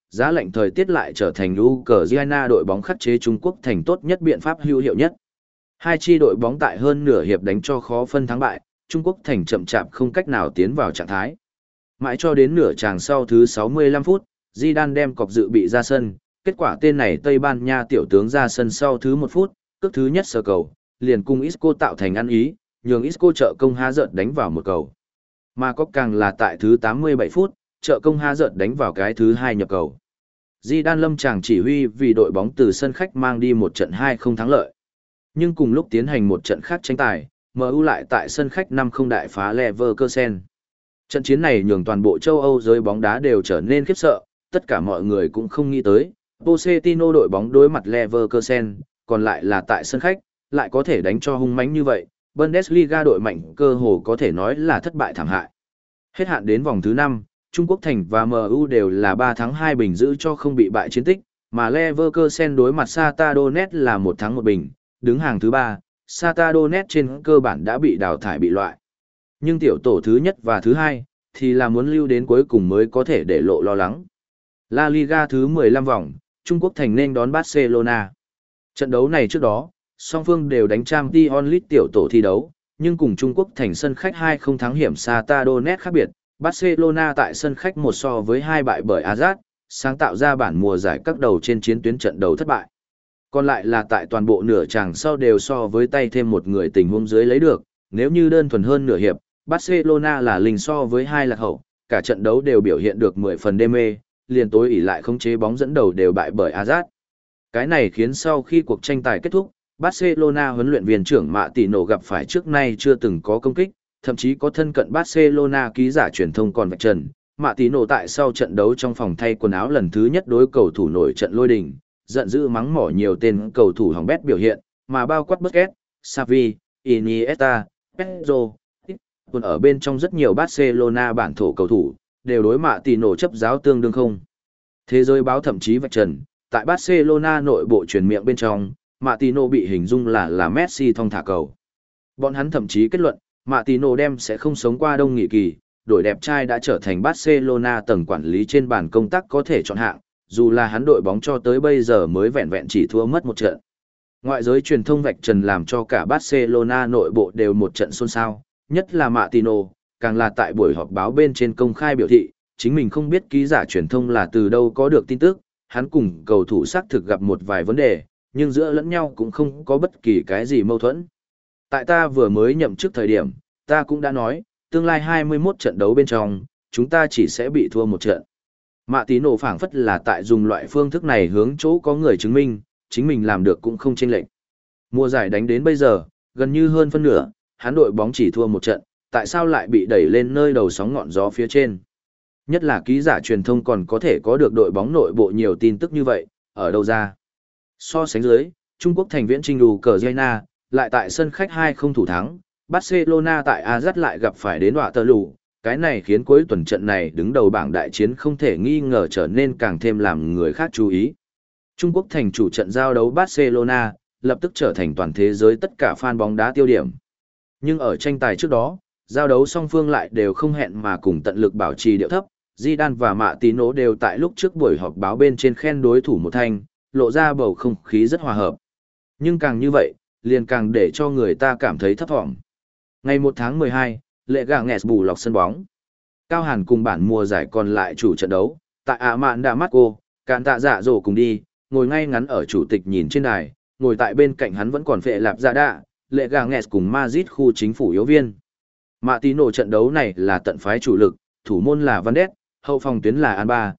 giá lạnh thời tiết lại trở thành Ukraine đội bóng khắc chế Trung Quốc thành tốt nhất biện pháp hữu hiệu nhất. Hai chi đội bóng tại hơn nửa hiệp đánh cho khó phân thắng bại, Trung Quốc thành chậm chạp không cách nào tiến vào trạng thái. Mãi cho đến nửa chàng sau thứ sáu mươi lăm phút, Zidane đem cọc dự bị ra sân, kết quả tên này Tây Ban Nha tiểu tướng ra sân sau thứ một phút, cước thứ nhất sờ cầu, liền cùng Isco tạo thành ăn ý, nhường Isco trợ công há giận đánh vào một cầu. Mà có càng là tại thứ tám mươi bảy phút, trợ công há giận đánh vào cái thứ hai nhập cầu. Zidane lâm chàng chỉ huy vì đội bóng từ sân khách mang đi một trận hai không thắng lợi. Nhưng cùng lúc tiến hành một trận khác tranh tài, em u lại tại sân khách năm không đại phá Leverkusen. Trận chiến này nhường toàn bộ châu Âu giới bóng đá đều trở nên khiếp sợ, tất cả mọi người cũng không nghĩ tới, Pochettino đội bóng đối mặt Leverkusen, còn lại là tại sân khách, lại có thể đánh cho hung mãnh như vậy, Bundesliga đội mạnh cơ hồ có thể nói là thất bại thảm hại. Hết hạn đến vòng thứ năm, Trung Quốc Thành và em u đều là ba thắng hai bình giữ cho không bị bại chiến tích, mà Leverkusen đối mặt Shakhtar Donetsk là một thắng một bình, đứng hàng thứ ba, Shakhtar Donetsk trên cơ bản đã bị đào thải bị loại. Nhưng tiểu tổ thứ nhất và thứ hai, thì là muốn lưu đến cuối cùng mới có thể để lộ lo lắng. La Liga thứ mười lăm vòng, Trung Quốc Thành nên đón Barcelona. Trận đấu này trước đó, song phương đều đánh Champions League tiểu tổ thi đấu, nhưng cùng Trung Quốc Thành sân khách hai không thắng hiểm Shakhtar Donetsk khác biệt, Barcelona tại sân khách một so với hai bại bởi Ajax, sáng tạo ra bản mùa giải các đầu trên chiến tuyến trận đấu thất bại. Còn lại là tại toàn bộ nửa chàng sau đều so với tay thêm một người tình huống dưới lấy được, nếu như đơn thuần hơn nửa hiệp, Barcelona là linh so với hai lạc hậu, cả trận đấu đều biểu hiện được mười phần đê mê, liền tối ỉ lại khống chế bóng dẫn đầu đều bại bởi Ajax. Cái này khiến sau khi cuộc tranh tài kết thúc, Barcelona huấn luyện viên trưởng Mạ Tỷ Nổ gặp phải trước nay chưa từng có công kích, thậm chí có thân cận Barcelona ký giả truyền thông còn vạch trần. Mạ Tỷ Nổ tại sau trận đấu trong phòng thay quần áo lần thứ nhất đối cầu thủ nổi trận lôi đình, giận dữ mắng mỏ nhiều tên cầu thủ hỏng bét biểu hiện, mà bao quát Busquets, Xavi, Iniesta, Pedro, còn ở bên trong rất nhiều Barcelona bản thổ cầu thủ, đều đối Mạ Tỷ Nổ chấp giáo tương đương không. Thế giới báo thậm chí vạch trần, tại Barcelona nội bộ truyền miệng bên trong, Mạ Tỷ Nổ bị hình dung là là Messi thong thả cầu. Bọn hắn thậm chí kết luận, Mạ Tỷ Nổ đem sẽ không sống qua đông nghị kỳ, đội đẹp trai đã trở thành Barcelona tầng quản lý trên bàn công tác có thể chọn hạng, dù là hắn đội bóng cho tới bây giờ mới vẹn vẹn chỉ thua mất một trận. Ngoại giới truyền thông vạch trần làm cho cả Barcelona nội bộ đều một trận xôn xao, nhất là Mạ Tỷ Nổ, càng là tại buổi họp báo bên trên công khai biểu thị, chính mình không biết ký giả truyền thông là từ đâu có được tin tức, hắn cùng cầu thủ xác thực gặp một vài vấn đề, nhưng giữa lẫn nhau cũng không có bất kỳ cái gì mâu thuẫn. Tại ta vừa mới nhậm chức thời điểm, ta cũng đã nói, tương lai hai mươi mốt trận đấu bên trong, chúng ta chỉ sẽ bị thua một trận. Mạ Tỷ Nổ phảng phất là tại dùng loại phương thức này hướng chỗ có người chứng minh, chính mình làm được cũng không chênh lệch. Mùa giải đánh đến bây giờ, gần như hơn phân nửa, hắn đội bóng chỉ thua một trận, tại sao lại bị đẩy lên nơi đầu sóng ngọn gió phía trên. Nhất là ký giả truyền thông còn có thể có được đội bóng nội bộ nhiều tin tức như vậy, ở đâu ra. So sánh dưới, Trung Quốc thành viễn trinh Ukraine, lại tại sân khách hai không thủ thắng, Barcelona tại Ajax lại gặp phải đến đọa tờ lù, cái này khiến cuối tuần trận này đứng đầu bảng đại chiến không thể nghi ngờ trở nên càng thêm làm người khác chú ý. Trung Quốc thành chủ trận giao đấu Barcelona, lập tức trở thành toàn thế giới tất cả fan bóng đá tiêu điểm. Nhưng ở tranh tài trước đó, giao đấu song phương lại đều không hẹn mà cùng tận lực bảo trì điệu thấp, Zidane và Mạ Tỷ Nổ đều tại lúc trước buổi họp báo bên trên khen đối thủ một thanh, lộ ra bầu không khí rất hòa hợp. Nhưng càng như vậy, liền càng để cho người ta cảm thấy thấp thỏm. Ngày một tháng mười hai, lệ gà nghẹt bù lọc sân bóng. Cao Hàn cùng bản mùa giải còn lại chủ trận đấu, tại Ả Mạn Đà Mát Cô, Cạn Tạ Dạ Dỗ cùng đi, ngồi ngay ngắn ở chủ tịch nhìn trên đài, ngồi tại bên cạnh hắn vẫn còn Phệ Lạp Dạ Đạ, lệ gà nghẹt cùng Madrid khu chính phủ yếu viên. Mạ Tỷ Nổ trận đấu này là tận phái chủ lực, thủ môn là Van Ness, hậu phòng tuyến là Alba,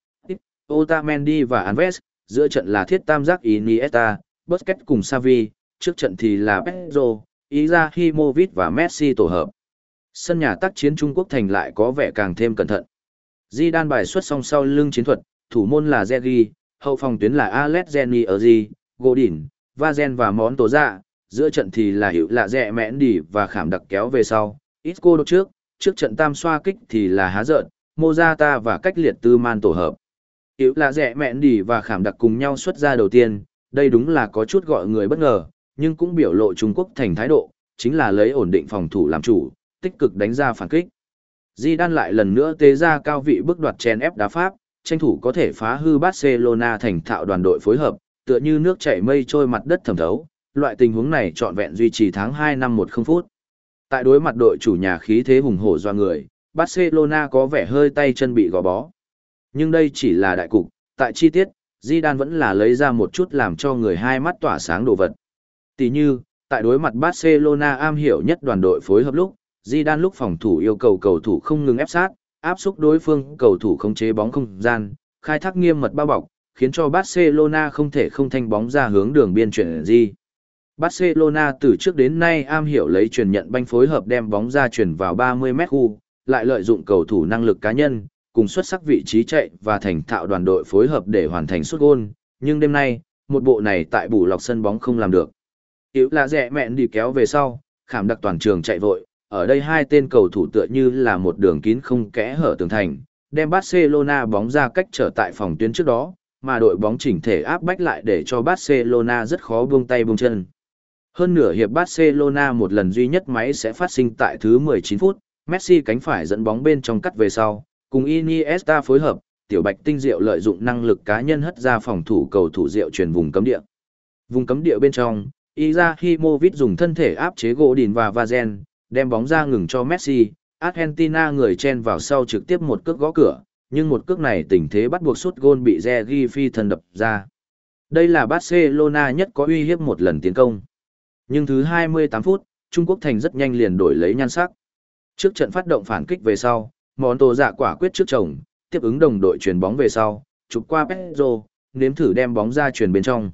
Otamendi và Alves, giữa trận là thiết tam giác Iniesta, Busquets cùng Xavi, trước trận thì là Pedro, Izahimovic và Messi tổ hợp. Sân nhà tác chiến Trung Quốc thành lại có vẻ càng thêm cẩn thận. Zidane bài xuất song sau lưng chiến thuật, thủ môn là Zergi, hậu phòng tuyến là Alexandri Erzi, Godin, Vazen và Món Tố Dạ, giữa trận thì là Hiệu Lạ Rẹ Mẽn Đỉ và Khảm Đặc kéo về sau, Isco đột trước, trước trận tam xoa kích thì là Há Giợn, Mozata và Cách Liệt Tư Man tổ hợp. Hiệu Lạ Rẹ Mẽn Đỉ và Khảm Đặc cùng nhau xuất ra đầu tiên, đây đúng là có chút gọi người bất ngờ, nhưng cũng biểu lộ Trung Quốc thành thái độ, chính là lấy ổn định phòng thủ làm chủ, tích cực đánh ra phản kích. Zidane lại lần nữa tế ra cao vị bước đoạt chèn ép đá pháp, tranh thủ có thể phá hư Barcelona thành thạo đoàn đội phối hợp, tựa như nước chảy mây trôi mặt đất thẩm thấu, loại tình huống này trọn vẹn duy trì tháng hai năm một không phút. Tại đối mặt đội chủ nhà khí thế hùng hổ doa người, Barcelona có vẻ hơi tay chân bị gò bó. Nhưng đây chỉ là đại cục, tại chi tiết, Zidane vẫn là lấy ra một chút làm cho người hai mắt tỏa sáng đồ vật. Tỷ như, tại đối mặt Barcelona am hiểu nhất đoàn đội phối hợp lúc, Zidane lúc phòng thủ yêu cầu cầu thủ không ngừng ép sát, áp xúc đối phương, cầu thủ khống chế bóng không gian, khai thác nghiêm mật bao bọc, khiến cho Barcelona không thể không thanh bóng ra hướng đường biên chuyển di. Barcelona từ trước đến nay am hiểu lấy truyền nhận banh phối hợp đem bóng ra chuyển vào ba mươi mét khu, lại lợi dụng cầu thủ năng lực cá nhân, cùng xuất sắc vị trí chạy và thành thạo đoàn đội phối hợp để hoàn thành sút gôn, nhưng đêm nay, một bộ này tại bù lọc sân bóng không làm được. Yếu là rẻ mẹn đi kéo về sau, khảm đặc toàn trường chạy vội, ở đây hai tên cầu thủ tựa như là một đường kín không kẽ hở tường thành, đem Barcelona bóng ra cách trở tại phòng tuyến trước đó, mà đội bóng chỉnh thể áp bách lại để cho Barcelona rất khó buông tay buông chân. Hơn nửa hiệp Barcelona một lần duy nhất máy sẽ phát sinh tại thứ mười chín phút, Messi cánh phải dẫn bóng bên trong cắt về sau, cùng Iniesta phối hợp, tiểu bạch tinh diệu lợi dụng năng lực cá nhân hất ra phòng thủ cầu thủ diệu truyền vùng cấm địa. Vùng cấm địa bên trong, Izahimovic dùng thân thể áp chế Godin và Vazen, đem bóng ra ngừng cho Messi, Argentina người chen vào sau trực tiếp một cước gõ cửa, nhưng một cước này tình thế bắt buộc sút gôn bị Regi phi thần đập ra. Đây là Barcelona nhất có uy hiếp một lần tiến công. Nhưng thứ hai mươi tám phút, Trung Quốc thành rất nhanh liền đổi lấy nhan sắc. Trước trận phát động phản kích về sau, món tổ dạ quả quyết trước chồng, tiếp ứng đồng đội chuyền bóng về sau, chụp qua Pedro, nếm thử đem bóng ra chuyền bên trong.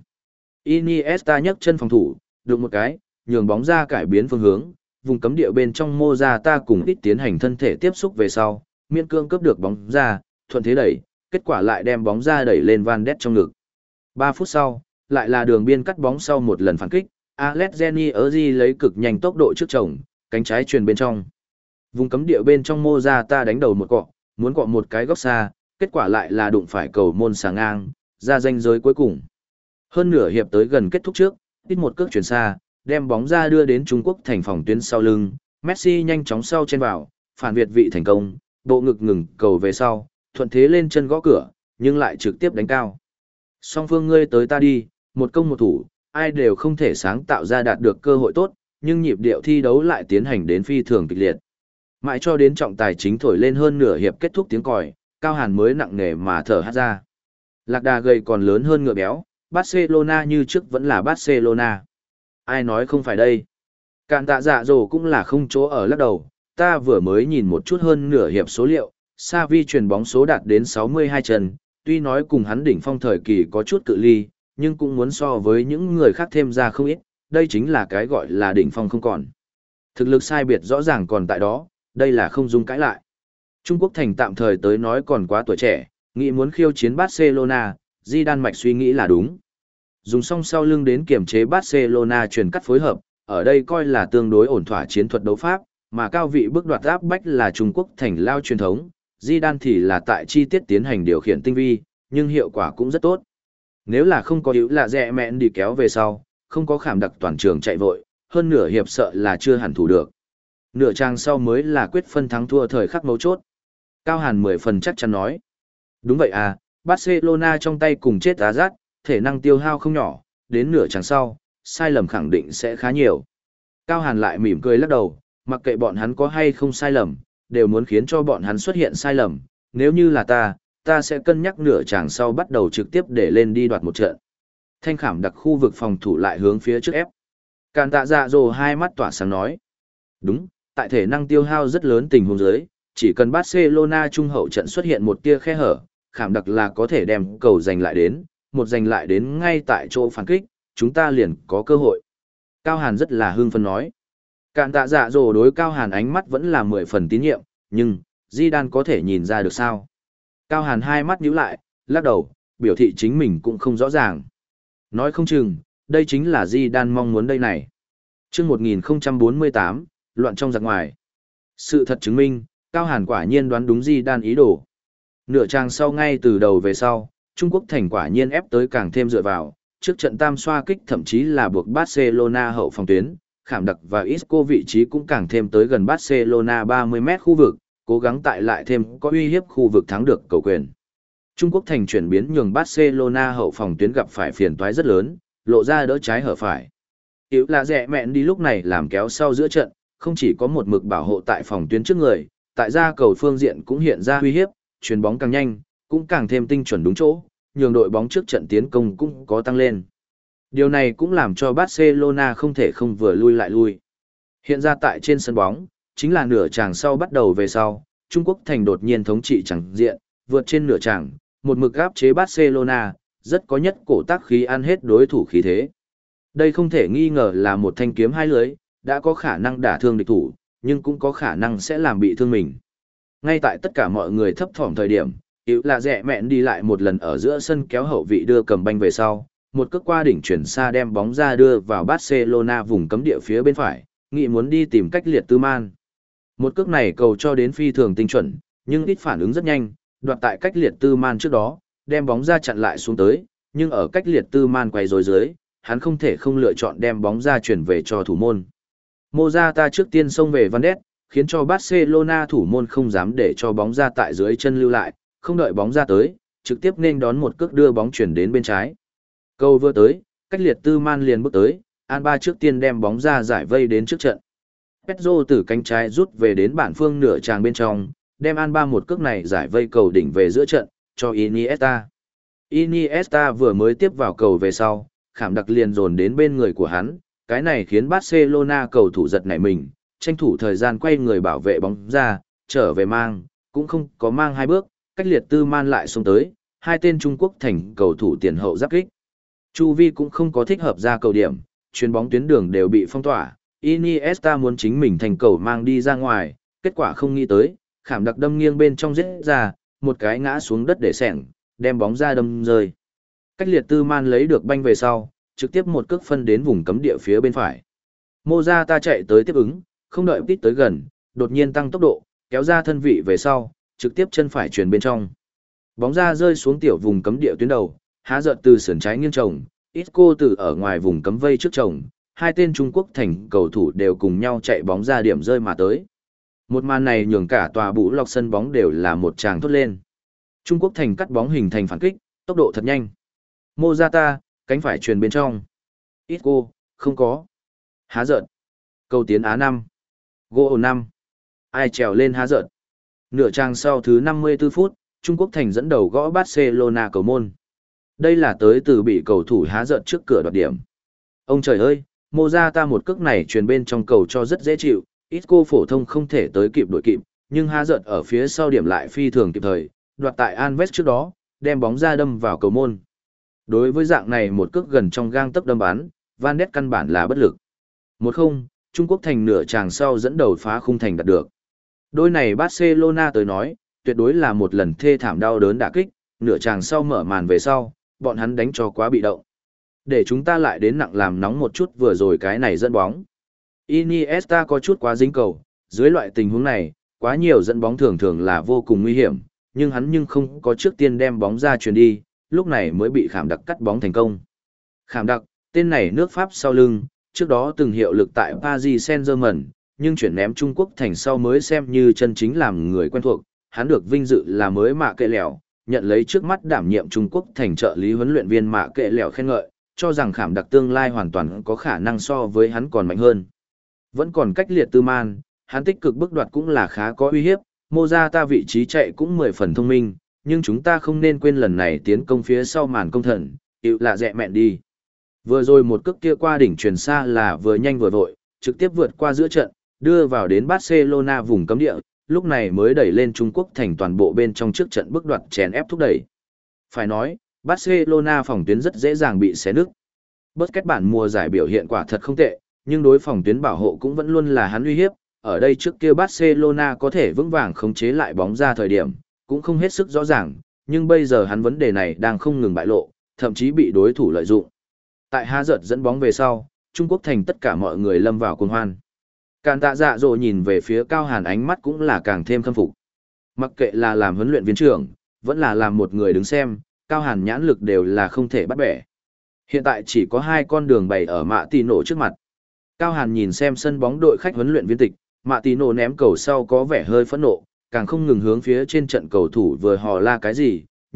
Iniesta nhấc chân phòng thủ, đụng một cái, nhường bóng ra cải biến phương hướng, vùng cấm địa bên trong Morata cùng ít tiến hành thân thể tiếp xúc về sau, miễn cương cướp được bóng ra, thuận thế đẩy, kết quả lại đem bóng ra đẩy lên Van Ness trong ngực. ba phút sau, lại là đường biên cắt bóng sau một lần phản kích, Alexandri Erzi lấy cực nhanh tốc độ trước chồng, cánh trái chuyền bên trong. Vùng cấm địa bên trong Morata đánh đầu một cọ, muốn cọ một cái góc xa, kết quả lại là đụng phải cầu môn xà ngang, ra ranh giới cuối cùng. Hơn nửa hiệp tới gần kết thúc trước, ít một cước chuyển xa, đem bóng ra đưa đến Trung Quốc thành phòng tuyến sau lưng, Messi nhanh chóng sau chen vào, phản việt vị thành công, bộ ngực ngừng cầu về sau, thuận thế lên chân gõ cửa, nhưng lại trực tiếp đánh cao. Song phương ngươi tới ta đi, một công một thủ, ai đều không thể sáng tạo ra đạt được cơ hội tốt, nhưng nhịp điệu thi đấu lại tiến hành đến phi thường kịch liệt. Mãi cho đến trọng tài chính thổi lên hơn nửa hiệp kết thúc tiếng còi, Cao Hàn mới nặng nề mà thở hắt ra. Lạc đà gầy còn lớn hơn ngựa béo, Barcelona như trước vẫn là Barcelona. Ai nói không phải đây? Cạn tạ dạ dồ cũng là không chỗ ở lắc đầu, ta vừa mới nhìn một chút hơn nửa hiệp số liệu, Xavi chuyền bóng số đạt đến sáu mươi hai chân, tuy nói cùng hắn đỉnh phong thời kỳ có chút cự ly, nhưng cũng muốn so với những người khác thêm ra không ít, đây chính là cái gọi là đỉnh phong không còn. Thực lực sai biệt rõ ràng còn tại đó, đây là không dung cãi lại. Trung Quốc thành tạm thời tới nói còn quá tuổi trẻ, nghĩ muốn khiêu chiến Barcelona, Zidane mạch suy nghĩ là đúng. Dùng song sau lưng đến kiểm chế Barcelona truyền cắt phối hợp, ở đây coi là tương đối ổn thỏa chiến thuật đấu pháp, mà cao vị bước đoạt áp bách là Trung Quốc thành lao truyền thống, Zidane thì là tại chi tiết tiến hành điều khiển tinh vi, nhưng hiệu quả cũng rất tốt. Nếu là không có yếu là rẻ mẹn đi kéo về sau, không có khảm đặc toàn trường chạy vội, hơn nửa hiệp sợ là chưa hẳn thủ được. Nửa trang sau mới là quyết phân thắng thua thời khắc mấu chốt. Cao Hàn mười phần chắc chắn nói. Đúng vậy à, Barcelona trong tay cùng chết á rát, thể năng tiêu hao không nhỏ, đến nửa trang sau, sai lầm khẳng định sẽ khá nhiều. Cao Hàn lại mỉm cười lắc đầu, mặc kệ bọn hắn có hay không sai lầm, đều muốn khiến cho bọn hắn xuất hiện sai lầm, nếu như là ta, ta sẽ cân nhắc nửa chàng sau bắt đầu trực tiếp để lên đi đoạt một trận. Thanh khảm đặc khu vực phòng thủ lại hướng phía trước ép. Càn tạ dạ dồ hai mắt tỏa sáng nói. Đúng, tại thể năng tiêu hao rất lớn tình huống dưới, chỉ cần Barcelona trung hậu trận xuất hiện một tia khe hở, khảm đặc là có thể đem cầu giành lại đến, một giành lại đến ngay tại chỗ phản kích, chúng ta liền có cơ hội. Cao Hàn rất là hưng phấn nói. Càn tạ dạ dồ đối Cao Hàn ánh mắt vẫn là mười phần tín nhiệm, nhưng, Zidane có thể nhìn ra được sao? Cao Hàn hai mắt nhíu lại, lắc đầu, biểu thị chính mình cũng không rõ ràng. Nói không chừng, đây chính là Zidane mong muốn đây này. Chương một nghìn không trăm bốn mươi tám, loạn trong giặc ngoài. Sự thật chứng minh, Cao Hàn quả nhiên đoán đúng Zidane ý đồ. Nửa trang sau ngay từ đầu về sau, Trung Quốc thành quả nhiên ép tới càng thêm dựa vào, trước trận tam xoa kích thậm chí là buộc Barcelona hậu phòng tuyến, khảm đặc và Isco vị trí cũng càng thêm tới gần Barcelona ba mươi mét khu vực, cố gắng tại lại thêm có uy hiếp khu vực thắng được cầu quyền. Trung Quốc thành chuyển biến nhường Barcelona hậu phòng tuyến gặp phải phiền toái rất lớn, lộ ra đỡ trái hở phải. Yếu là rẻ mẹn đi lúc này làm kéo sau giữa trận, không chỉ có một mực bảo hộ tại phòng tuyến trước người, tại ra cầu phương diện cũng hiện ra uy hiếp, chuyền bóng càng nhanh, cũng càng thêm tinh chuẩn đúng chỗ, nhường đội bóng trước trận tiến công cũng có tăng lên. Điều này cũng làm cho Barcelona không thể không vừa lui lại lui. Hiện ra tại trên sân bóng, chính là nửa tràng sau bắt đầu về sau, Trung Quốc thành đột nhiên thống trị chẳng diện, vượt trên nửa tràng, một mực áp chế Barcelona, rất có nhất cổ tác khí ăn hết đối thủ khí thế. Đây không thể nghi ngờ là một thanh kiếm hai lưới, đã có khả năng đả thương địch thủ, nhưng cũng có khả năng sẽ làm bị thương mình. Ngay tại tất cả mọi người thấp thỏm thời điểm, yếu là rẻ mẹn đi lại một lần ở giữa sân kéo hậu vị đưa cầm banh về sau, một cước qua đỉnh chuyển xa đem bóng ra đưa vào Barcelona vùng cấm địa phía bên phải, nghĩ muốn đi tìm cách liệt tư man. Một cước này cầu cho đến phi thường tinh chuẩn, nhưng ít phản ứng rất nhanh, đoạt tại cách liệt tư man trước đó, đem bóng ra chặn lại xuống tới, nhưng ở cách liệt tư man quay rồi dưới, hắn không thể không lựa chọn đem bóng ra chuyển về cho thủ môn. Morata trước tiên xông về Van Ness, khiến cho Barcelona thủ môn không dám để cho bóng ra tại dưới chân lưu lại, không đợi bóng ra tới, trực tiếp nên đón một cước đưa bóng chuyển đến bên trái. Cầu vừa tới, cách liệt tư man liền bước tới, Alba trước tiên đem bóng ra giải vây đến trước trận. Pedro từ cánh trái rút về đến bản phương nửa tràng bên trong, đem Alba một cước này giải vây cầu đỉnh về giữa trận, cho Iniesta. Iniesta vừa mới tiếp vào cầu về sau, khảm đặc liền dồn đến bên người của hắn, cái này khiến Barcelona cầu thủ giật nảy mình, tranh thủ thời gian quay người bảo vệ bóng ra, trở về mang, cũng không có mang hai bước, cách liệt tư man lại xông tới, hai tên Trung Quốc thành cầu thủ tiền hậu giáp kích. Chu vi cũng không có thích hợp ra cầu điểm, chuyền bóng tuyến đường đều bị phong tỏa, Iniesta muốn chính mình thành cầu mang đi ra ngoài, kết quả không nghĩ tới, khảm đặc đâm nghiêng bên trong giết ra, một cái ngã xuống đất để sẻng, đem bóng ra đâm rơi. Cách liệt tư man lấy được banh về sau, trực tiếp một cước phân đến vùng cấm địa phía bên phải. Morata chạy tới tiếp ứng, không đợi tít tới gần, đột nhiên tăng tốc độ, kéo ra thân vị về sau, trực tiếp chân phải chuyền bên trong. Bóng ra rơi xuống tiểu vùng cấm địa tuyến đầu, há giận từ sườn trái nghiêng chồng, Isco từ ở ngoài vùng cấm vây trước chồng, hai tên Trung Quốc thành cầu thủ đều cùng nhau chạy bóng ra điểm rơi mà tới. Một màn này nhường cả tòa bù lọc sân bóng đều là một tràng thốt lên. Trung Quốc thành cắt bóng hình thành phản kích, tốc độ thật nhanh. Morata, cánh phải chuyền bên trong. Isco, không có. Há giận. Cầu tiến Á năm. Gỗ năm. Ai trèo lên há giận. Nửa trang sau thứ năm mươi tư phút, Trung Quốc thành dẫn đầu gõ Barcelona cầu môn. Đây là tới từ bị cầu thủ há giận trước cửa đoạt điểm. Ông trời ơi, Morata một cước này truyền bên trong cầu cho rất dễ chịu, Isco phổ thông không thể tới kịp đuổi kịp, nhưng há giận ở phía sau điểm lại phi thường kịp thời, đoạt tại Alves trước đó, đem bóng ra đâm vào cầu môn. Đối với dạng này một cước gần trong gang tấc đâm bắn, Van Ness căn bản là bất lực. một không, Trung Quốc thành nửa tràng sau dẫn đầu phá khung thành đạt được. Đôi này Barcelona tới nói, tuyệt đối là một lần thê thảm đau đớn đả kích, nửa tràng sau mở màn về sau, bọn hắn đánh cho quá bị động. Để chúng ta lại đến nặng làm nóng một chút vừa rồi cái này dẫn bóng. Iniesta có chút quá dính cầu, dưới loại tình huống này, quá nhiều dẫn bóng thường thường là vô cùng nguy hiểm, nhưng hắn nhưng không có trước tiên đem bóng ra chuyền đi, lúc này mới bị Khảm Đặc cắt bóng thành công. Khảm Đặc, tên này nước Pháp sau lưng, trước đó từng hiệu lực tại Paris Saint-Germain, nhưng chuyển ném Trung Quốc thành sau mới xem như chân chính làm người quen thuộc, hắn được vinh dự là mới mạ kệ lẻo, nhận lấy trước mắt đảm nhiệm Trung Quốc thành trợ lý huấn luyện viên mạ kệ lẻo khen ngợi, cho rằng Khảm Đặc tương lai hoàn toàn có khả năng so với hắn còn mạnh hơn. Vẫn còn cách liệt tư man, hắn tích cực bước đoạt cũng là khá có uy hiếp, Morata vị trí chạy cũng mười phần thông minh, nhưng chúng ta không nên quên lần này tiến công phía sau màn công thần, yếu là dẹ mẹn đi. Vừa rồi một cước kia qua đỉnh truyền xa là vừa nhanh vừa vội, trực tiếp vượt qua giữa trận, đưa vào đến Barcelona vùng cấm địa, lúc này mới đẩy lên Trung Quốc thành toàn bộ bên trong trước trận bước đoạt chèn ép thúc đẩy. Phải nói, Barcelona phòng tuyến rất dễ dàng bị xé nứt. Busquets bản mùa giải biểu hiện quả thật không tệ, nhưng đối phòng tuyến bảo hộ cũng vẫn luôn là hắn uy hiếp, ở đây trước kia Barcelona có thể vững vàng khống chế lại bóng ra thời điểm, cũng không hết sức rõ ràng, nhưng bây giờ hắn vấn đề này đang không ngừng bại lộ, thậm chí bị đối thủ lợi dụng. Tại há giật dẫn bóng về sau, Trung Quốc thành tất cả mọi người lâm vào cuồng hoan. Càn Tạ Dạ Dỗ nhìn về phía Cao Hàn ánh mắt cũng là càng thêm khâm phục. Mặc kệ là làm huấn luyện viên trưởng, vẫn là làm một người đứng xem, Cao Hàn nhãn lực đều là không thể bắt bẻ. Hiện tại chỉ có hai con đường bày ở Mạ Tì Nổ trước mặt. Cao Hàn nhìn xem sân bóng đội khách huấn luyện viên tịch, Mạ Tì Nổ ném cầu sau có vẻ hơi phẫn nộ, càng không ngừng hướng phía trên trận cầu thủ vừa hò la cái gì,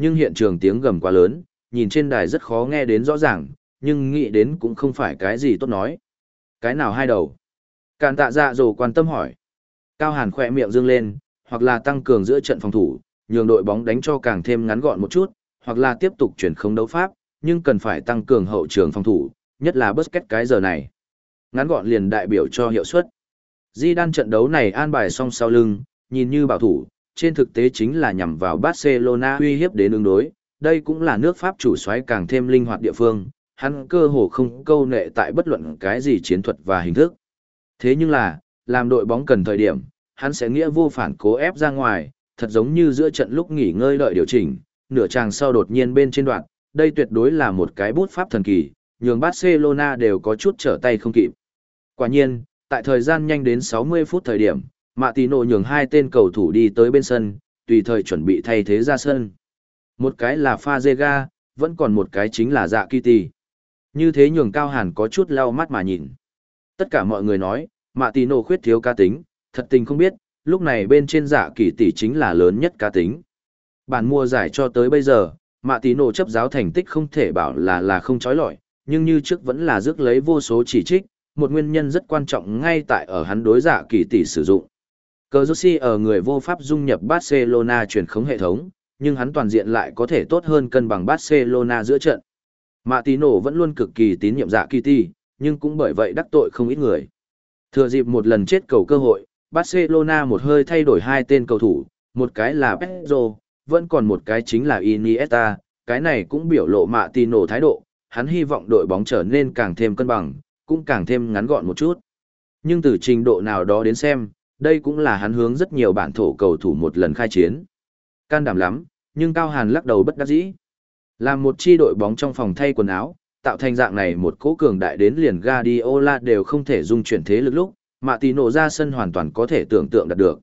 nhưng hiện trường tiếng gầm quá lớn, nhìn trên đài rất khó nghe đến rõ ràng, nhưng nghĩ đến cũng không phải cái gì tốt nói. Cái nào hai đầu? Càn tạ dạ dồ quan tâm hỏi. Cao Hàn khỏe miệng dương lên, hoặc là tăng cường giữa trận phòng thủ, nhường đội bóng đánh cho càng thêm ngắn gọn một chút, hoặc là tiếp tục chuyển không đấu pháp, nhưng cần phải tăng cường hậu trường phòng thủ, nhất là Busquets cái giờ này. Ngắn gọn liền đại biểu cho hiệu suất. Zidane trận đấu này an bài xong sau lưng, nhìn như bảo thủ, trên thực tế chính là nhằm vào Barcelona uy hiếp đến ứng đối, đây cũng là nước Pháp chủ soái càng thêm linh hoạt địa phương, hắn cơ hồ không câu nệ tại bất luận cái gì chiến thuật và hình thức. Thế nhưng là, làm đội bóng cần thời điểm, hắn sẽ nghĩa vô phản cố ép ra ngoài, thật giống như giữa trận lúc nghỉ ngơi đợi điều chỉnh, nửa chàng sau đột nhiên bên trên đoạn, đây tuyệt đối là một cái bút pháp thần kỳ, nhường Barcelona đều có chút trở tay không kịp. Quả nhiên, tại thời gian nhanh đến sáu mươi phút thời điểm, Martino nhường hai tên cầu thủ đi tới bên sân, tùy thời chuẩn bị thay thế ra sân. Một cái là Fazega, vẫn còn một cái chính là Dạ Kitty. Như thế nhường Cao Hàn có chút lau mắt mà nhìn. Tất cả mọi người nói, Martino khuyết thiếu cá tính, thật tình không biết, lúc này bên trên Dạ Kitty chính là lớn nhất cá tính. Bản mùa giải cho tới bây giờ, Martino chấp giáo thành tích không thể bảo là là không chói lọi, nhưng như trước vẫn là rước lấy vô số chỉ trích, một nguyên nhân rất quan trọng ngay tại ở hắn đối Dạ Kitty sử dụng. Cờ Rossi ở người vô pháp dung nhập Barcelona truyền khống hệ thống, nhưng hắn toàn diện lại có thể tốt hơn cân bằng Barcelona giữa trận. Martino vẫn luôn cực kỳ tín nhiệm Dạ Kitty, nhưng cũng bởi vậy đắc tội không ít người. Thừa dịp một lần chết cầu cơ hội, Barcelona một hơi thay đổi hai tên cầu thủ, một cái là Pedro, vẫn còn một cái chính là Iniesta, cái này cũng biểu lộ Martino thái độ, hắn hy vọng đội bóng trở nên càng thêm cân bằng, cũng càng thêm ngắn gọn một chút. Nhưng từ trình độ nào đó đến xem, đây cũng là hắn hướng rất nhiều bản thổ cầu thủ một lần khai chiến. Can đảm lắm, nhưng Cao Hàn lắc đầu bất đắc dĩ. Làm một chi đội bóng trong phòng thay quần áo, tạo thành dạng này một cỗ cường đại đến liền Guardiola đều không thể dung chuyển thế lực lúc, Martino ra sân hoàn toàn có thể tưởng tượng đạt được.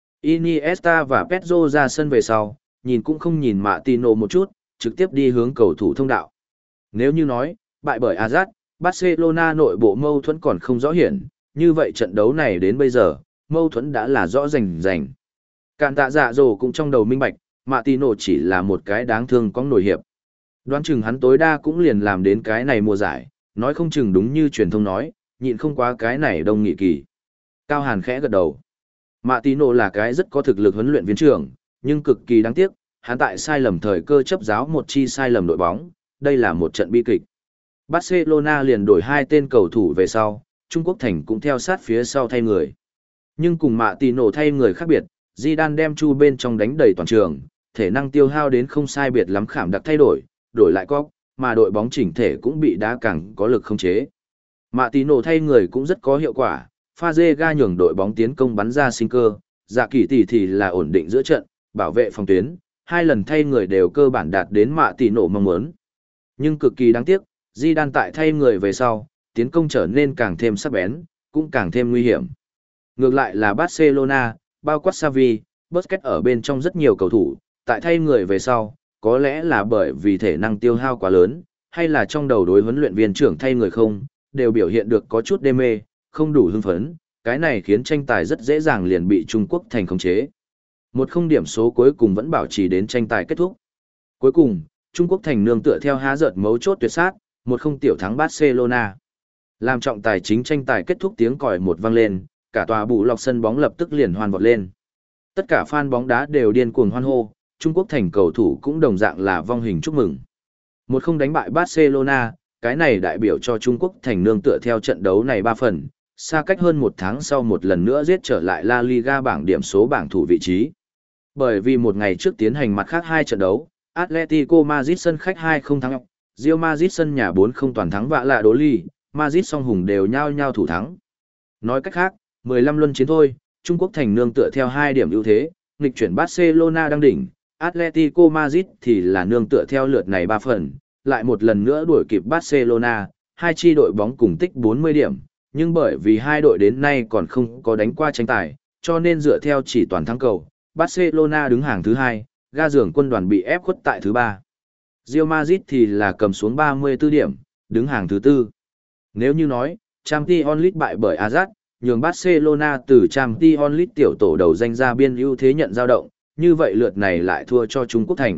Iniesta và Pedro ra sân về sau, nhìn cũng không nhìn Martino một chút, trực tiếp đi hướng cầu thủ thông đạo. Nếu như nói, bại bởi Ajax, Barcelona nội bộ mâu thuẫn còn không rõ hiển, như vậy trận đấu này đến bây giờ, mâu thuẫn đã là rõ rành rành. Càn tạ dạ dồ cũng trong đầu minh bạch, Martino chỉ là một cái đáng thương có nổi hiệp. Đoán chừng hắn tối đa cũng liền làm đến cái này mùa giải, nói không chừng đúng như truyền thông nói, nhịn không quá cái này đông nghị kỳ. Cao Hàn khẽ gật đầu. Martino là cái rất có thực lực huấn luyện viên trưởng, nhưng cực kỳ đáng tiếc, hắn tại sai lầm thời cơ chấp giáo một chi sai lầm đội bóng, đây là một trận bi kịch. Barcelona liền đổi hai tên cầu thủ về sau, Trung Quốc Thành cũng theo sát phía sau thay người. Nhưng cùng Martino thay người khác biệt, Zidane đem chu bên trong đánh đầy toàn trường, thể năng tiêu hao đến không sai biệt lắm khảm đặc thay đổi, đổi lại cóc, mà đội bóng chỉnh thể cũng bị đá càng có lực không chế. Martino thay người cũng rất có hiệu quả, Fazega nhường đội bóng tiến công bắn ra sinh cơ, Dạ Kỳ tỷ thì là ổn định giữa trận, bảo vệ phòng tuyến, hai lần thay người đều cơ bản đạt đến Martino mong muốn. Nhưng cực kỳ đáng tiếc, Zidane tại thay người về sau, tiến công trở nên càng thêm sắc bén, cũng càng thêm nguy hiểm. Ngược lại là Barcelona, bao quát Xavi, Busquets ở bên trong rất nhiều cầu thủ, tại thay người về sau, có lẽ là bởi vì thể năng tiêu hao quá lớn, hay là trong đầu đối huấn luyện viên trưởng thay người không, đều biểu hiện được có chút đê mê, không đủ hưng phấn, cái này khiến tranh tài rất dễ dàng liền bị Trung Quốc Thành khống chế. Một không điểm số cuối cùng vẫn bảo trì đến tranh tài kết thúc. Cuối cùng, Trung Quốc Thành nương tựa theo há giật mấu chốt tuyệt sát, một không tiểu thắng Barcelona. Làm trọng tài chính tranh tài kết thúc tiếng còi một vang lên, cả tòa bù lọc sân bóng lập tức liền hoan vọt lên. Tất cả fan bóng đá đều điên cuồng hoan hô, Trung Quốc Thành cầu thủ cũng đồng dạng là vong hình chúc mừng. Một không đánh bại Barcelona, cái này đại biểu cho Trung Quốc Thành nương tựa theo trận đấu này ba phần, xa cách hơn một tháng sau một lần nữa giết trở lại La Liga bảng điểm số bảng thủ vị trí. Bởi vì một ngày trước tiến hành mặt khác hai trận đấu, Atletico Madrid sân khách hai không thắng, Real Madrid sân nhà bốn không toàn thắng vạ lạ đố ly, Madrid song hùng đều nhau nhau thủ thắng. Nói cách khác, mười lăm luân chiến thôi, Trung Quốc Thành nương tựa theo hai điểm ưu thế, nghịch chuyển Barcelona đang đỉnh, Atletico Madrid thì là nương tựa theo lượt này ba phần, lại một lần nữa đuổi kịp Barcelona, hai chi đội bóng cùng tích bốn mươi điểm, nhưng bởi vì hai đội đến nay còn không có đánh qua tranh tài, cho nên dựa theo chỉ toàn thắng cầu, Barcelona đứng hàng thứ hai, ga giường quân đoàn bị ép khuất tại thứ ba. Real Madrid thì là cầm xuống ba mươi tư điểm, đứng hàng thứ tư. Nếu như nói, Champions League bại bởi Ajax, nhường Barcelona từ Champions League tiểu tổ đầu danh ra biên ưu thế nhận dao động, như vậy lượt này lại thua cho Trung Quốc Thành,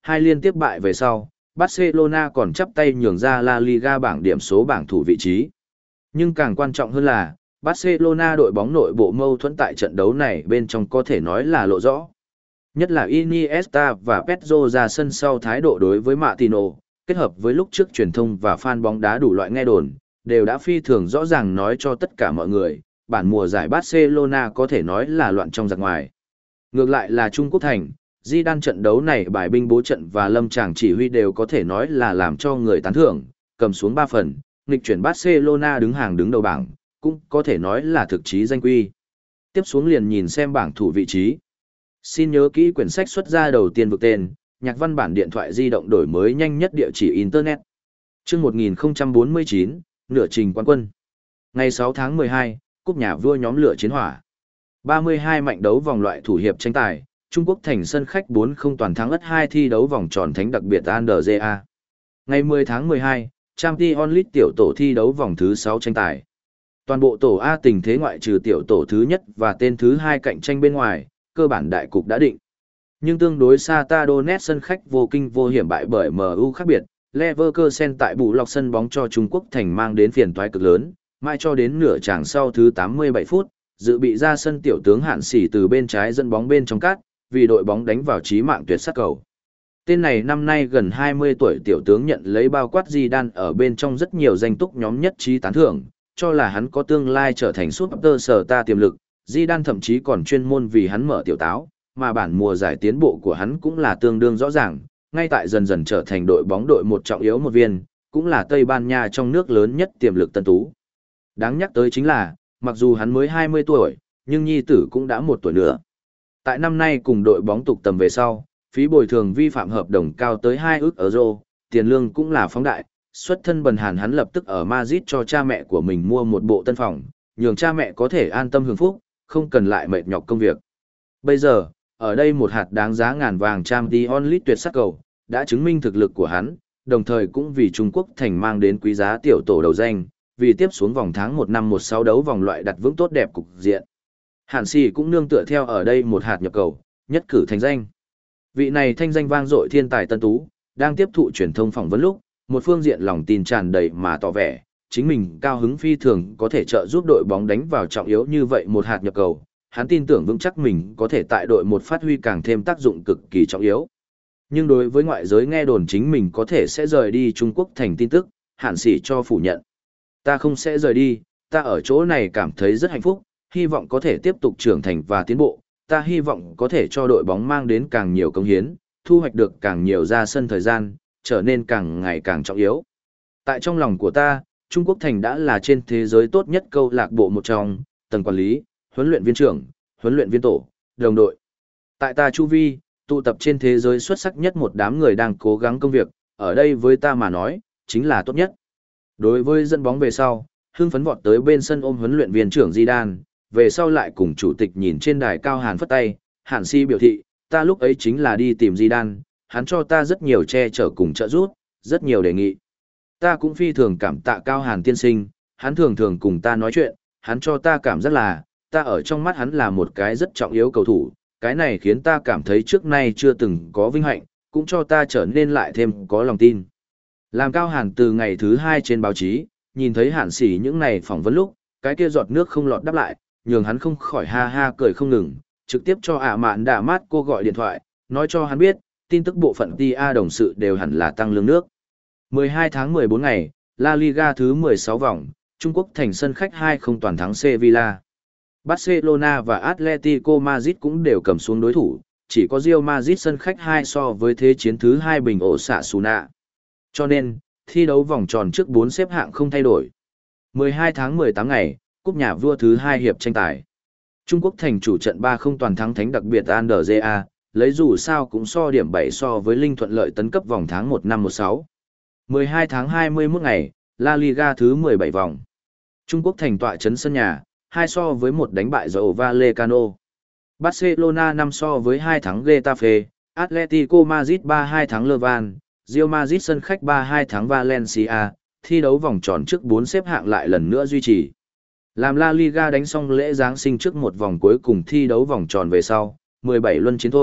Hai liên tiếp bại về sau, Barcelona còn chắp tay nhường ra La Liga bảng điểm số bảng thủ vị trí. Nhưng càng quan trọng hơn là, Barcelona đội bóng nội bộ mâu thuẫn tại trận đấu này bên trong có thể nói là lộ rõ. Nhất là Iniesta và Pedro ra sân sau thái độ đối với Martino, kết hợp với lúc trước truyền thông và fan bóng đá đủ loại nghe đồn, đều đã phi thường rõ ràng nói cho tất cả mọi người, bản mùa giải Barcelona có thể nói là loạn trong giặc ngoài. Ngược lại là Trung Quốc thành, Zidane trận đấu này bài binh bố trận và lâm tràng chỉ huy đều có thể nói là làm cho người tán thưởng, cầm xuống ba phần, nghịch chuyển Barcelona đứng hàng đứng đầu bảng, cũng có thể nói là thực chí danh quy. Tiếp xuống liền nhìn xem bảng thủ vị trí. Xin nhớ kỹ quyển sách xuất ra đầu tiên vực tên, nhạc văn bản điện thoại di động đổi mới nhanh nhất địa chỉ Internet. Chương một nghìn không trăm bốn mươi chín, nửa trình quán quân. Ngày sáu tháng mười hai, cúp nhà vua nhóm lửa chiến hỏa. ba mươi hai mạnh đấu vòng loại thủ hiệp tranh tài, Trung Quốc thành sân khách bốn không toàn thắng ất hai thi đấu vòng tròn thánh đặc biệt Andrea. Ngày mười tháng mười hai, Champions League tiểu tổ thi đấu vòng thứ sáu tranh tài. Toàn bộ tổ A tình thế ngoại trừ tiểu tổ thứ nhất và tên thứ hai cạnh tranh bên ngoài, cơ bản đại cục đã định. Nhưng tương đối Shakhtar Donetsk sân khách vô kinh vô hiểm bại bởi em u khác biệt, Leverkusen tại bù lọc sân bóng cho Trung Quốc thành mang đến phiền toái cực lớn, mai cho đến nửa chàng sau thứ tám mươi bảy phút, dự bị ra sân tiểu tướng Hạn Sỉ từ bên trái dẫn bóng bên trong cát, vì đội bóng đánh vào chí mạng tuyệt sát cầu. Tên này năm nay gần hai mươi tuổi tiểu tướng nhận lấy bao quát Zidane ở bên trong rất nhiều danh túc nhóm nhất trí tán thưởng, cho là hắn có tương lai trở thành superstar tiềm lực, Zidane thậm chí còn chuyên môn vì hắn mở tiểu táo, mà bản mùa giải tiến bộ của hắn cũng là tương đương rõ ràng, ngay tại dần dần trở thành đội bóng đội một trọng yếu một viên, cũng là Tây Ban Nha trong nước lớn nhất tiềm lực tân tú. Đáng nhắc tới chính là, mặc dù hắn mới hai mươi tuổi, nhưng nhi tử cũng đã một tuổi nữa. Tại năm nay cùng đội bóng tục tầm về sau, phí bồi thường vi phạm hợp đồng cao tới hai ức euro, tiền lương cũng là phóng đại, xuất thân bần hàn hắn lập tức ở Madrid cho cha mẹ của mình mua một bộ tân phòng, nhường cha mẹ có thể an tâm hưởng phúc, không cần lại mệt nhọc công việc. Bây giờ, ở đây một hạt đáng giá ngàn vàng Champions League tuyệt sắc cầu, đã chứng minh thực lực của hắn, đồng thời cũng vì Trung Quốc thành mang đến quý giá tiểu tổ đầu danh, vì tiếp xuống vòng tháng một năm một sáu đấu vòng loại đặt vững tốt đẹp cục diện. Hạn Sỉ cũng nương tựa theo ở đây một hạt nhập cầu, nhất cử thành danh. Vị này thanh danh vang dội thiên tài tân tú, đang tiếp thụ truyền thông phỏng vấn lúc, một phương diện lòng tin tràn đầy mà tỏ vẻ, chính mình cao hứng phi thường có thể trợ giúp đội bóng đánh vào trọng yếu như vậy một hạt nhập cầu, hắn tin tưởng vững chắc mình có thể tại đội một phát huy càng thêm tác dụng cực kỳ trọng yếu. Nhưng đối với ngoại giới nghe đồn chính mình có thể sẽ rời đi Trung Quốc thành tin tức, Hạn Sỉ cho phủ nhận. Ta không sẽ rời đi, ta ở chỗ này cảm thấy rất hạnh phúc, hy vọng có thể tiếp tục trưởng thành và tiến bộ, ta hy vọng có thể cho đội bóng mang đến càng nhiều công hiến, thu hoạch được càng nhiều ra sân thời gian, trở nên càng ngày càng trọng yếu. Tại trong lòng của ta, Trung Quốc thành đã là trên thế giới tốt nhất câu lạc bộ một trong, tầng quản lý, huấn luyện viên trưởng, huấn luyện viên tổ, đồng đội. Tại ta chu vi, tụ tập trên thế giới xuất sắc nhất một đám người đang cố gắng công việc, ở đây với ta mà nói, chính là tốt nhất. Đối với dẫn bóng về sau, hưng phấn vọt tới bên sân ôm huấn luyện viên trưởng Zidane, về sau lại cùng chủ tịch nhìn trên đài cao Hàn phất tay, Hạn Sỉ biểu thị, ta lúc ấy chính là đi tìm Zidane, hắn cho ta rất nhiều che chở cùng trợ giúp, rất nhiều đề nghị. Ta cũng phi thường cảm tạ Cao Hàn tiên sinh, hắn thường thường cùng ta nói chuyện, hắn cho ta cảm giác là, ta ở trong mắt hắn là một cái rất trọng yếu cầu thủ, cái này khiến ta cảm thấy trước nay chưa từng có vinh hạnh, cũng cho ta trở nên lại thêm có lòng tin. Làm Cao Hàn từ ngày thứ hai trên báo chí, nhìn thấy Hạn Sỉ những này phỏng vấn lúc, cái kia giọt nước không lọt đáp lại, nhường hắn không khỏi ha ha cười không ngừng, trực tiếp cho ả mạn đà mát cô gọi điện thoại, nói cho hắn biết, tin tức bộ phận tê a đồng sự đều hẳn là tăng lương nước. mười hai tháng mười bốn ngày, La Liga thứ mười sáu vòng, Trung Quốc thành sân khách hai không toàn thắng Sevilla. Barcelona và Atletico Madrid cũng đều cầm xuống đối thủ, chỉ có Real Madrid sân khách hai so với thế chiến thứ hai bình ổ xạ Suna. Cho nên, thi đấu vòng tròn trước bốn xếp hạng không thay đổi. mười hai tháng mười tám ngày, cúp nhà vua thứ hai hiệp tranh tài. Trung Quốc thành chủ trận ba không toàn thắng thánh đặc biệt Andrea, lấy dù sao cũng so điểm bảy so với Linh thuận lợi tấn cấp vòng tháng một năm một sáu. mười hai tháng hai mươi mốt ngày, La Liga thứ mười bảy vòng. Trung Quốc thành tọa trấn sân nhà, hai so với một đánh bại Rayo Vallecano. Barcelona năm so với hai thắng Getafe, Atletico Madrid ba hai thắng Levan, Real Madrid sân khách ba hai thắng Valencia, thi đấu vòng tròn trước bốn xếp hạng lại lần nữa duy trì. Làm La Liga đánh xong lễ Giáng sinh trước một vòng cuối cùng thi đấu vòng tròn về sau, mười bảy luân chiến thôi,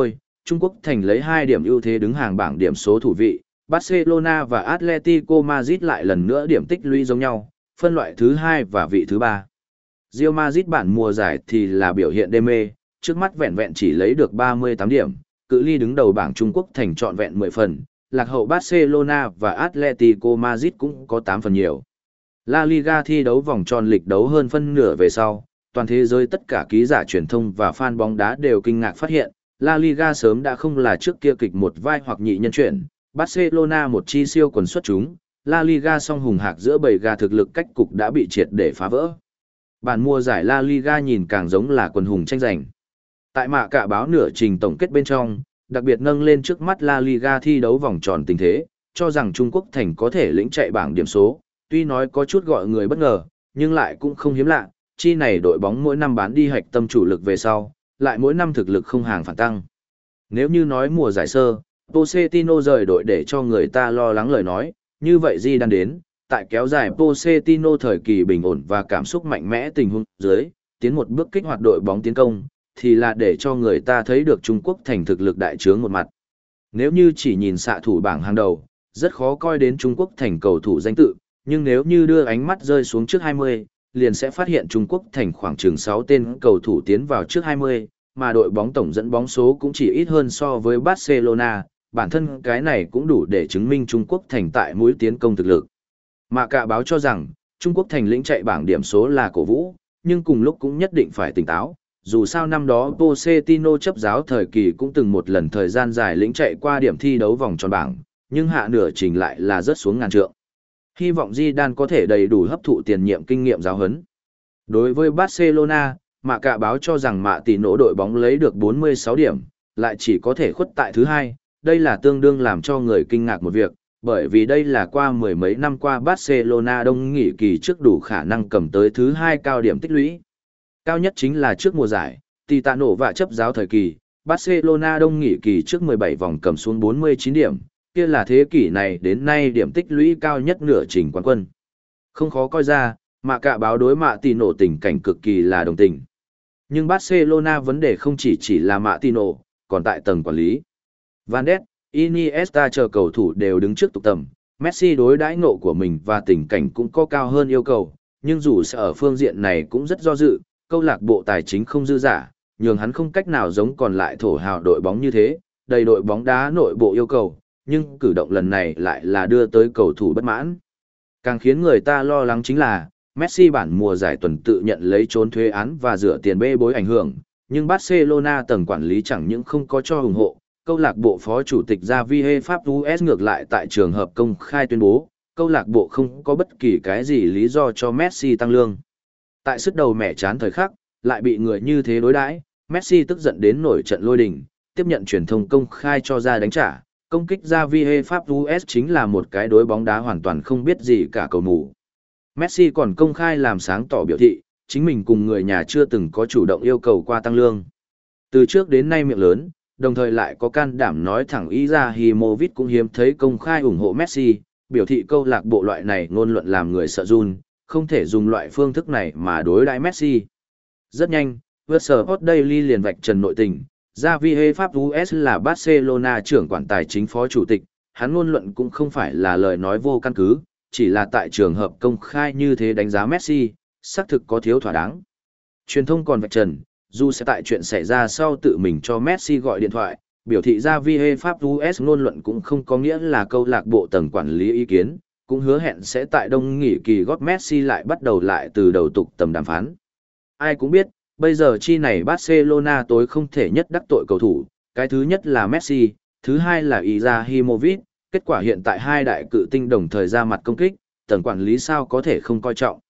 Trung Quốc thành lấy hai điểm ưu thế đứng hàng bảng điểm số thủ vị, Barcelona và Atletico Madrid lại lần nữa điểm tích lũy giống nhau, phân loại thứ hai và vị thứ ba. Real Madrid bản mùa giải thì là biểu hiện đê mê, trước mắt vẹn vẹn chỉ lấy được ba mươi tám điểm, cự ly đứng đầu bảng Trung Quốc thành trọn vẹn mười phần, lạc hậu Barcelona và Atletico Madrid cũng có tám phần nhiều. La Liga thi đấu vòng tròn lịch đấu hơn phân nửa về sau, toàn thế giới tất cả ký giả truyền thông và fan bóng đá đều kinh ngạc phát hiện, La Liga sớm đã không là trước kia kịch một vai hoặc nhị nhân chuyển, Barcelona một chi siêu quần xuất chúng, La Liga song hùng hạc giữa bầy gà thực lực cách cục đã bị triệt để phá vỡ. Bản mùa giải La Liga nhìn càng giống là quần hùng tranh giành. Tại mạ cả báo nửa trình tổng kết bên trong, đặc biệt nâng lên trước mắt La Liga thi đấu vòng tròn tình thế, cho rằng Trung Quốc thành có thể lĩnh chạy bảng điểm số, tuy nói có chút gọi người bất ngờ, nhưng lại cũng không hiếm lạ, chi này đội bóng mỗi năm bán đi hạch tâm chủ lực về sau, lại mỗi năm thực lực không hàng phản tăng. Nếu như nói mùa giải sơ, Pochettino rời đội để cho người ta lo lắng lời nói, như vậy Zidane đến, tại kéo dài Pochettino thời kỳ bình ổn và cảm xúc mạnh mẽ tình huống dưới, tiến một bước kích hoạt đội bóng tiến công, thì là để cho người ta thấy được Trung Quốc thành thực lực đại trướng một mặt. Nếu như chỉ nhìn xạ thủ bảng hàng đầu, rất khó coi đến Trung Quốc thành cầu thủ danh tự, nhưng nếu như đưa ánh mắt rơi xuống trước hai mươi, liền sẽ phát hiện Trung Quốc thành khoảng chừng sáu tên cầu thủ tiến vào trước hai mươi, mà đội bóng tổng dẫn bóng số cũng chỉ ít hơn so với Barcelona, bản thân cái này cũng đủ để chứng minh Trung Quốc thành tại mũi tiến công thực lực. Mà cả báo cho rằng, Trung Quốc thành lĩnh chạy bảng điểm số là cổ vũ, nhưng cùng lúc cũng nhất định phải tỉnh táo, dù sao năm đó Pochettino chấp giáo thời kỳ cũng từng một lần thời gian dài lĩnh chạy qua điểm thi đấu vòng tròn bảng, nhưng hạ nửa trình lại là rớt xuống ngàn trượng. Hy vọng Zidane có thể đầy đủ hấp thụ tiền nhiệm kinh nghiệm giáo huấn. Đối với Barcelona, Mạ cả báo cho rằng Mạ tỷ nổ đội bóng lấy được bốn mươi sáu điểm, lại chỉ có thể khuất tại thứ hai, đây là tương đương làm cho người kinh ngạc một việc, bởi vì đây là qua mười mấy năm qua Barcelona đông nghỉ kỳ trước đủ khả năng cầm tới thứ hai cao điểm tích lũy. Cao nhất chính là trước mùa giải, Titano và chấp giáo thời kỳ, Barcelona đông nghỉ kỳ trước mười bảy vòng cầm xuống bốn mươi chín điểm, kia là thế kỷ này đến nay điểm tích lũy cao nhất nửa trình quán quân. Không khó coi ra, Mạ cả báo đối Mạ tỷ nổ tình cảnh cực kỳ là đồng tình. Nhưng Barcelona vấn đề không chỉ chỉ là Mạ tỷ nổ, còn tại tầng quản lý. Van Ness, Iniesta chờ cầu thủ đều đứng trước tục tầm, Messi đối đãi ngộ của mình và tình cảnh cũng có cao hơn yêu cầu, nhưng dù sẽ ở phương diện này cũng rất do dự, câu lạc bộ tài chính không dư giả, nhường hắn không cách nào giống còn lại thổ hào đội bóng như thế, đầy đội bóng đá nội bộ yêu cầu, nhưng cử động lần này lại là đưa tới cầu thủ bất mãn. Càng khiến người ta lo lắng chính là, Messi bản mùa giải tuần tự nhận lấy trốn thuế án và rửa tiền bê bối ảnh hưởng, nhưng Barcelona tầng quản lý chẳng những không có cho ủng hộ, câu lạc bộ phó chủ tịch Javier Fabregas ngược lại tại trường hợp công khai tuyên bố, câu lạc bộ không có bất kỳ cái gì lý do cho Messi tăng lương. Tại sức đầu mẻ chán thời khắc, lại bị người như thế đối đãi, Messi tức giận đến nổi trận lôi đình, tiếp nhận truyền thông công khai cho ra đánh trả, công kích Javier Fabregas chính là một cái đối bóng đá hoàn toàn không biết gì cả cầu mù. Messi còn công khai làm sáng tỏ biểu thị, chính mình cùng người nhà chưa từng có chủ động yêu cầu qua tăng lương. Từ trước đến nay miệng lớn, đồng thời lại có can đảm nói thẳng ý ra Himovic cũng hiếm thấy công khai ủng hộ Messi, biểu thị câu lạc bộ loại này ngôn luận làm người sợ run, không thể dùng loại phương thức này mà đối đãi Messi. Rất nhanh, Versport Daily liền vạch trần nội tình, Javier Fabregas là Barcelona trưởng quản tài chính phó chủ tịch, hắn ngôn luận cũng không phải là lời nói vô căn cứ, chỉ là tại trường hợp công khai như thế đánh giá Messi, xác thực có thiếu thỏa đáng. Truyền thông còn vạch trần, dù sẽ tại chuyện xảy ra sau tự mình cho Messi gọi điện thoại, biểu thị Javier Fabregas ngôn luận cũng không có nghĩa là câu lạc bộ tầng quản lý ý kiến, cũng hứa hẹn sẽ tại đông nghỉ kỳ góp Messi lại bắt đầu lại từ đầu tục tầm đàm phán. Ai cũng biết, bây giờ chi này Barcelona tối không thể nhất đắc tội cầu thủ, cái thứ nhất là Messi, thứ hai là Izahimovic, kết quả hiện tại hai đại cự tinh đồng thời ra mặt công kích, tầng quản lý sao có thể không coi trọng.